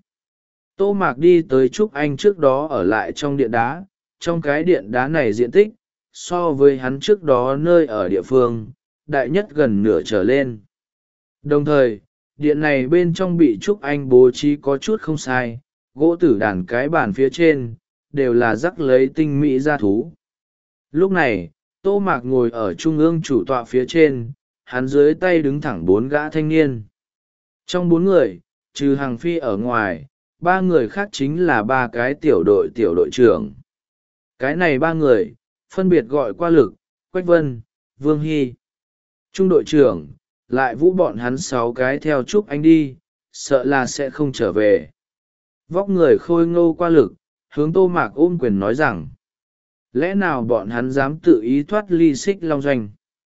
Tô Mạc đi tới Trúc Anh trước đó ở lại trong điện đá, trong cái điện đá này diện tích, so với hắn trước đó nơi ở địa phương, đại nhất gần nửa trở lên. Đồng thời, điện này bên trong bị Trúc Anh bố trí có chút không sai, gỗ tử đàn cái bàn phía trên, đều là rắc lấy tinh mỹ gia thú. Lúc này, Tô Mạc ngồi ở trung ương chủ tọa phía trên, hắn dưới tay đứng thẳng bốn gã thanh niên. Trong bốn người, trừ Hàng Phi ở ngoài, ba người khác chính là ba cái tiểu đội tiểu đội trưởng. Cái này ba người, phân biệt gọi qua Lực, Quách Vân, Vương Hy. Trung đội trưởng, lại vũ bọn hắn sáu cái theo Trúc Anh đi, sợ là sẽ không trở về. Vóc người khôi ngô qua Lực, hướng Tô Mạc ôm quyền nói rằng, lẽ nào bọn hắn dám tự ý thoát ly Xích Long Doanh?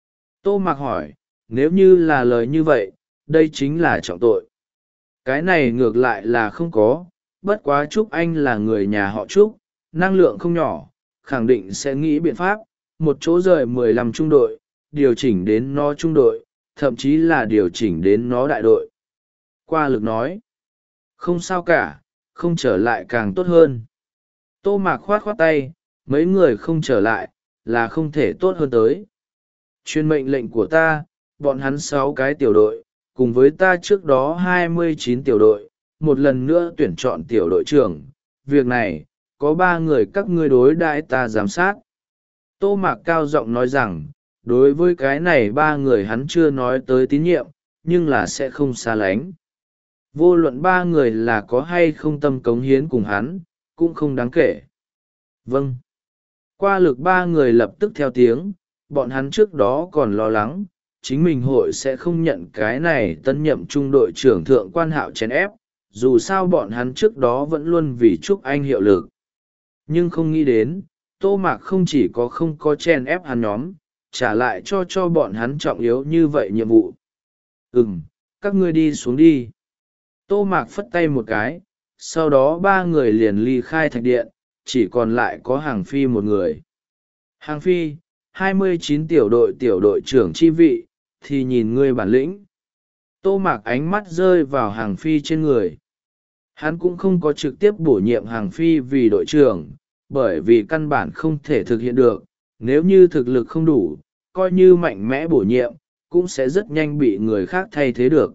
Tô Mạc hỏi, nếu như là lời như vậy, đây chính là trọng tội. Cái này ngược lại là không có, bất quá Trúc Anh là người nhà họ Trúc, năng lượng không nhỏ, khẳng định sẽ nghĩ biện pháp, một chỗ rời mười lăm trung đội, điều chỉnh đến nó trung đội, thậm chí là điều chỉnh đến nó đại đội. Qua Lực nói, không sao cả, không trở lại càng tốt hơn. Tô Mạc khoát khoát tay, mấy người không trở lại, là không thể tốt hơn tới. Chuyên mệnh lệnh của ta, bọn hắn sáu cái tiểu đội, cùng với ta trước đó hai mươi chín tiểu đội, một lần nữa tuyển chọn tiểu đội trưởng. Việc này, có ba người các ngươi đối đãi ta giám sát. Tô Mạc cao giọng nói rằng, đối với cái này ba người hắn chưa nói tới tín nhiệm, nhưng là sẽ không xa lánh. Vô luận ba người là có hay không tâm cống hiến cùng hắn, cũng không đáng kể. Vâng. Qua Lực ba người lập tức theo tiếng, bọn hắn trước đó còn lo lắng, chính mình hội sẽ không nhận cái này tân nhậm trung đội trưởng Thượng quan Hạo chèn ép, dù sao bọn hắn trước đó vẫn luôn vì Trúc Anh hiệu lực. Nhưng không nghĩ đến, Tô Mạc không chỉ có không có chèn ép hắn nhóm, trả lại cho cho bọn hắn trọng yếu như vậy nhiệm vụ. Ừm, các ngươi đi xuống đi. Tô Mạc phất tay một cái, sau đó ba người liền ly khai thạch điện, chỉ còn lại có Hàng Phi một người. Hàng Phi, hai mươi chín tiểu đội tiểu đội trưởng chi vị, thì nhìn ngươi bản lĩnh. Tô Mạc ánh mắt rơi vào Hàng Phi trên người. Hắn cũng không có trực tiếp bổ nhiệm Hàng Phi vì đội trưởng, bởi vì căn bản không thể thực hiện được. Nếu như thực lực không đủ, coi như mạnh mẽ bổ nhiệm, cũng sẽ rất nhanh bị người khác thay thế được.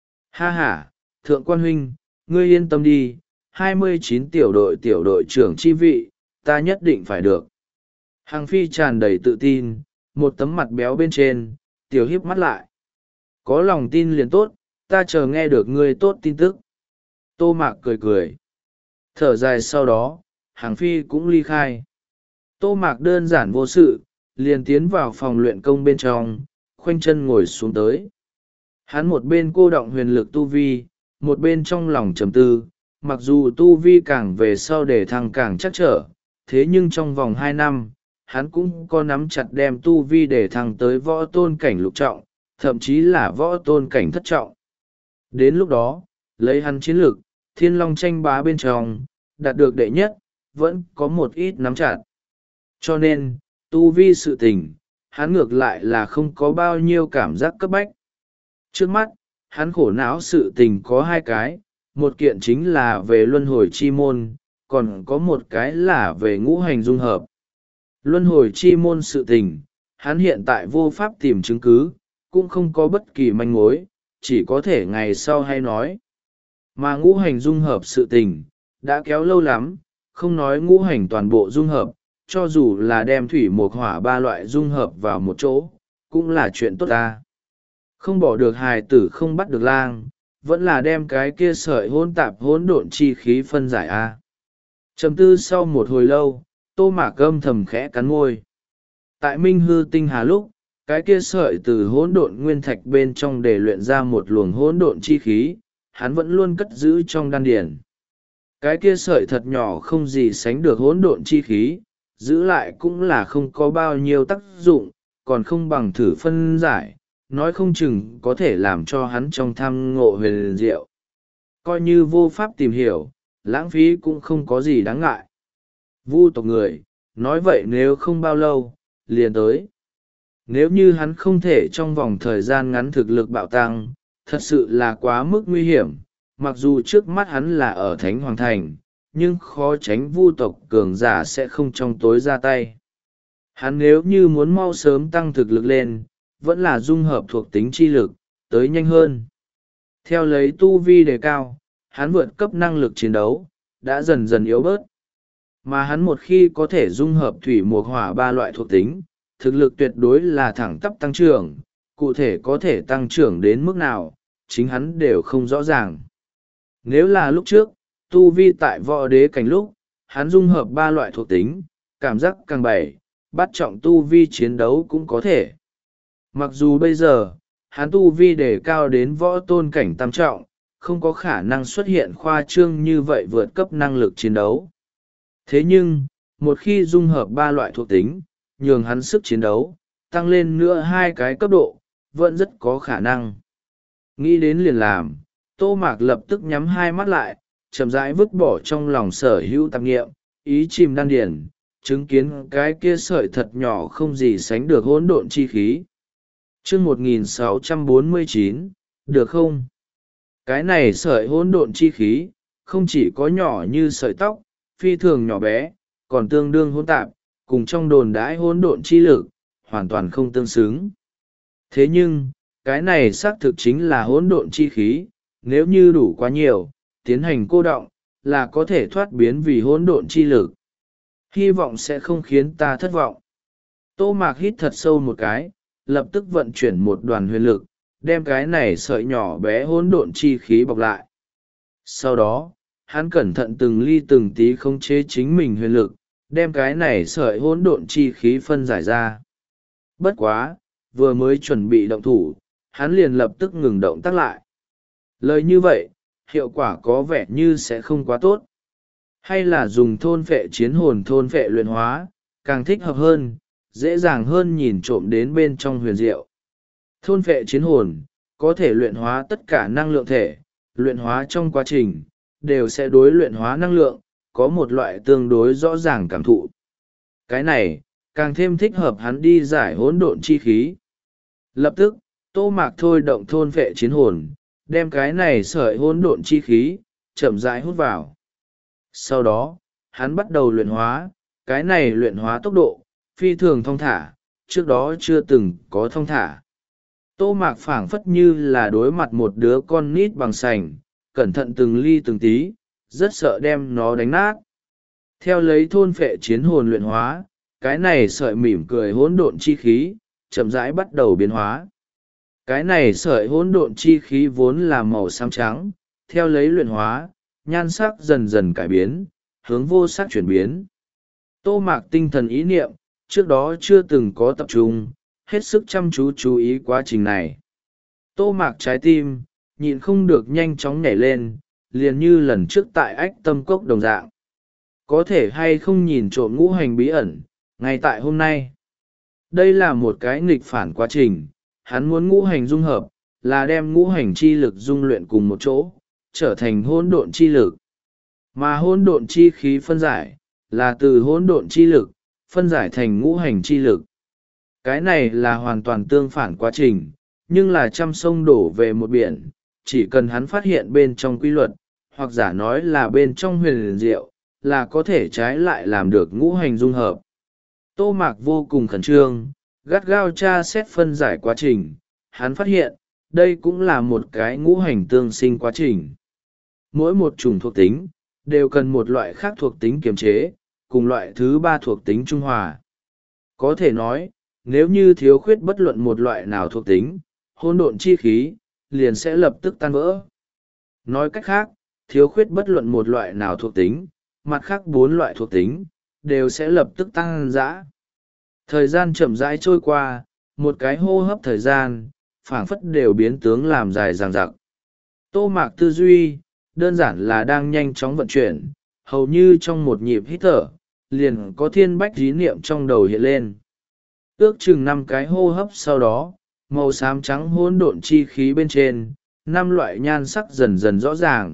Ha ha, Thượng quan huynh, ngươi yên tâm đi, hai mươi chín tiểu đội tiểu đội trưởng chi vị, ta nhất định phải được. Hàng Phi tràn đầy tự tin, một tấm mặt béo bên trên, tiểu hiếp mắt lại. Có lòng tin liền tốt, ta chờ nghe được ngươi tốt tin tức. Tô Mạc cười cười. Thở dài sau đó, Hàng Phi cũng ly khai. Tô Mạc đơn giản vô sự, liền tiến vào phòng luyện công bên trong, khoanh chân ngồi xuống tới. Hắn một bên cô động huyền lực tu vi, một bên trong lòng trầm tư, mặc dù tu vi càng về sau để thăng càng chắc trở, thế nhưng trong vòng hai năm, hắn cũng có nắm chặt đem tu vi để thăng tới võ tôn cảnh lục trọng, thậm chí là võ tôn cảnh thất trọng. Đến lúc đó, lấy hắn chiến lược, thiên long tranh bá bên trong, đạt được đệ nhất, vẫn có một ít nắm chặt. Cho nên, tu vi sự tình, hắn ngược lại là không có bao nhiêu cảm giác cấp bách. Trước mắt, hắn khổ não sự tình có hai cái, một kiện chính là về luân hồi chi môn, còn có một cái là về ngũ hành dung hợp. Luân hồi chi môn sự tình, hắn hiện tại vô pháp tìm chứng cứ, cũng không có bất kỳ manh mối, chỉ có thể ngày sau hay nói. Mà ngũ hành dung hợp sự tình, đã kéo lâu lắm, không nói ngũ hành toàn bộ dung hợp, cho dù là đem thủy mộc hỏa ba loại dung hợp vào một chỗ, cũng là chuyện tốt ta. Không bỏ được hài tử không bắt được lang, vẫn là đem cái kia sợi hỗn tạp hỗn độn chi khí phân giải a. Trầm tư sau một hồi lâu, Tô Mạc âm thầm khẽ cắn môi. Tại Minh Hư Tinh Hà lúc, cái kia sợi từ hỗn độn nguyên thạch bên trong để luyện ra một luồng hỗn độn chi khí, hắn vẫn luôn cất giữ trong đan điển. Cái kia sợi thật nhỏ không gì sánh được hỗn độn chi khí, giữ lại cũng là không có bao nhiêu tác dụng, còn không bằng thử phân giải, nói không chừng có thể làm cho hắn trong tham ngộ huyền diệu. Coi như vô pháp tìm hiểu, lãng phí cũng không có gì đáng ngại. Vu tộc người, nói vậy nếu không bao lâu, liền tới. Nếu như hắn không thể trong vòng thời gian ngắn thực lực bạo tăng, thật sự là quá mức nguy hiểm. Mặc dù trước mắt hắn là ở Thánh Hoàng Thành, nhưng khó tránh vu tộc cường giả sẽ không trong tối ra tay. Hắn nếu như muốn mau sớm tăng thực lực lên, vẫn là dung hợp thuộc tính chi lực, tới nhanh hơn. Theo lấy tu vi đề cao, hắn vượt cấp năng lực chiến đấu, đã dần dần yếu bớt. Mà hắn một khi có thể dung hợp thủy mộc hỏa ba loại thuộc tính, thực lực tuyệt đối là thẳng tắp tăng trưởng, cụ thể có thể tăng trưởng đến mức nào, chính hắn đều không rõ ràng. Nếu là lúc trước, tu vi tại võ đế cảnh lúc, hắn dung hợp ba loại thuộc tính, cảm giác càng bảy, bắt trọng tu vi chiến đấu cũng có thể. Mặc dù bây giờ, hắn tu vi đề cao đến võ tôn cảnh tam trọng, không có khả năng xuất hiện khoa trương như vậy vượt cấp năng lực chiến đấu. Thế nhưng, một khi dung hợp ba loại thuộc tính, nhường hắn sức chiến đấu, tăng lên nữa hai cái cấp độ, vẫn rất có khả năng. Nghĩ đến liền làm, Tô Mạc lập tức nhắm hai mắt lại, chậm rãi vứt bỏ trong lòng sở hữu tạp nghiệm, ý chìm đan điển, chứng kiến cái kia sợi thật nhỏ không gì sánh được hỗn độn chi khí. Chương một nghìn sáu trăm bốn mươi chín, được không? Cái này sợi hỗn độn chi khí, không chỉ có nhỏ như sợi tóc, phi thường nhỏ bé, còn tương đương hỗn tạp, cùng trong đồn đãi hỗn độn chi lực, hoàn toàn không tương xứng. Thế nhưng, cái này xác thực chính là hỗn độn chi khí, nếu như đủ quá nhiều, tiến hành cô đọng, là có thể thoát biến vì hỗn độn chi lực. Hy vọng sẽ không khiến ta thất vọng. Tô Mạc hít thật sâu một cái, lập tức vận chuyển một đoàn huyền lực, đem cái này sợi nhỏ bé hỗn độn chi khí bọc lại. Sau đó, hắn cẩn thận từng ly từng tí khống chế chính mình huyền lực, đem cái này sợi hỗn độn chi khí phân giải ra. Bất quá, vừa mới chuẩn bị động thủ, hắn liền lập tức ngừng động tác lại. Lời như vậy, hiệu quả có vẻ như sẽ không quá tốt. Hay là dùng thôn phệ chiến hồn thôn phệ luyện hóa, càng thích hợp hơn, dễ dàng hơn nhìn trộm đến bên trong huyền diệu. Thôn phệ chiến hồn, có thể luyện hóa tất cả năng lượng thể, luyện hóa trong quá trình, đều sẽ đối luyện hóa năng lượng, có một loại tương đối rõ ràng cảm thụ. Cái này, càng thêm thích hợp hắn đi giải hỗn độn chi khí. Lập tức, Tô Mạc thôi động thôn vệ chiến hồn, đem cái này sợi hỗn độn chi khí, chậm rãi hút vào. Sau đó, hắn bắt đầu luyện hóa, cái này luyện hóa tốc độ, phi thường thong thả, trước đó chưa từng có thong thả. Tô Mạc phảng phất như là đối mặt một đứa con nít bằng sành, cẩn thận từng ly từng tí, rất sợ đem nó đánh nát. Theo lấy thôn phệ chiến hồn luyện hóa, cái này sợi mỉm cười hỗn độn chi khí, chậm rãi bắt đầu biến hóa. Cái này sợi hỗn độn chi khí vốn là màu xám trắng, theo lấy luyện hóa, nhan sắc dần dần cải biến, hướng vô sắc chuyển biến. Tô Mạc tinh thần ý niệm, trước đó chưa từng có tập trung, hết sức chăm chú chú ý quá trình này. Tô Mạc trái tim, nhịn không được nhanh chóng nhảy lên, liền như lần trước tại ách tâm cốc đồng dạng. Có thể hay không nhìn trộm ngũ hành bí ẩn, ngay tại hôm nay. Đây là một cái nghịch phản quá trình, hắn muốn ngũ hành dung hợp, là đem ngũ hành chi lực dung luyện cùng một chỗ, trở thành hỗn độn chi lực. Mà hỗn độn chi khí phân giải, là từ hỗn độn chi lực, phân giải thành ngũ hành chi lực. Cái này là hoàn toàn tương phản quá trình, nhưng là trăm sông đổ về một biển, chỉ cần hắn phát hiện bên trong quy luật, hoặc giả nói là bên trong huyền diệu, là có thể trái lại làm được ngũ hành dung hợp. Tô Mạc vô cùng khẩn trương, gắt gao tra xét phân giải quá trình, hắn phát hiện, đây cũng là một cái ngũ hành tương sinh quá trình. Mỗi một chủng thuộc tính, đều cần một loại khác thuộc tính kiềm chế, cùng loại thứ ba thuộc tính trung hòa. Có thể nói, nếu như thiếu khuyết bất luận một loại nào thuộc tính, hỗn độn chi khí, liền sẽ lập tức tan vỡ. Nói cách khác, thiếu khuyết bất luận một loại nào thuộc tính, mặt khác bốn loại thuộc tính, đều sẽ lập tức tăng dã. Thời gian chậm rãi trôi qua, một cái hô hấp thời gian, phảng phất đều biến tướng làm dài dằng dặc. Tô Mạc tư duy, đơn giản là đang nhanh chóng vận chuyển, hầu như trong một nhịp hít thở, liền có thiên bách ý niệm trong đầu hiện lên. Ước chừng năm cái hô hấp sau đó, màu xám trắng hỗn độn chi khí bên trên, năm loại nhan sắc dần dần rõ ràng.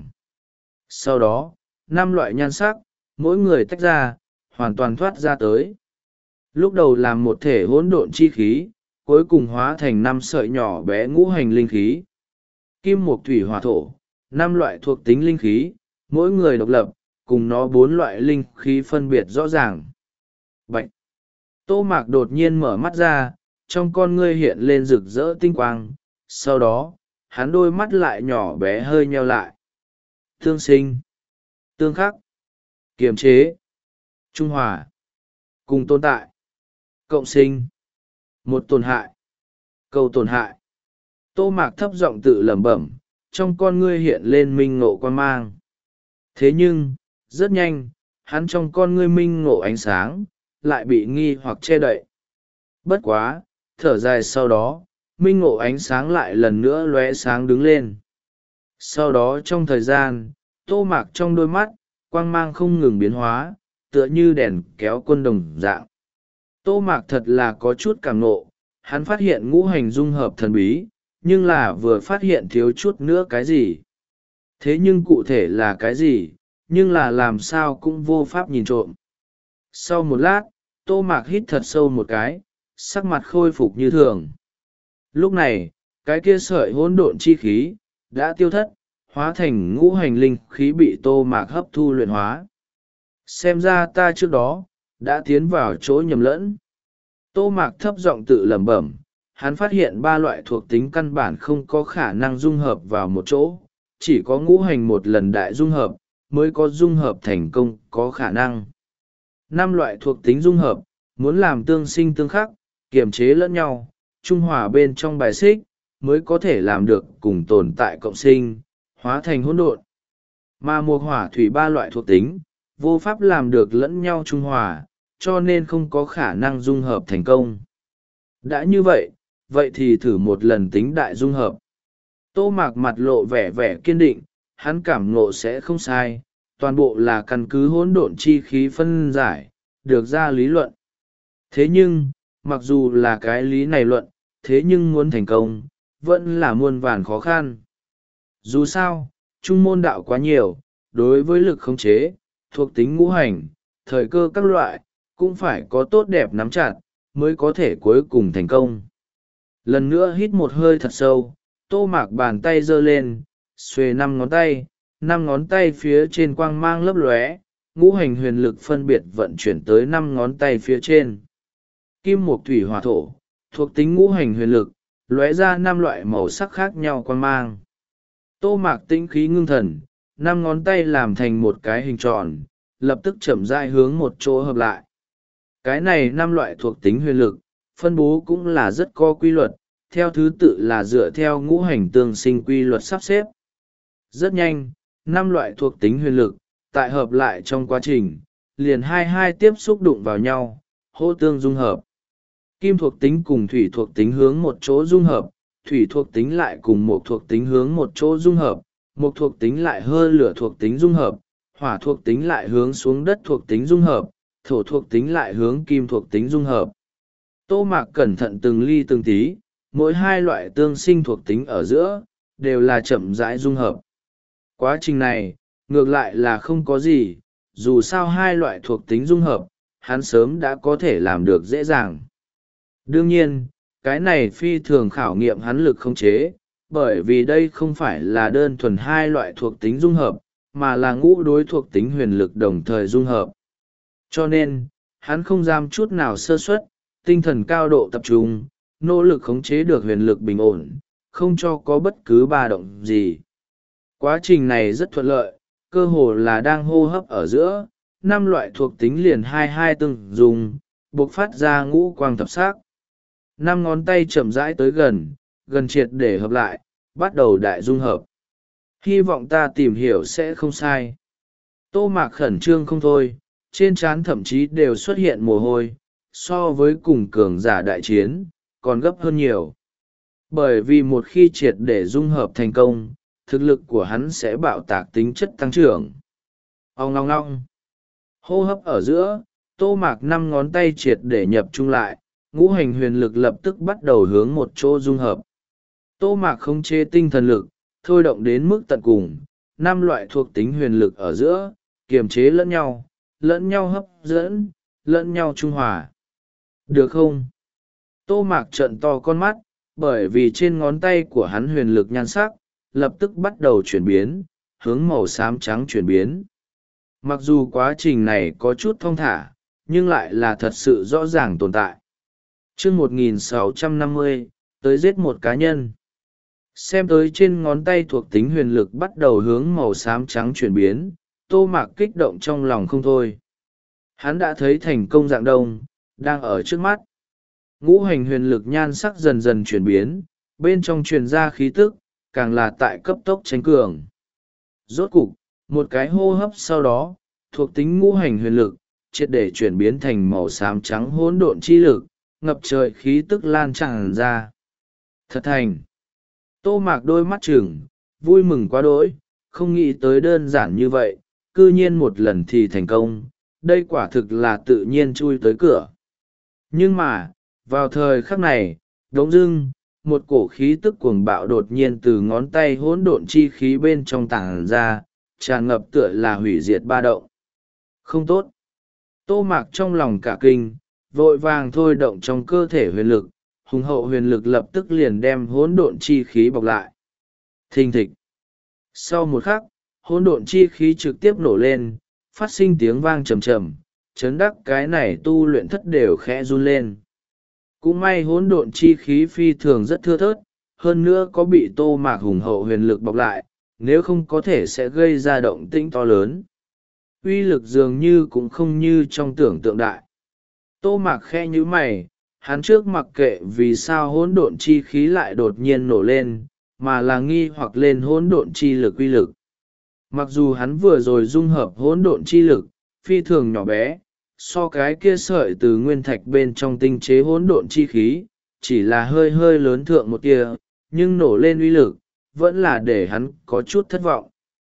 Sau đó, năm loại nhan sắc, mỗi người tách ra, hoàn toàn thoát ra tới. Lúc đầu làm một thể hỗn độn chi khí, cuối cùng hóa thành năm sợi nhỏ bé ngũ hành linh khí. Kim mộc thủy hỏa thổ, năm loại thuộc tính linh khí, mỗi người độc lập, cùng nó bốn loại linh khí phân biệt rõ ràng. Bạch! Tô Mạc đột nhiên mở mắt ra, trong con ngươi hiện lên rực rỡ tinh quang, sau đó, hắn đôi mắt lại nhỏ bé hơi nheo lại. Tương sinh, tương khắc, kiềm chế, trung hòa, cùng tồn tại, cộng sinh, một tổn hại, cầu tổn hại. Tô Mạc thấp giọng tự lẩm bẩm, trong con ngươi hiện lên minh ngộ quan mang. Thế nhưng, rất nhanh, hắn trong con ngươi minh ngộ ánh sáng, lại bị nghi hoặc che đậy. Bất quá, thở dài sau đó, minh ngộ ánh sáng lại lần nữa lóe sáng đứng lên. Sau đó trong thời gian, Tô Mạc trong đôi mắt, quang mang không ngừng biến hóa, tựa như đèn kéo quân đồng dạng. Tô Mạc thật là có chút cảm ngộ, hắn phát hiện ngũ hành dung hợp thần bí, nhưng là vừa phát hiện thiếu chút nữa cái gì. Thế nhưng cụ thể là cái gì, nhưng là làm sao cũng vô pháp nhìn trộm. Sau một lát, Tô Mạc hít thật sâu một cái, sắc mặt khôi phục như thường. Lúc này, cái kia sợi hỗn độn chi khí, đã tiêu thất, hóa thành ngũ hành linh khí bị Tô Mạc hấp thu luyện hóa. Xem ra ta trước đó, đã tiến vào chỗ nhầm lẫn. Tô Mạc thấp giọng tự lẩm bẩm, hắn phát hiện ba loại thuộc tính căn bản không có khả năng dung hợp vào một chỗ, chỉ có ngũ hành một lần đại dung hợp, mới có dung hợp thành công có khả năng. Năm loại thuộc tính dung hợp, muốn làm tương sinh tương khắc, kiềm chế lẫn nhau, trung hòa bên trong bài xích, mới có thể làm được cùng tồn tại cộng sinh, hóa thành hỗn độn. Mà mộc hỏa thủy ba loại thuộc tính, vô pháp làm được lẫn nhau trung hòa, cho nên không có khả năng dung hợp thành công. Đã như vậy, vậy thì thử một lần tính đại dung hợp. Tô Mạc mặt lộ vẻ vẻ kiên định, hắn cảm ngộ sẽ không sai, toàn bộ là căn cứ hỗn độn chi khí phân giải, được ra lý luận. Thế nhưng, mặc dù là cái lý này luận, thế nhưng muốn thành công, vẫn là muôn vàn khó khăn. Dù sao, trung môn đạo quá nhiều, đối với lực khống chế, thuộc tính ngũ hành, thời cơ các loại, cũng phải có tốt đẹp nắm chặt mới có thể cuối cùng thành công. Lần nữa hít một hơi thật sâu, Tô Mạc bàn tay giơ lên, xuề năm ngón tay, năm ngón tay phía trên quang mang lấp lóe, ngũ hành huyền lực phân biệt vận chuyển tới năm ngón tay phía trên. Kim mộc thủy hỏa thổ, thuộc tính ngũ hành huyền lực, lóe ra năm loại màu sắc khác nhau quang mang. Tô Mạc tĩnh khí ngưng thần, năm ngón tay làm thành một cái hình tròn, lập tức chậm rãi hướng một chỗ hợp lại. Cái này năm loại thuộc tính huyền lực, phân bố cũng là rất có quy luật, theo thứ tự là dựa theo ngũ hành tương sinh quy luật sắp xếp. Rất nhanh, năm loại thuộc tính huyền lực, tại hợp lại trong quá trình, liền hai hai tiếp xúc đụng vào nhau, hô tương dung hợp. Kim thuộc tính cùng thủy thuộc tính hướng một chỗ dung hợp, thủy thuộc tính lại cùng một thuộc tính hướng một chỗ dung hợp, một thuộc tính lại hơi lửa thuộc tính dung hợp, hỏa thuộc tính lại hướng xuống đất thuộc tính dung hợp, thổ thuộc tính lại hướng kim thuộc tính dung hợp. Tô Mạc cẩn thận từng ly từng tí, mỗi hai loại tương sinh thuộc tính ở giữa, đều là chậm rãi dung hợp. Quá trình này, ngược lại là không có gì, dù sao hai loại thuộc tính dung hợp, hắn sớm đã có thể làm được dễ dàng. Đương nhiên, cái này phi thường khảo nghiệm hắn lực khống chế, bởi vì đây không phải là đơn thuần hai loại thuộc tính dung hợp, mà là ngũ đối thuộc tính huyền lực đồng thời dung hợp. Cho nên, hắn không dám chút nào sơ suất, tinh thần cao độ tập trung, nỗ lực khống chế được huyền lực bình ổn, không cho có bất cứ ba động gì. Quá trình này rất thuận lợi, cơ hồ là đang hô hấp ở giữa, năm loại thuộc tính liền hai hai từng dùng, bộc phát ra ngũ quang thập sắc. Năm ngón tay chậm rãi tới gần, gần triệt để hợp lại, bắt đầu đại dung hợp. Hy vọng ta tìm hiểu sẽ không sai. Tô Mạc khẩn trương không thôi, trên trán thậm chí đều xuất hiện mồ hôi, so với cùng cường giả đại chiến, còn gấp hơn nhiều. Bởi vì một khi triệt để dung hợp thành công, thực lực của hắn sẽ bạo tạc tính chất tăng trưởng. Ông ngong ngong. Hô hấp ở giữa, Tô Mạc năm ngón tay triệt để nhập trung lại, ngũ hành huyền lực lập tức bắt đầu hướng một chỗ dung hợp. Tô Mạc không chế tinh thần lực, thôi động đến mức tận cùng, năm loại thuộc tính huyền lực ở giữa, kiềm chế lẫn nhau, lẫn nhau hấp dẫn, lẫn nhau trung hòa. Được không? Tô Mạc trợn to con mắt, bởi vì trên ngón tay của hắn huyền lực nhan sắc, lập tức bắt đầu chuyển biến, hướng màu xám trắng chuyển biến. Mặc dù quá trình này có chút thong thả, nhưng lại là thật sự rõ ràng tồn tại. Chương một nghìn sáu trăm năm mươi, tới giết một cá nhân. Xem tới trên ngón tay thuộc tính huyền lực bắt đầu hướng màu xám trắng chuyển biến, Tô Mạc kích động trong lòng không thôi. Hắn đã thấy thành công dạng đông, đang ở trước mắt. Ngũ hành huyền lực nhan sắc dần dần chuyển biến, bên trong truyền ra khí tức, càng là tại cấp tốc tranh cường. Rốt cục, một cái hô hấp sau đó, thuộc tính ngũ hành huyền lực, triệt để chuyển biến thành màu xám trắng hỗn độn chi lực, ngập trời khí tức lan tràn ra. Thật thành. Tô Mạc đôi mắt trừng, vui mừng quá đỗi, không nghĩ tới đơn giản như vậy, cư nhiên một lần thì thành công, đây quả thực là tự nhiên chui tới cửa. Nhưng mà, vào thời khắc này, đống dưng, một cổ khí tức cuồng bạo đột nhiên từ ngón tay hỗn độn chi khí bên trong tàng ra, tràn ngập tựa là hủy diệt ba động. Không tốt. Tô Mạc trong lòng cả kinh, vội vàng thôi động trong cơ thể huyền lực, hùng hậu huyền lực lập tức liền đem hỗn độn chi khí bọc lại. Thình thịch. Sau một khắc, hỗn độn chi khí trực tiếp nổ lên, phát sinh tiếng vang trầm trầm, chấn đắc cái này tu luyện thất đều khẽ run lên. Cũng may hỗn độn chi khí phi thường rất thưa thớt, hơn nữa có bị Tô Mạc hùng hậu huyền lực bọc lại, nếu không có thể sẽ gây ra động tĩnh to lớn. Uy lực dường như cũng không như trong tưởng tượng đại. Tô Mạc khẽ nhíu mày, hắn trước mặc kệ vì sao hỗn độn chi khí lại đột nhiên nổ lên, mà là nghi hoặc lên hỗn độn chi lực uy lực. Mặc dù hắn vừa rồi dung hợp hỗn độn chi lực, phi thường nhỏ bé, so cái kia sợi từ nguyên thạch bên trong tinh chế hỗn độn chi khí, chỉ là hơi hơi lớn thượng một tia, nhưng nổ lên uy lực, vẫn là để hắn có chút thất vọng.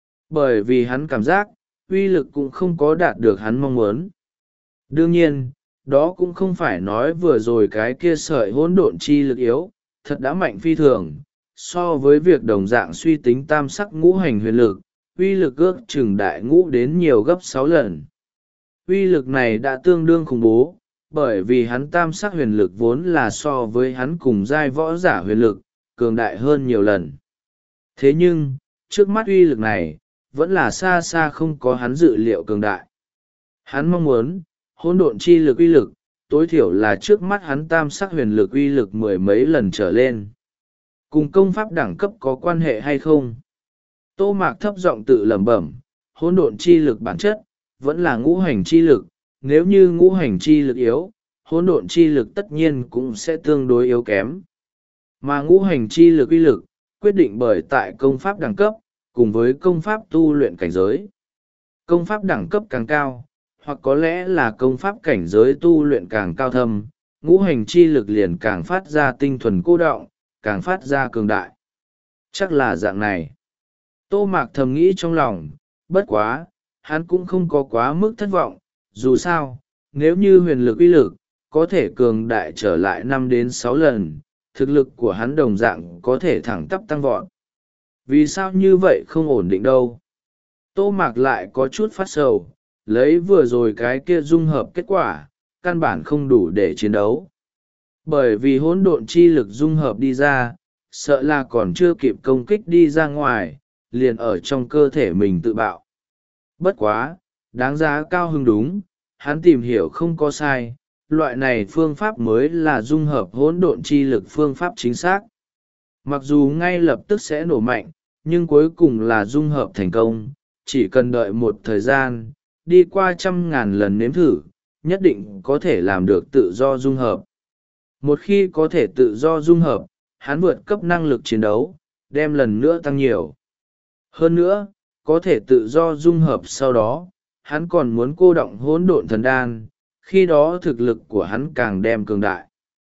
Bởi vì hắn cảm giác, uy lực cũng không có đạt được hắn mong muốn. Đương nhiên, đó cũng không phải nói vừa rồi cái kia sợi hỗn độn chi lực yếu, thật đã mạnh phi thường, so với việc đồng dạng suy tính tam sắc ngũ hành huyền lực, uy lực ước chừng đại ngũ đến nhiều gấp sáu lần. Uy lực này đã tương đương khủng bố, bởi vì hắn tam sắc huyền lực vốn là so với hắn cùng giai võ giả huyền lực, cường đại hơn nhiều lần. Thế nhưng, trước mắt uy lực này, vẫn là xa xa không có hắn dự liệu cường đại. Hắn mong muốn, hỗn độn chi lực uy lực, tối thiểu là trước mắt hắn tam sắc huyền lực uy lực mười mấy lần trở lên. Cùng công pháp đẳng cấp có quan hệ hay không? Tô Mạc thấp giọng tự lẩm bẩm, hỗn độn chi lực bản chất, vẫn là ngũ hành chi lực, nếu như ngũ hành chi lực yếu, hỗn độn chi lực tất nhiên cũng sẽ tương đối yếu kém. Mà ngũ hành chi lực uy lực, quyết định bởi tại công pháp đẳng cấp, cùng với công pháp tu luyện cảnh giới. Công pháp đẳng cấp càng cao, hoặc có lẽ là công pháp cảnh giới tu luyện càng cao thâm, ngũ hành chi lực liền càng phát ra tinh thuần cô đọng, càng phát ra cường đại. Chắc là dạng này. Tô Mạc thầm nghĩ trong lòng, bất quá, hắn cũng không có quá mức thất vọng, dù sao, nếu như huyền lực uy lực, có thể cường đại trở lại năm đến sáu lần, thực lực của hắn đồng dạng có thể thẳng tắp tăng vọt. Vì sao như vậy không ổn định đâu? Tô Mạc lại có chút phát sầu, lấy vừa rồi cái kia dung hợp kết quả, căn bản không đủ để chiến đấu. Bởi vì hỗn độn chi lực dung hợp đi ra, sợ là còn chưa kịp công kích đi ra ngoài, liền ở trong cơ thể mình tự bạo. Bất quá, đáng giá cao hứng đúng, hắn tìm hiểu không có sai, loại này phương pháp mới là dung hợp hỗn độn chi lực phương pháp chính xác. Mặc dù ngay lập tức sẽ nổ mạnh, nhưng cuối cùng là dung hợp thành công, chỉ cần đợi một thời gian, đi qua trăm ngàn lần nếm thử, nhất định có thể làm được tự do dung hợp. Một khi có thể tự do dung hợp, hắn vượt cấp năng lực chiến đấu, đem lần nữa tăng nhiều. Hơn nữa, có thể tự do dung hợp sau đó, hắn còn muốn cô động hỗn độn thần đan, khi đó thực lực của hắn càng đem cường đại.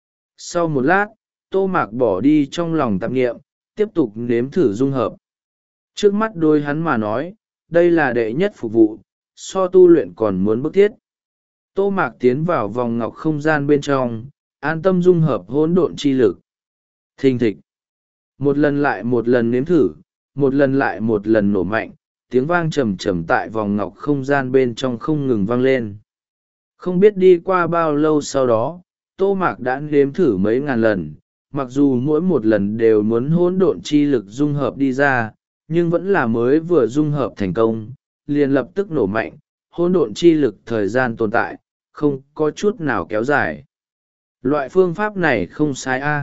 Sau một lát, Tô Mạc bỏ đi trong lòng tạp nghiệm, tiếp tục nếm thử dung hợp. Trước mắt đôi hắn mà nói, đây là đệ nhất phục vụ, so tu luyện còn muốn bức thiết. Tô Mạc tiến vào vòng ngọc không gian bên trong, an tâm dung hợp hỗn độn chi lực. Thình thịch. Một lần lại một lần nếm thử, một lần lại một lần nổ mạnh, tiếng vang trầm trầm tại vòng ngọc không gian bên trong không ngừng vang lên. Không biết đi qua bao lâu sau đó, Tô Mạc đã nếm thử mấy ngàn lần, mặc dù mỗi một lần đều muốn hỗn độn chi lực dung hợp đi ra, nhưng vẫn là mới vừa dung hợp thành công, liền lập tức nổ mạnh, hỗn độn chi lực thời gian tồn tại, không có chút nào kéo dài. Loại phương pháp này không sai a.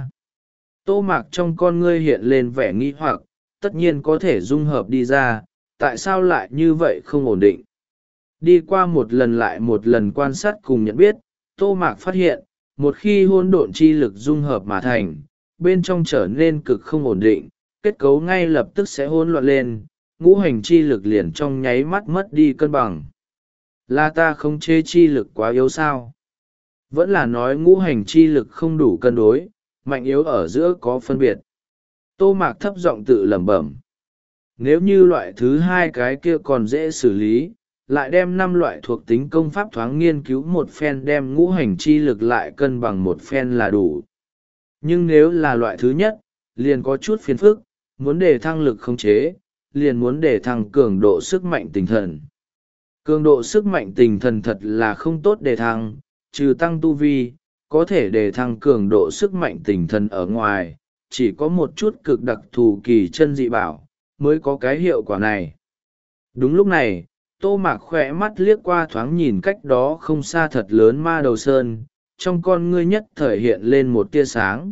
Tô Mạc trong con ngươi hiện lên vẻ nghi hoặc, tất nhiên có thể dung hợp đi ra, tại sao lại như vậy không ổn định? Đi qua một lần lại một lần quan sát cùng nhận biết, Tô Mạc phát hiện, một khi hỗn độn chi lực dung hợp mà thành, bên trong trở nên cực không ổn định, kết cấu ngay lập tức sẽ hỗn loạn lên, ngũ hành chi lực liền trong nháy mắt mất đi cân bằng. Là ta không chế chi lực quá yếu sao? Vẫn là nói ngũ hành chi lực không đủ cân đối, mạnh yếu ở giữa có phân biệt. Tô Mạc thấp giọng tự lẩm bẩm. Nếu như loại thứ hai cái kia còn dễ xử lý, lại đem năm loại thuộc tính công pháp thoáng nghiên cứu một phen đem ngũ hành chi lực lại cân bằng một phen là đủ. Nhưng nếu là loại thứ nhất, liền có chút phiền phức, muốn để thăng lực khống chế, liền muốn để thăng cường độ sức mạnh tinh thần. Cường độ sức mạnh tinh thần thật là không tốt để thăng, trừ tăng tu vi, có thể để thăng cường độ sức mạnh tinh thần ở ngoài, chỉ có một chút cực đặc thù kỳ chân dị bảo, mới có cái hiệu quả này. Đúng lúc này, Tô Mạc khỏe mắt liếc qua thoáng nhìn cách đó không xa thật lớn ma đầu sơn, trong con ngươi nhất thời hiện lên một tia sáng.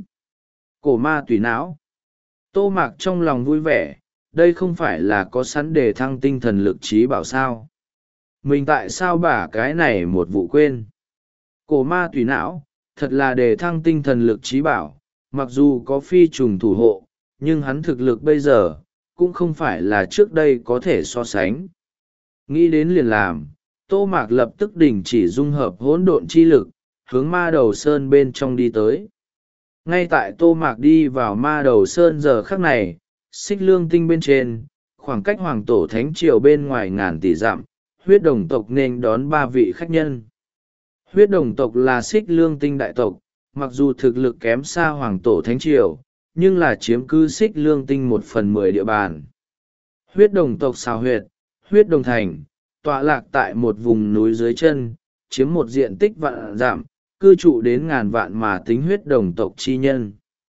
Cổ ma tùy não. Tô Mạc trong lòng vui vẻ, đây không phải là có sẵn để thăng tinh thần lực trí bảo sao. Mình tại sao bả cái này một vụ quên. Cổ ma tùy não, thật là để thăng tinh thần lực trí bảo, mặc dù có phi trùng thủ hộ, nhưng hắn thực lực bây giờ, cũng không phải là trước đây có thể so sánh. Nghĩ đến liền làm, Tô Mạc lập tức đình chỉ dung hợp hỗn độn chi lực, hướng ma đầu sơn bên trong đi tới. Ngay tại Tô Mạc đi vào ma đầu sơn giờ khắc này, xích lương tinh bên trên, khoảng cách hoàng tổ thánh triều bên ngoài ngàn tỷ dặm, huyết đồng tộc nên đón ba vị khách nhân. Huyết đồng tộc là xích lương tinh đại tộc, mặc dù thực lực kém xa hoàng tổ thánh triều, nhưng là chiếm cứ xích lương tinh một phần mười địa bàn. Huyết đồng tộc xào huyệt, huyết đồng thành, tọa lạc tại một vùng núi dưới chân, chiếm một diện tích vạn dặm, cư trụ đến ngàn vạn mà tính huyết đồng tộc chi nhân.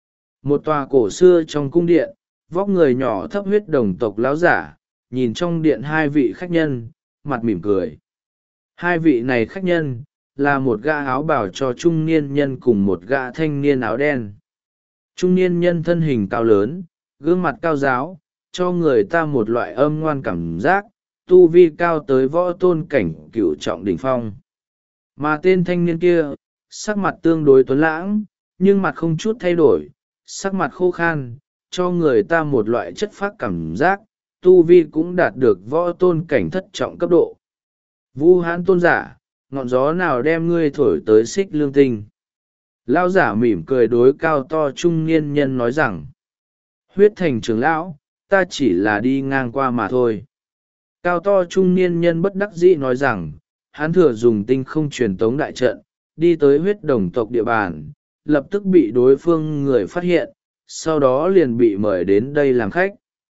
Một tòa cổ xưa trong cung điện, vóc người nhỏ thấp huyết đồng tộc láo giả, nhìn trong điện hai vị khách nhân, mặt mỉm cười. Hai vị này khách nhân, là một gã áo bào cho trung niên nhân cùng một gã thanh niên áo đen. Trung niên nhân thân hình cao lớn, gương mặt cao giáo, cho người ta một loại âm ngoan cảm giác, tu vi cao tới võ tôn cảnh cửu trọng đỉnh phong. Mà tên thanh niên kia, sắc mặt tương đối tuấn lãng, nhưng mặt không chút thay đổi, sắc mặt khô khan, cho người ta một loại chất phác cảm giác, tu vi cũng đạt được võ tôn cảnh thất trọng cấp độ. Vu Hãn tôn giả, ngọn gió nào đem ngươi thổi tới xích lương tinh? Lão giả mỉm cười đối cao to trung niên nhân nói rằng, huyết thành trưởng lão, ta chỉ là đi ngang qua mà thôi. Cao to trung niên nhân bất đắc dĩ nói rằng, hắn thừa dùng tinh không truyền tống đại trận, đi tới huyết đồng tộc địa bàn, lập tức bị đối phương người phát hiện, sau đó liền bị mời đến đây làm khách.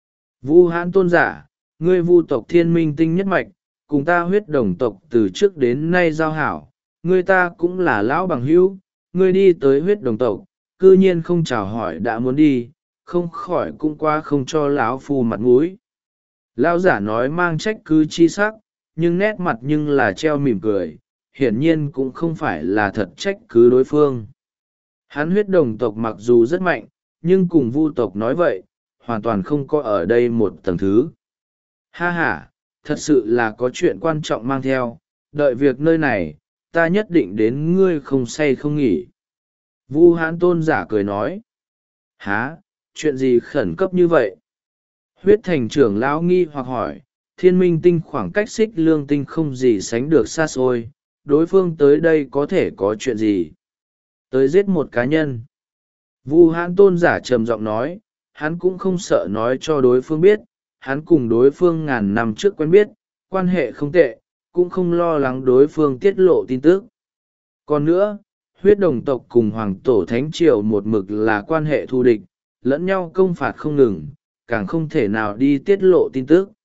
Vu Hãn tôn giả, ngươi Vu tộc thiên minh tinh nhất mạch, cùng ta huyết đồng tộc từ trước đến nay giao hảo, ngươi ta cũng là lão bằng hữu, ngươi đi tới huyết đồng tộc, cư nhiên không chào hỏi đã muốn đi, không khỏi cũng qua không cho lão phu mặt mũi. Lão giả nói mang trách cứ chi sắc, nhưng nét mặt nhưng là treo mỉm cười, hiển nhiên cũng không phải là thật trách cứ đối phương. Hắn huyết đồng tộc mặc dù rất mạnh, nhưng cùng Vu tộc nói vậy, hoàn toàn không có ở đây một tầng thứ. Ha ha, thật sự là có chuyện quan trọng mang theo, đợi việc nơi này, ta nhất định đến ngươi không say không nghỉ. Vu Hãn tôn giả cười nói. Há, chuyện gì khẩn cấp như vậy? Huyết thành trưởng lão nghi hoặc hỏi, thiên minh tinh khoảng cách xích lương tinh không gì sánh được xa xôi, đối phương tới đây có thể có chuyện gì? Tới giết một cá nhân. Vu Hãn tôn giả trầm giọng nói, hắn cũng không sợ nói cho đối phương biết, hắn cùng đối phương ngàn năm trước quen biết, quan hệ không tệ, cũng không lo lắng đối phương tiết lộ tin tức. Còn nữa, huyết đồng tộc cùng hoàng tổ thánh triều một mực là quan hệ thù địch, lẫn nhau công phạt không ngừng, càng không thể nào đi tiết lộ tin tức.